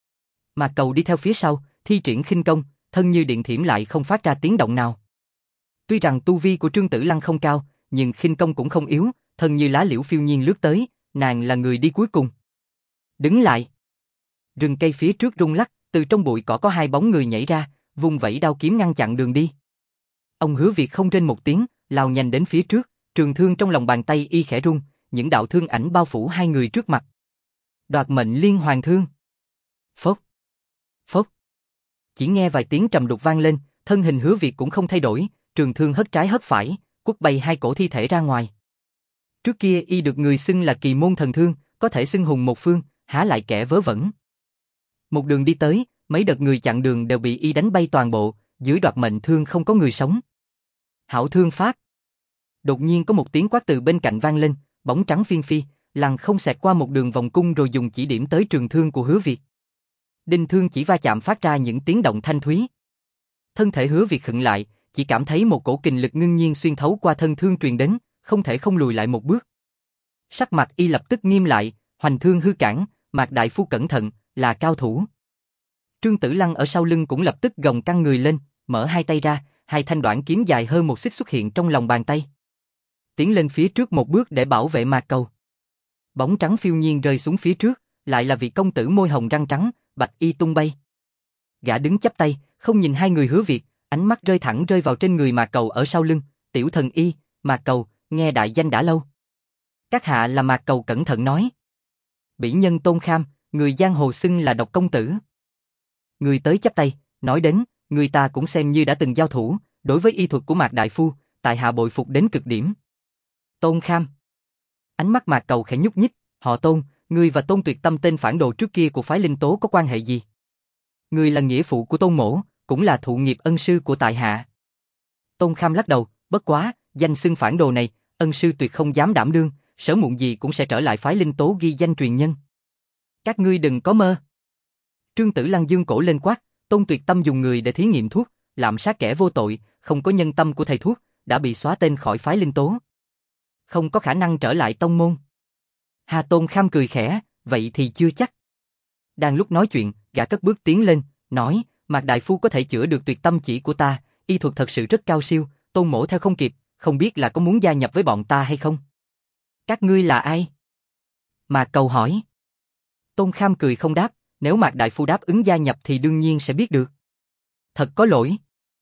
Mạc Cầu đi theo phía sau, thi triển khinh công, thân như điện thiểm lại không phát ra tiếng động nào. Tuy rằng tu vi của Trương Tử Lăng không cao, nhưng khinh công cũng không yếu, thân như lá liễu phiêu nhiên lướt tới, nàng là người đi cuối cùng. Đứng lại. Rừng cây phía trước rung lắc, từ trong bụi cỏ có 2 bóng người nhảy ra, vung vẩy đao kiếm ngăn chặn đường đi. Ông Hứa Việt không rên một tiếng, lao nhanh đến phía trước, trường thương trong lòng bàn tay y khẽ rung, những đạo thương ảnh bao phủ 2 người trước mặt. Đoạt mệnh liên hoàn thương. Phốc. Phốc. Chỉ nghe vài tiếng trầm đục vang lên, thân hình Hứa Việt cũng không thay đổi, trường thương hất trái hất phải, quất bay 2 cổ thi thể ra ngoài. Trước kia y được người xưng là kỳ môn thần thương, có thể xưng hùng một phương, há lại kẻ vớ vẩn. Một đường đi tới, mấy đợt người chặn đường đều bị y đánh bay toàn bộ, dưới đoạt mệnh thương không có người sống. Hảo thương pháp. Đột nhiên có một tiếng quát từ bên cạnh vang lên, bóng trắng phiên phi, lăng không xẹt qua một đường vòng cung rồi dùng chỉ điểm tới trường thương của Hứa Việt. Đinh thương chỉ va chạm phát ra những tiếng động thanh thúy. Thân thể Hứa Việt khựng lại, chỉ cảm thấy một cổ kình lực ngưng nhiên xuyên thấu qua thân thương truyền đến, không thể không lùi lại một bước. Sắc mặt y lập tức nghiêm lại, hoành thương hư cản, Mạc đại phu cẩn thận, là cao thủ. Trương Tử Lăng ở sau lưng cũng lập tức gồng căng người lên, mở 2 tay ra, 2 thanh đoạn kiếm dài hơn 1 xích xuất hiện trong lòng bàn tay. Tiến lên phía trước một bước để bảo vệ Mạc Cầu. Bóng trắng phiêu nhiên rơi xuống phía trước, lại là vị công tử môi hồng răng trắng, bạch y tung bay. Gã đứng chắp tay, không nhìn 2 người Hứa Việt, ánh mắt rơi vào trên người Mạc Cầu ở sau lưng, tiểu thần y, Mạc Cầu, nghe đại danh đã lâu. Các hạ là Mạc Cầu cẩn thận nói. Bỉ nhân Tôn Kham, người giang hồ xưng là Độc công tử. Người tới chắp tay, nói đến, người ta cũng xem như đã từng giao thủ, đối với y thuật của Mạc đại phu, tại hạ bội phục đến cực điểm. Tôn Kham. Ánh mắt Mạc Cầu khẽ nhúc nhích, họ Tôn, ngươi và Tôn Tuyệt Tâm tên phản đồ trước kia của phái Linh Tố có quan hệ gì? Ngươi là nghĩa phụ của Tôn mỗ, cũng là thụ nghiệp ân sư của tại hạ. Tôn Kham lắc đầu, bất quá, danh xưng phản đồ này, ân sư tuyệt không dám đảm đương, sớm muộn gì cũng sẽ trở lại phái Linh Tố ghi danh truyền nhân. Các ngươi đừng có mơ. Trương Tử Lăng dương cổ lên quát, Tôn Tuyệt Tâm dùng người để thí nghiệm thuốc, lạm sát kẻ vô tội, không có nhân tâm của thầy thuốc, đã bị xóa tên khỏi phái Linh Tố. Không có khả năng trở lại tông môn. Hà Tôn Kham cười khẽ, vậy thì chưa chắc. Đang lúc nói chuyện, gã cất bước tiến lên, nói, Mạc đại phu có thể chữa được tuyệt tâm chỉ của ta, y thuật thật sự rất cao siêu, Tôn mỗ theo không kịp, không biết là có muốn gia nhập với bọn ta hay không? Các ngươi là ai? Mạc Cầu hỏi. Tôn Kham cười không đáp, nếu Mạc đại phu đáp ứng gia nhập thì đương nhiên sẽ biết được. Thật có lỗi.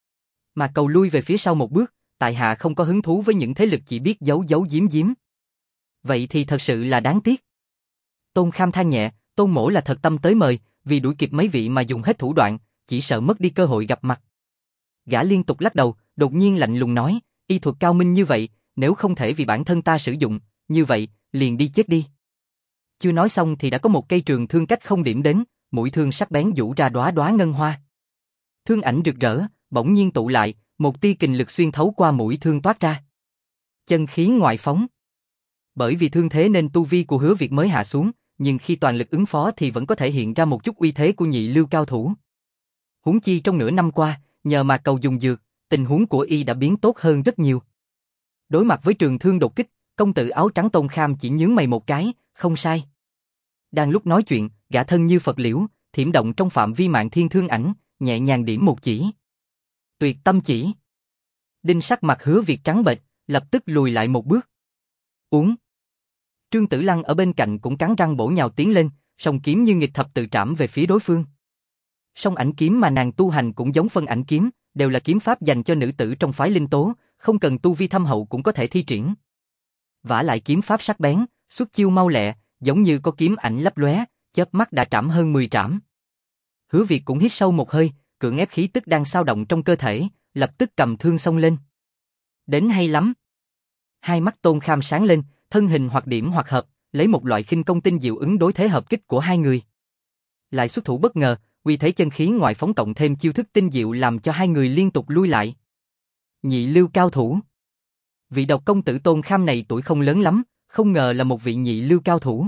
Mạc Cầu lui về phía sau một bước, tại hạ không có hứng thú với những thế lực chỉ biết giấu giấu giếm giếm. Vậy thì thật sự là đáng tiếc. Tôn Kham than nhẹ, Tôn mỗ là thật tâm tới mời, vì đuổi kịp mấy vị mà dùng hết thủ đoạn, chỉ sợ mất đi cơ hội gặp mặt. Gã liên tục lắc đầu, đột nhiên lạnh lùng nói, y thuật cao minh như vậy, nếu không thể vì bản thân ta sử dụng, như vậy, liền đi chết đi. Chưa nói xong thì đã có một cây trường thương cách không điểm đến, mũi thương sắc bén vũ ra đóa đóa ngân hoa. Thương ảnh rực rỡ, bỗng nhiên tụ lại, một tia kình lực xuyên thấu qua mũi thương toát ra. Chân khí ngoại phóng. Bởi vì thương thế nên tu vi của Hứa Việt mới hạ xuống, nhưng khi toàn lực ứng phó thì vẫn có thể hiện ra một chút uy thế của nhị lưu cao thủ. Huống chi trong nửa năm qua, nhờ Mạc Cầu dùng dược, tình huống của y đã biến tốt hơn rất nhiều. Đối mặt với trường thương đột kích, công tử áo trắng Tôn Kham chỉ nhướng mày một cái, không sai. Đang lúc nói chuyện, gã thân như Phật liễu, thiểm động trong phạm vi Mạn Thiên thương ảnh, nhẹ nhàng điểm một chỉ. Tuyệt tâm chỉ. Đinh sắc mặt Hứa Việt trắng bệch, lập tức lùi lại một bước. Uống. Trương Tử Lăng ở bên cạnh cũng cắn răng bổ nhào tiến lên, song kiếm như nghịch thập tự trảm về phía đối phương. Song ảnh kiếm mà nàng tu hành cũng giống phân ảnh kiếm, đều là kiếm pháp dành cho nữ tử trong phái linh tố, không cần tu vi thâm hậu cũng có thể thi triển. Vả lại kiếm pháp sắc bén, xuất chiêu mau lẹ, giống như có kiếm ảnh lấp lóe, chớp mắt đã trảm hơn 10 trảm. Hứa Việt cũng hít sâu một hơi, cưỡng ép khí tức đang xao động trong cơ thể, lập tức cầm thương xông lên. Đến hay lắm. Hai mắt Tôn Kham sáng lên, thân hình hoặc điểm hoặc hợp, lấy một loại khinh công tinh diệu ứng đối thế hợp kích của hai người. Lại xuất thủ bất ngờ, uy thế chân khí ngoại phóng cộng thêm chiêu thức tinh diệu làm cho hai người liên tục lui lại. Nhị lưu cao thủ. Vị độc công tử Tôn Kham này tuổi không lớn lắm, không ngờ là một vị nhị lưu cao thủ.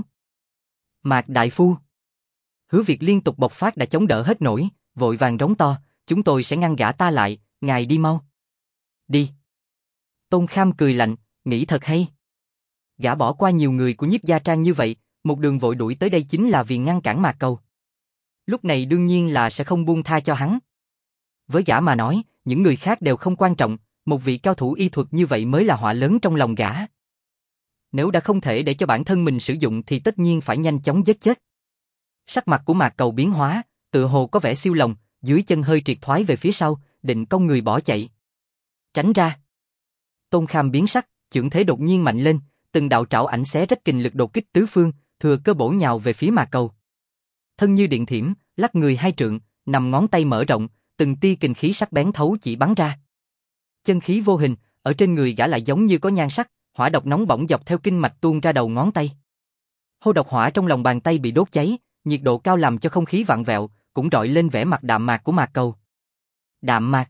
Mạc đại phu. Hứa Việt liên tục bộc phát đã chống đỡ hết nổi, vội vàng rống to, chúng tôi sẽ ngăn gã ta lại, ngài đi mau. Đi. Tôn Kham cười lạnh, nghĩ thật hay. Gã bỏ qua nhiều người của Nhiếp Gia Trang như vậy, một đường vội đuổi tới đây chính là vì ngăn cản Mạc Cầu. Lúc này đương nhiên là sẽ không buông tha cho hắn. Với gã mà nói, những người khác đều không quan trọng, một vị cao thủ y thuật như vậy mới là họa lớn trong lòng gã. Nếu đã không thể để cho bản thân mình sử dụng thì tất nhiên phải nhanh chóng giết chết. Sắc mặt của Mạc Cầu biến hóa, tựa hồ có vẻ siêu lòng, dưới chân hơi triệt thoái về phía sau, định cong người bỏ chạy. Tránh ra. Tôn Kham biến sắc, chưởng thế đột nhiên mạnh lên, từng đạo trảo ảnh xé rách kình lực đột kích tứ phương, thừa cơ bổ nhào về phía Mạc Cầu. Thân như điện thiểm, lắc người hai trượng, nằm ngón tay mở rộng, từng tia kình khí sắc bén thấu chỉ bắn ra. Chân khí vô hình, ở trên người gã lại giống như có nhan sắc, hỏa độc nóng bỏng dọc theo kinh mạch tuôn ra đầu ngón tay. Hô độc hỏa trong lòng bàn tay bị đốt cháy, nhiệt độ cao làm cho không khí vặn vẹo, cũng rọi lên vẻ mặt đạm mạc của Mạc Cầu. Đạm mạc.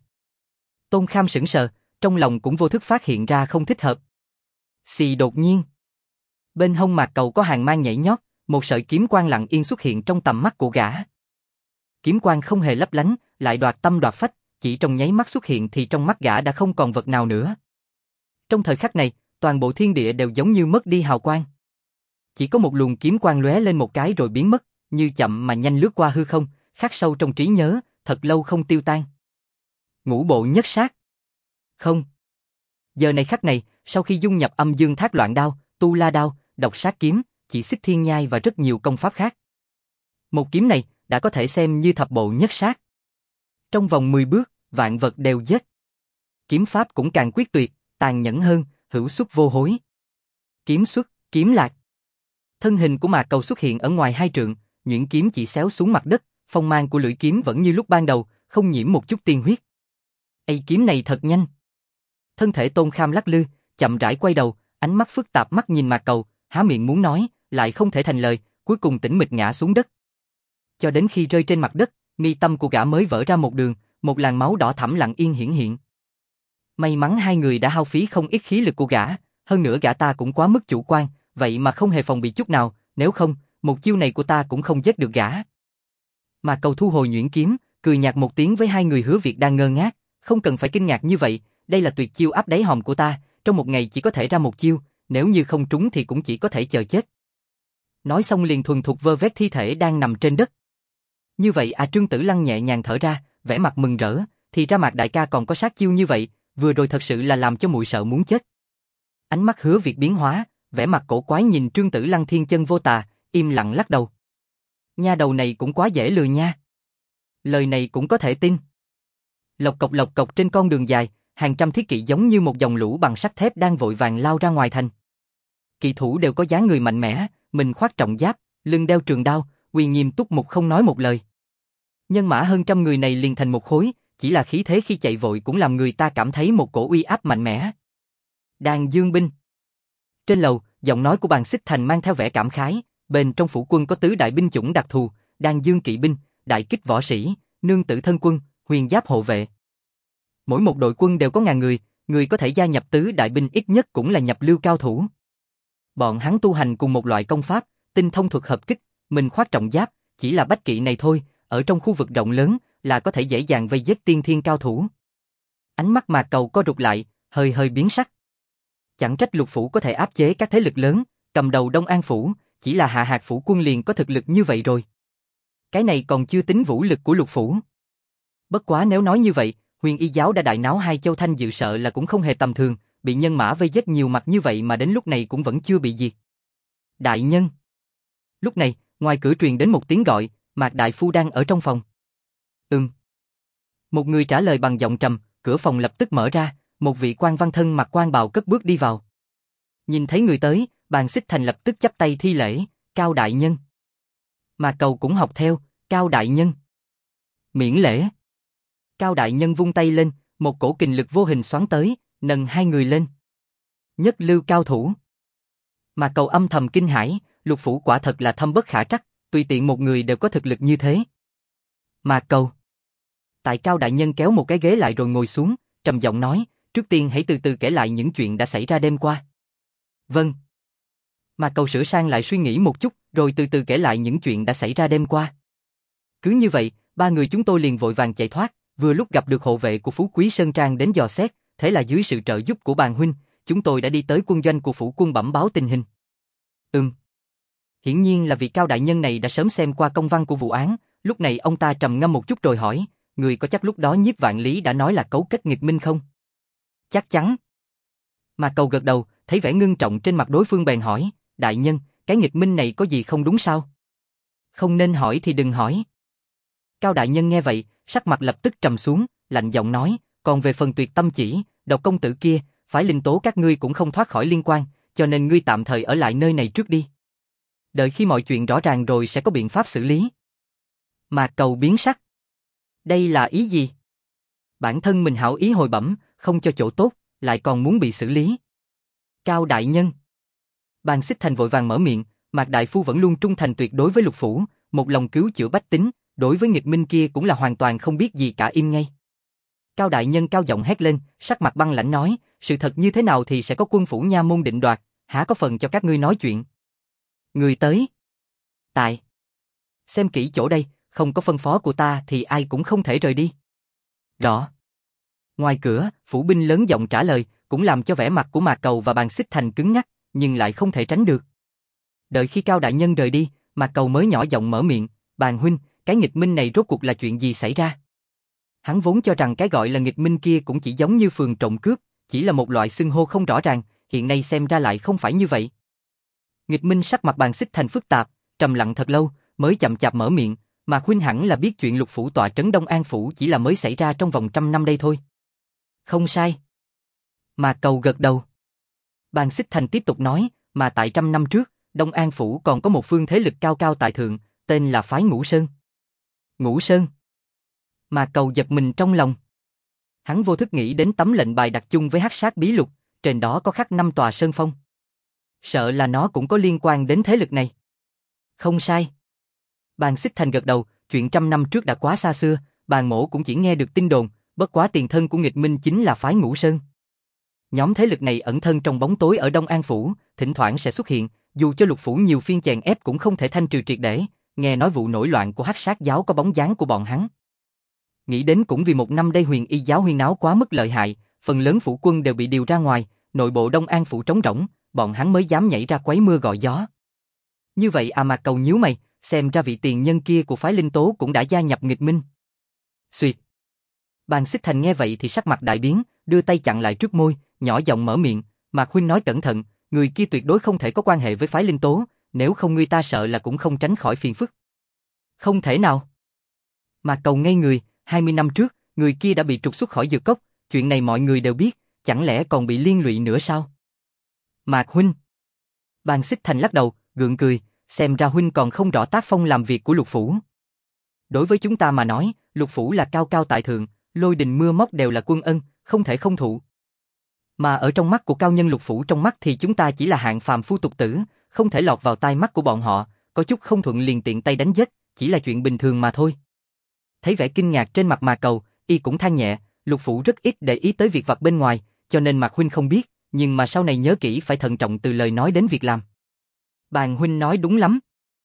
Tôn Kham sững sờ, trong lòng cũng vô thức phát hiện ra không thích hợp. Xì đột nhiên. Bên hông Mạc Cầu có hàng mang nhảy nhót, một sợi kiếm quang lặng yên xuất hiện trong tầm mắt của gã. Kiếm quang không hề lấp lánh, lại đoạt tâm đoạt phách, chỉ trong nháy mắt xuất hiện thì trong mắt gã đã không còn vật nào nữa. Trong thời khắc này, toàn bộ thiên địa đều giống như mất đi hào quang. Chỉ có một luồng kiếm quang lóe lên một cái rồi biến mất, như chậm mà nhanh lướt qua hư không, khắc sâu trong trí nhớ, thật lâu không tiêu tan. Ngũ bộ nhất sát. Không. Giờ này khắc này, sau khi dung nhập âm dương thác loạn đao, tu la đao, độc sát kiếm, chỉ xích thiên nhai và rất nhiều công pháp khác. Một kiếm này đã có thể xem như thập bộ nhất sát. Trong vòng 10 bước, vạn vật đều giết. Kiếm pháp cũng càng quyết tuyệt, tàn nhẫn hơn, hữu xuất vô hối. Kiếm xuất, kiếm lạc. Thân hình của Mạc Cầu xuất hiện ở ngoài hai trượng, nhuyễn kiếm chỉ xéo xuống mặt đất, phong mang của lưỡi kiếm vẫn như lúc ban đầu, không nhiễm một chút tiên huyết. Ây kiếm này thật nhanh. Thân thể Tôn Kham lắc lư, chậm rãi quay đầu, ánh mắt phức tạp mắt nhìn Mạc Cầu, há miệng muốn nói, lại không thể thành lời, cuối cùng tĩnh mịch ngã xuống đất. Cho đến khi rơi trên mặt đất, mi tâm của gã mới vỡ ra một đường, một làn máu đỏ thẫm lặng yên hiển hiện. May mắn hai người đã hao phí không ít khí lực của gã, hơn nữa gã ta cũng quá mức chủ quan, vậy mà không hề phòng bị chút nào, nếu không, một chiêu này của ta cũng không giết được gã. Mà Cầu thu hồi nhuyễn kiếm, cười nhạt một tiếng với hai người Hứa Việt đang ngơ ngác, không cần phải kinh ngạc như vậy, đây là tuyệt chiêu áp đáy hòm của ta, trong một ngày chỉ có thể ra một chiêu, nếu như không trúng thì cũng chỉ có thể chờ chết. Nói xong liền thuần thục vơ vét thi thể đang nằm trên đất. Như vậy Trương Tử Lăng nhẹ nhàng thở ra, vẻ mặt mừng rỡ, thì ra Mạc đại ca còn có sát chiêu như vậy, vừa rồi thật sự là làm cho muội sợ muốn chết. Ánh mắt Hứa Việt biến hóa, vẻ mặt cổ quái nhìn Trương Tử Lăng thiên chân vô tà, im lặng lắc đầu. Nha đầu này cũng quá dễ lừa nha. Lời này cũng có thể tin. Lộc cộc trên con đường dài, hàng trăm thiết kỵ giống như một dòng lũ bằng sắt thép đang vội vàng lao ra ngoài thành. Kỵ thủ đều có dáng người mạnh mẽ, mình khoác trọng giáp, lưng đeo trường đao, Quy nghiêm túc mục không nói một lời. Nhân mã hơn trăm người này liền thành một khối, chỉ là khí thế khi chạy vội cũng làm người ta cảm thấy một cổ uy áp mạnh mẽ. Đàn dương binh. Trên lầu, giọng nói của Bàn Xích Thành mang theo vẻ cảm khái, bên trong phủ quân có tứ đại binh chủng đặc thù, đàn dương kỵ binh, đại kích võ sĩ, nương tử thân quân, huyền giáp hộ vệ. Mỗi một đội quân đều có ngàn người, người có thể gia nhập tứ đại binh ít nhất cũng là nhập lưu cao thủ. Bọn hắn tu hành cùng một loại công pháp, tinh thông thuật hợp kích, mình khoác trọng giáp, chỉ là bách kỵ này thôi, ở trong khu vực rộng lớn là có thể dễ dàng vây giết tiên thiên cao thủ. Ánh mắt Mạc Cầu co rụt lại, hơi hơi biến sắc. Chẳng trách Lục phủ có thể áp chế các thế lực lớn, cầm đầu Đông An phủ, chỉ là Hạ Hạt phủ quân liền có thực lực như vậy rồi. Cái này còn chưa tính vũ lực của Lục phủ. Bất quá nếu nói như vậy, Huyền Y giáo đã đại náo hai châu Thanh Dự sợ là cũng không hề tầm thường, bị nhân mã vây giết nhiều mặt như vậy mà đến lúc này cũng vẫn chưa bị diệt. Đại nhân. Lúc này, ngoài cửa truyền đến một tiếng gọi, Mạc đại phu đang ở trong phòng. Một người trả lời bằng giọng trầm, cửa phòng lập tức mở ra, một vị quan văn thân mặc quan bào cất bước đi vào. Nhìn thấy người tới, Bàn Xích Thành lập tức chắp tay thi lễ, Cao đại nhân. Mạc Cầu cũng học theo, Cao đại nhân. Miễn lễ. Cao đại nhân vung tay lên, một cổ kình lực vô hình xoắn tới, nâng hai người lên. Nhất lưu cao thủ. Mạc Cầu âm thầm kinh hãi, Lục phủ quả thật là thâm bất khả trắc, tùy tiện một người đều có thực lực như thế. Mạc Cầu. Tại Cao đại nhân kéo một cái ghế lại rồi ngồi xuống, trầm giọng nói, trước tiên hãy từ từ kể lại những chuyện đã xảy ra đêm qua. Vâng. Mạc Cầu sửa sang lại suy nghĩ một chút, rồi từ từ kể lại những chuyện đã xảy ra đêm qua. Cứ như vậy, ba người chúng tôi liền vội vàng chạy thoát, vừa lúc gặp được hộ vệ của Phú Quý Sơn Trang đến dò xét, thế là dưới sự trợ giúp của Bàn huynh, chúng tôi đã đi tới quân doanh của phủ quân bẩm báo tình hình. Hiển nhiên là vị Cao đại nhân này đã sớm xem qua công văn của vụ án, lúc này ông ta trầm ngâm một chút rồi hỏi, người có chắc lúc đó Nhiếp Vạn Lý đã nói là cấu kết nghịch minh không? Chắc chắn. Mạc Cầu gật đầu, thấy vẻ ngưng trọng trên mặt đối phương bèn hỏi, đại nhân, cái nghịch minh này có gì không đúng sao? Không nên hỏi thì đừng hỏi. Cao đại nhân nghe vậy, sắc mặt lập tức trầm xuống, lạnh giọng nói, còn về phần Tuyệt Tâm Chỉ, Độc công tử kia, phái linh tố các ngươi cũng không thoát khỏi liên quan, cho nên ngươi tạm thời ở lại nơi này trước đi. Đợi khi mọi chuyện rõ ràng rồi sẽ có biện pháp xử lý. Mạc Cầu biến sắc. Đây là ý gì? Bản thân mình hảo ý hồi bẩm, không cho chỗ tốt, lại còn muốn bị xử lý. Cao đại nhân. Bàn Xích Thành vội vàng mở miệng, Mạc đại phu vẫn luôn trung thành tuyệt đối với Lục phủ, một lòng cứu chữa bách tính, đối với nghịch minh kia cũng là hoàn toàn không biết gì cả, im ngay. Cao đại nhân cao giọng hét lên, sắc mặt băng lãnh nói, sự thật như thế nào thì sẽ có quân phủ nha môn định đoạt, há có phần cho các ngươi nói chuyện. Người tới. Tại. Xem kỹ chỗ đây, không có phân phó của ta thì ai cũng không thể rời đi. Rõ. Ngoài cửa, phủ binh lớn giọng trả lời, cũng làm cho vẻ mặt của Mạc Cầu và Bàn Xích Thành cứng ngắc, nhưng lại không thể tránh được. Đợi khi Cao đại nhân rời đi, Mạc Cầu mới nhỏ giọng mở miệng, Bàn huynh, cái nghịch minh này rốt cuộc là chuyện gì xảy ra? Hắn vốn cho rằng cái gọi là nghịch minh kia cũng chỉ giống như phường trộm cướp, chỉ là một loại xưng hô không rõ ràng, hiện nay xem ra lại không phải như vậy. Nghịch minh sắc mặt Bàn Xích Thành phức tạp, trầm lặng thật lâu, mới chậm chạp mở miệng, mà huynh hẳn là biết chuyện Lục phủ tọa trấn Đông An phủ chỉ là mới xảy ra trong vòng 100 năm đây thôi. Không sai. Mạc Cầu gật đầu. Bàn Xích Thành tiếp tục nói, mà tại 100 năm trước, Đông An phủ còn có một phương thế lực cao cao tại thượng, tên là phái Ngũ Sơn. Ngũ Sơn. Mạc Cầu giật mình trong lòng. Hắn vô thức nghĩ đến tấm lệnh bài đặt chung với Hắc Sát bí lục, trên đó có khắc 5 tòa sơn phong. Sợ là nó cũng có liên quan đến thế lực này. Không sai. Bàn Xích Thành gật đầu, chuyện 100 năm trước đã quá xa xưa, Bàn mổ cũng chỉ nghe được tin đồn, bất quá tiền thân của nghịch minh chính là phái Ngũ Sơn. Nhóm thế lực này ẩn thân trong bóng tối ở Đông An phủ, thỉnh thoảng sẽ xuất hiện, dù cho Lục phủ nhiều phiên chèn ép cũng không thể thanh trừ triệt để, nghe nói vụ nổi loạn của Hắc Sát giáo có bóng dáng của bọn hắn. Nghĩ đến cũng vì một năm đây Huyền Y giáo huyên náo quá mức lợi hại, phần lớn phủ quân đều bị điều ra ngoài, nội bộ Đông An phủ trống rỗng, bọn hắn mới dám nhảy ra quấy mưa gọi gió. Như vậy Mạc Cầu nhíu mày, xem ra vị tiền nhân kia của phái linh tố cũng đã gia nhập nghịch minh. Xuyệt. Bàn Xích Thành nghe vậy thì sắc mặt đại biến, đưa tay chặn lại trước môi, nhỏ giọng mở miệng, Mạc huynh nói cẩn thận, người kia tuyệt đối không thể có quan hệ với phái linh tố, nếu không người ta sợ là cũng không tránh khỏi phiền phức. Không thể nào. Mạc Cầu ngây người, 20 năm trước, người kia đã bị trục xuất khỏi dược cốc, chuyện này mọi người đều biết, chẳng lẽ còn bị liên lụy nữa sao? Mạc huynh. Bàn Xích Thành lắc đầu, gượng cười, xem ra huynh còn không rõ tác phong làm việc của Lục phủ. Đối với chúng ta mà nói, Lục phủ là cao cao tại thượng, lôi đình mưa móc đều là quân ân, không thể không thụ. Mà ở trong mắt của cao nhân Lục phủ trong mắt thì chúng ta chỉ là hạng phàm phu tục tử, không thể lọt vào tai mắt của bọn họ, có chút không thuận liền tiện tay đánh giết, chỉ là chuyện bình thường mà thôi. Thấy vẻ kinh ngạc trên mặt Mà Cầu, y cũng than nhẹ, Lục phủ rất ít để ý tới việc vặt bên ngoài, cho nên Mạc huynh không biết, nhưng mà sau này nhớ kỹ phải thận trọng từ lời nói đến việc làm. Bàn huynh nói đúng lắm.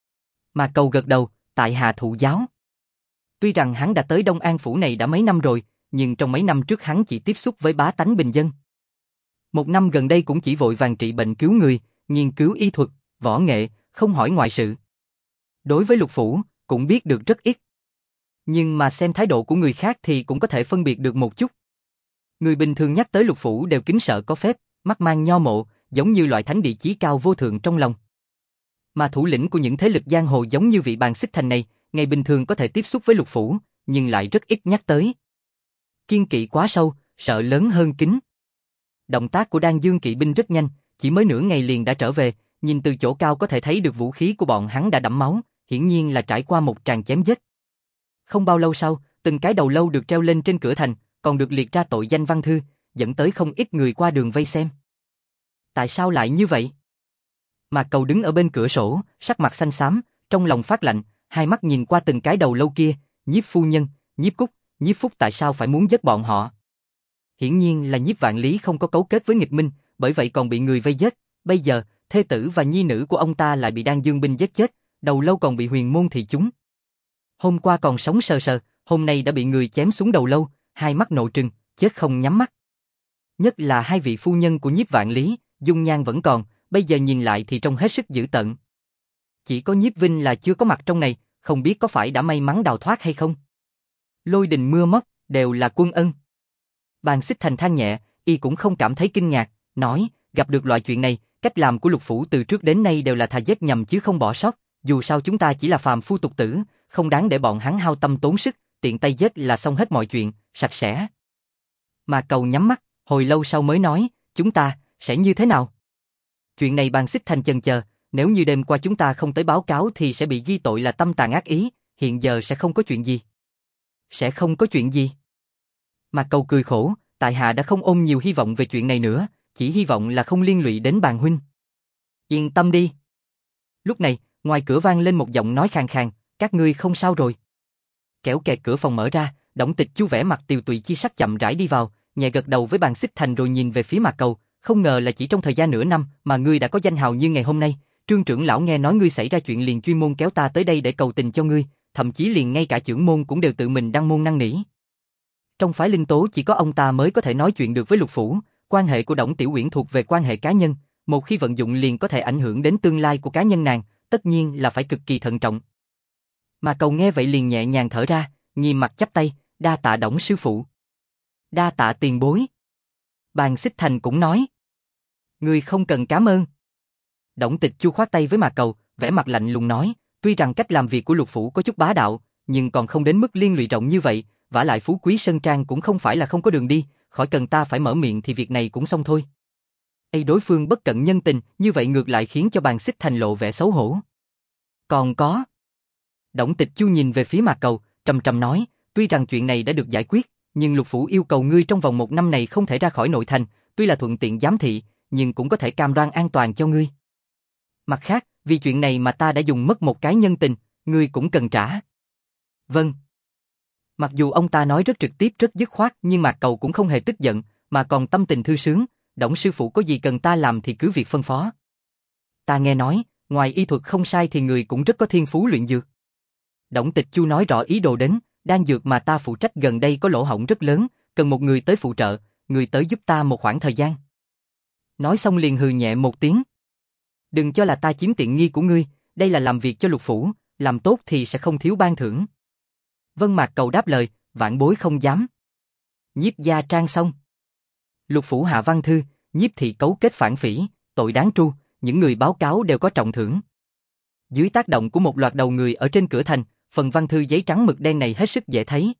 Mà Cầu gật đầu, tại hạ thụ giáo. Tuy rằng hắn đã tới Đông An phủ này đã mấy năm rồi, nhưng trong mấy năm trước hắn chỉ tiếp xúc với bá tánh bình dân. Một năm gần đây cũng chỉ vội vàng trị bệnh cứu người, nghiên cứu y thuật, võ nghệ, không hỏi ngoại sự. Đối với Lục phủ, cũng biết được rất ít. Nhưng mà xem thái độ của người khác thì cũng có thể phân biệt được một chút. Người bình thường nhắc tới Lục phủ đều kính sợ có phép, mắt mang nho mộ, giống như loại thánh địa chí cao vô thượng trong lòng. Mà thủ lĩnh của những thế lực giang hồ giống như vị Bàn Xích Thành này, ngày bình thường có thể tiếp xúc với Lục phủ, nhưng lại rất ít nhắc tới. Kiên kỵ quá sâu, sợ lớn hơn kính. Động tác của Đan Dương kỵ binh rất nhanh, chỉ mới nửa ngày liền đã trở về, nhìn từ chỗ cao có thể thấy được vũ khí của bọn hắn đã đẫm máu, hiển nhiên là trải qua một tràng chém giết. Không bao lâu sau, từng cái đầu lâu được treo lên trên cửa thành, còn được liệt ra tội danh văn thư, dẫn tới không ít người qua đường vây xem. Tại sao lại như vậy? Mạc Cầu đứng ở bên cửa sổ, sắc mặt xanh xám, trong lòng phát lạnh, hai mắt nhìn qua từng cái đầu lâu kia, Nhiếp phu nhân, Nhiếp Cúc, Nhiếp Phúc tại sao phải muốn giết bọn họ? Hiển nhiên là Nhiếp Vạn Lý không có cấu kết với nghịch minh, bởi vậy còn bị người vây giết. Bây giờ, thê tử và nhi nữ của ông ta lại bị Đan Dương binh giết chết, đầu lâu còn bị Huyền môn thị chúng. Hôm qua còn sống sờ sờ, hôm nay đã bị người chém xuống đầu lâu, hai mắt nộ trừng, chết không nhắm mắt. Nhất là hai vị phu nhân của Nhiếp Vạn Lý, dung nhan vẫn còn, bây giờ nhìn lại thì trông hết sức dữ tợn. Chỉ có Nhiếp Vinh là chưa có mặt trong này, không biết có phải đã may mắn đào thoát hay không. Lôi đình mưa móc, đều là quân ân. Bàn Xích Thành than nhẹ, y cũng không cảm thấy kinh ngạc, nói, gặp được loại chuyện này, cách làm của Lục phủ từ trước đến nay đều là thà giết nhầm chứ không bỏ sót, dù sao chúng ta chỉ là phàm phu tục tử, không đáng để bọn hắn hao tâm tốn sức, tiện tay giết là xong hết mọi chuyện, sạch sẽ. Mà Cầu nhắm mắt, hồi lâu sau mới nói, chúng ta, sẽ như thế nào? Chuyện này Bàn Xích Thành chần chờ, nếu như đêm qua chúng ta không tới báo cáo thì sẽ bị ghi tội là tâm tàn ác ý, hiện giờ sẽ không có chuyện gì. Sẽ không có chuyện gì? Mà Cầu cười khổ, tại hạ đã không ôm nhiều hy vọng về chuyện này nữa, chỉ hy vọng là không liên lụy đến Bàn huynh. Yên tâm đi. Lúc này, ngoài cửa vang lên một giọng nói khàn khàn, các ngươi không sao rồi. Kẻo kẹt cửa phòng mở ra, Đổng Tịch Chu vẻ mặt tiều tụy chi sắc chậm rãi đi vào, nhẹ gật đầu với Bàn Xích Thành rồi nhìn về phía Mạc Cầu, không ngờ là chỉ trong thời gian nửa năm mà ngươi đã có danh hào như ngày hôm nay. Trương trưởng lão nghe nói ngươi xảy ra chuyện liền chuyên môn kéo ta tới đây để cầu tình cho ngươi, thậm chí liền ngay cả trưởng môn cũng đều tự mình đăng môn năn nỉ. Trong phái Linh Tố chỉ có ông ta mới có thể nói chuyện được với Lục phủ, quan hệ của Đổng Tiểu Uyển thuộc về quan hệ cá nhân, một khi vận dụng liền có thể ảnh hưởng đến tương lai của cá nhân nàng, tất nhiên là phải cực kỳ thận trọng. Mà Cầu nghe vậy liền nhẹ nhàng thở ra, nghiêm mặt chắp tay, đa tạ Đổng sư phụ. Đa tạ tiền bối. Bàn Xích Thành cũng nói, ngươi không cần cảm ơn. Đổng Tịch Chu khoát tay với Mạc Cầu, vẻ mặt lạnh lùng nói, tuy rằng cách làm việc của Lục phủ có chút bá đạo, nhưng còn không đến mức liên lụy rộng như vậy, vả lại Phú Quý Sơn Trang cũng không phải là không có đường đi, khỏi cần ta phải mở miệng thì việc này cũng xong thôi. Đối phương bất cận nhân tình, như vậy ngược lại khiến cho Bàn Xích Thành lộ vẻ xấu hổ. Còn có. Đổng Tịch Chu nhìn về phía Mạc Cầu, trầm trầm nói, tuy rằng chuyện này đã được giải quyết, nhưng Lục phủ yêu cầu ngươi trong vòng 1 năm này không thể ra khỏi nội thành, tuy là thuận tiện giám thị, nhưng cũng có thể cam đoan an toàn cho ngươi. Mặt khác, vì chuyện này mà ta đã dùng mất một cái nhân tình, ngươi cũng cần trả. Vâng. Mặc dù ông ta nói rất trực tiếp rất dứt khoát, nhưng Mạc Cầu cũng không hề tức giận, mà còn tâm tình thư sướng, Đổng sư phụ có gì cần ta làm thì cứ việc phân phó. Ta nghe nói, ngoài y thuật không sai thì người cũng rất có thiên phú luyện dược. Đổng Tịch Chu nói rõ ý đồ đến, đan dược mà ta phụ trách gần đây có lỗ hổng rất lớn, cần một người tới phụ trợ, người tới giúp ta một khoảng thời gian. Nói xong liền hừ nhẹ một tiếng. Đừng cho là ta chiếm tiện nghi của ngươi, đây là làm việc cho Lục phủ, làm tốt thì sẽ không thiếu ban thưởng. Vân Mạc Cầu đáp lời, vãn bối không dám. Nhiếp gia trang xong. Lục phủ hạ văn thư, Nhiếp thị cấu kết phản phỉ, tội đáng tru, những người báo cáo đều có trọng thưởng. Dưới tác động của một loạt đầu người ở trên cửa thành, phần văn thư giấy trắng mực đen này hết sức dễ thấy.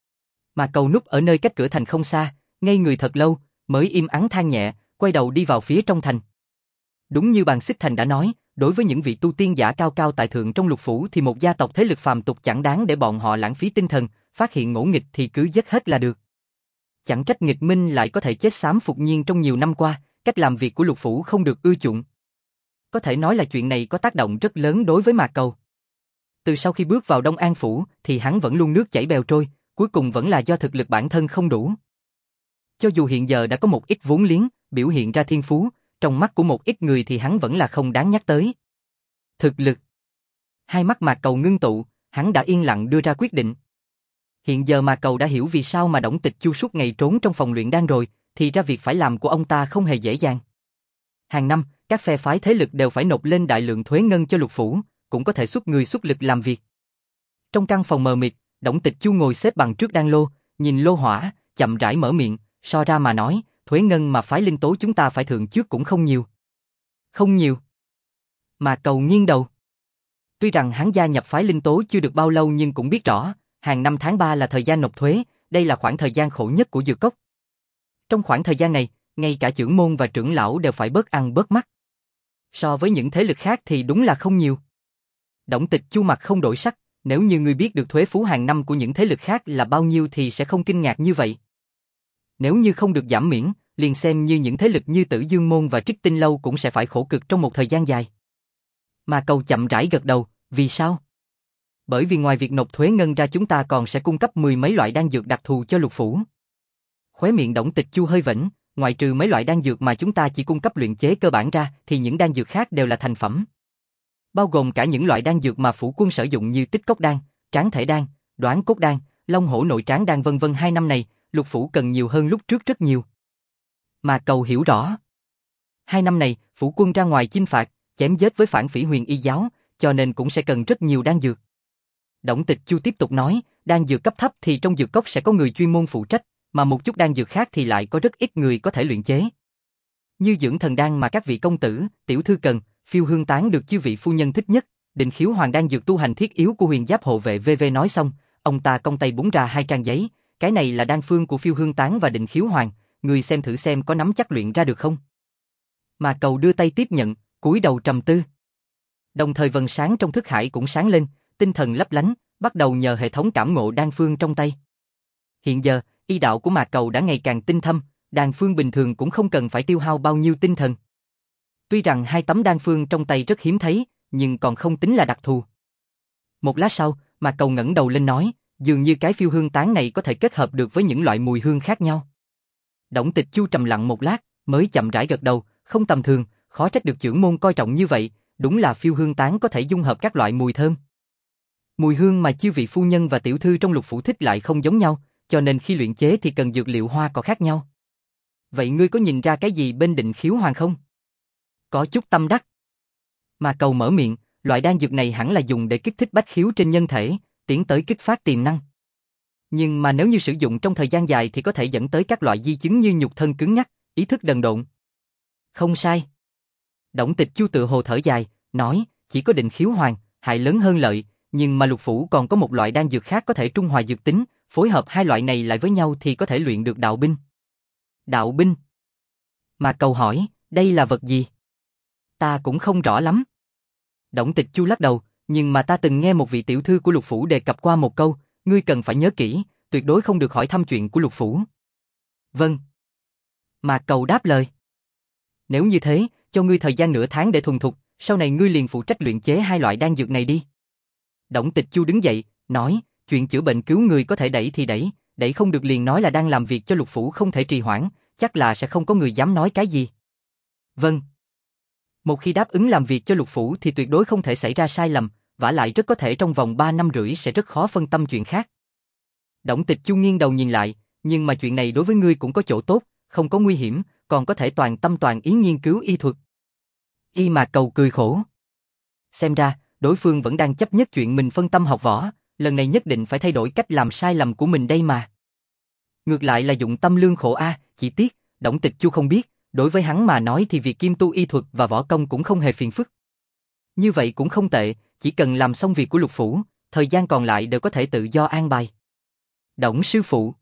Mà Cầu núp ở nơi cách cửa thành không xa, ngây người thật lâu, mới im ắng than nhẹ, quay đầu đi vào phía trong thành. Đúng như Bàn Xích Thành đã nói, đối với những vị tu tiên giả cao cao tại thượng trong lục phủ thì một gia tộc thế lực phàm tục chẳng đáng để bọn họ lãng phí tinh thần, phát hiện ngỗ nghịch thì cứ giết hết là được. Chẳng trách nghịch minh lại có thể chết xám phục nhiên trong nhiều năm qua, cách làm việc của lục phủ không được ưa chuộng. Có thể nói là chuyện này có tác động rất lớn đối với Mạc Cầu. Từ sau khi bước vào Đông An Phủ thì hắn vẫn luôn nước chảy bèo trôi, cuối cùng vẫn là do thực lực bản thân không đủ. Cho dù hiện giờ đã có một ít vốn liếng, biểu hiện ra thiên phú, trong mắt của một ít người thì hắn vẫn là không đáng nhắc tới. Thực lực. Hai mắt Mạc Cầu ngưng tụ, hắn đã yên lặng đưa ra quyết định. Hiện giờ Mạc Cầu đã hiểu vì sao mà Đổng Tịch Chu suốt ngày trốn trong phòng luyện đan rồi, thì ra việc phải làm của ông ta không hề dễ dàng. Hàng năm, các phe phái thế lực đều phải nộp lên đại lượng thuế ngân cho lục phủ, cũng có thể xuất người xuất lực làm việc. Trong căn phòng mờ mịt, Đổng Tịch Chu ngồi xếp bằng trước đan lô, nhìn lô hỏa, chậm rãi mở miệng, so ra mà nói, thuế ngân mà phái linh tố chúng ta phải thượng trước cũng không nhiều. Không nhiều. Mạc Cầu nghiêng đầu. Tuy rằng hắn gia nhập phái linh tố chưa được bao lâu nhưng cũng biết rõ, hàng năm tháng 3 là thời gian nộp thuế, đây là khoảng thời gian khổ nhất của dược cốc. Trong khoảng thời gian này, ngay cả trưởng môn và trưởng lão đều phải bớt ăn bớt mắt. So với những thế lực khác thì đúng là không nhiều. Đổng Tịch Chu mặt không đổi sắc, nếu như ngươi biết được thuế phú hàng năm của những thế lực khác là bao nhiêu thì sẽ không kinh ngạc như vậy. Nếu như không được giảm miễn, liền xem như những thế lực như Tử Dương Môn và Trích Tinh Lâu cũng sẽ phải khổ cực trong một thời gian dài. Mà Cầu chậm rãi gật đầu, vì sao? Bởi vì ngoài việc nộp thuế ngân ra chúng ta còn sẽ cung cấp 10 mấy loại đan dược đặc thù cho lục phủ. Khóe miệng Đổng Tịch Chu hơi vẫy, ngoài trừ mấy loại đan dược mà chúng ta chỉ cung cấp luyện chế cơ bản ra thì những đan dược khác đều là thành phẩm. Bao gồm cả những loại đan dược mà phủ quân sử dụng như Tích Cốc đan, Tráng thể đan, Đoán cốt đan, Long hổ nội tráng đan vân vân. 2 năm này, lục phủ cần nhiều hơn lúc trước rất nhiều. Mà Cầu hiểu rõ. 2 năm này, phủ quân ra ngoài chinh phạt, chém giết với phản phỉ Huyền Y giáo, cho nên cũng sẽ cần rất nhiều đan dược. Đổng Tịch Chu tiếp tục nói, đan dược cấp thấp thì trong dược cốc sẽ có người chuyên môn phụ trách, mà một chút đan dược khác thì lại có rất ít người có thể luyện chế. Như dưỡng thần đan mà các vị công tử, tiểu thư cần, phiêu hương tán được chư vị phu nhân thích nhất, định khiếu hoàng đan dược tu hành thiết yếu của Huyền Giáp hộ vệ VV. Nói xong, ông ta cong tay búng ra 2 trang giấy, cái này là đan phương của phiêu hương tán và định khiếu hoàng, người xem thử xem có nắm chắc luyện ra được không. Mà Cầu đưa tay tiếp nhận, cúi đầu trầm tư. Đồng thời vầng sáng trong thức hải cũng sáng lên, tinh thần lấp lánh, bắt đầu nhờ hệ thống cảm ngộ đan phương trong tay. Hiện giờ, y đạo của Mạc Cầu đã ngày càng tinh thâm, đan phương bình thường cũng không cần phải tiêu hao bao nhiêu tinh thần. Tuy rằng 2 tấm đan phương trong tay rất hiếm thấy, nhưng còn không tính là đặc thù. Một lát sau, Mạc Cầu ngẩng đầu lên nói, dường như cái phiêu hương tán này có thể kết hợp được với những loại mùi hương khác nhau. Đổng Tịch Chu trầm lặng một lát, mới chậm rãi gật đầu, không tầm thường, khó trách được trưởng môn coi trọng như vậy, đúng là phiêu hương tán có thể dung hợp các loại mùi thơm. Mùi hương mà chư vị phu nhân và tiểu thư trong lục phủ thích lại không giống nhau, cho nên khi luyện chế thì cần dược liệu hoa cỏ khác nhau. Vậy ngươi có nhìn ra cái gì bên định khiếu hoàng không? Có chút tâm đắc. Mà Cầu mở miệng, loại đan dược này hẳn là dùng để kích thích bách khiếu trên nhân thể, tiến tới kích phát tiềm năng. Nhưng mà nếu như sử dụng trong thời gian dài thì có thể dẫn tới các loại di chứng như nhục thân cứng nhắc, ý thức đần độn. Không sai. Đổng Tịch Chu tự hồ thở dài, nói, chỉ có định khiếu hoàng, hại lớn hơn lợi, nhưng mà lục phủ còn có một loại đan dược khác có thể trung hòa dược tính, phối hợp 2 loại này lại với nhau thì có thể luyện được đạo binh. Đạo binh? Mà Cầu hỏi, đây là vật gì? Ta cũng không rõ lắm. Đổng Tịch Chu lắc đầu, nhưng mà ta từng nghe một vị tiểu thư của lục phủ đề cập qua một câu, ngươi cần phải nhớ kỹ, tuyệt đối không được hỏi thăm chuyện của lục phủ. Vâng. Mà Cầu đáp lời. Nếu như thế, cho ngươi thời gian nửa tháng để thuần thục, sau này ngươi liền phụ trách luyện chế 2 loại đan dược này đi. Đổng Tịch Chu đứng dậy, nói, chuyện chữa bệnh cứu người có thể đẩy thì đẩy không được liền nói là đang làm việc cho lục phủ không thể trì hoãn, chắc là sẽ không có người dám nói cái gì. Vâng. Một khi đáp ứng làm việc cho lục phủ thì tuyệt đối không thể xảy ra sai lầm, vả lại rất có thể trong vòng 3 năm rưỡi sẽ rất khó phân tâm chuyện khác. Đổng Tịch Chu nghiêng đầu nhìn lại, nhưng mà chuyện này đối với ngươi cũng có chỗ tốt, không có nguy hiểm, còn có thể toàn tâm toàn ý nghiên cứu y thuật. Y Mà Cầu cười khổ. Xem ra, đối phương vẫn đang chấp nhất chuyện mình phân tâm học võ, lần này nhất định phải thay đổi cách làm sai lầm của mình đây mà. Ngược lại là dụng tâm lương khổ chỉ tiếc, Đổng Tịch Chu không biết, đối với hắn mà nói thì việc kiêm tu y thuật và võ công cũng không hề phiền phức. Như vậy cũng không tệ, chỉ cần làm xong việc của lục phủ, thời gian còn lại đều có thể tự do an bài. Đổng sư phụ.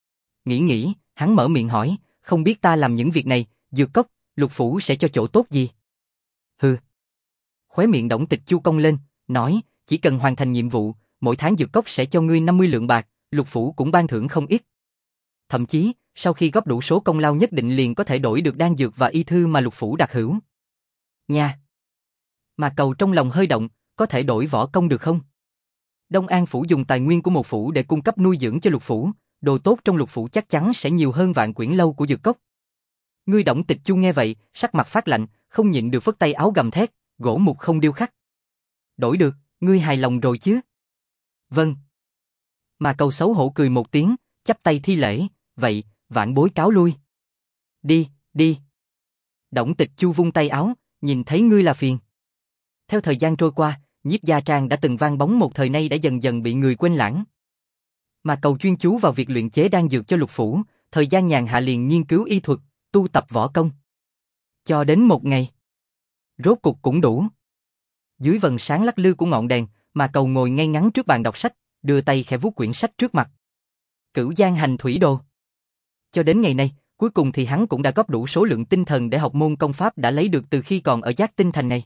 Nghĩ, hắn mở miệng hỏi, không biết ta làm những việc này, dược cốc, lục phủ sẽ cho chỗ tốt gì? Hừ. Khóe miệng Đổng Tịch Chu cong lên, nói, chỉ cần hoàn thành nhiệm vụ, mỗi tháng dược cốc sẽ cho ngươi 50 lượng bạc, Lục phủ cũng ban thưởng không ít. Thậm chí, sau khi góp đủ số công lao nhất định liền có thể đổi được đan dược và y thư mà Lục phủ đặc hữu. Nha! Mà Cầu trong lòng hơi động, có thể đổi võ công được không? Đông An phủ dùng tài nguyên của một phủ để cung cấp nuôi dưỡng cho Lục phủ, đồ tốt trong Lục phủ chắc chắn sẽ nhiều hơn Vạn Quyển lâu của dược cốc. Ngươi Đổng Tịch Chu nghe vậy, sắc mặt phát lạnh, không nhịn được phất tay áo gầm thét, gỗ mục không điêu khắc. Đổi được, ngươi hài lòng rồi chứ? Vâng. Mà Cầu xấu hổ cười một tiếng, chắp tay thi lễ, vậy, vạn bối cáo lui. Đi, đi. Đổng Tịch Chu vung tay áo, nhìn thấy ngươi là phiền. Theo thời gian trôi qua, Nhiếp Gia Trang đã từng vang bóng một thời nay đã dần dần bị người quên lãng. Mà Cầu chuyên chú vào việc luyện chế đan dược cho Lục phủ, thời gian nhàn hạ liền nghiên cứu y thuật, tu tập võ công. Cho đến một ngày, rốt cục cũng đủ. Dưới vầng sáng lắc lư của ngọn đèn, mà Cầu ngồi ngay ngắn trước bàn đọc sách, đưa tay khẽ vuốt quyển sách trước mặt. Cửu Giang Hành Thủy Đồ. Cho đến ngày nay, cuối cùng thì hắn cũng đã góp đủ số lượng tinh thần để học môn công pháp đã lấy được từ khi còn ở Giác Tinh Thành này.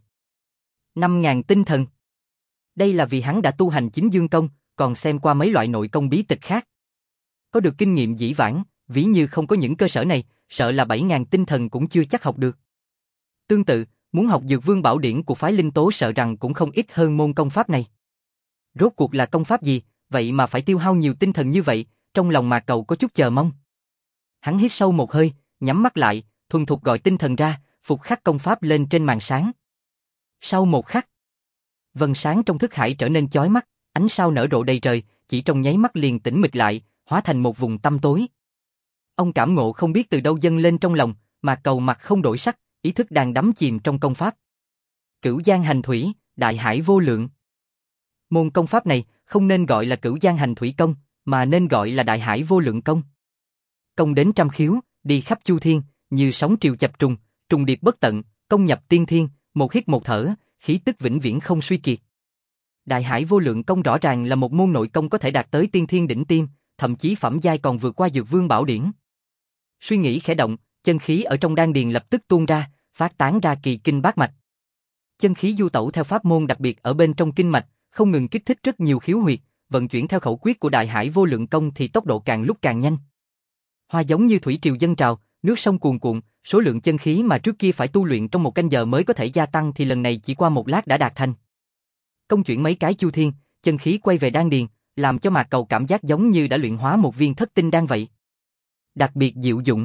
5.000 tinh thần. Đây là vì hắn đã tu hành Chính Dương Công, còn xem qua mấy loại nội công bí tịch khác. Có được kinh nghiệm dĩ vãng, ví như không có những cơ sở này, sợ là 7.000 tinh thần cũng chưa chắc học được. Tương tự, muốn học Dược Vương Bảo Điển của phái Linh Tố sợ rằng cũng không ít hơn môn công pháp này. Rốt cuộc là công pháp gì, vậy mà phải tiêu hao nhiều tinh thần như vậy, trong lòng Mạc Cầu có chút chờ mong. Hắn hít sâu một hơi, nhắm mắt lại, thuần thục gọi tinh thần ra, phục khắc công pháp lên trên màn sáng. Sau một khắc, vầng sáng trong thức hải trở nên chói mắt, ánh sao nở rộ đầy trời, chỉ trong nháy mắt liền tĩnh mịch lại, hóa thành một vùng tăm tối. Ông cảm ngộ không biết từ đâu dâng lên trong lòng, Mạc Cầu mặt không đổi sắc, ý thức đang đắm chìm trong công pháp. Cửu Giang Hành Thủy, Đại Hải Vô Lượng. Môn công pháp này không nên gọi là Cửu Giang Hành Thủy Công, mà nên gọi là Đại Hải Vô Lượng Công. Công đến trăm khiếu, đi khắp chu thiên, như sóng triều chập trùng, trùng điệp bất tận, công nhập tiên thiên, một hít một thở, khí tức vĩnh viễn không suy kiệt. Đại Hải Vô Lượng Công rõ ràng là một môn nội công có thể đạt tới tiên thiên đỉnh tiêm, thậm chí phẩm giai còn vượt qua Dược Vương Bảo Điển. Suy nghĩ khẽ động, chân khí ở trong đan điền lập tức tuôn ra, phát tán ra kỳ kinh bát mạch. Chân khí du tẩu theo pháp môn đặc biệt ở bên trong kinh mạch, không ngừng kích thích rất nhiều khiếu huyệt, vận chuyển theo khẩu quyết của Đại Hải Vô Lượng Công thì tốc độ càng lúc càng nhanh. Hoa giống như thủy triều dâng trào, nước sông cuồn cuộn, số lượng chân khí mà trước kia phải tu luyện trong 1 canh giờ mới có thể gia tăng thì lần này chỉ qua 1 lát đã đạt thành. Công chuyển mấy cái chu thiên, chân khí quay về đan điền, làm cho Mạc Cầu cảm giác giống như đã luyện hóa một viên thất tinh đan vậy. Đặc biệt diệu dụng.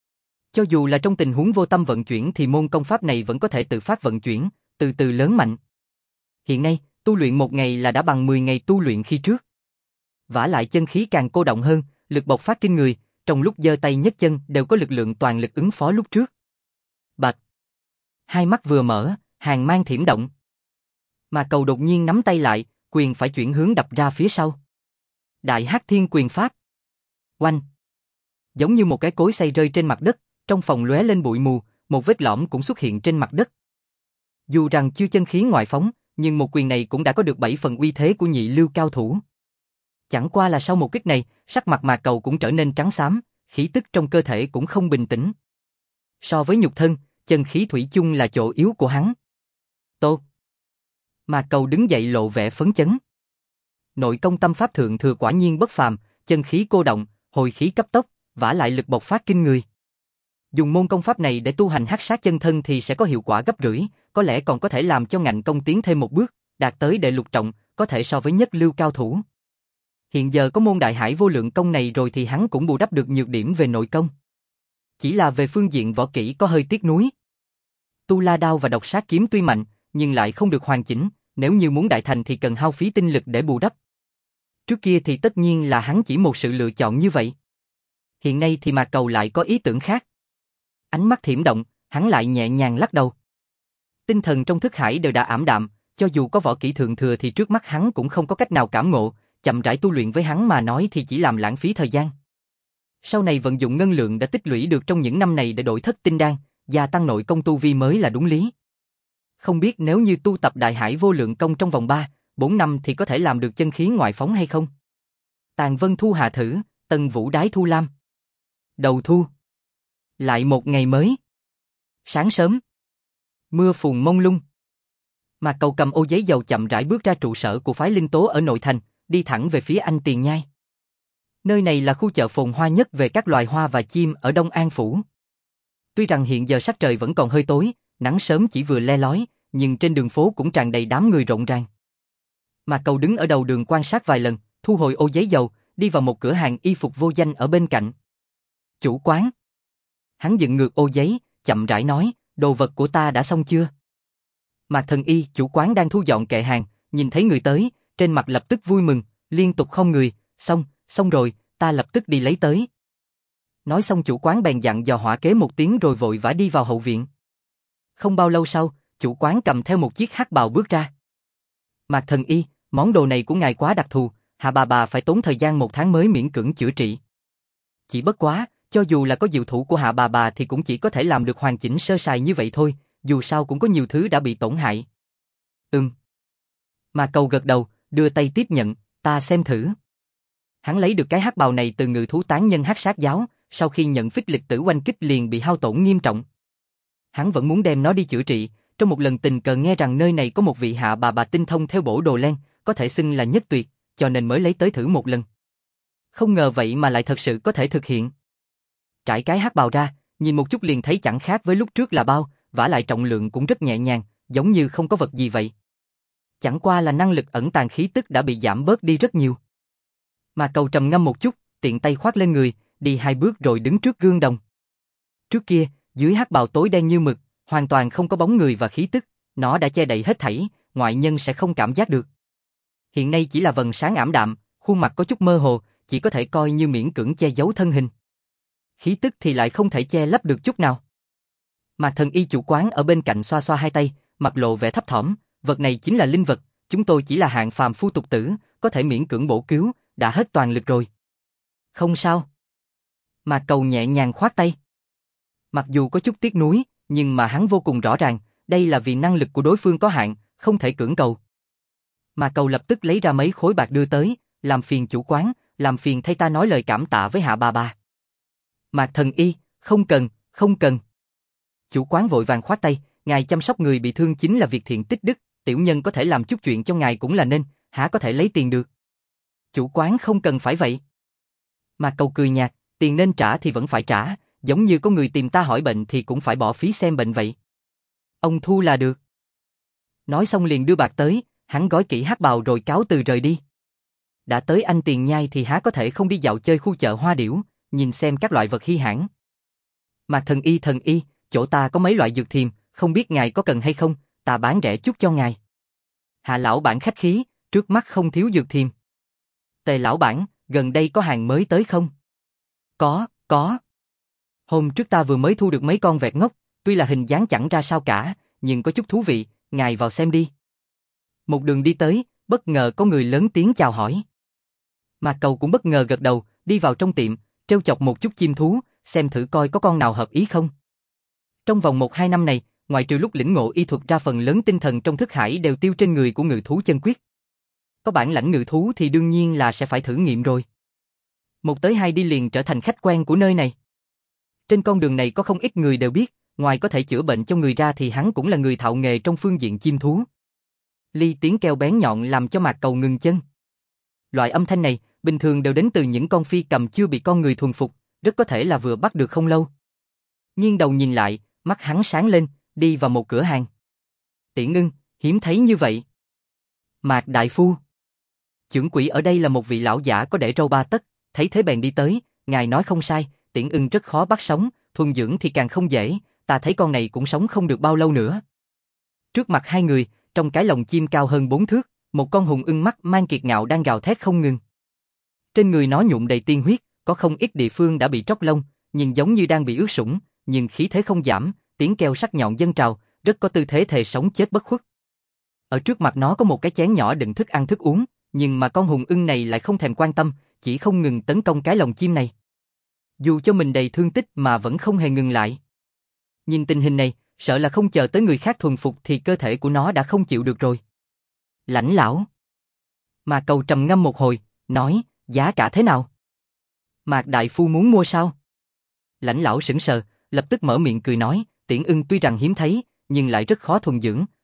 Cho dù là trong tình huống vô tâm vận chuyển thì môn công pháp này vẫn có thể tự phát vận chuyển, từ từ lớn mạnh. Hiện nay, tu luyện 1 ngày là đã bằng 10 ngày tu luyện khi trước. Vả lại chân khí càng cô động hơn, lực bộc phát kinh người, trong lúc giơ tay nhấc chân đều có lực lượng toàn lực ứng phó lúc trước. Bạch. Hai mắt vừa mở, hàn mang thiểm động. Mà Cầu đột nhiên nắm tay lại, quyền phải chuyển hướng đập ra phía sau. Đại Hắc Thiên Quyền Pháp. Oanh. Giống như một cái cối xay rơi trên mặt đất, trong phòng lóe lên bụi mù, một vết lõm cũng xuất hiện trên mặt đất. Dù rằng chưa chân khí ngoại phóng, nhưng một quyền này cũng đã có được 7 phần uy thế của nhị lưu cao thủ. Chẳng qua là sau một kích này, sắc mặt Mạc Cầu cũng trở nên trắng xám, khí tức trong cơ thể cũng không bình tĩnh. So với nhục thân, chân khí thủy chung là chỗ yếu của hắn. Tốt. Mạc Cầu đứng dậy lộ vẻ phấn chấn. Nội công tâm pháp thượng thừa quả nhiên bất phàm, chân khí cô động, hồi khí cấp tốc, vả lại lực bộc phát kinh người. Dùng môn công pháp này để tu hành hắc sát chân thân thì sẽ có hiệu quả gấp rưỡi, có lẽ còn có thể làm cho ngạnh công tiến thêm một bước, đạt tới đệ lục trọng, có thể so với nhất lưu cao thủ. Hiện giờ có môn Đại Hải Vô Lượng Công này rồi thì hắn cũng bù đắp được nhược điểm về nội công. Chỉ là về phương diện võ kỹ có hơi tiếc nuối. Tu La Đao và Độc Sát Kiếm tuy mạnh, nhưng lại không được hoàn chỉnh, nếu như muốn đại thành thì cần hao phí tinh lực để bù đắp. Trước kia thì tất nhiên là hắn chỉ một sự lựa chọn như vậy. Hiện nay thì Mạc Cầu lại có ý tưởng khác. Ánh mắt thiểm động, hắn lại nhẹ nhàng lắc đầu. Tinh thần trong thức hải đều đã ảm đạm, cho dù có võ kỹ thượng thừa thì trước mắt hắn cũng không có cách nào cảm ngộ, chậm rãi tu luyện với hắn mà nói thì chỉ làm lãng phí thời gian. Sau này vận dụng ngân lượng đã tích lũy được trong những năm này để đổi thất tinh đan, gia tăng nội công tu vi mới là đúng lý. Không biết nếu như tu tập Đại Hải Vô Lượng Công trong vòng 3-4 năm thì có thể làm được chân khí ngoại phóng hay không? Tàn Vân Thu Hạ Thử, Tân Vũ Đái Thu Lam. Đầu thu. Lại một ngày mới. Sáng sớm. Mưa phùn mông lung. Mạc Cầu cầm ô giấy dầu chậm rãi bước ra trụ sở của phái Linh Tố ở nội thành, đi thẳng về phía Anh Tiền Nhai. Nơi này là khu chợ phồn hoa nhất về các loài hoa và chim ở Đông An Phủ. Tuy rằng hiện giờ sắc trời vẫn còn hơi tối, nắng sớm chỉ vừa le lói, nhưng trên đường phố cũng tràn đầy đám người rộn ràng. Mạc Cầu đứng ở đầu đường quan sát vài lần, thu hồi ô giấy dầu, đi vào một cửa hàng y phục vô danh ở bên cạnh. Chủ quán. Hắn dựng ngược ô giấy, chậm rãi nói, đồ vật của ta đã xong chưa? Mạc Thần Y, chủ quán đang thu dọn kệ hàng, nhìn thấy người tới, trên mặt lập tức vui mừng, liên tục không người, xong rồi, ta lập tức đi lấy tới. Nói xong chủ quán bèn dặn dò Hỏa Kế một tiếng rồi vội vã đi vào hậu viện. Không bao lâu sau, chủ quán cầm theo một chiếc hắc bào bước ra. Mạc Thần Y, món đồ này của ngài quá đặc thù, Hạ bà phải tốn thời gian 1 tháng mới miễn cưỡng chữa trị. Chỉ bất quá, cho dù là có diệu thủ của Hạ bà thì cũng chỉ có thể làm được hoàn chỉnh sơ sài như vậy thôi, dù sao cũng có nhiều thứ đã bị tổn hại. Mạc Cầu gật đầu, đưa tay tiếp nhận, ta xem thử. Hắn lấy được cái hắc bào này từ ngự thú tán nhân hắc sát giáo, sau khi nhận phích lịch tử oanh kích liền bị hao tổn nghiêm trọng. Hắn vẫn muốn đem nó đi chữa trị, trong một lần tình cờ nghe rằng nơi này có một vị Hạ bà tinh thông theo bổ đồ len, có thể xưng là nhất tuyệt, cho nên mới lấy tới thử một lần. Không ngờ vậy mà lại thật sự có thể thực hiện. Trải cái hắc bào ra, nhìn một chút liền thấy chẳng khác với lúc trước là bao, vả lại trọng lượng cũng rất nhẹ nhàng, giống như không có vật gì vậy. Chẳng qua là năng lực ẩn tàng khí tức đã bị giảm bớt đi rất nhiều. Mà Cầu trầm ngâm một chút, tiện tay khoác lên người, đi 2 bước rồi đứng trước gương đồng. Trước kia, dưới hắc bào tối đen như mực, hoàn toàn không có bóng người và khí tức, nó đã che đậy hết thảy, ngoại nhân sẽ không cảm giác được. Hiện nay chỉ là vầng sáng ảm đạm, khuôn mặt có chút mơ hồ, chỉ có thể coi như miễn cưỡng che giấu thân hình. Khí tức thì lại không thể che lấp được chút nào. Mạc Thần Y chủ quán ở bên cạnh xoa xoa hai tay, mặt lộ vẻ thấp thỏm, vật này chính là linh vật, chúng tôi chỉ là hạng phàm phu tục tử, có thể miễn cưỡng bổ cứu, đã hết toàn lực rồi. Không sao. Mạc Cầu nhẹ nhàng khoát tay. Mặc dù có chút tiếc nuối, nhưng mà hắn vô cùng rõ ràng, đây là vì năng lực của đối phương có hạn, không thể cưỡng cầu. Mạc Cầu lập tức lấy ra mấy khối bạc đưa tới, làm phiền chủ quán, làm phiền thay ta nói lời cảm tạ với Hạ bà. Mạc Thần Y, không cần. Chủ quán vội vàng khoát tay, ngài chăm sóc người bị thương chính là việc thiện tích đức, tiểu nhân có thể làm chút chuyện cho ngài cũng là nên, há có thể lấy tiền được. Chủ quán không cần phải vậy. Mạc Cầu cười nhạt, tiền nên trả thì vẫn phải trả, giống như có người tìm ta hỏi bệnh thì cũng phải bỏ phí xem bệnh vậy. Ông thu là được. Nói xong liền đưa bạc tới, hắn gói kỹ hắc bào rồi cáo từ rời đi. Đã tới Anh Tiền Nhai thì há có thể không đi dạo chơi khu chợ hoa điểu, nhìn xem các loại vật hi hãn. Mạc Thần Y, chỗ ta có mấy loại dược thiềm, không biết ngài có cần hay không, ta bán rẻ chút cho ngài. Hạ lão bản khách khí, trước mắt không thiếu dược thiềm. Tề lão bản, gần đây có hàng mới tới không? Có. Hôm trước ta vừa mới thu được mấy con vẹt ngốc, tuy là hình dáng chẳng ra sao cả, nhưng có chút thú vị, ngài vào xem đi. Một đường đi tới, bất ngờ có người lớn tiếng chào hỏi. Mạc Cầu cũng bất ngờ gật đầu, đi vào trong tiệm, trêu chọc một chút chim thú, xem thử coi có con nào hợp ý không. Trong vòng 1-2 năm này, ngoại trừ lúc lĩnh ngộ y thuật ra, phần lớn tinh thần trong thức hải đều tiêu trên người của ngự thú chân quyết. Có bản lãnh ngự thú thì đương nhiên là sẽ phải thử nghiệm rồi. 1 tới 2 đi liền trở thành khách quen của nơi này. Trên con đường này có không ít người đều biết, ngoài có thể chữa bệnh cho người ra thì hắn cũng là người thạo nghề trong phương diện chim thú. Ly tiếng kêu bén nhọn làm cho Mạc Cầu ngừng chân. Loại âm thanh này, bình thường đều đến từ những con phi cầm chưa bị con người thuần phục, rất có thể là vừa bắt được không lâu. Nghiêng đầu nhìn lại, mắt hắn sáng lên, đi vào một cửa hàng. Tiễn Ưng, hiếm thấy như vậy. Mạc đại phu. Chưởng quỹ ở đây là một vị lão giả có để râu 3 tấc, thấy thế bèn đi tới, ngài nói không sai, Tiễn Ưng rất khó bắt sống, thuần dưỡng thì càng không dễ, ta thấy con này cũng sống không được bao lâu nữa. Trước mặt hai người, trong cái lồng chim cao hơn 4 thước, một con hùng ưng mắt mang kiệt ngạo đang gào thét không ngừng. Trên người nó nhuộm đầy tiên huyết, có không ít địa phương đã bị tróc lông, nhìn giống như đang bị ướt sũng, nhưng khí thế không giảm, tiếng kêu sắc nhọn dâng trào, rất có tư thế thề sống chết bất khuất. Ở trước mặt nó có một cái chén nhỏ đựng thức ăn thức uống, nhưng mà con hùng ưng này lại không thèm quan tâm, chỉ không ngừng tấn công cái lồng chim này. Dù cho mình đầy thương tích mà vẫn không hề ngừng lại. Nhìn tình hình này, sợ là không chờ tới người khác thuần phục thì cơ thể của nó đã không chịu được rồi. Lãnh lão. Mạc Cầu trầm ngâm một hồi, nói, giá cả thế nào? Mạc đại phu muốn mua sao? Lãnh lão sững sờ, lập tức mở miệng cười nói, Tiễn Ưng tuy rằng hiếm thấy, nhưng lại rất khó thuần dưỡng,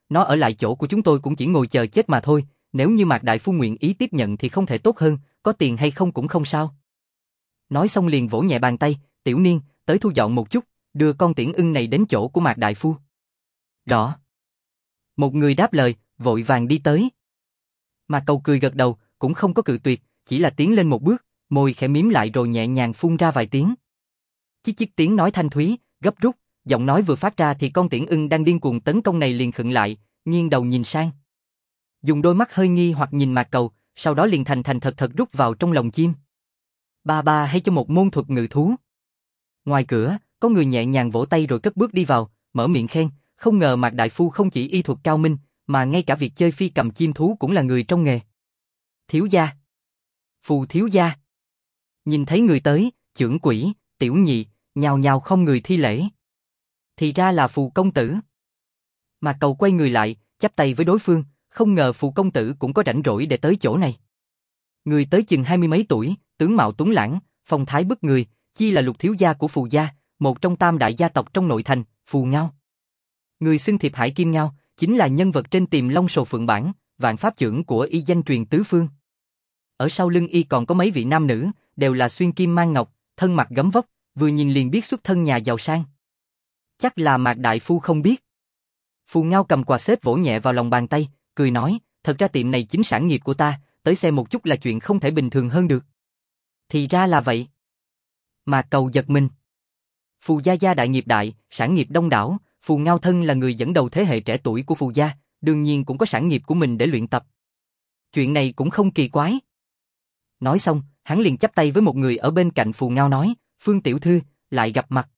nó ở lại chỗ của chúng tôi cũng chỉ ngồi chờ chết mà thôi, nếu như Mạc Đại Phu nguyện ý tiếp nhận thì không thể tốt hơn, có tiền hay không cũng không sao. Nói xong liền vỗ nhẹ bàn tay, Tiểu Niên, tới thu dọn một chút, đưa con Tiễn Ưng này đến chỗ của Mạc Đại Phu. Rõ. Một người đáp lời, vội vàng đi tới. Mạc Cầu cười gật đầu, cũng không có cự tuyệt, chỉ là tiến lên một bước, môi khẽ mím lại rồi nhẹ nhàng phun ra vài tiếng. Chích chích tiếng nói thanh thúy, gấp rút, giọng nói vừa phát ra thì con Tiễn Ưng đang điên cuồng tấn công này liền khựng lại, nghiêng đầu nhìn sang. Dùng đôi mắt hơi nghi hoặc nhìn Mạc Cầu, sau đó liền thành thật thật rút vào trong lồng chim. Ba hay cho một môn thuật ngự thú. Ngoài cửa, có người nhẹ nhàng vỗ tay rồi cất bước đi vào, mở miệng khen, không ngờ Mạc Đại Phu không chỉ y thuật cao minh, mà ngay cả việc chơi phi cầm chim thú cũng là người trong nghề. Thiếu gia. Phù thiếu gia. Nhìn thấy người tới, chưởng quỷ, tiểu nhị, nhào nhào không người thi lễ. Thì ra là Phù công tử. Mạc Cầu quay người lại, chắp tay với đối phương, không ngờ Phù công tử cũng có rảnh rỗi để tới chỗ này. Người tới chừng 20 mấy tuổi, tướng mạo tuấn lãng, phong thái bức người, chi là Lục thiếu gia của Phù gia, một trong tam đại gia tộc trong nội thành, Phù Ngao. Người xưng Thiệp Hải Kim Ngao, chính là nhân vật trên Tiềm Long Sồ Phượng bản, vạn pháp chưởng của y danh truyền tứ phương. Ở sau lưng y còn có mấy vị nam nữ, đều là xuyên kim mang ngọc, thân mặc gấm vóc, vừa nhìn liền biết xuất thân nhà giàu sang. Chắc là Mạc Đại Phu không biết. Phù Ngao cầm quà xếp vỗ nhẹ vào lòng bàn tay, cười nói, thật ra tiệm này chính sản nghiệp của ta, tới xem một chút là chuyện không thể bình thường hơn được. Thì ra là vậy. Mạc Cầu giật mình. Phù gia gia đại nghiệp đại, sản nghiệp đông đảo, Phù Ngao thân là người dẫn đầu thế hệ trẻ tuổi của Phù gia, đương nhiên cũng có sản nghiệp của mình để luyện tập. Chuyện này cũng không kỳ quái. Nói xong, hắn liền chắp tay với một người ở bên cạnh Phù Ngao nói, Phương tiểu thư, lại gặp mặt.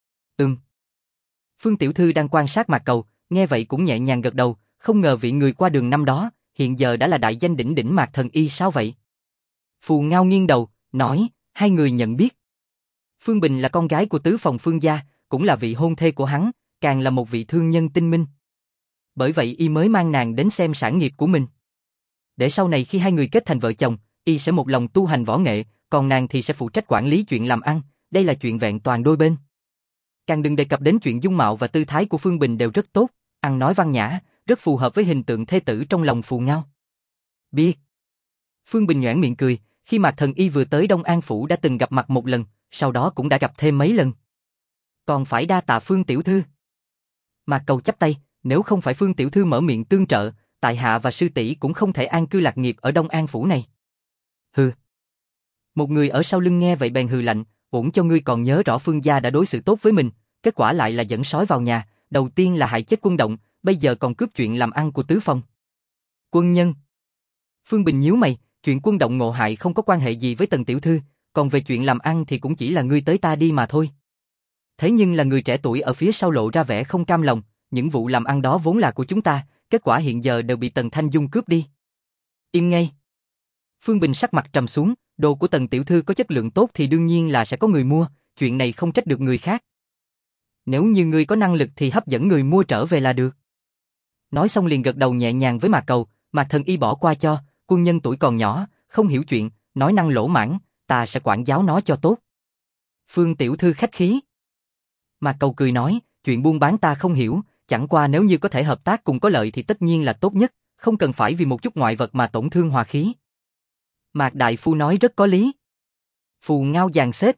Phương tiểu thư đang quan sát Mạc Cầu, nghe vậy cũng nhẹ nhàng gật đầu, không ngờ vị người qua đường năm đó, hiện giờ đã là đại danh đỉnh đỉnh Mạc Thần Y sao vậy? Phù Ngao nghiêng đầu, nói, hai người nhận biết. Phương Bình là con gái của tứ phòng Phương gia, cũng là vị hôn thê của hắn, càng là một vị thương nhân tinh minh. Bởi vậy y mới mang nàng đến xem sản nghiệp của mình. Để sau này khi hai người kết thành vợ chồng, y sẽ một lòng tu hành võ nghệ, còn nàng thì sẽ phụ trách quản lý chuyện làm ăn, đây là chuyện vẹn toàn đôi bên. Càng đừng đề cập đến chuyện dung mạo và tư thái của Phương Bình đều rất tốt, ăn nói văn nhã, rất phù hợp với hình tượng thê tử trong lòng Phù Ngao. Biết. Phương Bình nhoẻn miệng cười, khi Mạc Thần Y vừa tới Đông An Phủ đã từng gặp mặt một lần, sau đó cũng đã gặp thêm mấy lần. Còn phải đa tạ Phương tiểu thư. Mạc Cầu chắp tay, nếu không phải Phương tiểu thư mở miệng tương trợ, tại hạ và sư tỷ cũng không thể an cư lạc nghiệp ở Đông An Phủ này. Hừ. Một người ở sau lưng nghe vậy bèn hừ lạnh, ổn cho ngươi còn nhớ rõ Phương gia đã đối xử tốt với mình, kết quả lại là dẫn sói vào nhà, đầu tiên là hại chết Quân Động, bây giờ còn cướp chuyện làm ăn của tứ phòng. Quân nhân. Phương Bình nhíu mày, chuyện Quân Động ngộ hại không có quan hệ gì với Tần tiểu thư, còn về chuyện làm ăn thì cũng chỉ là ngươi tới ta đi mà thôi. Thế nhưng là người trẻ tuổi ở phía sau lộ ra vẻ không cam lòng, những vụ làm ăn đó vốn là của chúng ta, kết quả hiện giờ đều bị Tần Thanh Dung cướp đi. Im ngay. Phương Bình sắc mặt trầm xuống, đồ của Tần tiểu thư có chất lượng tốt thì đương nhiên là sẽ có người mua, chuyện này không trách được người khác. Nếu như ngươi có năng lực thì hấp dẫn người mua trở về là được. Nói xong liền gật đầu nhẹ nhàng với Mạc Cầu, Mạc Thần Y bỏ qua cho, quân nhân tuổi còn nhỏ, không hiểu chuyện, nói năng lỗ mãng, ta sẽ quản giáo nó cho tốt. Phương tiểu thư khách khí. Mạc Cầu cười nói, chuyện buôn bán ta không hiểu, chẳng qua nếu như có thể hợp tác cùng có lợi thì tất nhiên là tốt nhất, không cần phải vì một chút ngoại vật mà tổn thương hòa khí. Mạc Đại Phu nói rất có lý. Phù Ngao dàn xếp.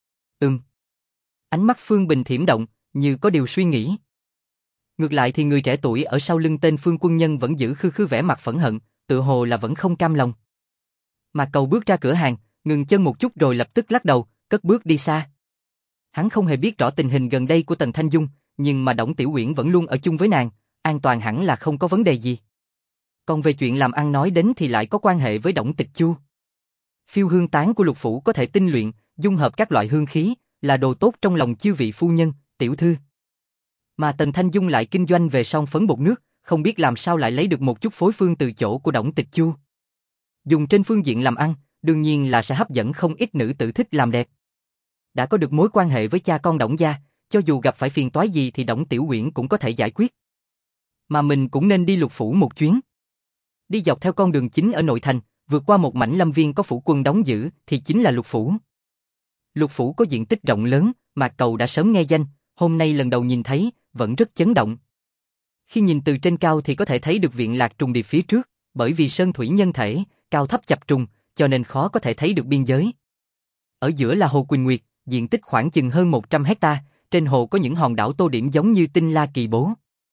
Ánh mắt Phương Bình thiểm động, như có điều suy nghĩ. Ngược lại thì người trẻ tuổi ở sau lưng tên Phương quân nhân vẫn giữ khư khư vẻ mặt phẫn hận, tự hồ là vẫn không cam lòng. Mạc Cầu bước ra cửa hàng, ngừng chân một chút rồi lập tức lắc đầu, cất bước đi xa. Hắn không hề biết rõ tình hình gần đây của Tần Thanh Dung, nhưng mà Đổng Tiểu Uyển vẫn luôn ở chung với nàng, an toàn hẳn là không có vấn đề gì. Còn về chuyện làm ăn nói đến thì lại có quan hệ với Đổng Tịch Chu. Phiêu hương tán của Lục phủ có thể tinh luyện, dung hợp các loại hương khí, là đồ tốt trong lòng chư vị phu nhân, tiểu thư. Mà Tần Thanh Dung lại kinh doanh về son phấn bột nước, không biết làm sao lại lấy được một chút phối phương từ chỗ của Đổng Tịch Chu. Dùng trên phương diện làm ăn, đương nhiên là sẽ hấp dẫn không ít nữ tử thích làm đẹp. Đã có được mối quan hệ với cha con Đổng gia, cho dù gặp phải phiền toái gì thì Đổng Tiểu Uyển cũng có thể giải quyết. Mà mình cũng nên đi Lục phủ một chuyến. Đi dọc theo con đường chính ở nội thành, vượt qua một mảnh lâm viên có phủ quân đóng giữ thì chính là Lục phủ. Lục phủ có diện tích rộng lớn, Mạc Cầu đã sớm nghe danh, hôm nay lần đầu nhìn thấy, vẫn rất chấn động. Khi nhìn từ trên cao thì có thể thấy được viện lạc trùng điệp phía trước, bởi vì sơn thủy nhân thể, cao thấp chập trùng, cho nên khó có thể thấy được biên giới. Ở giữa là hồ Quỳnh Nguyệt, diện tích khoảng chừng hơn 100 hecta, trên hồ có những hòn đảo tô điểm giống như tinh la kỳ bố.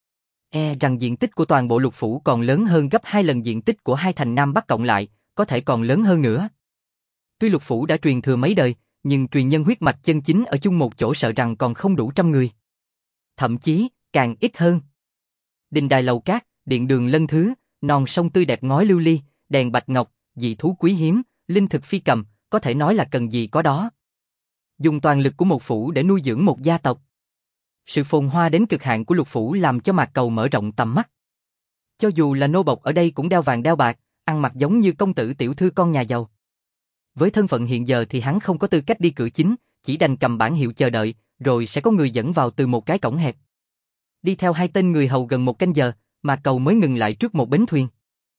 Rằng diện tích của toàn bộ lục phủ còn lớn hơn gấp 2 lần diện tích của hai thành Nam Bắc cộng lại, có thể còn lớn hơn nữa. Tuy lục phủ đã truyền thừa mấy đời, nhưng truyền nhân huyết mạch chân chính ở chung một chỗ sợ rằng còn không đủ 100 người. Thậm chí, càng ít hơn. Đình đài lầu cát, điện đường lân thứ, non sông tươi đẹp ngói lưu ly, đèn bạch ngọc, dị thú quý hiếm, linh thực phi cầm, có thể nói là cần gì có đó. Dùng toàn lực của một phủ để nuôi dưỡng một gia tộc. Sự phồn hoa đến cực hạn của lục phủ làm cho Mạc Cầu mở rộng tầm mắt. Cho dù là nô bộc ở đây cũng đeo vàng đeo bạc, ăn mặc giống như công tử tiểu thư con nhà giàu. Với thân phận hiện giờ thì hắn không có tư cách đi cửa chính, chỉ đành cầm bản hiệu chờ đợi, rồi sẽ có người dẫn vào từ một cái cổng hẹp. Đi theo hai tên người hầu gần một canh giờ, Mạc Cầu mới ngừng lại trước một bến thuyền.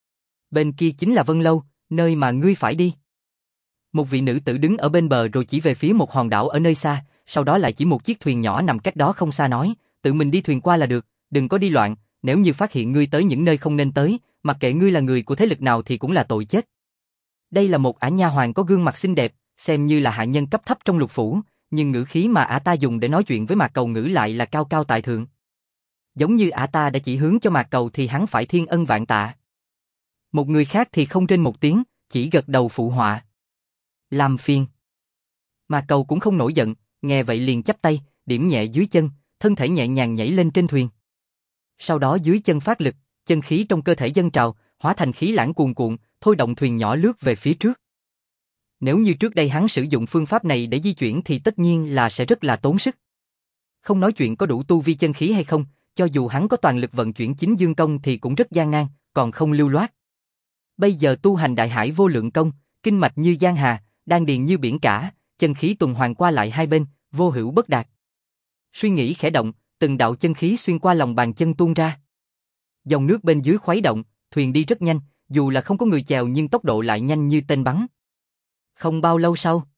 Bên kia chính là Vân Lâu, nơi mà ngươi phải đi. Một vị nữ tử đứng ở bên bờ rồi chỉ về phía một hòn đảo ở nơi xa, sau đó lại chỉ một chiếc thuyền nhỏ nằm cách đó không xa nói, tự mình đi thuyền qua là được, đừng có đi loạn, nếu như phát hiện ngươi tới những nơi không nên tới, mặc kệ ngươi là người của thế lực nào thì cũng là tội chết. Đây là một ả nha hoàn có gương mặt xinh đẹp, xem như là hạ nhân cấp thấp trong lục phủ, nhưng ngữ khí mà ả ta dùng để nói chuyện với Mạc Cầu ngữ lại là cao cao tại thượng. Giống như ả ta đã chỉ hướng cho Mạc Cầu thì hắn phải thiên ân vạn tạ. Một người khác thì không rên một tiếng, chỉ gật đầu phụ họa. Làm phiền. Mạc Cầu cũng không nổi giận, nghe vậy liền chắp tay, điểm nhẹ dưới chân, thân thể nhẹ nhàng nhảy lên trên thuyền. Sau đó dưới chân phát lực, chân khí trong cơ thể dâng trào, hóa thành khí lãng cuồn cuộn, thôi động thuyền nhỏ lướt về phía trước. Nếu như trước đây hắn sử dụng phương pháp này để di chuyển thì tất nhiên là sẽ rất là tốn sức. Không nói chuyện có đủ tu vi chân khí hay không, cho dù hắn có toàn lực vận chuyển chính dương công thì cũng rất gian nan, còn không lưu loát. Bây giờ tu hành đại hải vô lượng công, kinh mạch như giang hà, đan điền như biển cả, chân khí tuần hoàn qua lại hai bên, vô hữu bất đạt. Suy nghĩ khẽ động, từng đạo chân khí xuyên qua lòng bàn chân tuôn ra. Dòng nước bên dưới khuấy động, thuyền đi rất nhanh, dù là không có người chèo nhưng tốc độ lại nhanh như tên bắn. Không bao lâu sau,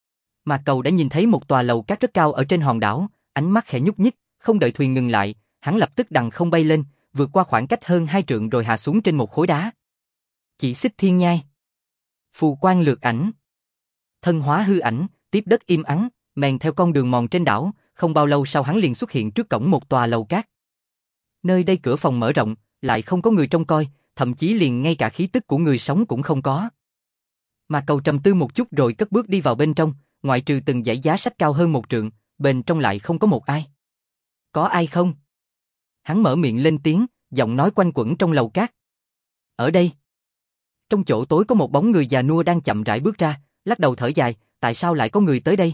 Mạc Cầu đã nhìn thấy một tòa lầu cát rất cao ở trên hòn đảo, ánh mắt khẽ nhúc nhích, không đợi thuyền ngừng lại, hắn lập tức đằng không bay lên, vượt qua khoảng cách hơn 2 trượng rồi hạ xuống trên một khối đá. Chỉ xích thiên nhai. Phù quang lược ảnh. Thân hóa hư ảnh, tiếp đất im ắng, men theo con đường mòn trên đảo, không bao lâu sau hắn liền xuất hiện trước cổng một tòa lầu cát. Nơi đây cửa phòng mở rộng, lại không có người trông coi, thậm chí liền ngay cả khí tức của người sống cũng không có. Mạc Cầu trầm tư một chút rồi cất bước đi vào bên trong, ngoại trừ từng dãy giá sách cao hơn 1 trượng, bên trong lại không có một ai. Có ai không? Hắn mở miệng lên tiếng, giọng nói quanh quẩn trong lầu cát. Ở đây. Trong chỗ tối có một bóng người già nua đang chậm rãi bước ra, lắc đầu thở dài, tại sao lại có người tới đây?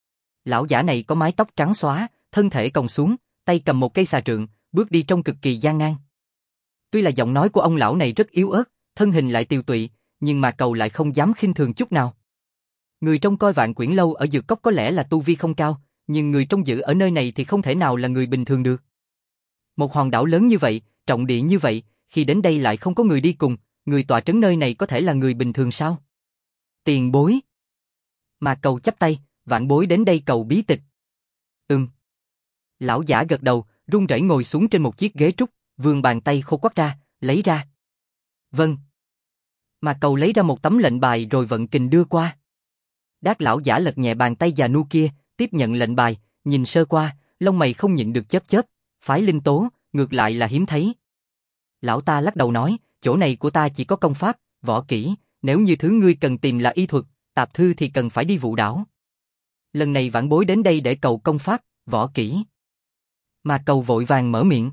Lão giả này có mái tóc trắng xóa, thân thể còng xuống, tay cầm một cây xà trượng, bước đi trông cực kỳ gian nan. Tuy là giọng nói của ông lão này rất yếu ớt, thân hình lại tiều tụy, nhưng Mạc Cầu lại không dám khinh thường chút nào. Người trông coi Vạn Quyển lâu ở Dược Cốc có lẽ là tu vi không cao, nhưng người trông giữ ở nơi này thì không thể nào là người bình thường được. Một hòn đảo lớn như vậy, trọng địa như vậy, khi đến đây lại không có người đi cùng, người tọa trấn nơi này có thể là người bình thường sao? Tiền bối. Mạc Cầu chắp tay, vạn bối đến đây cầu bí tịch. Lão giả gật đầu, run rẩy ngồi xuống trên một chiếc ghế trúc, vươn bàn tay khô quắt ra, lấy ra. Vâng. Mạc Cầu lấy ra một tấm lệnh bài rồi vận kình đưa qua. Đát lão giả lật nhẹ bàn tay già nua kia, tiếp nhận lệnh bài, nhìn sơ qua, lông mày không nhịn được chớp chớp, phái linh tố, ngược lại là hiếm thấy. Lão ta lắc đầu nói, chỗ này của ta chỉ có công pháp, võ kỹ, nếu như thứ ngươi cần tìm là y thuật, tạp thư thì cần phải đi Vũ đảo. Lần này vãn bối đến đây để cầu công pháp, võ kỹ. Mạc Cầu vội vàng mở miệng.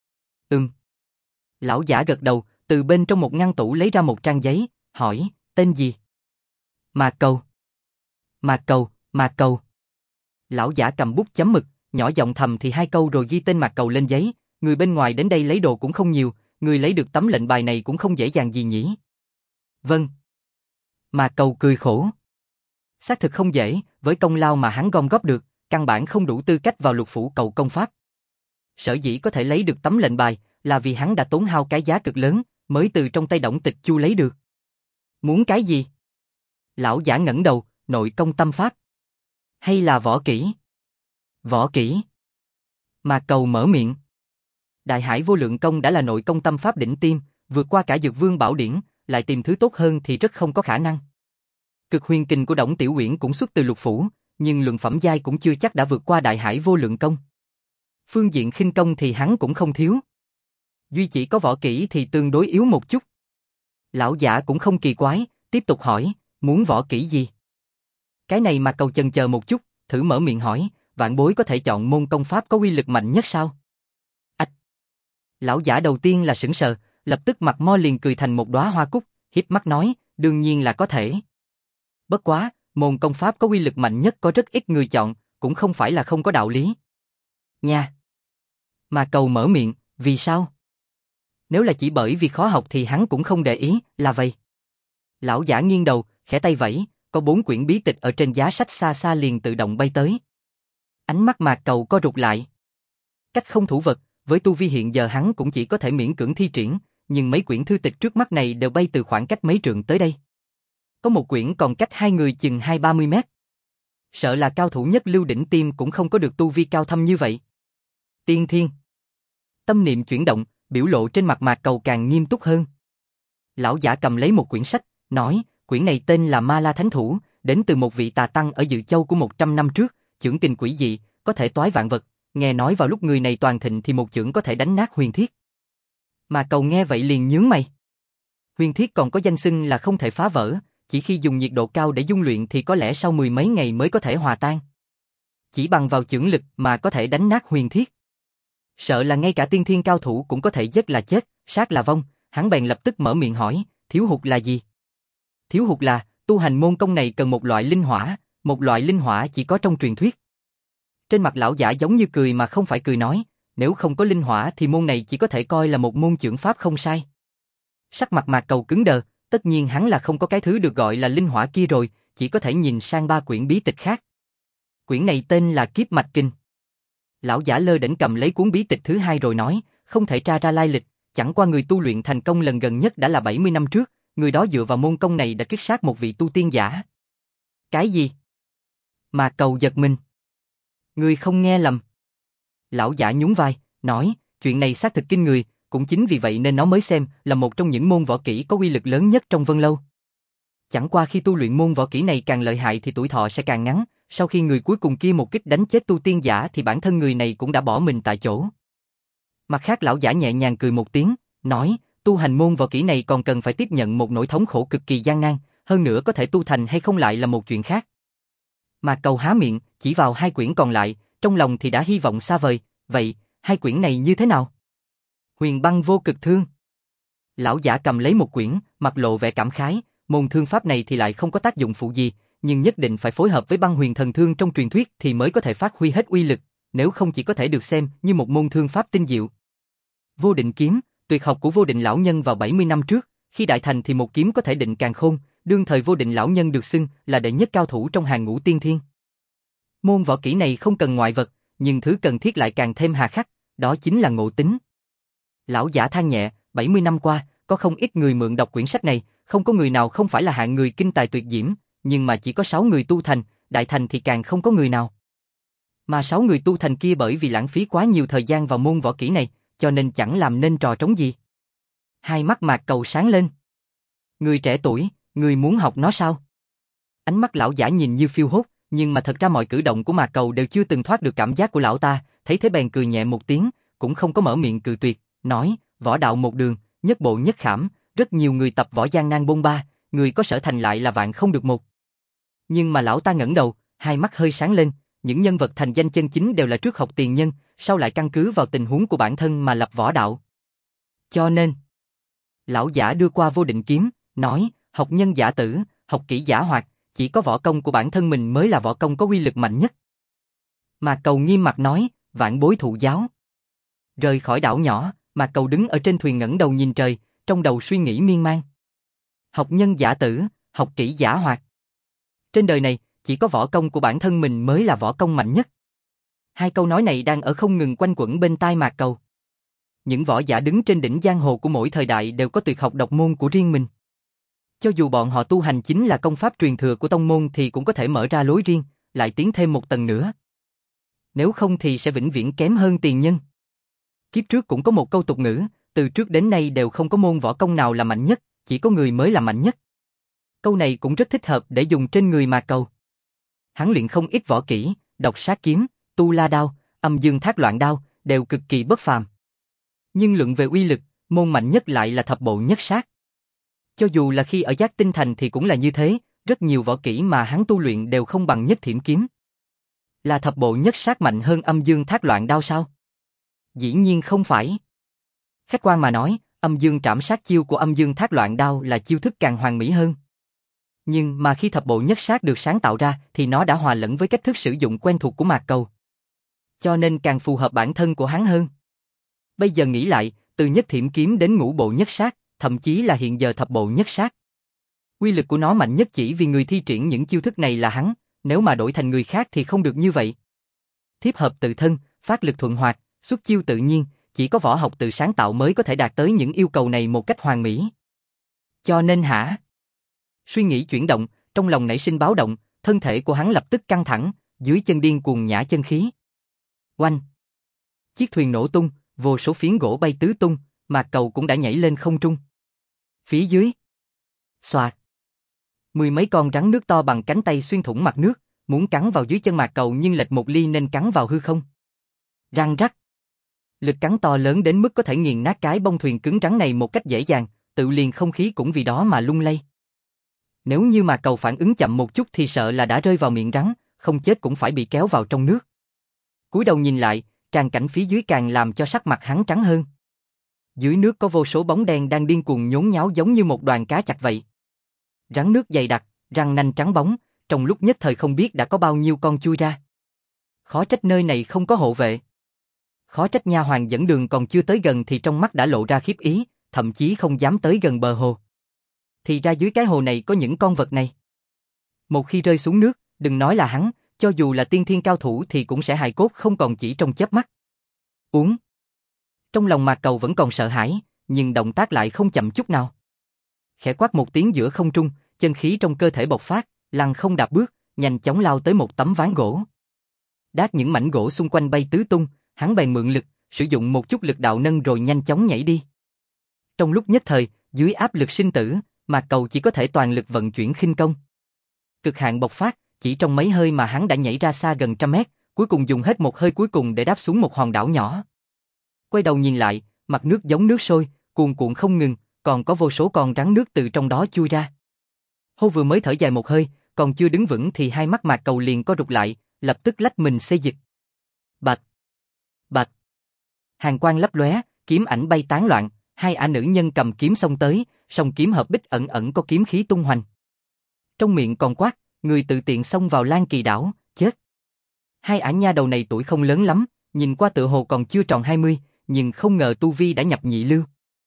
Lão giả gật đầu, từ bên trong một ngăn tủ lấy ra một trang giấy, hỏi, tên gì? Mạc Cầu. Mạc Cầu, Mạc Cầu. Lão giả cầm bút chấm mực, nhỏ giọng thầm thì 2 câu rồi ghi tên Mạc Cầu lên giấy, người bên ngoài đến đây lấy đồ cũng không nhiều, người lấy được tấm lệnh bài này cũng không dễ dàng gì nhỉ? Vâng. Mạc Cầu cười khổ. Xác thực không dễ, với công lao mà hắn gom góp được, căn bản không đủ tư cách vào lục phủ cầu công pháp. Sở dĩ có thể lấy được tấm lệnh bài là vì hắn đã tốn hao cái giá cực lớn, mới từ trong tay Đổng Tịch Chu lấy được. Muốn cái gì? Lão giả ngẩng đầu, nội công tâm pháp. Hay là võ kỹ? Võ kỹ. Mạc Cầu mở miệng. Đại Hải Vô Lượng Công đã là nội công tâm pháp đỉnh tiêm, vượt qua cả Dược Vương Bảo Điển, lại tìm thứ tốt hơn thì rất không có khả năng. Cực Huyền Kình của Đổng Tiểu Uyển cũng xuất từ lục phủ, nhưng luận phẩm giai cũng chưa chắc đã vượt qua Đại Hải Vô Lượng Công. Phương diện khinh công thì hắn cũng không thiếu. Duy chỉ có võ kỹ thì tương đối yếu một chút. Lão giả cũng không kỳ quái, tiếp tục hỏi, muốn võ kỹ gì? Cái này mà Cầu chần chờ một chút, thử mở miệng hỏi, vạn bối có thể chọn môn công pháp có uy lực mạnh nhất sao? Ách! Lão giả đầu tiên là sững sờ, lập tức mặt mo liền cười thành một đóa hoa cúc, híp mắt nói, đương nhiên là có thể. Bất quá, môn công pháp có uy lực mạnh nhất có rất ít người chọn, cũng không phải là không có đạo lý. Nha! Mà Cầu mở miệng, vì sao? Nếu là chỉ bởi vì khó học thì hắn cũng không để ý, là vậy. Lão giả nghiêng đầu, khẽ tay vẫy, có 4 quyển bí tịch ở trên giá sách xa xa liền tự động bay tới. Ánh mắt Mạc Cầu co rụt lại. Cách không thủ vật, với tu vi hiện giờ hắn cũng chỉ có thể miễn cưỡng thi triển, nhưng mấy quyển thư tịch trước mắt này đều bay từ khoảng cách mấy trượng tới đây. Có một quyển còn cách hai người chừng 20-30 mét. Sợ là cao thủ nhất lưu đỉnh tiêm cũng không có được tu vi cao thâm như vậy. Tiên thiên. Tâm niệm chuyển động, biểu lộ trên mặt Mạc Cầu càng nghiêm túc hơn. Lão giả cầm lấy một quyển sách, nói, quyển này tên là Ma La Thánh Thủ, đến từ một vị tà tăng ở Dự Châu của 100 năm trước, chưởng kình quỷ dị, có thể toái vạn vật, nghe nói vào lúc người này toàn thịnh thì một chưởng có thể đánh nát huyền thiết. Mà Cầu nghe vậy liền nhướng mày. Huyền thiết còn có danh xưng là không thể phá vỡ, chỉ khi dùng nhiệt độ cao để dung luyện thì có lẽ sau 10 mấy ngày mới có thể hòa tan. Chỉ bằng vào chưởng lực mà có thể đánh nát huyền thiết. Sợ là ngay cả tiên thiên cao thủ cũng có thể giết là chết, sát là vong, hắn bèn lập tức mở miệng hỏi, thiếu hụt là gì? Thiếu hụt là, tu hành môn công này cần một loại linh hỏa chỉ có trong truyền thuyết. Trên mặt lão giả giống như cười mà không phải cười nói, nếu không có linh hỏa thì môn này chỉ có thể coi là một môn chưởng pháp không sai. Sắc mặt Mạc Cầu cứng đờ, tất nhiên hắn là không có cái thứ được gọi là linh hỏa kia rồi, chỉ có thể nhìn sang 3 quyển bí tịch khác. Quyển này tên là Kiếp Mạch Kinh. Lão giả lơ đễnh cầm lấy cuốn bí tịch thứ 2 rồi nói, không thể tra ra lai lịch, chẳng qua người tu luyện thành công lần gần nhất đã là 70 năm trước, người đó dựa vào môn công này đã kích sát một vị tu tiên giả. Cái gì? Mạc Cầu giật mình. Ngươi không nghe lầm. Lão giả nhún vai, nói, chuyện này xác thực kinh người, cũng chính vì vậy nên nó mới xem là một trong những môn võ kỹ có uy lực lớn nhất trong Vân Lâu. Chẳng qua khi tu luyện môn võ kỹ này càng lợi hại thì tuổi thọ sẽ càng ngắn, sau khi người cuối cùng kia một kích đánh chết tu tiên giả thì bản thân người này cũng đã bỏ mình tại chỗ. Mặt khác lão giả nhẹ nhàng cười một tiếng, nói, tu hành môn võ kỹ này còn cần phải tiếp nhận một nỗi thống khổ cực kỳ gian nan, hơn nữa có thể tu thành hay không lại là một chuyện khác. Mà Cầu há miệng, chỉ vào 2 quyển còn lại, trong lòng thì đã hy vọng xa vời, vậy, 2 quyển này như thế nào? Huyền Băng Vô Cực Thương. Lão giả cầm lấy một quyển, mặt lộ vẻ cảm khái, môn thương pháp này thì lại không có tác dụng phụ gì, nhưng nhất định phải phối hợp với Băng Huyền Thần Thương trong truyền thuyết thì mới có thể phát huy hết uy lực, nếu không chỉ có thể được xem như một môn thương pháp tinh diệu. Vô Định Kiếm, tuyệt học của Vô Định lão nhân vào 70 năm trước, khi đại thành thì một kiếm có thể định càn khôn, đương thời Vô Định lão nhân được xưng là đệ nhất cao thủ trong hàng ngũ tiên thiên. Môn võ kỹ này không cần ngoại vật, nhưng thứ cần thiết lại càng thêm hà khắc, đó chính là ngộ tính. Lão giả than nhẹ, 70 năm qua, có không ít người mượn đọc quyển sách này, không có người nào không phải là hạng người kinh tài tuyệt diễm, nhưng mà chỉ có 6 người tu thành, đại thành thì càng không có người nào. Mà 6 người tu thành kia bởi vì lãng phí quá nhiều thời gian vào môn võ kỹ này, cho nên chẳng làm nên trò trống gì. Hai mắt Mạc Cầu sáng lên. Người trẻ tuổi, người muốn học nó sao? Ánh mắt lão giả nhìn như phiêu hốt, nhưng mà thật ra mọi cử động của Mạc Cầu đều chưa từng thoát được cảm giác của lão ta, thấy thế bèn cười nhẹ một tiếng, cũng không có mở miệng cự tuyệt, nói, võ đạo một đường, nhất bộ nhất khảm, rất nhiều người tập võ gian nan bôn ba, người có sở thành lại là vạn không được một. Nhưng mà lão ta ngẩng đầu, hai mắt hơi sáng lên, những nhân vật thành danh chân chính đều là trước học tiền nhân, sau lại căn cứ vào tình huống của bản thân mà lập võ đạo. Cho nên, lão giả đưa qua Vô Định Kiếm, nói, học nhân giả tử, học kỹ giả hoạt, chỉ có võ công của bản thân mình mới là võ công có uy lực mạnh nhất. Mà Cầu nghiêm mặt nói, vạn bối thụ giáo. Rời khỏi đảo nhỏ, Mà Cầu đứng ở trên thuyền ngẩng đầu nhìn trời, trong đầu suy nghĩ miên man. Học nhân giả tử, học kỹ giả hoạt. Trên đời này, chỉ có võ công của bản thân mình mới là võ công mạnh nhất. 2 câu nói này đang ở không ngừng quanh quẩn bên tai Mạc Cầu. Những võ giả đứng trên đỉnh giang hồ của mỗi thời đại đều có tuyệt học độc môn của riêng mình. Cho dù bọn họ tu hành chính là công pháp truyền thừa của tông môn thì cũng có thể mở ra lối riêng, lại tiến thêm một tầng nữa. Nếu không thì sẽ vĩnh viễn kém hơn tiền nhân. Kiếp trước cũng có một câu tục ngữ, từ trước đến nay đều không có môn võ công nào là mạnh nhất, chỉ có người mới là mạnh nhất. Câu này cũng rất thích hợp để dùng trên người Mạc Cầu. Hắn luyện không ít võ kỹ, độc sát kiếm, tu la đao, âm dương thác loạn đao, đều cực kỳ bất phàm. Nhưng luận về uy lực, môn mạnh nhất lại là thập bộ nhất sát. Cho dù là khi ở Giác Tinh Thành thì cũng là như thế, rất nhiều võ kỹ mà hắn tu luyện đều không bằng Nhất Thiểm kiếm. Là thập bộ nhất sát mạnh hơn âm dương thác loạn đao sao? Dĩ nhiên không phải. Khách quan mà nói, âm dương trảm sát chiêu của âm dương thác loạn đao là chiêu thức càng hoàn mỹ hơn. Nhưng mà khi thập bộ nhất sát được sáng tạo ra thì nó đã hòa lẫn với cách thức sử dụng quen thuộc của Mạc Cầu. Cho nên càng phù hợp bản thân của hắn hơn. Bây giờ nghĩ lại, từ Nhất Thiểm kiếm đến ngũ bộ nhất sát, thậm chí là hiện giờ thập bộ nhất sát. Uy lực của nó mạnh nhất chỉ vì người thi triển những chiêu thức này là hắn, nếu mà đổi thành người khác thì không được như vậy. Thiếp hợp tự thân, phát lực thuận hoạt, xuất chiêu tự nhiên, chỉ có võ học tự sáng tạo mới có thể đạt tới những yêu cầu này một cách hoàn mỹ. Cho nên hả? Suy nghĩ chuyển động, trong lòng nảy sinh báo động, thân thể của hắn lập tức căng thẳng, dưới chân điên cuồng nhả chân khí. Oanh! Chiếc thuyền nổ tung, vô số phiến gỗ bay tứ tung, Mạc Cầu cũng đã nhảy lên không trung. Phía dưới, xoạt, mười mấy con rắn nước to bằng cánh tay xuyên thủng mặt nước, muốn cắn vào dưới chân Mạc Cầu nhưng lệch một ly nên cắn vào hư không. Răng rắc. Lực cắn to lớn đến mức có thể nghiền nát cái bông thuyền cứng rắn này một cách dễ dàng, tự liền không khí cũng vì đó mà lung lay. Nếu như Mạc Cầu phản ứng chậm một chút thì sợ là đã rơi vào miệng rắn, không chết cũng phải bị kéo vào trong nước. Cúi đầu nhìn lại, tràng cảnh phía dưới càng làm cho sắc mặt hắn trắng hơn. Dưới nước có vô số bóng đen đang điên cuồng nhốn nháo giống như một đoàn cá chạch vậy. Rắn nước dày đặc, răng nanh trắng bóng, trong lúc nhất thời không biết đã có bao nhiêu con chui ra. Khó trách nơi này không có hộ vệ. Khó trách nha hoàn dẫn đường còn chưa tới gần thì trong mắt đã lộ ra khiếp ý, thậm chí không dám tới gần bờ hồ. Thì ra dưới cái hồ này có những con vật này. Một khi rơi xuống nước, đừng nói là hắn, cho dù là tiên thiên cao thủ thì cũng sẽ hài cốt không còn chỉ trong chớp mắt. Uống. Trong lòng Mạc Cầu vẫn còn sợ hãi, nhưng động tác lại không chậm chút nào. Khẽ quát một tiếng giữa không trung, chân khí trong cơ thể bộc phát, lăng không đạp bước, nhanh chóng lao tới một tấm ván gỗ. Đát những mảnh gỗ xung quanh bay tứ tung, hắn bèn mượn lực, sử dụng một chút lực đạo nâng rồi nhanh chóng nhảy đi. Trong lúc nhất thời, dưới áp lực sinh tử, Mạc Cầu chỉ có thể toàn lực vận chuyển khinh công. Cực hạn bộc phát, chỉ trong mấy hơi mà hắn đã nhảy ra xa gần trăm mét, cuối cùng dùng hết một hơi cuối cùng để đáp xuống một hòn đảo nhỏ. Quay đầu nhìn lại, mặt nước giống nước sôi, cuồn cuộn không ngừng, còn có vô số con rắn nước từ trong đó chui ra. Hô vừa mới thở dài một hơi, còn chưa đứng vững thì hai mắt Mạc Cầu liền co rụt lại, lập tức lách mình xê dịch. Bạch! Bạch! Hàn quang lấp lóe, kiếm ảnh bay tán loạn, hai ả nữ nhân cầm kiếm xông tới, song kiếm hợp bích ẩn ẩn có kiếm khí tung hoành. Trong miệng còn quát, người tự tiện xông vào Lan Kỳ đảo, chết. Hai ả nha đầu này tuổi không lớn lắm, nhìn qua tựa hồ còn chưa tròn 20, nhưng không ngờ tu vi đã nhập nhị lưu.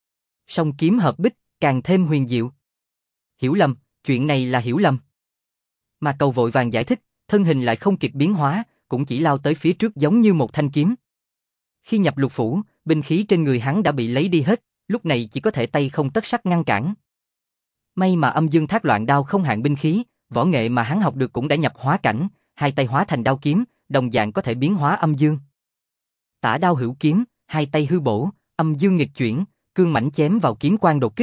Song kiếm hợp bích, càng thêm huyền diệu. Hiểu lầm, chuyện này là hiểu lầm. Mạc Cầu vội vàng giải thích, thân hình lại không kịp biến hóa, cũng chỉ lao tới phía trước giống như một thanh kiếm. Khi nhập lục phủ, binh khí trên người hắn đã bị lấy đi hết, lúc này chỉ có thể tay không tất sắt ngăn cản. May mà âm dương thác loạn đao không hạn binh khí, võ nghệ mà hắn học được cũng đã nhập hóa cảnh, hai tay hóa thành đao kiếm, đồng dạng có thể biến hóa âm dương. Tả đao hữu kiếm, hai tay hư bổ, âm dương nghịch chuyển, cương mãnh chém vào kiếm quang đột kích.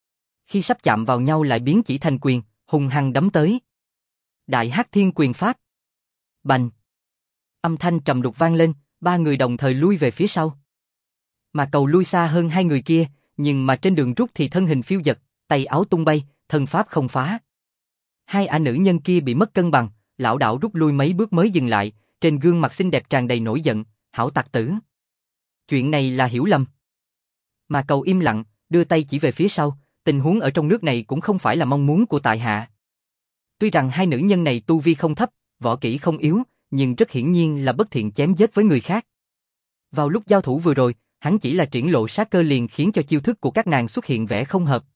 Khi sắp chạm vào nhau lại biến chỉ thành quyền, hung hăng đấm tới. Đại Hắc Thiên Quyền Pháp. Bành! Âm thanh trầm đục vang lên, ba người đồng thời lui về phía sau. Mạc Cầu lui xa hơn hai người kia, nhưng mà trên đường rút thì thân hình phiêu dật, tay áo tung bay, thân pháp không phá. Hai ả nữ nhân kia bị mất cân bằng, lảo đảo rút lui mấy bước mới dừng lại, trên gương mặt xinh đẹp tràn đầy nổi giận, hảo tặc tử. Chuyện này là hiểu lầm. Mạc Cầu im lặng, đưa tay chỉ về phía sau, tình huống ở trong nước này cũng không phải là mong muốn của tại hạ. Tuy rằng hai nữ nhân này tu vi không thấp, võ kỹ không yếu, nhưng rất hiển nhiên là bất thiện chém giết với người khác. Vào lúc giao thủ vừa rồi, hắn chỉ là triển lộ sát cơ liền khiến cho chiêu thức của các nàng xuất hiện vẻ không hợp.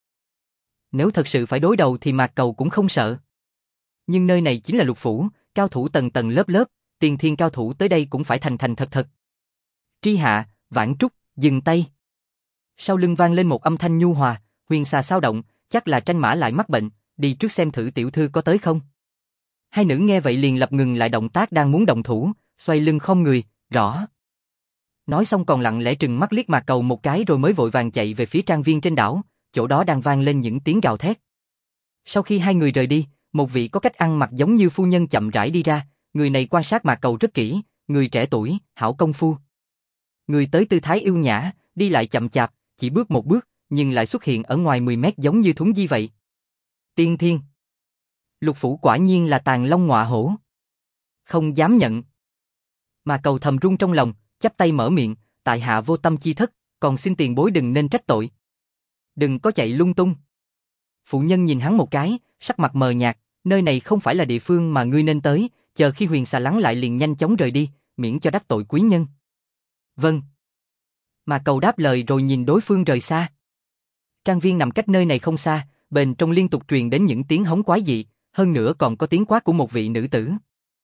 Nếu thật sự phải đối đầu thì Mạc Cầu cũng không sợ. Nhưng nơi này chính là lục phủ, cao thủ tầng tầng lớp lớp, tiên thiên cao thủ tới đây cũng phải thành thành thật thật. Tri hạ, Vãn Trúc, dừng tay. Sau lưng vang lên một âm thanh nhu hòa, huyền xà sao động, chắc là Tranh Mã lại mắc bệnh, đi trước xem thử tiểu thư có tới không. Hai nữ nghe vậy liền lập ngừng lại động tác đang muốn động thủ, xoay lưng khom người, rõ. Nói xong còn lặng lẽ trừng mắt liếc Mạc Cầu một cái rồi mới vội vàng chạy về phía trang viên trên đảo, chỗ đó đang vang lên những tiếng gào thét. Sau khi hai người rời đi, một vị có cách ăn mặc giống như phu nhân chậm rãi đi ra, người này quan sát Mạc Cầu rất kỹ, người trẻ tuổi, hảo công phu. Người tới tư thái yêu nhã, đi lại chậm chạp, chỉ bước một bước, nhưng lại xuất hiện ở ngoài 10 mét giống như thuấn di vậy. Tiên thiên. Lục Phủ quả nhiên là tàn long ngọa hổ. Không dám nhận. Mà Cầu thầm run trong lòng, chắp tay mở miệng, tại hạ vô tâm chi thất, còn xin tiền bối đừng nên trách tội. Đừng có chạy lung tung. Phụ nhân nhìn hắn một cái, sắc mặt mờ nhạt, nơi này không phải là địa phương mà ngươi nên tới, chờ khi huyền xà lắng lại liền nhanh chóng rời đi, miễn cho đắc tội quý nhân. Vâng. Mà Cầu đáp lời rồi nhìn đối phương rời xa. Trang viên nằm cách nơi này không xa, bên trong liên tục truyền đến những tiếng hống quái dị, hơn nữa còn có tiếng quát của một vị nữ tử.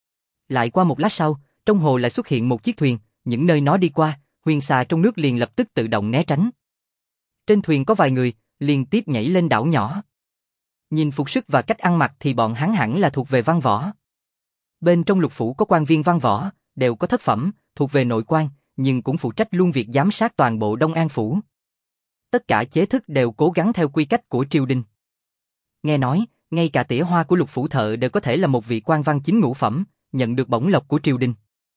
Lại qua một lát sau, trong hồ lại xuất hiện một chiếc thuyền, những nơi nó đi qua, huyền xà trong nước liền lập tức tự động né tránh. Trên thuyền có vài người, liên tiếp nhảy lên đảo nhỏ. Nhìn phục sức và cách ăn mặc thì bọn hắn hẳn là thuộc về văn võ. Bên trong Lục Phủ có quan viên văn võ, đều có thất phẩm, thuộc về nội quan, nhưng cũng phụ trách luôn việc giám sát toàn bộ Đông An Phủ. Tất cả chế thức đều cố gắng theo quy cách của triều đình. Nghe nói, ngay cả tỉa hoa của Lục Phủ thợ đều có thể là một vị quan văn chính ngũ phẩm, nhận được bổng lộc của triều đình.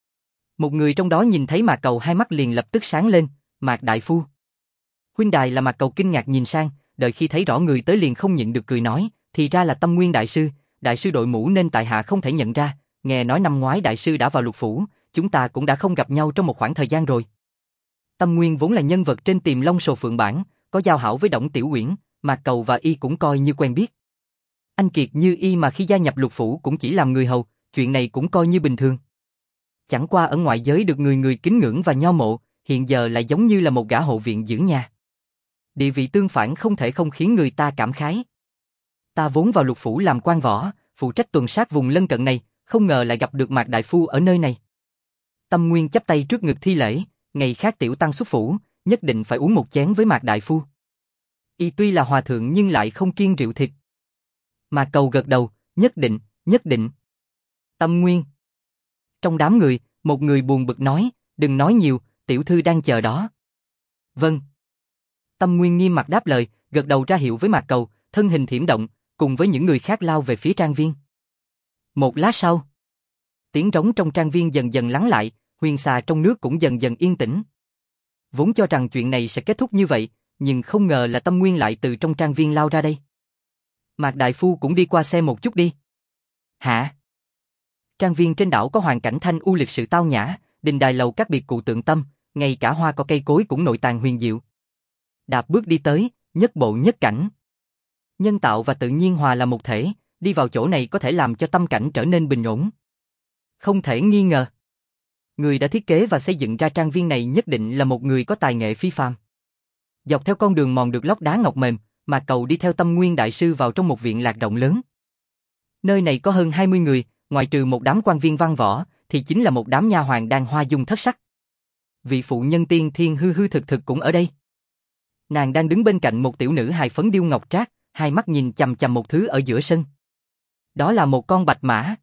Một người trong đó nhìn thấy Mạc Cầu hai mắt liền lập tức sáng lên, Mạc đại phu. Huynh đài là Mạc Cầu kinh ngạc nhìn sang, đợi khi thấy rõ người tới liền không nhịn được cười nói, thì ra là Tâm Nguyên đại sư đội mũ nên tại hạ không thể nhận ra, nghe nói năm ngoái đại sư đã vào Lục Phủ, chúng ta cũng đã không gặp nhau trong một khoảng thời gian rồi. Tâm Nguyên vốn là nhân vật trên Tiềm Long Sồ Phượng bản, có giao hảo với Đổng Tiểu Uyển, Mạc Cầu và y cũng coi như quen biết. Anh kiệt như y mà khi gia nhập Lục Phủ cũng chỉ làm người hầu, chuyện này cũng coi như bình thường. Chẳng qua ở ngoại giới được người người kính ngưỡng và nho mộ, hiện giờ lại giống như là một gã hộ viện giữ nhà. Địa vị tương phản không thể không khiến người ta cảm khái. Ta vốn vào Lục Phủ làm quan võ, phụ trách tuần sát vùng lân cận này, không ngờ lại gặp được Mạc đại phu ở nơi này. Tâm Nguyên chắp tay trước ngực thi lễ, ngày khác tiểu tăng xuất phủ, nhất định phải uống một chén với Mạc đại phu. Y tuy là hòa thượng nhưng lại không kiêng rượu thịt. Mạc Cầu gật đầu, nhất định, nhất định. Tâm Nguyên. Trong đám người, một người buồn bực nói, đừng nói nhiều, tiểu thư đang chờ đó. Vâng. Tâm Nguyên nghiêm mặt đáp lời, gật đầu ra hiệu với Mạc Cầu, thân hình thiểm động, cùng với những người khác lao về phía trang viên. Một lát sau, tiếng rống trong trang viên dần dần lắng lại, huyền xà trong nước cũng dần dần yên tĩnh. Vốn cho rằng chuyện này sẽ kết thúc như vậy, nhưng không ngờ là Tâm Nguyên lại từ trong trang viên lao ra đây. Mạc đại phu cũng đi qua xem một chút đi. Hả? Trang viên trên đảo có hoàn cảnh thanh u lịch sự tao nhã, đình đài lầu các biệt cụ tượng tâm, ngay cả hoa cỏ cây cối cũng nội tàng huyền diệu. Đạp bước đi tới, nhất bộ nhất cảnh. Nhân tạo và tự nhiên hòa là một thể, đi vào chỗ này có thể làm cho tâm cảnh trở nên bình ổn. Không thể nghi ngờ. Người đã thiết kế và xây dựng ra trang viên này nhất định là một người có tài nghệ phi phàm. Dọc theo con đường mòn được lót đá ngọc mềm, Mạc Cầu đi theo Tâm Nguyên đại sư vào trong một viện lạc rộng lớn. Nơi này có hơn 20 người, ngoại trừ một đám quan viên văn võ, thì chính là một đám nha hoàn đang hoa dung thất sắc. Vị phụ nhân tiên thiên hư hư thực thực cũng ở đây. Nàng đang đứng bên cạnh một tiểu nữ hài phấn điêu ngọc trác, hai mắt nhìn chằm chằm một thứ ở giữa sân. Đó là một con bạch mã.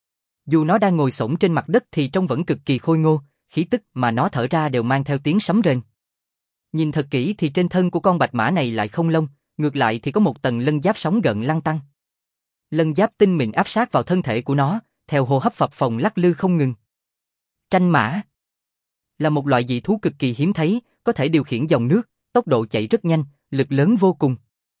Dù nó đang ngồi xổm trên mặt đất thì trông vẫn cực kỳ khôi ngô, khí tức mà nó thở ra đều mang theo tiếng sấm rền. Nhìn thật kỹ thì trên thân của con bạch mã này lại không lông, ngược lại thì có một tầng lân giáp sóng gợn lăn tăn. Lân giáp tinh mịn áp sát vào thân thể của nó, theo hô hấp phập phồng lắc lư không ngừng. Tranh mã là một loại dị thú cực kỳ hiếm thấy, có thể điều khiển dòng nước, tốc độ chạy rất nhanh, lực lớn vô cùng.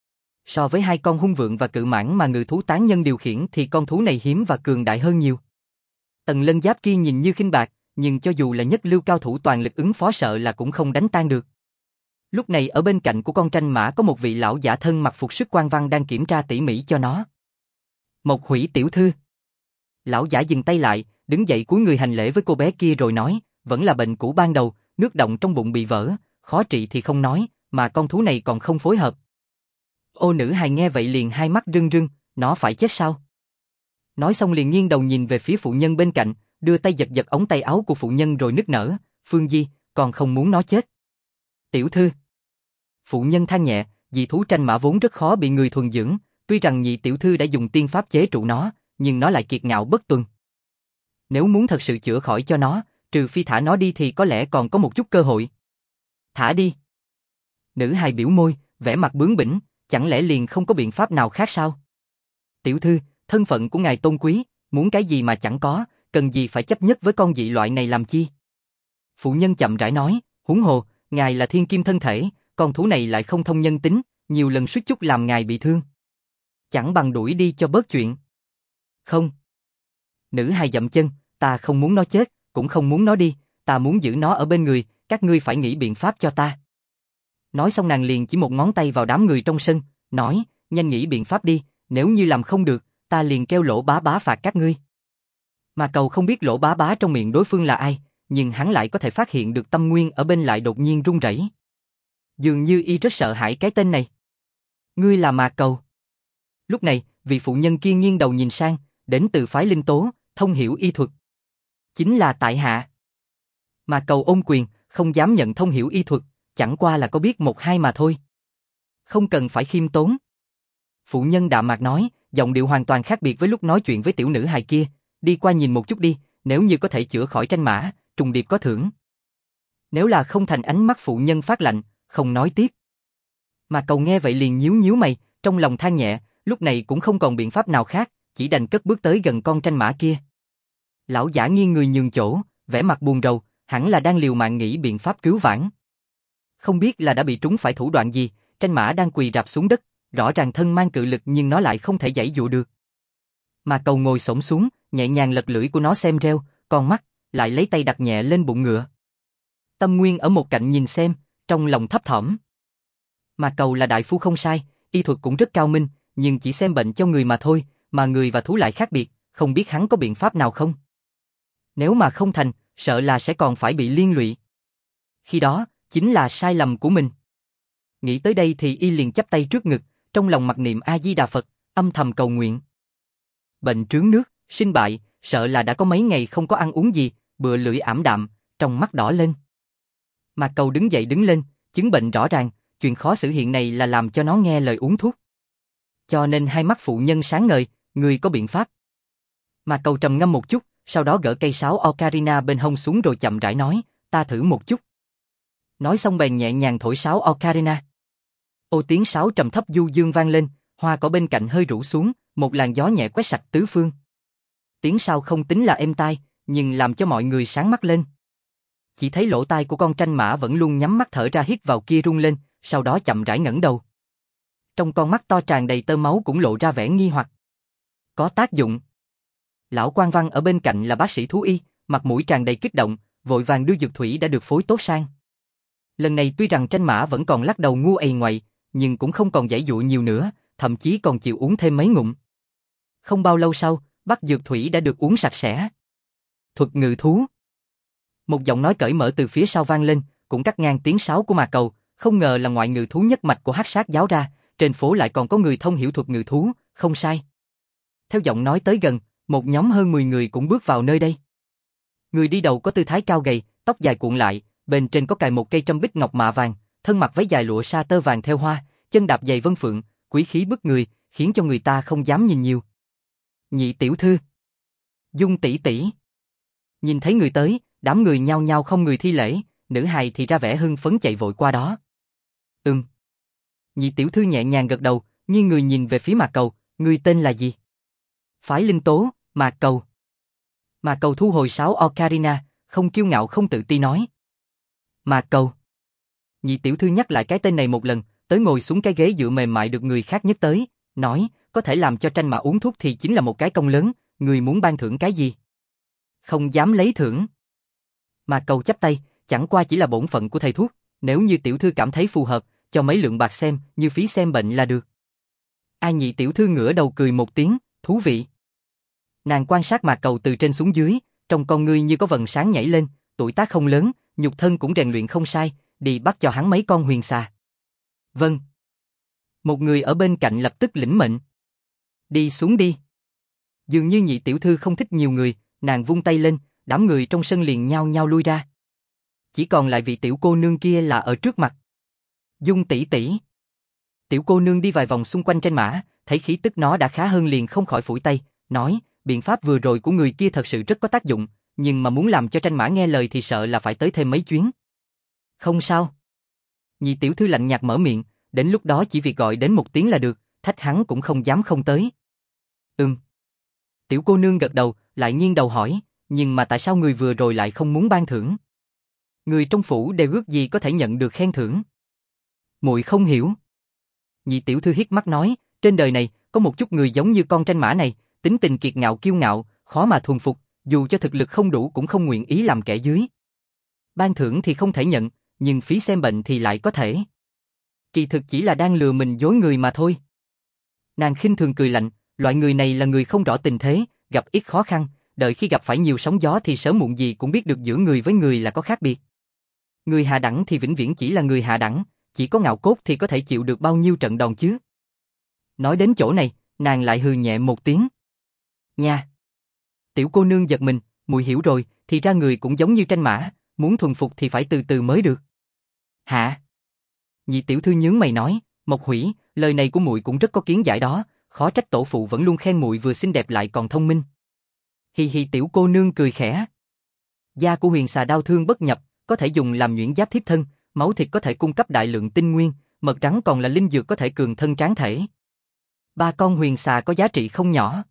So với hai con hung vượng và cự mãng mà ngự thú tán nhân điều khiển thì con thú này hiếm và cường đại hơn nhiều. Tầng lân giáp kia nhìn như khinh bạc, nhưng cho dù là nhất lưu cao thủ toàn lực ứng phó sợ là cũng không đánh tan được. Lúc này ở bên cạnh của con tranh mã có một vị lão giả thân mặc phục sức quan văn đang kiểm tra tỉ mỉ cho nó. Mộc Hủy tiểu thư. Lão giả dừng tay lại, đứng dậy cúi người hành lễ với cô bé kia rồi nói, vẫn là bệnh cũ ban đầu, nước động trong bụng bị vỡ, khó trị thì không nói, mà con thú này còn không phối hợp. Ô nữ hài nghe vậy liền hai mắt rưng rưng, nó phải chết sao? Nói xong liền nghiêng đầu nhìn về phía phụ nhân bên cạnh, đưa tay giật giật ống tay áo của phụ nhân rồi nức nở, Phương Di, còn không muốn nó chết. Tiểu thư. Phụ nhân than nhẹ, dị thú tranh mã vốn rất khó bị người thuần dưỡng, tuy rằng nhị tiểu thư đã dùng tiên pháp chế trụ nó, nhưng nó lại kiệt ngạo bất tuân. Nếu muốn thật sự chữa khỏi cho nó, trừ phi thả nó đi thì có lẽ còn có một chút cơ hội. Thả đi. Nữ hài biểu môi, vẻ mặt bướng bỉnh, chẳng lẽ liền không có biện pháp nào khác sao? Tiểu thư, thân phận của ngài tôn quý, muốn cái gì mà chẳng có, cần gì phải chấp nhất với con dị loại này làm chi? Phụ nhân chậm rãi nói, huống hồ, ngài là thiên kim thân thể, con thú này lại không thông nhân tính, nhiều lần suýt chút làm ngài bị thương. Chẳng bằng đuổi đi cho bớt chuyện. Không. Nữ hài dậm chân, ta không muốn nó chết, cũng không muốn nó đi, ta muốn giữ nó ở bên người, các ngươi phải nghĩ biện pháp cho ta. Nói xong nàng liền chỉ một ngón tay vào đám người trong sân, nói, nhanh nghĩ biện pháp đi, nếu như làm không được, ta liền kêu Lỗ Bá Bá phạt các ngươi. Mà Cầu không biết Lỗ Bá Bá trong miệng đối phương là ai, nhưng hắn lại có thể phát hiện được tâm nguyên ở bên lại đột nhiên run rẩy. Dường như y rất sợ hãi cái tên này. Ngươi là Mạc Cầu. Lúc này, vị phụ nhân kia nghiêng đầu nhìn sang, đến từ phái Linh Tố, thông hiểu y thuật. Chính là tại hạ. Mạc Cầu ôm quyền, không dám nhận thông hiểu y thuật, chẳng qua là có biết một hai mà thôi. Không cần phải khiêm tốn. Phụ nhân đạm mạc nói, giọng điệu hoàn toàn khác biệt với lúc nói chuyện với tiểu nữ hài kia, đi qua nhìn một chút đi, nếu như có thể chữa khỏi tranh mã, trùng điệp có thưởng. Nếu là không thành, ánh mắt phụ nhân phát lạnh, không nói tiếp. Mà Cầu nghe vậy liền nhíu nhíu mày, trong lòng than nhẹ, lúc này cũng không còn biện pháp nào khác, chỉ đành cất bước tới gần con tranh mã kia. Lão giả nghiêng người nhường chỗ, vẻ mặt buồn rầu, hẳn là đang liều mạng nghĩ biện pháp cứu vãn. Không biết là đã bị trúng phải thủ đoạn gì, tranh mã đang quỳ rạp xuống đất, rõ ràng thân mang cự lực nhưng nó lại không thể giãy dụa được. Mà Cầu ngồi xổm xuống, nhẹ nhàng lật lưỡi của nó xem reo, con mắt, lại lấy tay đặt nhẹ lên bụng ngựa. Tâm Nguyên ở một cạnh nhìn xem, trong lòng thấp thỏm. Mà Cầu là đại phu không sai, y thuật cũng rất cao minh, nhưng chỉ xem bệnh cho người mà thôi, mà người và thú lại khác biệt, không biết hắn có biện pháp nào không? Nếu mà không thành, sợ là sẽ còn phải bị liên lụy. Khi đó, chính là sai lầm của mình. Nghĩ tới đây thì y liền chắp tay trước ngực, trong lòng mặc niệm A Di Đà Phật, âm thầm cầu nguyện. Bệnh trướng nước, sinh bại, sợ là đã có mấy ngày không có ăn uống gì, bựa lưỡi ảm đạm, trong mắt đỏ lên. Mà Cầu đứng dậy đứng lên, chứng bệnh rõ ràng, chuyện khó xử hiện này là làm cho nó nghe lời uống thuốc. Cho nên hai mắt phụ nhân sáng ngời, người có biện pháp. Mà Cầu trầm ngâm một chút, sau đó gỡ cây sáo ocarina bên hông xuống rồi chậm rãi nói, ta thử một chút. Nói xong bèn nhẹ nhàng thổi sáo ocarina. Ô tiếng sáo trầm thấp du dương vang lên, hoa cỏ bên cạnh hơi rủ xuống, một làn gió nhẹ quét sạch tứ phương. Tiếng sau không tính là êm tai, nhưng làm cho mọi người sáng mắt lên. Chỉ thấy lỗ tai của con tranh mã vẫn luôn nhắm mắt thở ra hít vào kia rung lên, sau đó chậm rãi ngẩng đầu. Trong con mắt to tràn đầy tơ máu cũng lộ ra vẻ nghi hoặc. Có tác dụng. Lão Quan Văn ở bên cạnh là bác sĩ thú y, mặt mũi tràn đầy kích động, vội vàng đưa dược thủy đã được phối tốt sang. Lần này tuy rằng tranh mã vẫn còn lắc đầu ngu ầy ngoậy, nhưng cũng không còn giãy dụa nhiều nữa, thậm chí còn chịu uống thêm mấy ngụm. Không bao lâu sau, bát dược thủy đã được uống sạch sẽ. Thuật ngự thú. Một giọng nói cởi mở từ phía sau vang lên, cũng cắt ngang tiếng sáo của Mạc Cầu, không ngờ là ngoại ngự thú nhất mạch của Hắc Sát giáo ra, trên phố lại còn có người thông hiểu thuật ngự thú, không sai. Theo giọng nói tới gần, một nhóm hơn 10 người cũng bước vào nơi đây. Người đi đầu có tư thái cao gầy, tóc dài cuộn lại, bên trên có cài một cây trâm bích ngọc mạ vàng, thân mặc váy dài lụa sa tơ vàng theo hoa, chân đạp giày vân phượng, quý khí bức người, khiến cho người ta không dám nhìn nhiều. Nhị tiểu thư, Dung tỷ tỷ. Nhìn thấy người tới, đám người nhao nhao không người thi lễ, nữ hài thì ra vẻ hưng phấn chạy vội qua đó. Nhị tiểu thư nhẹ nhàng gật đầu, nghiêng người nhìn về phía Mạc Cầu, ngươi tên là gì? Phái Linh Tố, Mạc Cầu. Mạc Cầu thu hồi sáo ocarina, không kiêu ngạo không tự ti nói. Mạc Cầu. Nhị tiểu thư nhắc lại cái tên này một lần, tới ngồi xuống cái ghế dựa mềm mại được người khác nhấc tới, nói, có thể làm cho tranh mã uống thuốc thì chính là một cái công lớn, người muốn ban thưởng cái gì? Không dám lấy thưởng. Mạc Cầu chắp tay, chẳng qua chỉ là bổn phận của thầy thuốc, nếu như tiểu thư cảm thấy phù hợp, cho mấy lượng bạc xem, như phí xem bệnh là được. Nhị tiểu thư ngửa đầu cười một tiếng, thú vị. Nàng quan sát Mạc Cầu từ trên xuống dưới, trong con ngươi như có vầng sáng nhảy lên, tuổi tác không lớn, nhục thân cũng rèn luyện không sai, đi bắt cho hắn mấy con huyền xà. Vâng. Một người ở bên cạnh lập tức lĩnh mệnh. Đi xuống đi. Dường như nhị tiểu thư không thích nhiều người, nàng vung tay lên, đám người trong sân liền nhao nhao lui ra. Chỉ còn lại vị tiểu cô nương kia là ở trước mặt. Dung tỷ tỷ. Tiểu cô nương đi vài vòng xung quanh trên mã, thấy khí tức nó đã khá hơn liền không khỏi phủi tay, nói, biện pháp vừa rồi của người kia thật sự rất có tác dụng, nhưng mà muốn làm cho Tranh Mã nghe lời thì sợ là phải tới thêm mấy chuyến. Không sao. Nhị tiểu thư lạnh nhạt mở miệng, đến lúc đó chỉ việc gọi đến một tiếng là được, thách hắn cũng không dám không tới. Tiểu cô nương gật đầu, lại nghiêng đầu hỏi, nhưng mà tại sao người vừa rồi lại không muốn ban thưởng? Người trong phủ đều ước gì có thể nhận được khen thưởng. Muội không hiểu. Nhị tiểu thư hiếp mắt nói, trên đời này có một chút người giống như con Tranh Mã này, tính tình kiệt ngạo kiêu ngạo, khó mà thuần phục, dù cho thực lực không đủ cũng không nguyện ý làm kẻ dưới. Ban thưởng thì không thể nhận, nhưng phí xem bệnh thì lại có thể. Kỳ thực chỉ là đang lừa mình dối người mà thôi. Nàng khinh thường cười lạnh, loại người này là người không rõ tình thế, gặp ít khó khăn, đợi khi gặp phải nhiều sóng gió thì sớm muộn gì cũng biết được giữa người với người là có khác biệt. Người hạ đẳng thì vĩnh viễn chỉ là người hạ đẳng, chỉ có ngạo cốt thì có thể chịu được bao nhiêu trận đòn chứ. Nói đến chỗ này, nàng lại hừ nhẹ một tiếng. Nha! Tiểu cô nương giật mình, muội hiểu rồi, thì ra người cũng giống như Tranh Mã, muốn thuần phục thì phải từ từ mới được. Hả? Nhị tiểu thư nhướng mày nói, Mộc Hủy, lời này của muội cũng rất có kiến giải đó, khó trách tổ phụ vẫn luôn khen muội vừa xinh đẹp lại còn thông minh. Hi hi, tiểu cô nương cười khẽ. Da của huyền xà đao thương bất nhập, có thể dùng làm nhuyễn giáp thiếp thân, máu thịt có thể cung cấp đại lượng tinh nguyên, mật rắn còn là linh dược có thể cường thân tráng thể. 3 con huyền xà có giá trị không nhỏ.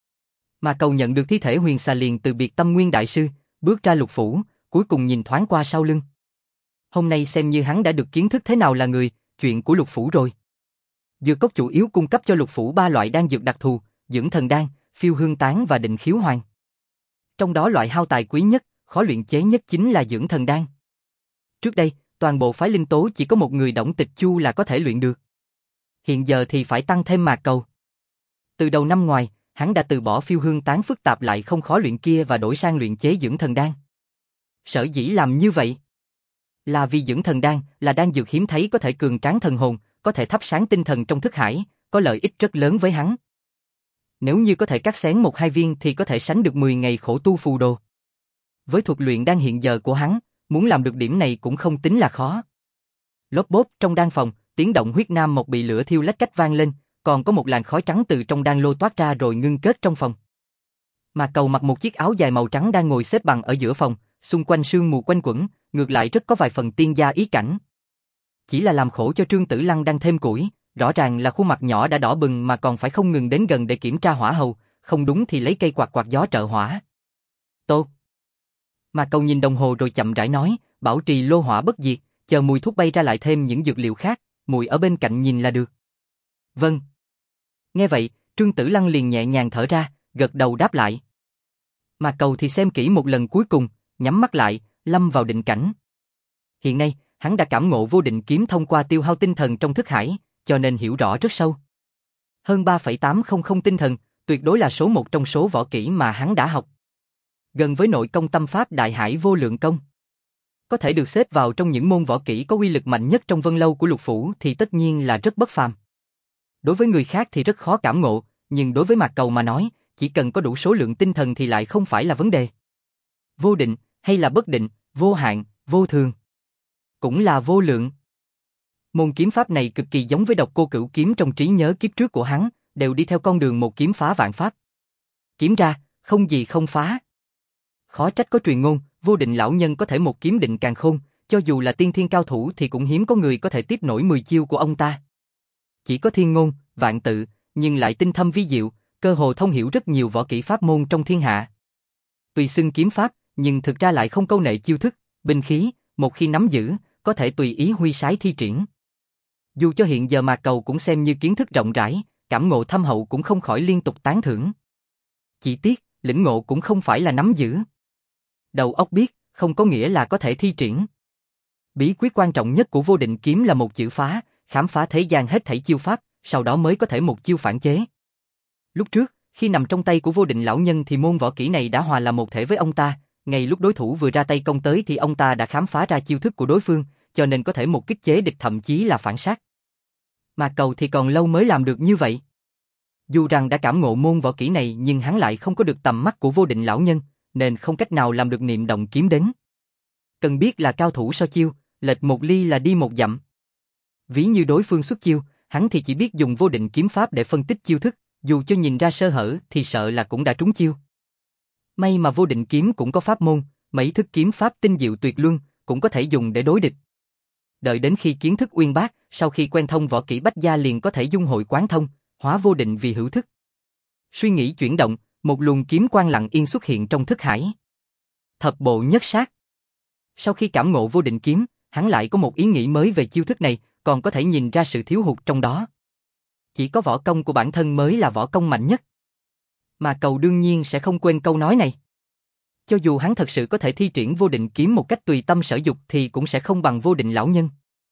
Mà Cầu nhận được thi thể huyền xà liền từ biệt Tâm Nguyên đại sư, bước ra lục phủ, cuối cùng nhìn thoáng qua sau lưng. Hôm nay xem như hắn đã được kiến thức thế nào là người, chuyện của lục phủ rồi. Dược cốc chủ yếu cung cấp cho lục phủ 3 loại đan dược đặc thù, dưỡng thần đan, phiêu hương tán và định khiếu hoàng. Trong đó loại hao tài quý nhất, khó luyện chế nhất chính là dưỡng thần đan. Trước đây, toàn bộ phái linh tố chỉ có một người Đổng Tịch Chu là có thể luyện được. Hiện giờ thì phải tăng thêm Mạc Cầu. Từ đầu năm ngoài, hắn đã từ bỏ phiêu hương tán phức tạp lại không khó luyện kia và đổi sang luyện chế dưỡng thần đan. Sở dĩ làm như vậy là vì dưỡng thần đan là đan dược hiếm thấy có thể cường tráng thần hồn, có thể thắp sáng tinh thần trong thức hải, có lợi ích rất lớn với hắn. Nếu như có thể cắt xén 1-2 viên thì có thể sánh được 10 ngày khổ tu phù đồ. Với thuật luyện đan hiện giờ của hắn, muốn làm được điểm này cũng không tính là khó. Lốp bốp trong đan phòng, tiếng động huyết nam mộc bị lửa thiêu lách cách vang lên, còn có một làn khói trắng từ trong đan lô toát ra rồi ngưng kết trong phòng. Mà Cầu mặc một chiếc áo dài màu trắng đang ngồi xếp bằng ở giữa phòng, xung quanh sương mù quanh quẩn, ngược lại rất có vài phần tiên gia ý cảnh. Chỉ là làm khổ cho Trương Tử Lăng đang thêm củi, rõ ràng là khuôn mặt nhỏ đã đỏ bừng mà còn phải không ngừng đến gần để kiểm tra hỏa hầu, không đúng thì lấy cây quạt quạt gió trợ hỏa. Tốt. Mà Cầu nhìn đồng hồ rồi chậm rãi nói, bảo trì lô hỏa bất diệt, chờ mùi thuốc bay ra lại thêm những dược liệu khác, mùi ở bên cạnh nhìn là được. Vâng. Nghe vậy, Trương Tử Lăng liền nhẹ nhàng thở ra, gật đầu đáp lại. Mà Cầu thì xem kỹ một lần cuối cùng, nhắm mắt lại, lâm vào định cảnh. Hiện nay, hắn đã cảm ngộ vô định kiếm thông qua tiêu hao tinh thần trong thức hải, cho nên hiểu rõ rất sâu. Hơn 3,800 tinh thần, tuyệt đối là số 1 trong số võ kỹ mà hắn đã học. Gần với nội công tâm pháp Đại Hải Vô Lượng Công. Có thể được xếp vào trong những môn võ kỹ có uy lực mạnh nhất trong Vân Lâu của lục phủ thì tất nhiên là rất bất phàm. Đối với người khác thì rất khó cảm ngộ, nhưng đối với Mạc Cầu mà nói, chỉ cần có đủ số lượng tinh thần thì lại không phải là vấn đề. Vô định, hay là bất định, vô hạn, vô thường, cũng là vô lượng. Môn kiếm pháp này cực kỳ giống với Độc Cô Cửu kiếm trong trí nhớ kiếp trước của hắn, đều đi theo con đường một kiếm phá vạn pháp. Kiếm ra, không gì không phá. Khó trách có truyền ngôn, vô định lão nhân có thể một kiếm định càn khôn, cho dù là tiên thiên cao thủ thì cũng hiếm có người có thể tiếp nổi 10 chiêu của ông ta. Chỉ có thiên ngôn, vạn tự, nhưng lại tinh thâm vi diệu, cơ hồ thông hiểu rất nhiều võ kỹ pháp môn trong thiên hạ. Tùy xưng kiếm pháp, nhưng thực ra lại không câu nệ chiêu thức, binh khí, một khi nắm giữ, có thể tùy ý huy sái thi triển. Dù cho hiện giờ Mạc Cầu cũng xem như kiến thức rộng rãi, cảm ngộ thâm hậu cũng không khỏi liên tục tán thưởng. Chỉ tiếc, lĩnh ngộ cũng không phải là nắm giữ. Đầu óc biết, không có nghĩa là có thể thi triển. Bí quyết quan trọng nhất của vô định kiếm là một chữ phá, khám phá thế gian hết thảy chiêu pháp, sau đó mới có thể một chiêu phản chế. Lúc trước, khi nằm trong tay của vô định lão nhân thì môn võ kỹ này đã hòa làm một thể với ông ta, ngay lúc đối thủ vừa ra tay công tới thì ông ta đã khám phá ra chiêu thức của đối phương, cho nên có thể một kích chế địch thậm chí là phản sát. Mà Cầu thì còn lâu mới làm được như vậy. Dù rằng đã cảm ngộ môn võ kỹ này nhưng hắn lại không có được tầm mắt của vô định lão nhân, nên không cách nào làm được niệm động kiếm đến. Cần biết là cao thủ so chiêu, lệch một ly là đi một dặm. Ví như đối phương xuất chiêu, hắn thì chỉ biết dùng vô định kiếm pháp để phân tích chiêu thức, dù cho nhìn ra sơ hở thì sợ là cũng đã trúng chiêu. May mà Vô Định kiếm cũng có pháp môn, mấy thức kiếm pháp tinh diệu tuyệt luân, cũng có thể dùng để đối địch. Đợi đến khi kiến thức uyên bác, sau khi quen thông võ kỹ bách gia liền có thể dung hội quán thông, hóa vô định vì hữu thức. Suy nghĩ chuyển động, một luồng kiếm quang lặng yên xuất hiện trong thức hải. Thập bộ nhất sát. Sau khi cảm ngộ Vô Định kiếm, hắn lại có một ý nghĩ mới về chiêu thức này, còn có thể nhìn ra sự thiếu hụt trong đó. Chỉ có võ công của bản thân mới là võ công mạnh nhất. Mà Cầu đương nhiên sẽ không quên câu nói này. Cho dù hắn thật sự có thể thi triển Vô Định kiếm một cách tùy tâm sở dục thì cũng sẽ không bằng Vô Định lão nhân.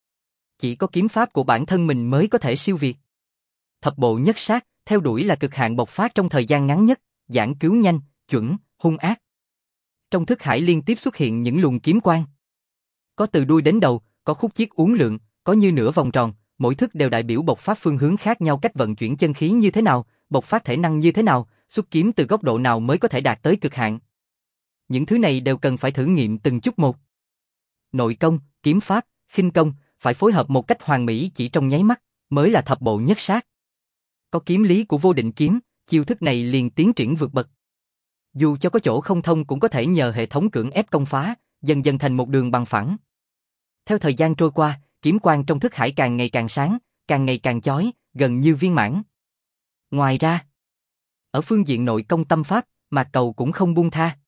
Chỉ có kiếm pháp của bản thân mình mới có thể siêu việt. Thập bộ nhất sát, theo đuổi là cực hạn bộc phát trong thời gian ngắn nhất, giảng cứu nhanh, chuẩn, hung ác. Trong thức hải liên tiếp xuất hiện những luồng kiếm quang. Có từ đuôi đến đầu, có khúc chiết uốn lượn, có như nửa vòng tròn, mỗi thức đều đại biểu bộc phát phương hướng khác nhau, cách vận chuyển chân khí như thế nào, bộc phát thể năng như thế nào, xuất kiếm từ góc độ nào mới có thể đạt tới cực hạn. Những thứ này đều cần phải thử nghiệm từng chút một. Nội công, kiếm pháp, khinh công, phải phối hợp một cách hoàn mỹ chỉ trong nháy mắt, mới là thập bộ nhất sát. Có kiếm lý của Vô Định kiếm, chiêu thức này liền tiến triển vượt bậc. Dù cho có chỗ không thông cũng có thể nhờ hệ thống cưỡng ép công phá, dần dần thành một đường bằng phẳng. Theo thời gian trôi qua, kiếm quang trong thức hải càng ngày càng sáng, càng ngày càng chói, gần như viên mãn. Ngoài ra, ở phương diện nội công tâm pháp, Mạc Cầu cũng không buông tha.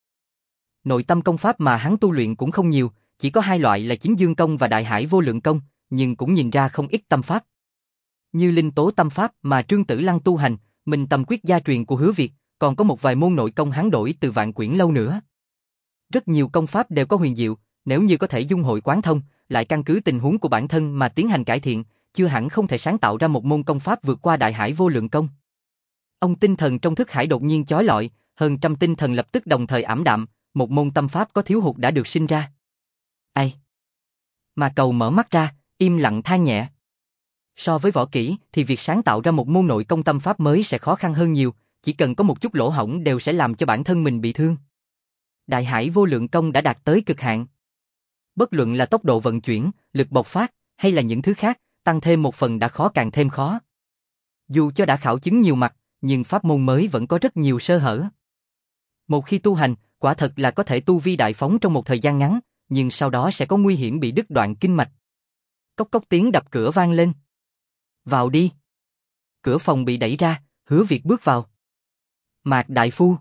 Nội tâm công pháp mà hắn tu luyện cũng không nhiều, chỉ có hai loại là Chính Dương công và Đại Hải Vô Lượng công, nhưng cũng nhìn ra không ít tâm pháp. Như Linh Tố tâm pháp mà Trương Tử Lăng tu hành, Minh Tâm quyết gia truyền của Hứa Việt, còn có một vài môn nội công hắn đổi từ Vạn Quyển lâu nữa. Rất nhiều công pháp đều có huyền diệu, nếu như có thể dung hội quán thông, lại căn cứ tình huống của bản thân mà tiến hành cải thiện, chưa hẳn không thể sáng tạo ra một môn công pháp vượt qua Đại Hải Vô Lượng công. Ông tinh thần trong thức hải đột nhiên chói lọi, hơn trăm tinh thần lập tức đồng thời ảm đạm, một môn tâm pháp có thiếu hụt đã được sinh ra. Ai? Mà Cầu mở mắt ra, im lặng than nhẹ. So với võ kỹ thì việc sáng tạo ra một môn nội công tâm pháp mới sẽ khó khăn hơn nhiều, chỉ cần có một chút lỗ hổng đều sẽ làm cho bản thân mình bị thương. Đại Hải Vô Lượng công đã đạt tới cực hạn. Bất luận là tốc độ vận chuyển, lực bộc phát hay là những thứ khác, tăng thêm một phần đã khó càng thêm khó. Dù cho đã khảo chứng nhiều mặt, nhưng pháp môn mới vẫn có rất nhiều sơ hở. Một khi tu hành, quả thật là có thể tu vi đại phóng trong một thời gian ngắn, nhưng sau đó sẽ có nguy hiểm bị đứt đoạn kinh mạch. Cốc cốc tiếng đập cửa vang lên. Vào đi. Cửa phòng bị đẩy ra, Hứa Việt bước vào. Mạc đại phu.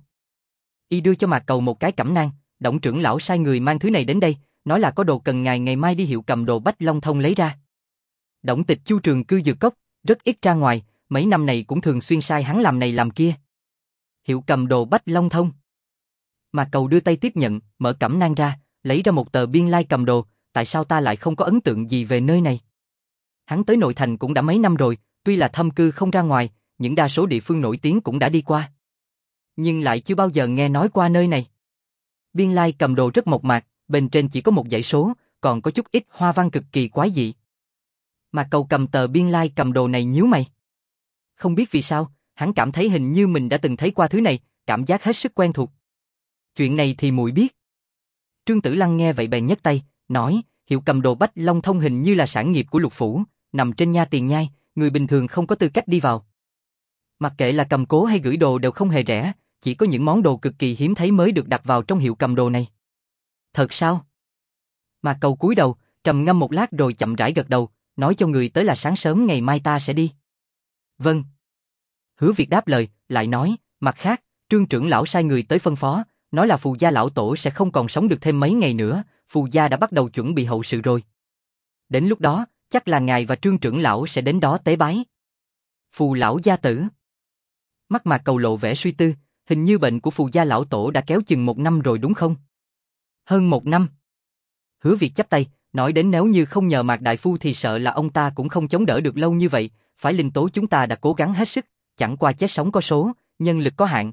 Y đưa cho Mạc Cầu một cái cẩm nang, Đổng trưởng lão sai người mang thứ này đến đây, nói là có đồ cần ngài ngày mai đi Hiệu Cầm Đồ Bách Long Thông lấy ra. Đổng Tịch Chu trường cư Dược Cốc, rất ít ra ngoài, mấy năm này cũng thường xuyên sai hắn làm này làm kia. Hiệu Cầm Đồ Bách Long Thông. Mạc Cầu đưa tay tiếp nhận, mở cẩm nang ra, lấy ra một tờ biên lai cầm đồ, tại sao ta lại không có ấn tượng gì về nơi này? Hắn tới nội thành cũng đã mấy năm rồi, tuy là thâm cư không ra ngoài, những đa số địa phương nổi tiếng cũng đã đi qua. Nhưng lại chưa bao giờ nghe nói qua nơi này. Biên lai cầm đồ rất mộc mạc, bên trên chỉ có một dãy số, còn có chút ít hoa văn cực kỳ quái dị. Mạc Cầu cầm tờ biên lai cầm đồ này nhíu mày. Không biết vì sao, hắn cảm thấy hình như mình đã từng thấy qua thứ này, cảm giác hết sức quen thuộc. Chuyện này thì muội biết. Trương Tử Lăng nghe vậy bèn nhấc tay, nói, Hiệu Cầm Đồ Bách Long Thông hình như là sản nghiệp của Lục phủ, nằm trên nha tiền nhai, người bình thường không có tư cách đi vào. Mặc kệ là cầm cố hay gửi đồ đều không hề rẻ, chỉ có những món đồ cực kỳ hiếm thấy mới được đặt vào trong hiệu cầm đồ này. Thật sao? Mạc Cầu cúi đầu, trầm ngâm một lát rồi chậm rãi gật đầu, nói cho người tới là sáng sớm ngày mai ta sẽ đi. Vâng. Hứa Việt đáp lời, lại nói, mặt khác, Trương trưởng lão sai người tới phân phó, nói là Phù gia lão tổ sẽ không còn sống được thêm mấy ngày nữa, Phù gia đã bắt đầu chuẩn bị hậu sự rồi. Đến lúc đó, chắc là ngài và Trương trưởng lão sẽ đến đó tế bái. Phù lão gia tử. Mắt Mạc Cầu lộ vẻ suy tư, hình như bệnh của Phù gia lão tổ đã kéo chừng 1 năm rồi đúng không? Hơn 1 năm. Hứa Việt chắp tay, nói đến nếu như không nhờ Mạc đại phu thì sợ là ông ta cũng không chống đỡ được lâu như vậy, phải Linh Tố chúng ta đã cố gắng hết sức, chẳng qua chết sống có số, nhân lực có hạn.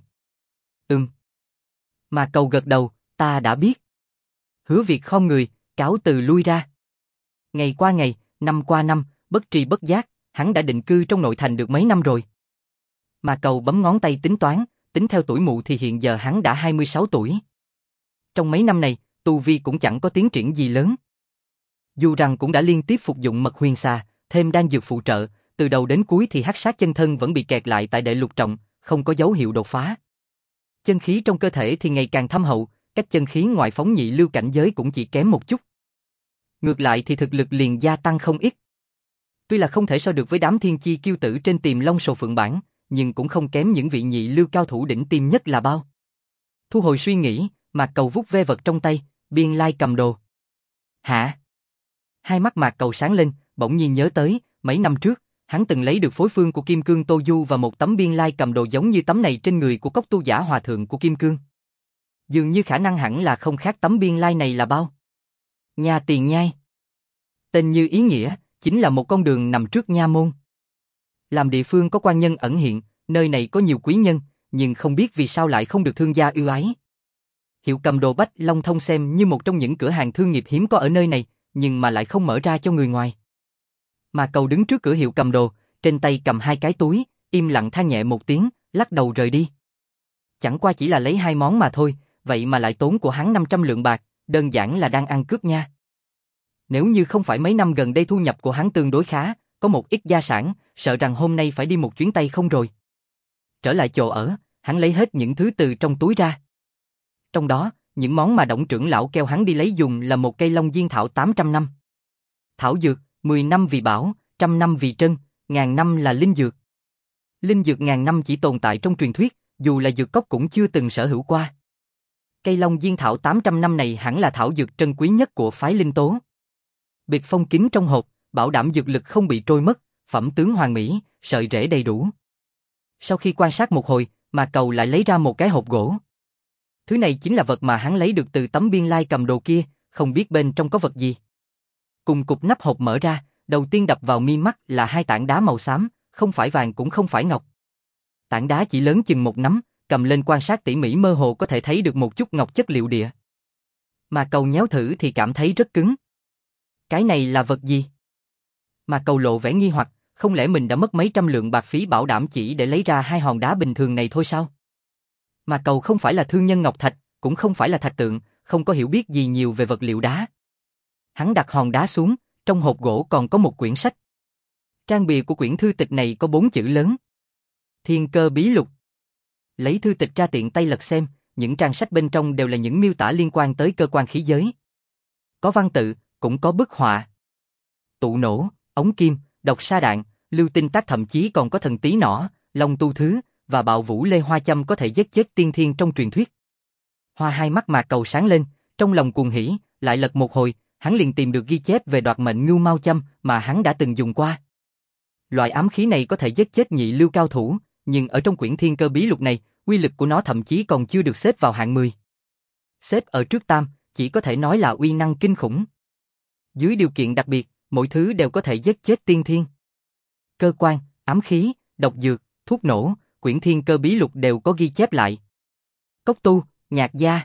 Mạc Cầu gật đầu, ta đã biết. Hứa Việt khom người, cáo từ lui ra. Ngày qua ngày, năm qua năm, bất tri bất giác, hắn đã định cư trong nội thành được mấy năm rồi. Mạc Cầu bấm ngón tay tính toán, tính theo tuổi mụ thì hiện giờ hắn đã 26 tuổi. Trong mấy năm này, tu vi cũng chẳng có tiến triển gì lớn. Dù rằng cũng đã liên tiếp phục dụng mật huyền xà, thêm đan dược phụ trợ, từ đầu đến cuối thì hắc sát chân thân vẫn bị kẹt lại tại đệ lục trọng, không có dấu hiệu đột phá. Chân khí trong cơ thể thì ngày càng thâm hậu, cách chân khí ngoại phóng nhị lưu cảnh giới cũng chỉ kém một chút. Ngược lại thì thực lực liền gia tăng không ít. Tuy là không thể so được với đám thiên chi kiêu tử trên Tiềm Long Sồ Phượng Bản, nhưng cũng không kém những vị nhị lưu cao thủ đỉnh tiêm nhất là bao. Thu hồi suy nghĩ, Mạc Cầu vuốt ve vật trong tay, biên lai cầm đồ. Hả? Hai mắt Mạc Cầu sáng lên, bỗng nhiên nhớ tới, mấy năm trước, hắn từng lấy được phối phương của Kim Cương Tô Du và một tấm biên lai cầm đồ giống như tấm này trên người của Cốc Tu Giả Hòa Thượng của Kim Cương. Dường như khả năng hẳn là không khác tấm biên lai này là bao. Nhà Tiền Nhai. Tên như ý nghĩa, chính là một con đường nằm trước nha môn. Làm địa phương có quan nhân ẩn hiện, nơi này có nhiều quý nhân, nhưng không biết vì sao lại không được thương gia ưu ái. Hiệu cầm đồ Bách Long Thông xem như một trong những cửa hàng thương nghiệp hiếm có ở nơi này, nhưng mà lại không mở ra cho người ngoài. Mà Cầu đứng trước cửa hiệu cầm đồ, trên tay cầm hai cái túi, im lặng than nhẹ một tiếng, lắc đầu rời đi. Chẳng qua chỉ là lấy hai món mà thôi, vậy mà lại tốn của hắn 500 lượng bạc, đơn giản là đang ăn cướp nha. Nếu như không phải mấy năm gần đây thu nhập của hắn tương đối khá, có một ít gia sản, sợ rằng hôm nay phải đi một chuyến Tây không rồi. Trở lại chỗ ở, hắn lấy hết những thứ từ trong túi ra. Trong đó, những món mà Đổng trưởng lão kêu hắn đi lấy dùng là một cây Long Diên thảo 800 năm. Thảo dược, 10 năm vì bảo, 100 năm vì trân, 1000 năm là linh dược. Linh dược 1000 năm chỉ tồn tại trong truyền thuyết, dù là dược cốc cũng chưa từng sở hữu qua. Cây Long Diên thảo 800 năm này hẳn là thảo dược trân quý nhất của phái Linh Tố. Bịt phong kín trong hộp, bảo đảm dược lực không bị trôi mất, phẩm tướng hoàn mỹ, sợi rễ đầy đủ. Sau khi quan sát một hồi, mà Cầu lại lấy ra một cái hộp gỗ. Thứ này chính là vật mà hắn lấy được từ tấm biên lai cầm đồ kia, không biết bên trong có vật gì. Cùng cục nắp hộp mở ra, đầu tiên đập vào mi mắt là hai tảng đá màu xám, không phải vàng cũng không phải ngọc. Tảng đá chỉ lớn chừng một nắm, cầm lên quan sát tỉ mỉ mơ hồ có thể thấy được một chút ngọc chất liệu địa. Mà Cầu nhéo thử thì cảm thấy rất cứng. Cái này là vật gì? Mà Cầu lộ vẻ nghi hoặc, không lẽ mình đã mất mấy trăm lượng bạc phí bảo đảm chỉ để lấy ra hai hòn đá bình thường này thôi sao? Mà Cầu không phải là thương nhân ngọc thạch, cũng không phải là thạch tượng, không có hiểu biết gì nhiều về vật liệu đá. Hắn đặt hòn đá xuống, trong hộp gỗ còn có một quyển sách. Trang bìa của quyển thư tịch này có 4 chữ lớn. Thiên Cơ Bí Lục. Lấy thư tịch ra tiện tay lật xem, những trang sách bên trong đều là những miêu tả liên quan tới cơ quan khí giới. Có văn tự, cũng có bức họa. Tụ nổ, ống kim, độc sa đạn, lưu tinh tác thậm chí còn có thần tí nỏ, long tu thứ, và bạo vũ lê hoa châm có thể giết chết tiên thiên trong truyền thuyết. Hoa hai mắt Mạc Cầu sáng lên, trong lòng cuồng hỉ, lại lật một hồi, hắn liền tìm được ghi chép về đoạt mệnh ngưu mao châm mà hắn đã từng dùng qua. Loại ám khí này có thể giết chết nhị lưu cao thủ, nhưng ở trong quyển Thiên Cơ Bí Lục này, uy lực của nó thậm chí còn chưa được xếp vào hạng 10. Xếp ở trước tam, chỉ có thể nói là uy năng kinh khủng. Dưới điều kiện đặc biệt, mỗi thứ đều có thể giết chết tiên thiên. Cơ quan, ám khí, độc dược, thuốc nổ, quyển Thiên Cơ Bí Lục đều có ghi chép lại. Cốc tu, Nhạc gia.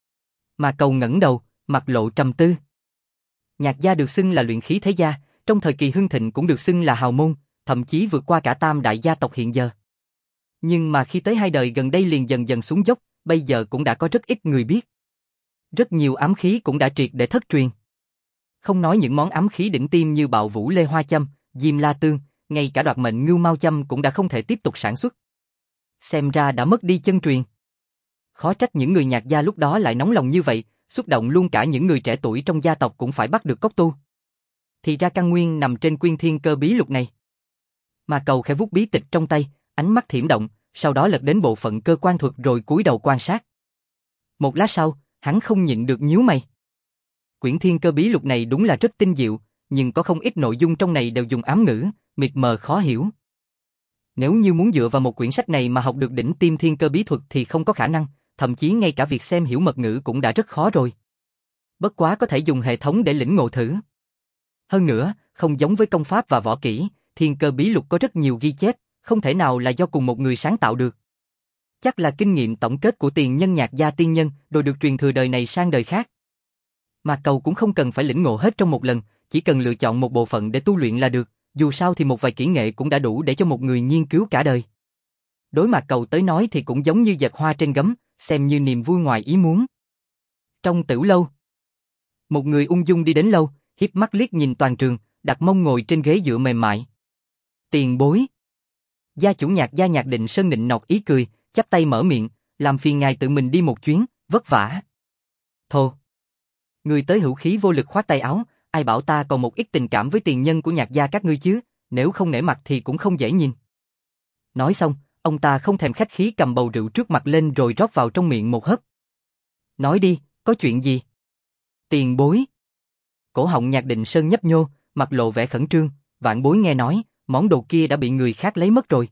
Mà Cầu ngẩng đầu, mặt lộ trầm tư. Nhạc gia được xưng là luyện khí thế gia, trong thời kỳ hưng thịnh cũng được xưng là hào môn, thậm chí vượt qua cả tam đại gia tộc hiện giờ. Nhưng mà khi tới hai đời gần đây liền dần dần xuống dốc, bây giờ cũng đã có rất ít người biết. Rất nhiều ám khí cũng đã triệt để thất truyền. Không nói những món ám khí đỉnh tiêm như bạo vũ lê hoa châm, diêm la tương, ngay cả đoạt mệnh ngưu mao châm cũng đã không thể tiếp tục sản xuất. Xem ra đã mất đi chân truyền. Khó trách những người Nhạc gia lúc đó lại nóng lòng như vậy, xúc động luôn cả những người trẻ tuổi trong gia tộc cũng phải bắt được cốc tu. Thì ra căn nguyên nằm trên quyển Thiên Cơ Bí Lục này. Mà Cầu khẽ vuốt bí tịch trong tay, ánh mắt thiểm động, sau đó lật đến bộ phận cơ quan thuật rồi cúi đầu quan sát. Một lát sau, hắn không nhịn được nhíu mày. Quyển Thiên Cơ Bí Lục này đúng là rất tinh diệu, nhưng có không ít nội dung trong này đều dùng ám ngữ, mịt mờ khó hiểu. Nếu như muốn dựa vào một quyển sách này mà học được đỉnh tiêm thiên cơ bí thuật thì không có khả năng, thậm chí ngay cả việc xem hiểu mật ngữ cũng đã rất khó rồi. Bất quá có thể dùng hệ thống để lĩnh ngộ thử. Hơn nữa, không giống với công pháp và võ kỹ, Thiên Cơ Bí Lục có rất nhiều ghi chép, không thể nào là do cùng một người sáng tạo được. Chắc là kinh nghiệm tổng kết của tiền nhân Nhạc gia tiên nhân, rồi được truyền thừa đời này sang đời khác. Mà Cầu cũng không cần phải lĩnh ngộ hết trong một lần, chỉ cần lựa chọn một bộ phận để tu luyện là được, dù sao thì một vài kỹ nghệ cũng đã đủ để cho một người nghiên cứu cả đời. Đối mặt Cầu tới nói thì cũng giống như giật hoa trên gấm, xem như niềm vui ngoài ý muốn. Trong Tửu lâu, một người ung dung đi đến lâu, hiếp mắt liếc nhìn toàn trường, đặt mông ngồi trên ghế dựa mềm mại. Tiền bối. Gia chủ Nhạc gia Nhạc Định Sơn nịnh nọt ý cười, chắp tay mở miệng, Làm phiền ngài tự mình đi một chuyến, vất vả. Thô. Người tới hữu khí vô lực khoát tay áo, ai bảo ta còn một ít tình cảm với tiền nhân của Nhạc gia các ngươi chứ, nếu không nể mặt thì cũng không dễ nhìn. Nói xong, ông ta không thèm khách khí cầm bầu rượu trước mặt lên rồi rót vào trong miệng một hớp. Nói đi, có chuyện gì? Tiền bối. Cổ họng Nhạc Định Sơn nhấp nhô, mặt lộ vẻ khẩn trương, vạn bối nghe nói, món đồ kia đã bị người khác lấy mất rồi.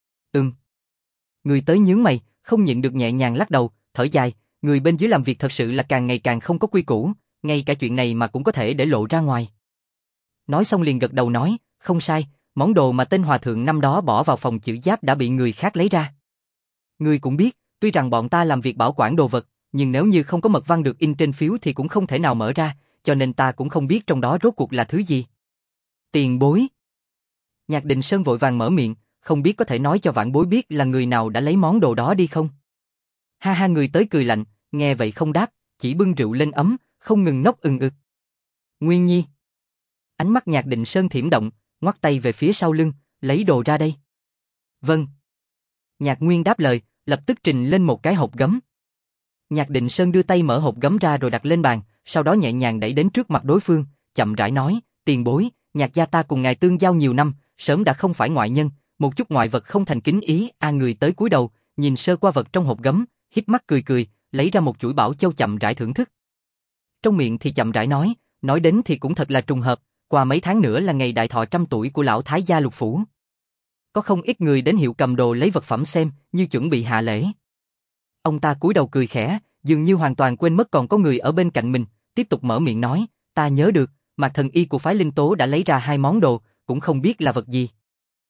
Người tới nhướng mày, không nhịn được nhẹ nhàng lắc đầu, thở dài, người bên dưới làm việc thật sự là càng ngày càng không có quy củ, ngay cả chuyện này mà cũng có thể để lộ ra ngoài. Nói xong liền gật đầu nói, không sai, món đồ mà tên hòa thượng năm đó bỏ vào phòng chữ giáp đã bị người khác lấy ra. Ngươi cũng biết, tuy rằng bọn ta làm việc bảo quản đồ vật, nhưng nếu như không có mật văn được in trên phiếu thì cũng không thể nào mở ra, cho nên ta cũng không biết trong đó rốt cuộc là thứ gì. Tiền bối. Nhạc Định Sơn vội vàng mở miệng, không biết có thể nói cho vãn bối biết là người nào đã lấy món đồ đó đi không? Ha ha, người tới cười lạnh, nghe vậy không đáp, chỉ bưng rượu lên ấm, không ngừng nốc ừng ực. Nguyên Nhi. Ánh mắt Nhạc Định Sơn thiểm động, ngoắc tay về phía sau lưng, lấy đồ ra đây. Vâng. Nhạc Nguyên đáp lời, lập tức trình lên một cái hộp gấm. Nhạc Định Sơn đưa tay mở hộp gấm ra rồi đặt lên bàn, sau đó nhẹ nhàng đẩy đến trước mặt đối phương, chậm rãi nói, tiền bối, Nhạc gia ta cùng ngài tương giao nhiều năm, sớm đã không phải ngoại nhân, một chút ngoại vật không thành kính ý. Người tới cúi đầu, nhìn sơ qua vật trong hộp gấm, híp mắt cười cười, lấy ra một chuỗi bảo châu chậm rãi thưởng thức. Trong miệng thì chậm rãi nói đến thì cũng thật là trùng hợp, qua mấy tháng nữa là ngày đại thọ 100 tuổi của lão thái gia Lục phủ. Có không ít người đến hiệu cầm đồ lấy vật phẩm xem, như chuẩn bị hạ lễ. Ông ta cúi đầu cười khẽ, dường như hoàn toàn quên mất còn có người ở bên cạnh mình, tiếp tục mở miệng nói, ta nhớ được, Mạc Thần Y của phái Linh Tố đã lấy ra 2 món đồ, cũng không biết là vật gì.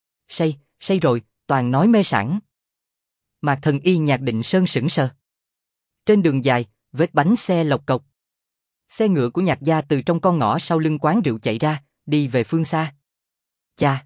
Say rồi, toàn nói mê sảng. Mạc Thần Y. Nhạc Định Sơn sững sờ. Trên đường dài, vết bánh xe lộc cộc. Xe ngựa của Nhạc gia từ trong con ngõ sau lưng quán rượu chạy ra, đi về phương xa. Cha.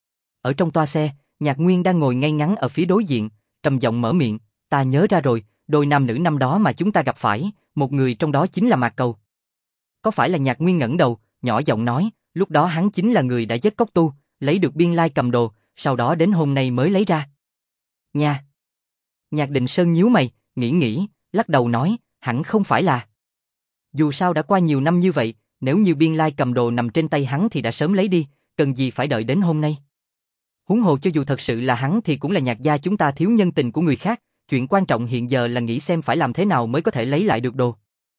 Ở trong toa xe, Nhạc Nguyên đang ngồi ngay ngắn ở phía đối diện, trầm giọng mở miệng, ta nhớ ra rồi, đôi nam nữ năm đó mà chúng ta gặp phải, một người trong đó chính là Mạc Cầu. Có phải là? Nhạc Nguyên ngẩng đầu, nhỏ giọng nói, lúc đó hắn chính là người đã giết Cốc Tu, lấy được biên lai cầm đồ, sau đó đến hôm nay mới lấy ra. Nha. Nhạc Định Sơn nhíu mày, nghĩ, lắc đầu nói, hẳn không phải là. Dù sao đã qua nhiều năm như vậy, nếu như biên lai cầm đồ nằm trên tay hắn thì đã sớm lấy đi, cần gì phải đợi đến hôm nay. Huống hồ cho dù thật sự là hắn thì cũng là Nhạc gia chúng ta thiếu nhân tình của người khác, chuyện quan trọng hiện giờ là nghĩ xem phải làm thế nào mới có thể lấy lại được đồ.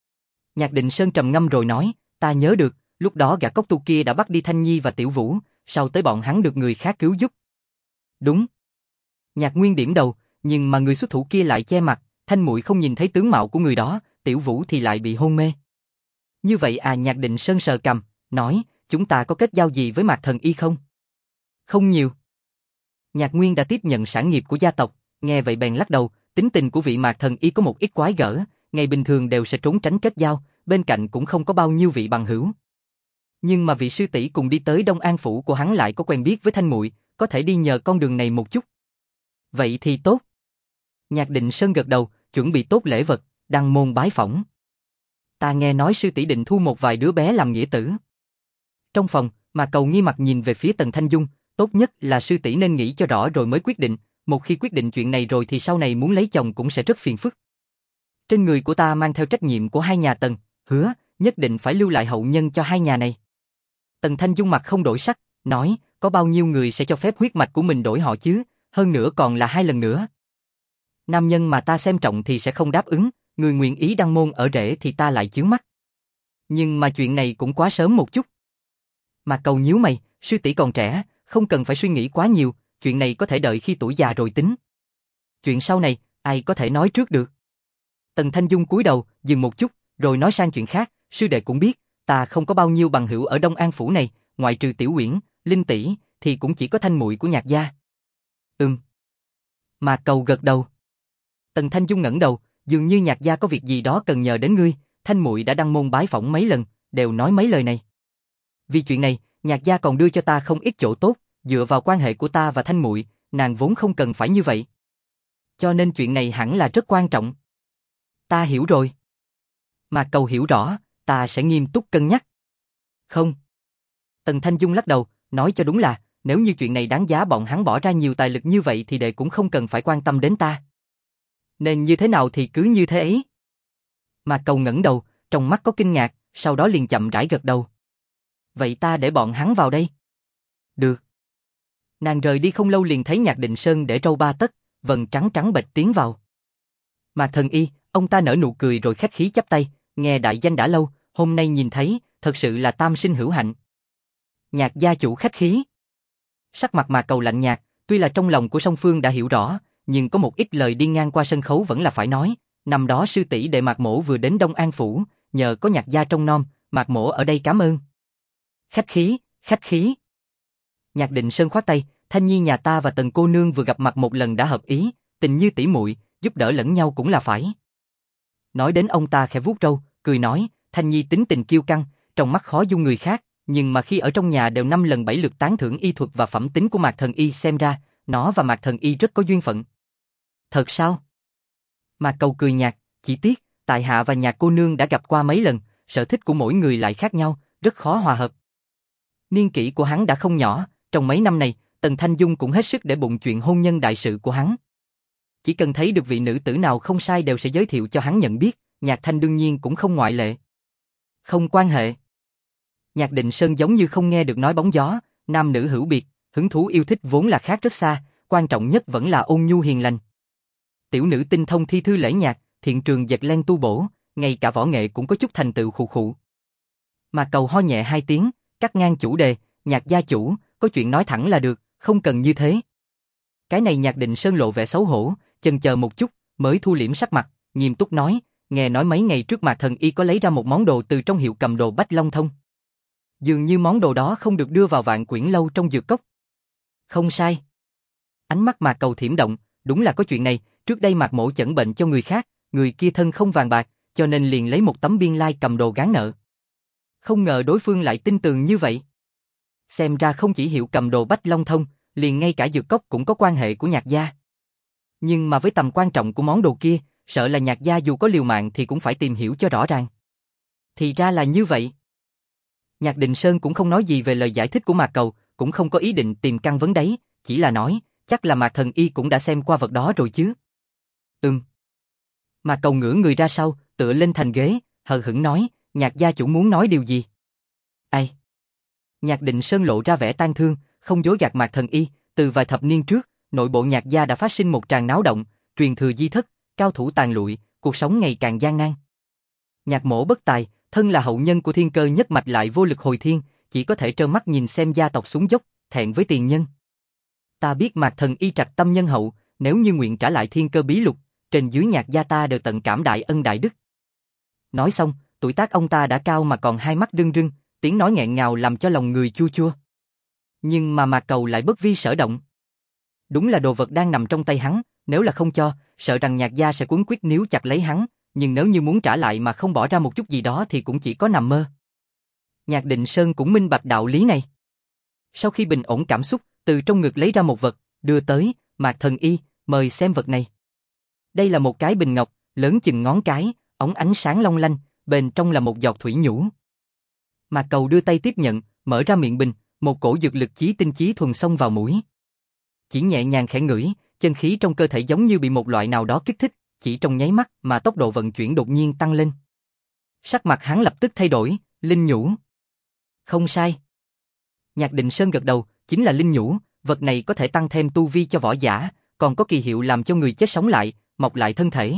Nhạc Định Sơn trầm ngâm rồi nói, ta nhớ được, lúc đó gã Cốc Tu kia đã bắt đi Thanh Nhi và Tiểu Vũ, sau tới bọn hắn được người khác cứu giúp. Đúng. Nhạc Nguyên điểm đầu, nhưng mà người xuất thủ kia lại che mặt, Thanh muội không nhìn thấy tướng mạo của người đó, Tiểu Vũ thì lại bị hôn mê. Như vậy Nhạc Định Sơn sờ cằm, nói, chúng ta có kết giao gì với Mạc Thần Y không? Không nhiều. Nhạc Nguyên đã tiếp nhận sản nghiệp của gia tộc, nghe vậy bèn lắc đầu, tính tình của vị Mạc Thần Y có một ít quái gở, ngày bình thường đều sẽ trốn tránh kết giao, bên cạnh cũng không có bao nhiêu vị bằng hữu. Nhưng mà vị sư tỷ cùng đi tới Đông An phủ của hắn lại có quen biết với Thanh muội, có thể đi nhờ con đường này một chút. Vậy thì tốt. Nhạc Định Sơn gật đầu, chuẩn bị tốt lễ vật, đăng môn bái phỏng. Ta nghe nói sư tỷ định thu một vài đứa bé làm nghĩa tử. Trong phòng, mà Cầu nghi mặt nhìn về phía Tần Thanh Dung, tốt nhất là sư tỷ nên nghĩ cho rõ rồi mới quyết định, một khi quyết định chuyện này rồi thì sau này muốn lấy chồng cũng sẽ rất phiền phức. Trên người của ta mang theo trách nhiệm của hai nhà Tần, hứa, nhất định phải lưu lại hậu nhân cho hai nhà này. Tần Thanh Dung mặt không đổi sắc, nói, có bao nhiêu người sẽ cho phép huyết mạch của mình đổi họ chứ, hơn nữa còn là 2 lần nữa. Nam nhân mà ta xem trọng thì sẽ không đáp ứng, người nguyện ý đăng môn ở rễ thì ta lại chướng mắt. Nhưng mà chuyện này cũng quá sớm một chút. Mà Cầu nhíu mày, sư tỷ còn trẻ, không cần phải suy nghĩ quá nhiều, chuyện này có thể đợi khi tuổi già rồi tính. Chuyện sau này, ai có thể nói trước được. Tần Thanh Dung cúi đầu, dừng một chút, rồi nói sang chuyện khác, sư đệ cũng biết, ta không có bao nhiêu bằng hữu ở Đông An phủ này, ngoại trừ Tiểu Uyển, Linh tỷ, thì cũng chỉ có Thanh muội của Nhạc gia. Mà Cầu gật đầu. Tần Thanh Dung ngẩng đầu, dường như Nhạc gia có việc gì đó cần nhờ đến ngươi, Thanh muội đã đăng môn bái phỏng mấy lần, đều nói mấy lời này. Vì chuyện này, Nhạc gia còn đưa cho ta không ít chỗ tốt, dựa vào quan hệ của ta và Thanh muội, nàng vốn không cần phải như vậy. Cho nên chuyện này hẳn là rất quan trọng. Ta hiểu rồi. Mà Cầu hiểu rõ, ta sẽ nghiêm túc cân nhắc. Không. Tần Thanh Dung lắc đầu, nói cho đúng là, nếu như chuyện này đáng giá bọn hắn bỏ ra nhiều tài lực như vậy thì đệ cũng không cần phải quan tâm đến ta. Nên như thế nào thì cứ như thế ấy. Mạc Cầu ngẩng đầu, trong mắt có kinh ngạc, sau đó liền chậm rãi gật đầu. Vậy ta để bọn hắn vào đây. Được. Nàng rời đi không lâu liền thấy Nhạc Định Sơn để râu ba tấc, vầng trắng trắng bệch tiến vào. Mạc Thần Y, ông ta nở nụ cười rồi khách khí chắp tay, nghe đại danh đã lâu, hôm nay nhìn thấy, thật sự là tam sinh hữu hạnh. Nhạc gia chủ khách khí. Sắc mặt Mạc Cầu lạnh nhạt, tuy là trong lòng của song phương đã hiểu rõ, nhưng có một ít lời đi ngang qua sân khấu vẫn là phải nói. Năm đó sư tỷ đệ Mạc Mỗ vừa đến Đông An Phủ, nhờ có Nhạc gia trông nom, Mạc Mỗ ở đây cảm ơn. Khách khí, khách khí. Nhạc Định Sơn khoát tay, Thanh Nhi nhà ta và Tần cô nương vừa gặp mặt một lần đã hợp ý, tình như tỷ muội, giúp đỡ lẫn nhau cũng là phải. Nói đến ông ta khẽ vuốt râu, cười nói, Thanh Nhi tính tình kiêu căng, trong mắt khó dung người khác, nhưng mà khi ở trong nhà đều 5 lần 7 lượt tán thưởng y thuật và phẩm tính của Mạc Thần Y, xem ra, nó và Mạc Thần Y rất có duyên phận. Thật sao? Mạc Cầu cười nhạt, chỉ tiếc, tại hạ và Nhạc cô nương đã gặp qua mấy lần, sở thích của mỗi người lại khác nhau, rất khó hòa hợp. Niên kỷ của hắn đã không nhỏ, trong mấy năm này, Tần Thanh Dung cũng hết sức để bụng chuyện hôn nhân đại sự của hắn. Chỉ cần thấy được vị nữ tử nào không sai đều sẽ giới thiệu cho hắn nhận biết, Nhạc Thanh đương nhiên cũng không ngoại lệ. Không quan hệ. Nhạc Định Sơn giống như không nghe được nói bóng gió, nam nữ hữu biệt, hứng thú yêu thích vốn là khác rất xa, quan trọng nhất vẫn là ôn nhu hiền lành. Tiểu nữ tinh thông thi thư lễ nhạc, thiện trường dệt len tu bổ, ngay cả võ nghệ cũng có chút thành tựu khụ khụ. Mà Cầu ho nhẹ 2 tiếng, cắt ngang chủ đề, Nhạc gia chủ, có chuyện nói thẳng là được, không cần như thế. Cái này Nhạc Định Sơn lộ vẻ xấu hổ, chần chờ một chút, mới thu liễm sắc mặt, nghiêm túc nói, nghe nói mấy ngày trước Mạc Thần Y có lấy ra một món đồ từ trong hiệu cầm đồ Bách Long Thông. Dường như món đồ đó không được đưa vào Vạn Quyển lâu trong dược cốc. Không sai. Ánh mắt Mạc Cầu thiểm động, đúng là có chuyện này, trước đây Mạc Mỗ chẩn bệnh cho người khác, người kia thân không vàng bạc, cho nên liền lấy một tấm biên lai cầm đồ gán nợ. Không ngờ đối phương lại tin tưởng như vậy. Xem ra không chỉ hiệu cầm đồ Bách Long Thông, liền ngay cả dược cốc cũng có quan hệ của Nhạc gia. Nhưng mà với tầm quan trọng của món đồ kia, sợ là Nhạc gia dù có liều mạng thì cũng phải tìm hiểu cho rõ ràng. Thì ra là như vậy. Nhạc Định Sơn cũng không nói gì về lời giải thích của Mạc Cầu, cũng không có ý định tìm căn vấn đấy, chỉ là nói, chắc là Mạc Thần Y cũng đã xem qua vật đó rồi chứ. Mạc Cầu ngửa người ra sau, tựa lên thành ghế, hờ hững nói, Nhạc gia chủ muốn nói điều gì? Ai? Nhạc Định Sơn lộ ra vẻ tang thương, không dối gạt Mạc Thần Y, từ vài thập niên trước, nội bộ Nhạc gia đã phát sinh một tràng náo động, truyền thừa di thất, cao thủ tàn lụi, cuộc sống ngày càng gian nan. Nhạc Mỗ bất tài, thân là hậu nhân của thiên cơ nhất mạch lại vô lực hồi thiên, chỉ có thể trơ mắt nhìn xem gia tộc xuống dốc, thẹn với tiền nhân. Ta biết Mạc Thần Y trạch tâm nhân hậu, nếu như nguyện trả lại thiên cơ bí lục, trên dưới Nhạc gia ta đều tận cảm đại ân đại đức. Nói xong, tuổi tác ông ta đã cao mà còn hai mắt rưng rưng, tiếng nói nghẹn ngào làm cho lòng người chua chua. Nhưng mà Mạc Cầu lại bất vi sở động. Đúng là đồ vật đang nằm trong tay hắn, nếu là không cho, sợ rằng Nhạc gia sẽ cuống quýt níu chặt lấy hắn, nhưng nếu như muốn trả lại mà không bỏ ra một chút gì đó thì cũng chỉ có nằm mơ. Nhạc Định Sơn cũng minh bạch đạo lý này. Sau khi bình ổn cảm xúc, từ trong ngực lấy ra một vật, đưa tới, Mạc Thần Y, mời xem vật này. Đây là một cái bình ngọc, lớn chừng ngón cái, óng ánh sáng long lanh, bên trong là một giọt thủy nhũ. Mạc Cầu đưa tay tiếp nhận, mở ra miệng bình, một cổ dược lực chí tinh chí thuần xông vào mũi. Chỉ nhẹ nhàng khẽ ngửi, chân khí trong cơ thể giống như bị một loại nào đó kích thích, chỉ trong nháy mắt mà tốc độ vận chuyển đột nhiên tăng lên. Sắc mặt hắn lập tức thay đổi, linh nhũ. Không sai. Nhạc Định Sơn gật đầu, chính là linh nhũ, vật này có thể tăng thêm tu vi cho võ giả, còn có kỳ hiệu làm cho người chết sống lại, mọc lại thân thể.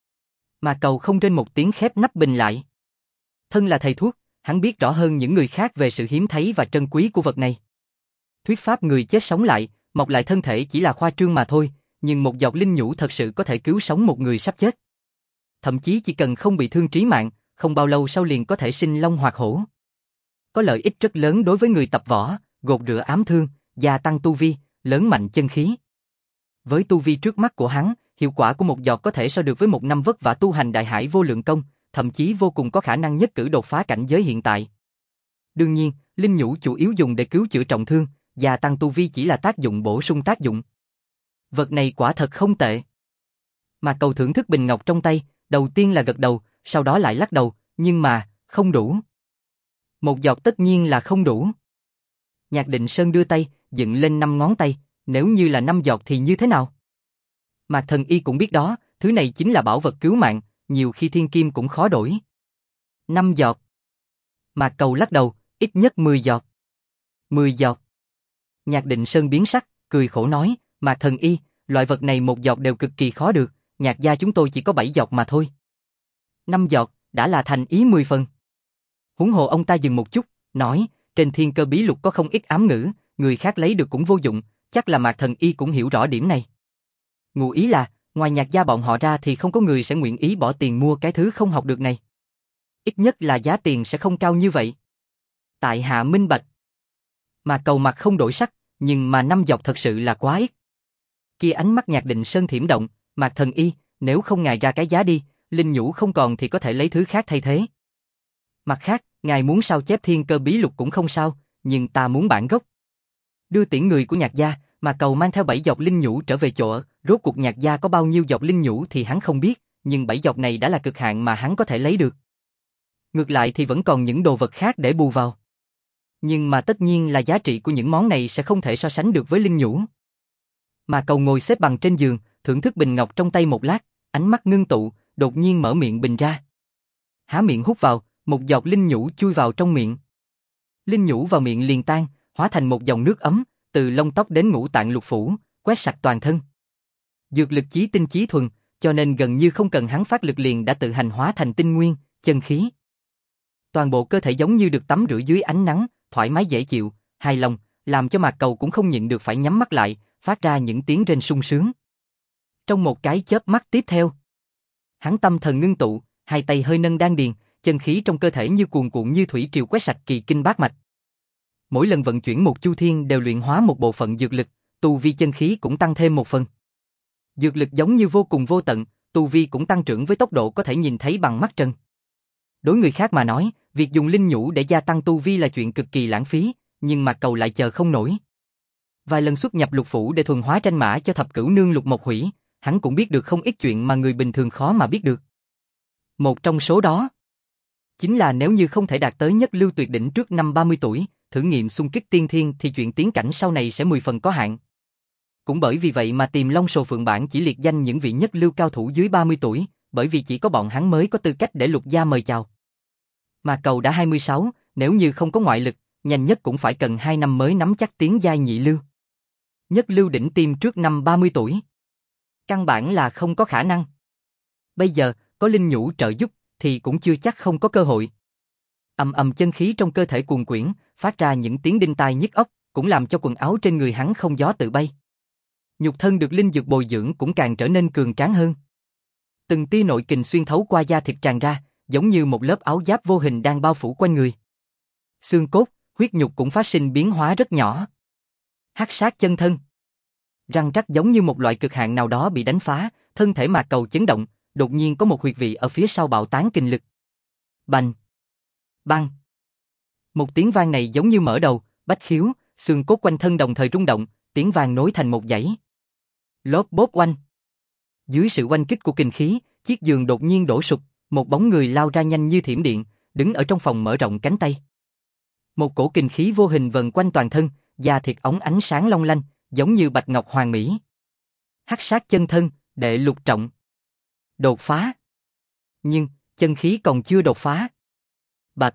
Mà Cầu không rên một tiếng khép nắp bình lại. Thân là thầy thuốc, hắn biết rõ hơn những người khác về sự hiếm thấy và trân quý của vật này. Thuyết pháp người chết sống lại, mọc lại thân thể chỉ là khoa trương mà thôi, nhưng một giọt linh nhũ thật sự có thể cứu sống một người sắp chết. Thậm chí chỉ cần không bị thương trí mạng, không bao lâu sau liền có thể sinh long hoạt hổ. Có lợi ích rất lớn đối với người tập võ, gột rửa ám thương, gia tăng tu vi, lớn mạnh chân khí. Với tu vi trước mắt của hắn, hiệu quả của một giọt có thể so được với một năm vất vả tu hành đại hải vô lượng công, thậm chí vô cùng có khả năng nhất cử đột phá cảnh giới hiện tại. Đương nhiên, linh nhũ chủ yếu dùng để cứu chữa trọng thương, gia tăng tu vi chỉ là tác dụng bổ sung tác dụng. Vật này quả thật không tệ. Mà Cầu thưởng thức bình ngọc trong tay, đầu tiên là gật đầu, sau đó lại lắc đầu, nhưng mà, không đủ. Một giọt tất nhiên là không đủ. Nhạc Định Sơn đưa tay, dựng lên 5 ngón tay, nếu như là 5 giọt thì như thế nào? Mạc Thần Y cũng biết đó, Thứ này chính là bảo vật cứu mạng, nhiều khi thiên kim cũng khó đổi. 5 giọt. Mạc Cầu lắc đầu, ít nhất 10 giọt. 10 giọt. Nhạc Định Sơn biến sắc, cười khổ nói, Mạc Thần Y, loại vật này một giọt đều cực kỳ khó được, Nhạc gia chúng tôi chỉ có 7 giọt mà thôi. 5 giọt, đã là thành ý 10 phần. Huống hồ ông ta dừng một chút, nói, trên thiên cơ bí lục có không ít ám ngữ, người khác lấy được cũng vô dụng, chắc là Mạc Thần Y cũng hiểu rõ điểm này. Ngụ ý là, ngoài Nhạc gia bọn họ ra thì không có người sẽ nguyện ý bỏ tiền mua cái thứ không học được này. Ít nhất là giá tiền sẽ không cao như vậy. Tại hạ minh bạch. Mạc Cầu mặt không đổi sắc, nhưng mà 5 giọt thật sự là quá ít. Kia ánh mắt Nhạc Định Sơn thiểm động, Mạc Thần Y, nếu không ngài ra cái giá đi, linh nhũ không còn thì có thể lấy thứ khác thay thế. Mặt khác, ngài muốn sao chép thiên cơ bí lục cũng không sao, nhưng ta muốn bản gốc. Đưa tiễn người của Nhạc gia, Mạc Cầu mang theo 7 giọt linh nhũ trở về chỗ ở, rốt cuộc Nhạc gia có bao nhiêu giọt linh nhũ thì hắn không biết, nhưng 7 giọt này đã là cực hạn mà hắn có thể lấy được. Ngược lại thì vẫn còn những đồ vật khác để bù vào. Nhưng mà tất nhiên là giá trị của những món này sẽ không thể so sánh được với linh nhũ. Mạc Cầu ngồi xếp bằng trên giường, thưởng thức bình ngọc trong tay một lát, ánh mắt ngưng tụ, đột nhiên mở miệng bình ra. Há miệng hút vào, một giọt linh nhũ chui vào trong miệng. Linh nhũ vào miệng liền tan, hóa thành một dòng nước ấm, từ lông tóc đến ngũ tạng lục phủ, quét sạch toàn thân. Dược lực chí tinh chí thuần, cho nên gần như không cần hắn phát lực liền đã tự hành hóa thành tinh nguyên, chân khí. Toàn bộ cơ thể giống như được tắm rửa dưới ánh nắng, thoải mái dễ chịu, hài lòng, làm cho Mạc Cầu cũng không nhịn được phải nhắm mắt lại, phát ra những tiếng rên sung sướng. Trong một cái chớp mắt tiếp theo, hắn tâm thần ngưng tụ, hai tay hơi nâng đan điền, chân khí trong cơ thể như cuồn cuộn như thủy triều quét sạch kỳ kinh bát mạch. Mỗi lần vận chuyển một chu thiên đều luyện hóa một bộ phận dược lực, tu vi chân khí cũng tăng thêm một phần. Dược lực giống như vô cùng vô tận, tu vi cũng tăng trưởng với tốc độ có thể nhìn thấy bằng mắt trần. Đối người khác mà nói, việc dùng linh nhũ để gia tăng tu vi là chuyện cực kỳ lãng phí, nhưng Mạc Cầu lại chờ không nổi. Vài lần xuất nhập lục phủ để thuần hóa tranh mã cho thập cửu nương Lục Mộc Hủy, hắn cũng biết được không ít chuyện mà người bình thường khó mà biết được. Một trong số đó chính là nếu như không thể đạt tới nhất lưu tuyệt đỉnh trước năm 30 tuổi, thử nghiệm xung kích tiên thiên thì chuyện tiến cảnh sau này sẽ 10 phần có hạn. Cũng bởi vì vậy mà Tiềm Long Sồ Phượng Bản chỉ liệt danh những vị nhất lưu cao thủ dưới 30 tuổi, bởi vì chỉ có bọn hắn mới có tư cách để Lục gia mời chào. Mà Cầu đã 26, nếu như không có ngoại lực, nhanh nhất cũng phải cần 2 năm mới nắm chắc tiến giai nhị lưu. Nhất lưu đỉnh tiêm trước năm 30 tuổi. Căn bản là không có khả năng. Bây giờ, có linh nhũ trợ giúp, thì cũng chưa chắc không có cơ hội. Ầm ầm chân khí trong cơ thể cuồn quyển, phát ra những tiếng đinh tai nhức óc, cũng làm cho quần áo trên người hắn không gió tự bay. Nhục thân được linh dược bồi dưỡng cũng càng trở nên cường tráng hơn. Từng tia nội kình xuyên thấu qua da thịt tràn ra, giống như một lớp áo giáp vô hình đang bao phủ quanh người. Xương cốt, huyết nhục cũng phát sinh biến hóa rất nhỏ. Hắc sát chân thân. Răng rắc giống như một loại cực hạn nào đó bị đánh phá, thân thể Mạc Cầu chấn động, đột nhiên có một huyệt vị ở phía sau bạo tán kình lực. Bành! Bang! Một tiếng vang này giống như mở đầu, bách khiếu, xương cốt quanh thân đồng thời rung động, tiếng vang nối thành một dãy. Lốp bốp oanh! Dưới sự oanh kích của kình khí, chiếc giường đột nhiên đổ sụp, một bóng người lao ra nhanh như thiểm điện, đứng ở trong phòng mở rộng cánh tay. Một cổ kình khí vô hình vần quanh toàn thân, da thịt óng ánh sáng long lanh, giống như bạch ngọc hoàng mỹ. Hắc sát chân thân, đệ lục trọng. Đột phá. Nhưng, chân khí còn chưa đột phá. Bạch.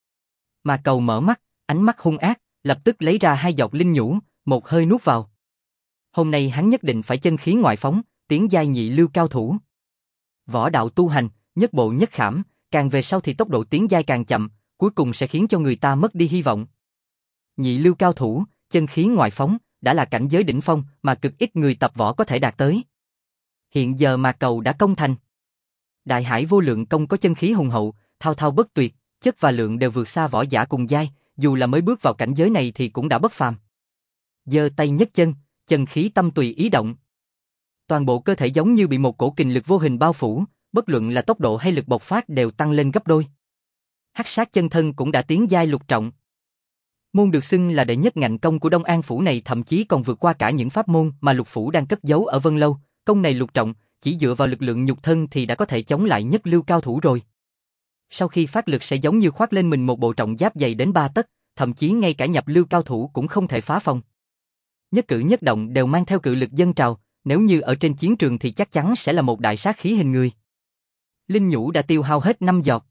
Mà Cầu mở mắt, ánh mắt hung ác, lập tức lấy ra 2 giọt linh nhũ, một hơi nuốt vào. Hôm nay hắn nhất định phải chân khí ngoại phóng, tiến giai nhị lưu cao thủ. Võ đạo tu hành, nhất bộ nhất khảm, càng về sau thì tốc độ tiến giai càng chậm, cuối cùng sẽ khiến cho người ta mất đi hy vọng. Nhị lưu cao thủ, chân khí ngoại phóng, đã là cảnh giới đỉnh phong mà cực ít người tập võ có thể đạt tới. Hiện giờ Mạc Cầu đã công thành. Đại Hải Vô Lượng Công có chân khí hùng hậu, thao thao bất tuyệt, chất và lượng đều vượt xa võ giả cùng giai, dù là mới bước vào cảnh giới này thì cũng đã bất phàm. Giơ tay nhấc chân, chân khí tâm tùy ý động. Toàn bộ cơ thể giống như bị một cổ kình lực vô hình bao phủ, bất luận là tốc độ hay lực bộc phát đều tăng lên gấp đôi. Hắc sát chân thân cũng đã tiến giai lục trọng. Môn được xưng là đệ nhất ngạnh công của Đông An phủ này thậm chí còn vượt qua cả những pháp môn mà Lục phủ đang cất giấu ở Vân Lâu, công này lục trọng, chỉ dựa vào lực lượng nhục thân thì đã có thể chống lại nhất lưu cao thủ rồi. Sau khi phát lực sẽ giống như khoác lên mình một bộ trọng giáp dày đến 3 tấc, thậm chí ngay cả nhập lưu cao thủ cũng không thể phá phòng. Nhất cử nhất động đều mang theo cự lực dâng trào, nếu như ở trên chiến trường thì chắc chắn sẽ là một đại sát khí hình người. Linh nhũ đã tiêu hao hết 5 giọt.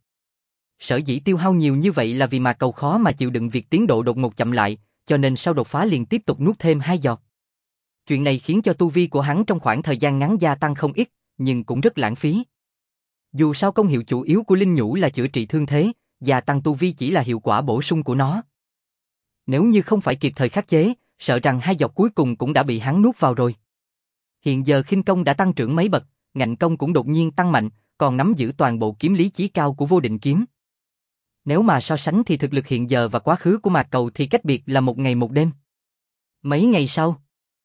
Sở dĩ tiêu hao nhiều như vậy là vì Mạc Cầu khó mà chịu đựng việc tiến độ đột ngột chậm lại, cho nên sau đột phá liền tiếp tục nuốt thêm 2 giọt. Chuyện này khiến cho tu vi của hắn trong khoảng thời gian ngắn gia tăng không ít, nhưng cũng rất lãng phí. Dù sao công hiệu chủ yếu của linh nhũ là chữa trị thương thế, gia tăng tu vi chỉ là hiệu quả bổ sung của nó. Nếu như không phải kịp thời khắc chế, sợ rằng 2 giọt cuối cùng cũng đã bị hắn nuốt vào rồi. Hiện giờ khinh công đã tăng trưởng mấy bậc, ngạnh công cũng đột nhiên tăng mạnh, còn nắm giữ toàn bộ kiếm lý chí cao của Vô Định Kiếm. Nếu mà so sánh thì thực lực hiện giờ và quá khứ của Mạc Cầu thì cách biệt là một ngày một đêm. Mấy ngày sau,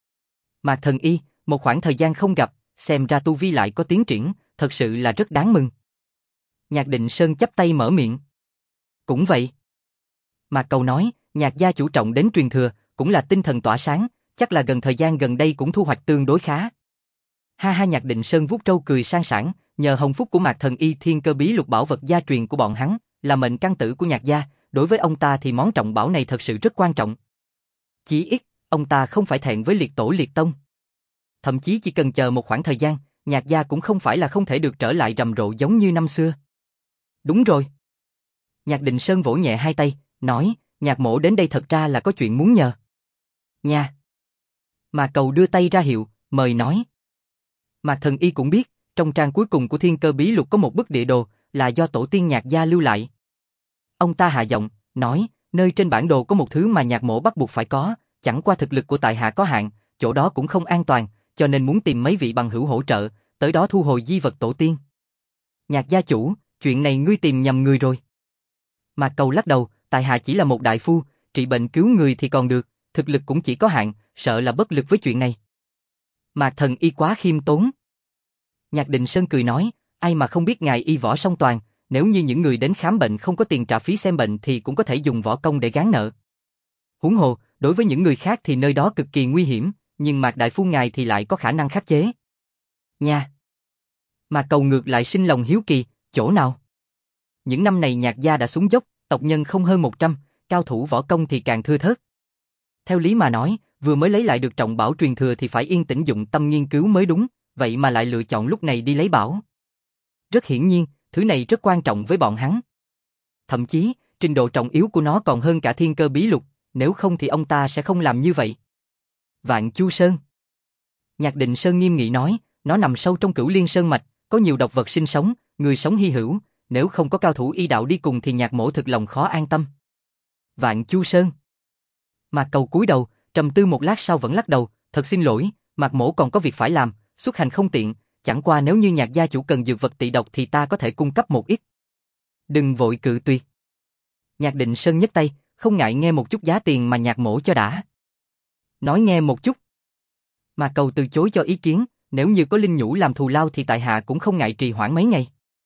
Mạc Thần Y, một khoảng thời gian không gặp, xem ra tu vi lại có tiến triển, thật sự là rất đáng mừng. Nhạc Định Sơn chắp tay mở miệng. Cũng vậy. Mạc Cầu nói, Nhạc gia chủ trọng đến truyền thừa, cũng là tinh thần tỏa sáng, chắc là thời gian gần đây cũng thu hoạch tương đối khá. Ha ha, Nhạc Định Sơn vuốt râu cười sang sảng, nhờ hồng phúc của Mạc Thần Y thiên cơ bí lục bảo vật gia truyền của bọn hắn, là mệnh căn tử của Nhạc gia, đối với ông ta thì món trọng bảo này thật sự rất quan trọng. Chỉ ít, ông ta không phải thẹn với liệt tổ liệt tông. Thậm chí chỉ cần chờ một khoảng thời gian, Nhạc gia cũng không phải là không thể được trở lại rầm rộ giống như năm xưa. Đúng rồi. Nhạc Định Sơn vỗ nhẹ hai tay, nói, Nhạc mỗ đến đây thật ra là có chuyện muốn nhờ. Nha. Mạc Cầu đưa tay ra hiệu, mời nói. Mạc Thần Y cũng biết, trong trang cuối cùng của thiên cơ bí lục có một bức địa đồ, là do tổ tiên Nhạc gia lưu lại. Ông ta hạ giọng, nói, nơi trên bản đồ có một thứ mà Nhạc mỗ bắt buộc phải có, chẳng qua thực lực của tại hạ có hạn, chỗ đó cũng không an toàn, cho nên muốn tìm mấy vị bằng hữu hỗ trợ, tới đó thu hồi di vật tổ tiên. Nhạc gia chủ, chuyện này ngươi tìm nhầm người rồi. Mạc Cầu lắc đầu, tại hạ chỉ là một đại phu, trị bệnh cứu người thì còn được, thực lực cũng chỉ có hạn, sợ là bất lực với chuyện này. Mạc Thần Y quá khiêm tốn. Nhạc Định Sơn cười nói, ai mà không biết ngài y võ song toàn, nếu như những người đến khám bệnh không có tiền trả phí xem bệnh thì cũng có thể dùng võ công để gán nợ. Huống hồ, đối với những người khác thì nơi đó cực kỳ nguy hiểm, nhưng Mạc đại phu ngài thì lại có khả năng khắc chế. Nha. Mạc Cầu ngược lại sinh lòng hiếu kỳ, chỗ nào? Những năm này Nhạc gia đã xuống dốc, tộc nhân không hơn 100, cao thủ võ công thì càng thưa thớt. Theo lý mà nói, vừa mới lấy lại được trọng bảo truyền thừa thì phải yên tĩnh dụng tâm nghiên cứu mới đúng, vậy mà lại lựa chọn lúc này đi lấy bảo. Rất hiển nhiên, thứ này rất quan trọng với bọn hắn. Thậm chí, trình độ trọng yếu của nó còn hơn cả thiên cơ bí lục, nếu không thì ông ta sẽ không làm như vậy. Vạn Chu Sơn. Nhạc Định Sơn nghiêm nghị nói, nó nằm sâu trong Cửu Liên Sơn mạch, có nhiều độc vật sinh sống, người sống hy hữu, nếu không có cao thủ y đạo đi cùng thì Nhạc mỗ thực lòng khó an tâm. Vạn Chu Sơn. Mạc Cầu cúi đầu, trầm tư một lát sau vẫn lắc đầu, thật xin lỗi, Mạc mỗ còn có việc phải làm, xuất hành không tiện, chẳng qua nếu như Nhạc gia chủ cần dược vật tị độc thì ta có thể cung cấp một ít. Đừng vội cự tuyệt. Nhạc Định Sơn nhấc tay, không ngại nghe một chút giá tiền mà Nhạc mỗ cho đã. Nói nghe một chút. Mạc Cầu từ chối cho ý kiến, nếu như có linh nhũ làm thù lao thì tại hạ cũng không ngại trì hoãn mấy ngày.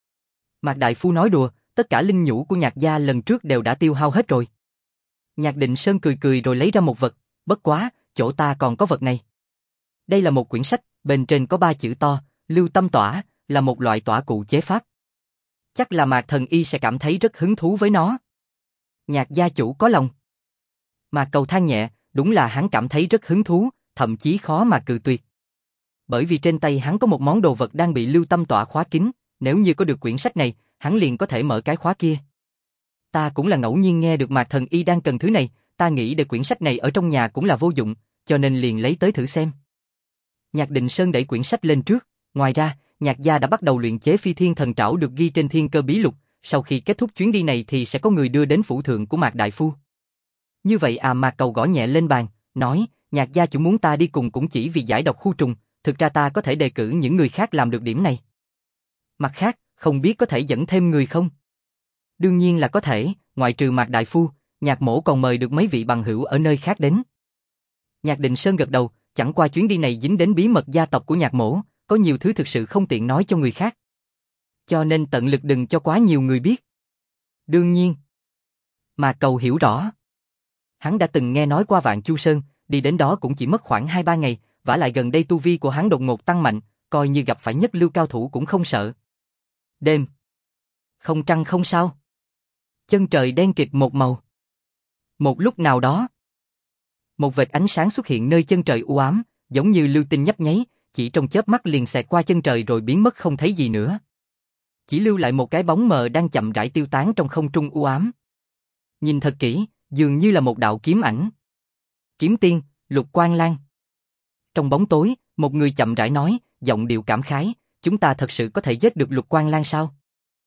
Mạc đại phu nói đùa, tất cả linh nhũ của Nhạc gia lần trước đều đã tiêu hao hết rồi. Nhạc Định Sơn cười cười rồi lấy ra một vật, bất quá, chỗ ta còn có vật này. Đây là một quyển sách, bên trên có 3 chữ to, Lưu Tâm Tỏa, là một loại tỏa cụ chế pháp. Chắc là Mạc Thần Y sẽ cảm thấy rất hứng thú với nó. Nhạc gia chủ có lòng. Mạc Cầu than nhẹ, đúng là hắn cảm thấy rất hứng thú, thậm chí khó mà cự tuyệt. Bởi vì trên tay hắn có một món đồ vật đang bị Lưu Tâm Tỏa khóa kín, nếu như có được quyển sách này, hắn liền có thể mở cái khóa kia. Ta cũng là ngẫu nhiên nghe được Mạc Thần Y đang cần thứ này, ta nghĩ để quyển sách này ở trong nhà cũng là vô dụng, cho nên liền lấy tới thử xem. Nhạc Định Sơn đẩy quyển sách lên trước, ngoài ra, Nhạc gia đã bắt đầu luyện chế phi thiên thần trảo được ghi trên thiên cơ bí lục, sau khi kết thúc chuyến đi này thì sẽ có người đưa đến phủ thượng của Mạc đại phu. Như vậy à, Mạc Cầu gõ nhẹ lên bàn, nói, Nhạc gia chủ muốn ta đi cùng cũng chỉ vì giải độc khu trùng, thực ra ta có thể đề cử những người khác làm được điểm này. Mặt khác, không biết có thể dẫn thêm người không? Đương nhiên là có thể, ngoại trừ Mạc đại phu, Nhạc mỗ còn mời được mấy vị bằng hữu ở nơi khác đến. Nhạc Định Sơn gật đầu, chẳng qua chuyến đi này dính đến bí mật gia tộc của Nhạc mỗ, có nhiều thứ thực sự không tiện nói cho người khác. Cho nên tận lực đừng cho quá nhiều người biết. Đương nhiên. Mạc Cầu hiểu rõ. Hắn đã từng nghe nói qua Vạn Chu Sơn, đi đến đó cũng chỉ mất khoảng 2-3 ngày, vả lại gần đây tu vi của hắn đột ngột tăng mạnh, coi như gặp phải nhất lưu cao thủ cũng không sợ. Đêm. Không trăng không sao. Chân trời đen kịt một màu. Một lúc nào đó, một vệt ánh sáng xuất hiện nơi chân trời u ám, giống như lưu tinh nhấp nháy, chỉ trong chớp mắt liền xẹt qua chân trời rồi biến mất không thấy gì nữa. Chỉ lưu lại một cái bóng mờ đang chậm rãi tiêu tán trong không trung u ám. Nhìn thật kỹ, dường như là một đạo kiếm ảnh. Kiếm tiên, Lục Quang Lan. Trong bóng tối, một người chậm rãi nói, giọng điệu cảm khái, chúng ta thật sự có thể giết được Lục Quang Lan sao?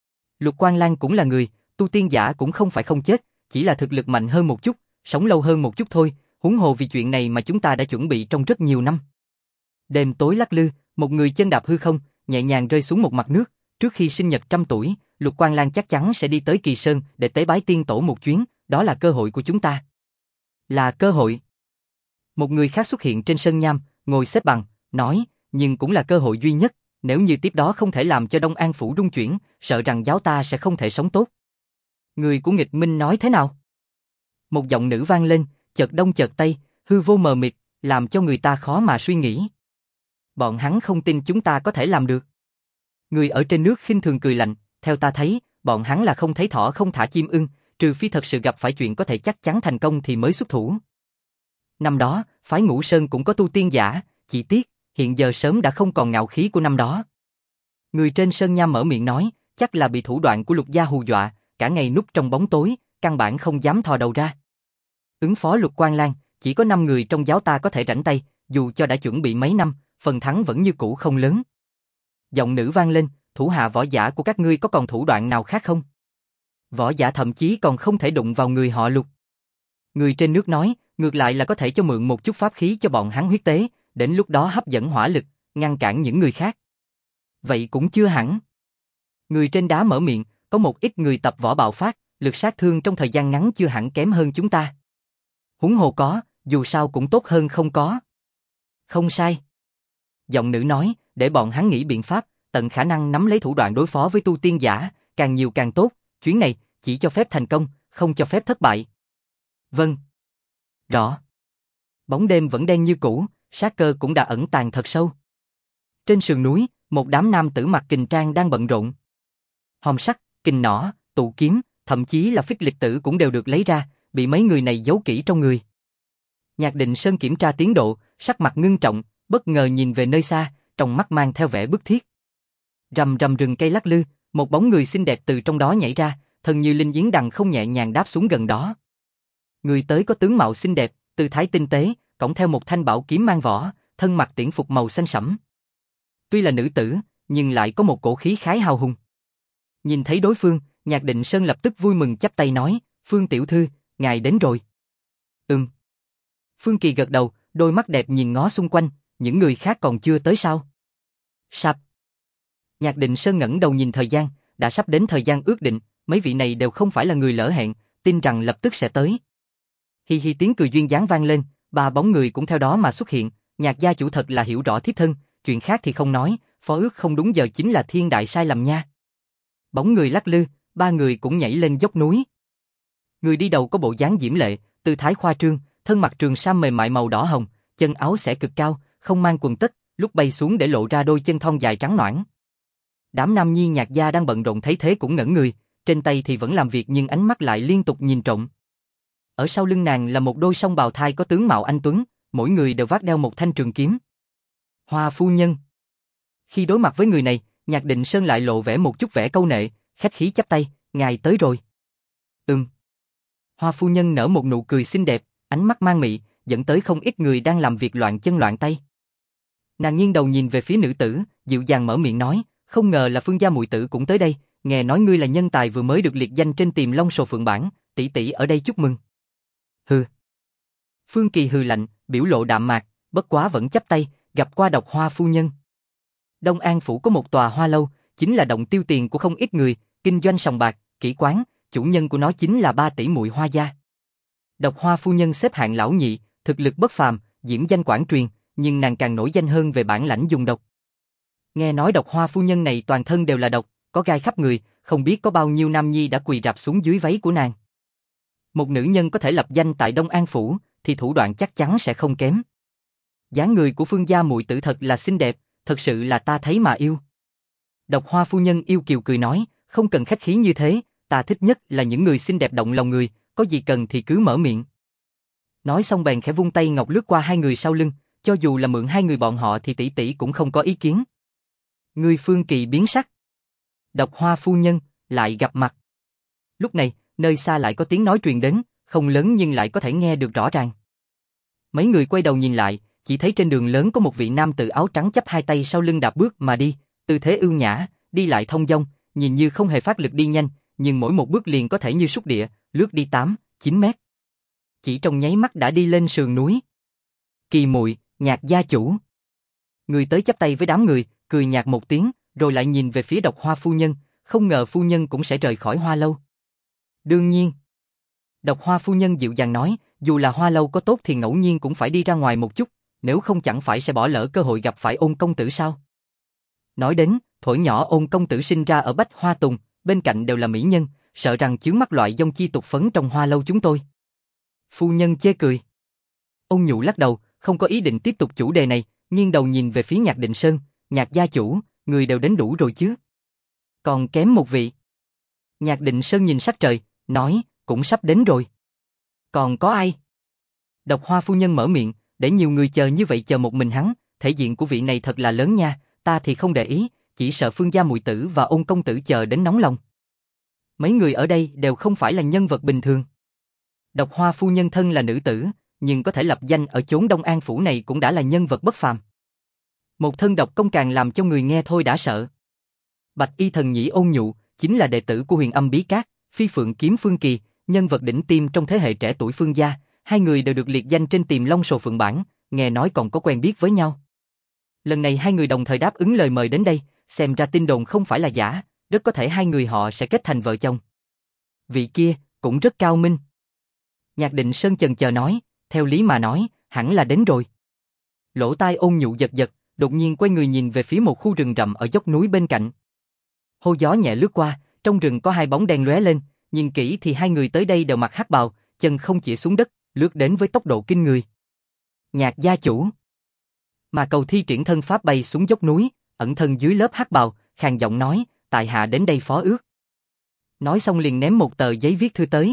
Lục Quang Lan cũng là người, tu tiên giả cũng không phải không chết, chỉ là thực lực mạnh hơn một chút, sống lâu hơn một chút thôi, huống hồ vì chuyện này mà chúng ta đã chuẩn bị trong rất nhiều năm. Đêm tối lắc lư, một người chân đạp hư không, nhẹ nhàng rơi xuống một mặt nước, trước khi sinh nhật 100 tuổi, Lục Quang Lan chắc chắn sẽ đi tới Kỳ Sơn để tế bái tiên tổ một chuyến, đó là cơ hội của chúng ta. Là cơ hội. Một người khác xuất hiện trên sân nham, ngồi xếp bằng, nói, nhưng cũng là cơ hội duy nhất, nếu như tiếp đó không thể làm cho Đông An Phủ rung chuyển, sợ rằng giáo ta sẽ không thể sống tốt. Người của nghịch minh nói thế nào? Một giọng nữ vang lên, chợt đông chợt tây, hư vô mờ mịt, làm cho người ta khó mà suy nghĩ. Bọn hắn không tin chúng ta có thể làm được. Người ở trên nước khinh thường cười lạnh, theo ta thấy, bọn hắn là không thấy thỏ không thả chim ưng, trừ phi thật sự gặp phải chuyện có thể chắc chắn thành công thì mới xuất thủ. Năm đó, phái Ngũ Sơn cũng có tu tiên giả, chỉ tiếc, hiện giờ sớm đã không còn ngạo khí của năm đó. Người trên sơn nham mở miệng nói, chắc là bị thủ đoạn của Lục gia hù dọa, cả ngày núp trong bóng tối, căn bản không dám thò đầu ra. Ứng phó Lục Quang Lan, chỉ có 5 người trong giáo ta có thể rảnh tay, dù cho đã chuẩn bị mấy năm, phần thắng vẫn như cũ không lớn. Giọng nữ vang lên, thủ hạ võ giả của các ngươi có còn thủ đoạn nào khác không? Võ giả thậm chí còn không thể đụng vào người họ Lục. Người trên nước nói, ngược lại là có thể cho mượn một chút pháp khí cho bọn hắn huyết tế, đến lúc đó hấp dẫn hỏa lực, ngăn cản những người khác. Vậy cũng chưa hẳn. Người trên đá mở miệng, có một ít người tập võ bạo phát, lực sát thương trong thời gian ngắn chưa hẳn kém hơn chúng ta. Huống hồ có, dù sao cũng tốt hơn không có. Không sai. Giọng nữ nói, để bọn hắn nghĩ biện pháp, tận khả năng nắm lấy thủ đoạn đối phó với tu tiên giả, càng nhiều càng tốt, chuyến này chỉ cho phép thành công, không cho phép thất bại. Vâng. Rõ. Bóng đêm vẫn đen như cũ, sát cơ cũng đã ẩn tàng thật sâu. Trên sườn núi, một đám nam tử mặc kình trang đang bận rộn. Hòm sắt, kình nỏ, tụ kiếm, thậm chí là phích lịch tử cũng đều được lấy ra, bị mấy người này giấu kỹ trong người. Nhạc Định Sơn kiểm tra tiến độ, sắc mặt ngưng trọng, bất ngờ nhìn về nơi xa, trong mắt mang theo vẻ bức thiết. Rầm rầm rừng cây lắc lư, một bóng người xinh đẹp từ trong đó nhảy ra, thân như linh yến đằng không nhẹ nhàng đáp xuống gần đó. Người tới có tướng mạo xinh đẹp, tư thái tinh tế, cõng theo một thanh bảo kiếm mang vỏ, thân mặc tiễn phục màu xanh sẫm. Tuy là nữ tử, nhưng lại có một cổ khí khái hào hùng. Nhìn thấy đối phương, Nhạc Định Sơn lập tức vui mừng chắp tay nói, Phương tiểu thư, ngài đến rồi. Phương Kỳ gật đầu, đôi mắt đẹp nhìn ngó xung quanh, những người khác còn chưa tới sao? Sắp. Nhạc Định Sơn ngẩng đầu nhìn thời gian, đã sắp đến thời gian ước định, mấy vị này đều không phải là người lỡ hẹn, tin rằng lập tức sẽ tới. Hi hi tiếng cười duyên dáng vang lên, 3 bóng người cũng theo đó mà xuất hiện, Nhạc gia chủ thật là hiểu rõ thiếp thân, chuyện khác thì không nói, phó ước không đúng giờ chính là thiên đại sai lầm nha. Bóng người lắc lư, 3 người cũng nhảy lên dốc núi. Người đi đầu có bộ dáng diễm lệ, tư thái khoa trương, thân mặc trường sam mềm mại màu đỏ hồng, chân áo xẻ cực cao, không mang quần tất, lúc bay xuống để lộ ra đôi chân thon dài trắng nõn. Đám nam nhi Nhạc gia đang bận rộn thấy thế cũng ngẩn người, trên tay thì vẫn làm việc nhưng ánh mắt lại liên tục nhìn trộm. Ở sau lưng nàng là một đôi song bào thai có tướng mạo anh tuấn, mỗi người đều vác đeo một thanh trường kiếm. Hoa phu nhân. Khi đối mặt với người này, Nhạc Định Sơn lại lộ vẻ một chút vẻ câu nệ, khách khí chắp tay, ngài tới rồi. Hoa phu nhân nở một nụ cười xinh đẹp, ánh mắt mang mị, dẫn tới không ít người đang làm việc loạn chân loạn tay. Nàng nghiêng đầu nhìn về phía nữ tử, dịu dàng mở miệng nói, không ngờ là Phương gia muội tử cũng tới đây, nghe nói ngươi là nhân tài vừa mới được liệt danh trên Tiềm Long Sồ Phượng bảng, tỷ tỷ ở đây chúc mừng. Hừ. Phương Kỳ hừ lạnh, biểu lộ đạm mạc, bất quá vẫn chắp tay, gặp qua Độc Hoa phu nhân. Đông An phủ có một tòa hoa lâu, chính là động tiêu tiền của không ít người, kinh doanh sòng bạc, kỹ quán, chủ nhân của nó chính là 3 tỷ muội Hoa gia. Độc Hoa phu nhân xếp hạng lão nhị, thực lực bất phàm, diễm danh quảng truyền, nhưng nàng càng nổi danh hơn về bản lãnh dùng độc. Nghe nói Độc Hoa phu nhân này toàn thân đều là độc, có gai khắp người, không biết có bao nhiêu nam nhi đã quỳ rạp xuống dưới váy của nàng. Một nữ nhân có thể lập danh tại Đông An phủ, thì thủ đoạn chắc chắn sẽ không kém. Dáng người của Phương gia muội tử thật là xinh đẹp, thật sự là ta thấy mà yêu. Độc Hoa phu nhân yêu kiều cười nói, không cần khách khí như thế, ta thích nhất là những người xinh đẹp động lòng người, có gì cần thì cứ mở miệng. Nói xong bèn khẽ vung tay ngọc lướt qua 2 người sau lưng, cho dù là mượn hai người bọn họ thì tỷ tỷ cũng không có ý kiến. Người Phương Kỳ biến sắc. Độc Hoa phu nhân, lại gặp mặt. Lúc này, nơi xa lại có tiếng nói truyền đến, không lớn nhưng lại có thể nghe được rõ ràng. Mấy người quay đầu nhìn lại, chỉ thấy trên đường lớn có một vị nam tử áo trắng chắp hai tay sau lưng đạp bước mà đi, tư thế ưu nhã, đi lại thông dong, nhìn như không hề phát lực đi nhanh, nhưng mỗi một bước liền có thể như súc địa, lướt đi 8, 9 mét. Chỉ trong nháy mắt đã đi lên sườn núi. Kỳ muội, Nhạc gia chủ. Người tới chắp tay với đám người, cười nhạt một tiếng, rồi lại nhìn về phía Độc Hoa phu nhân, không ngờ phu nhân cũng sẽ rời khỏi Hoa lâu. Đương nhiên. Độc Hoa phu nhân dịu dàng nói, dù là Hoa lâu có tốt thì ngẫu nhiên cũng phải đi ra ngoài một chút, nếu không chẳng phải sẽ bỏ lỡ cơ hội gặp phải Ôn công tử sao? Nói đến, thuở nhỏ Ôn công tử sinh ra ở Bách Hoa Tùng, bên cạnh đều là mỹ nhân, sợ rằng chướng mắt loại dông chi tục phấn trong Hoa lâu chúng tôi. Phu nhân chê cười. Ôn Nhu lắc đầu, không có ý định tiếp tục chủ đề này, nghiêng đầu nhìn về phía Nhạc Định Sơn, Nhạc gia chủ, người đều đến đủ rồi chứ? Còn kém một vị. Nhạc Định Sơn nhìn sắc trời, nói, cũng sắp đến rồi. Còn có ai? Độc Hoa phu nhân mở miệng, để nhiều người chờ như vậy chờ một mình hắn, thể diện của vị này thật là lớn nha, ta thì không để ý, chỉ sợ Phương gia muội tử và Ôn công tử chờ đến nóng lòng. Mấy người ở đây đều không phải là nhân vật bình thường. Độc Hoa phu nhân thân là nữ tử, nhưng có thể lập danh ở chốn Đông An phủ này cũng đã là nhân vật bất phàm. Một thân độc công càng làm cho người nghe thôi đã sợ. Bạch y thần nhĩ Ôn Nhu chính là đệ tử của Huyền Âm Bí Các, Phi Phượng Kiếm Phương Kỳ, nhân vật đỉnh tiêm trong thế hệ trẻ tuổi Phương gia, hai người đều được liệt danh trên Tiềm Long Sổ Phượng bảng, nghe nói còn có quen biết với nhau. Lần này hai người đồng thời đáp ứng lời mời đến đây, xem ra tin đồn không phải là giả, rất có thể hai người họ sẽ kết thành vợ chồng. Vị kia cũng rất cao minh. Nhạc Định Sơn chần chờ nói, theo lý mà nói, hẳn là đến rồi. Lỗ tai Ôn Nhu giật giật, đột nhiên quay người nhìn về phía một khu rừng rậm ở dốc núi bên cạnh. Hô gió nhẹ lướt qua, trong rừng có hai bóng đen lóe lên, nhìn kỹ thì hai người tới đây đều mặc hắc bào, chân không chĩa xuống đất, lướt đến với tốc độ kinh người. Nhạc gia chủ. Mà Cầu thi triển thân pháp bay xuống dốc núi, ẩn thân dưới lớp hắc bào, khàn giọng nói, tại hạ đến đây phó ước. Nói xong liền ném một tờ giấy viết thư tới.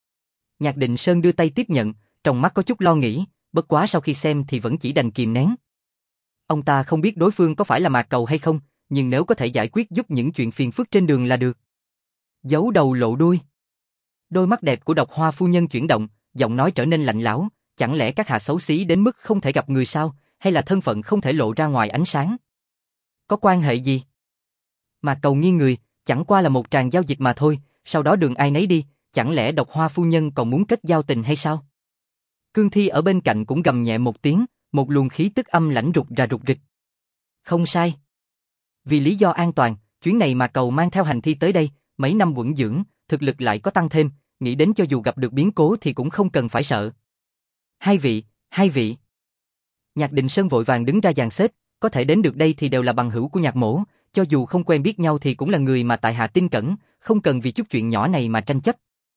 Nhạc Định Sơn đưa tay tiếp nhận, trong mắt có chút lo nghĩ, bất quá sau khi xem thì vẫn chỉ đành kìm nén. Ông ta không biết đối phương có phải là Mạc Cầu hay không, nhưng nếu có thể giải quyết giúp những chuyện phiền phức trên đường là được. Giấu đầu lộ đuôi. Đôi mắt đẹp của Độc Hoa phu nhân chuyển động, giọng nói trở nên lạnh lẽo, chẳng lẽ các hạ xấu xí đến mức không thể gặp người sao, hay là thân phận không thể lộ ra ngoài ánh sáng? Có quan hệ gì? Mạc Cầu nghiêng người, chẳng qua là một tràng giao dịch mà thôi, sau đó đường ai nấy đi, chẳng lẽ Độc Hoa phu nhân còn muốn kết giao tình hay sao? Cương Thi ở bên cạnh cũng gầm nhẹ một tiếng, một luồng khí tức âm lãnh rụt rà rụt rịch. Không sai. Vì lý do an toàn, chuyến này Mạc Cầu mang theo hành thi tới đây, mấy năm quẩn dưỡng, thực lực lại có tăng thêm, nghĩ đến cho dù gặp được biến cố thì cũng không cần phải sợ. Hai vị. Nhạc Định Sơn vội vàng đứng ra dàn xếp, có thể đến được đây thì đều là bằng hữu của Nhạc mỗ, cho dù không quen biết nhau thì cũng là người mà tại hạ tin cẩn, không cần vì chút chuyện nhỏ này mà tranh chấp.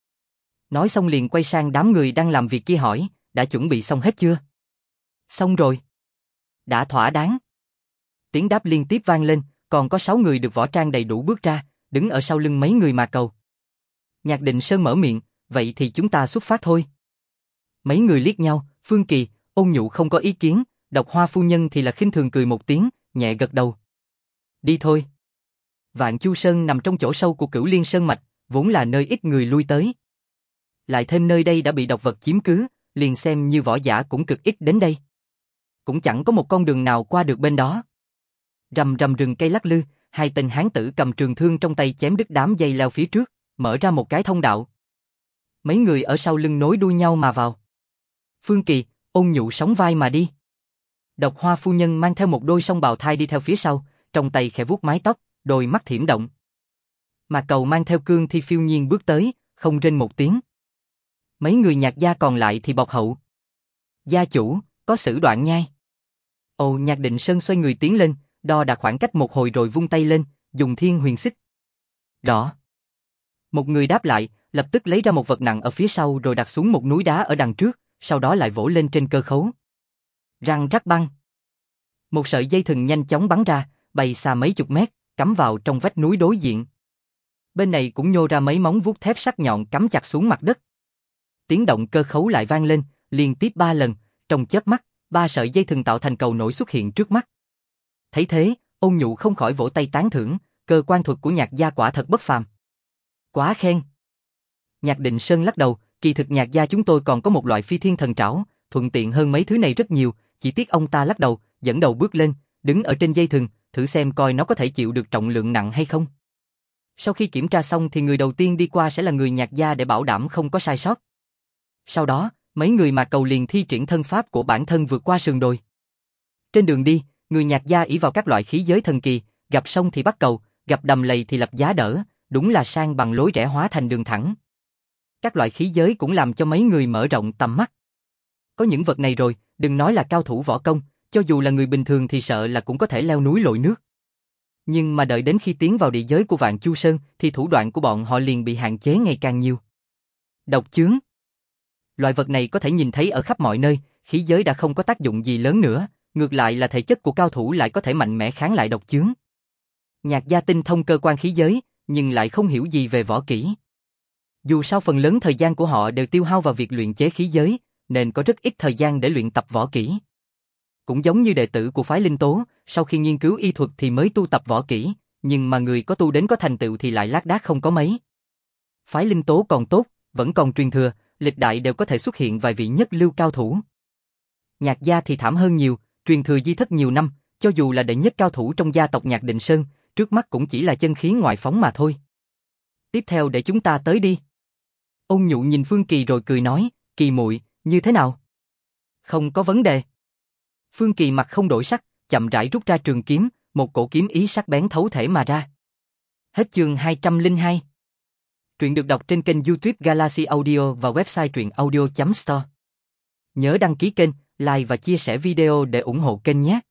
Nói xong liền quay sang đám người đang làm việc kia hỏi, đã chuẩn bị xong hết chưa? Xong rồi. Đã thỏa đáng. Tiếng đáp liên tiếp vang lên, còn có 6 người được võ trang đầy đủ bước ra, đứng ở sau lưng mấy người Mạc Cầu. Nhạc Định Sơn mở miệng, vậy thì chúng ta xuất phát thôi. Mấy người liếc nhau, Phương Kỳ, Ôn Nhu không có ý kiến, Độc Hoa phu nhân thì là khinh thường cười một tiếng, nhẹ gật đầu. Đi thôi. Vạn Chu Sơn nằm trong chỗ sâu của Cửu Liên Sơn mạch, vốn là nơi ít người lui tới. Lại thêm nơi đây đã bị độc vật chiếm cứ, liền xem như võ giả cũng cực ít đến đây. Cũng chẳng có một con đường nào qua được bên đó. Rầm rầm rừng cây lắc lư, hai tên hán tử cầm trường thương trong tay chém đứt đám dây leo phía trước, mở ra một cái thông đạo. Mấy người ở sau lưng nối đuôi nhau mà vào. Phương Kỳ, Ôn Nhu sóng vai mà đi. Độc Hoa phu nhân mang theo một đôi song bào thai đi theo phía sau, trong tay khẽ vuốt mái tóc, đôi mắt thiểm động. Mạc Cầu mang theo Cương Thi phiêu nhiên bước tới, không rên một tiếng. Mấy người Nhạc gia còn lại thì bọc hậu. Gia chủ, có sử đoạn nhai. Ồ, Nhạc Định Sơn xoay người tiến lên, đo đạc khoảng cách một hồi rồi vung tay lên, dùng Thiên Huyền Xích. Rõ. Một người đáp lại, lập tức lấy ra một vật nặng ở phía sau rồi đặt xuống một núi đá ở đằng trước, sau đó lại vỗ lên trên cơ khấu. Răng rắc băng. Một sợi dây thừng nhanh chóng bắn ra, bay xa mấy chục mét, cắm vào trong vách núi đối diện. Bên này cũng nhô ra mấy móng vuốt thép sắc nhọn cắm chặt xuống mặt đất. Tiếng động cơ khấu lại vang lên, liên tiếp 3 lần, trong chớp mắt, ba sợi dây thừng tạo thành cầu nổi xuất hiện trước mắt. Thấy thế, Ôn Nhu không khỏi vỗ tay tán thưởng, cơ quan thuật của Nhạc gia quả thật bất phàm. Quá khen. Nhạc Định Sơn lắc đầu, kỳ thực Nhạc gia chúng tôi còn có một loại phi thiên thần trảo, thuận tiện hơn mấy thứ này rất nhiều, chỉ tiếc ông ta lắc đầu, dẫn đầu bước lên, đứng ở trên dây thừng, thử xem coi nó có thể chịu được trọng lượng nặng hay không. Sau khi kiểm tra xong thì người đầu tiên đi qua sẽ là người Nhạc gia để bảo đảm không có sai sót. Sau đó, mấy người Mạc Cầu liền thi triển thân pháp của bản thân vượt qua sườn đồi. Trên đường đi, người Nhạc gia ỷ vào các loại khí giới thần kỳ, gặp sông thì bắt cầu, gặp đầm lầy thì lập giá đỡ, đúng là sang bằng lối rẽ hóa thành đường thẳng. Các loại khí giới cũng làm cho mấy người mở rộng tầm mắt. Có những vật này rồi, đừng nói là cao thủ võ công, cho dù là người bình thường thì sợ là cũng có thể leo núi lội nước. Nhưng mà đợi đến khi tiến vào địa giới của Vạn Chu Sơn thì thủ đoạn của bọn họ liền bị hạn chế ngày càng nhiều. Độc chướng. Loại vật này có thể nhìn thấy ở khắp mọi nơi, khí giới đã không có tác dụng gì lớn nữa, ngược lại là thể chất của cao thủ lại có thể mạnh mẽ kháng lại độc chướng. Nhạc gia tinh thông cơ quan khí giới, nhưng lại không hiểu gì về võ kỹ. Dù sao phần lớn thời gian của họ đều tiêu hao vào việc luyện chế khí giới, nên có rất ít thời gian để luyện tập võ kỹ. Cũng giống như đệ tử của phái Linh Tố, sau khi nghiên cứu y thuật thì mới tu tập võ kỹ, nhưng mà người có tu đến có thành tựu thì lại lác đác không có mấy. Phái Linh Tố còn tốt, vẫn còn truyền thừa, lịch đại đều có thể xuất hiện vài vị nhất lưu cao thủ. Nhạc gia thì thảm hơn nhiều, truyền thừa di thất nhiều năm, cho dù là đệ nhất cao thủ trong gia tộc Nhạc Định Sơn, trước mắt cũng chỉ là chân khí ngoại phóng mà thôi. Tiếp theo để chúng ta tới đi. Ôn Nhu nhìn Phương Kỳ rồi cười nói, Kỳ muội, như thế nào? Không có vấn đề. Phương Kỳ mặt không đổi sắc, chậm rãi rút ra trường kiếm, một cổ kiếm ý sắc bén thấu thể mà ra. Hết chương 202. Truyện được đọc trên kênh YouTube Galaxy Audio và website truyệnaudio.store. Nhớ đăng ký kênh, like và chia sẻ video để ủng hộ kênh nhé.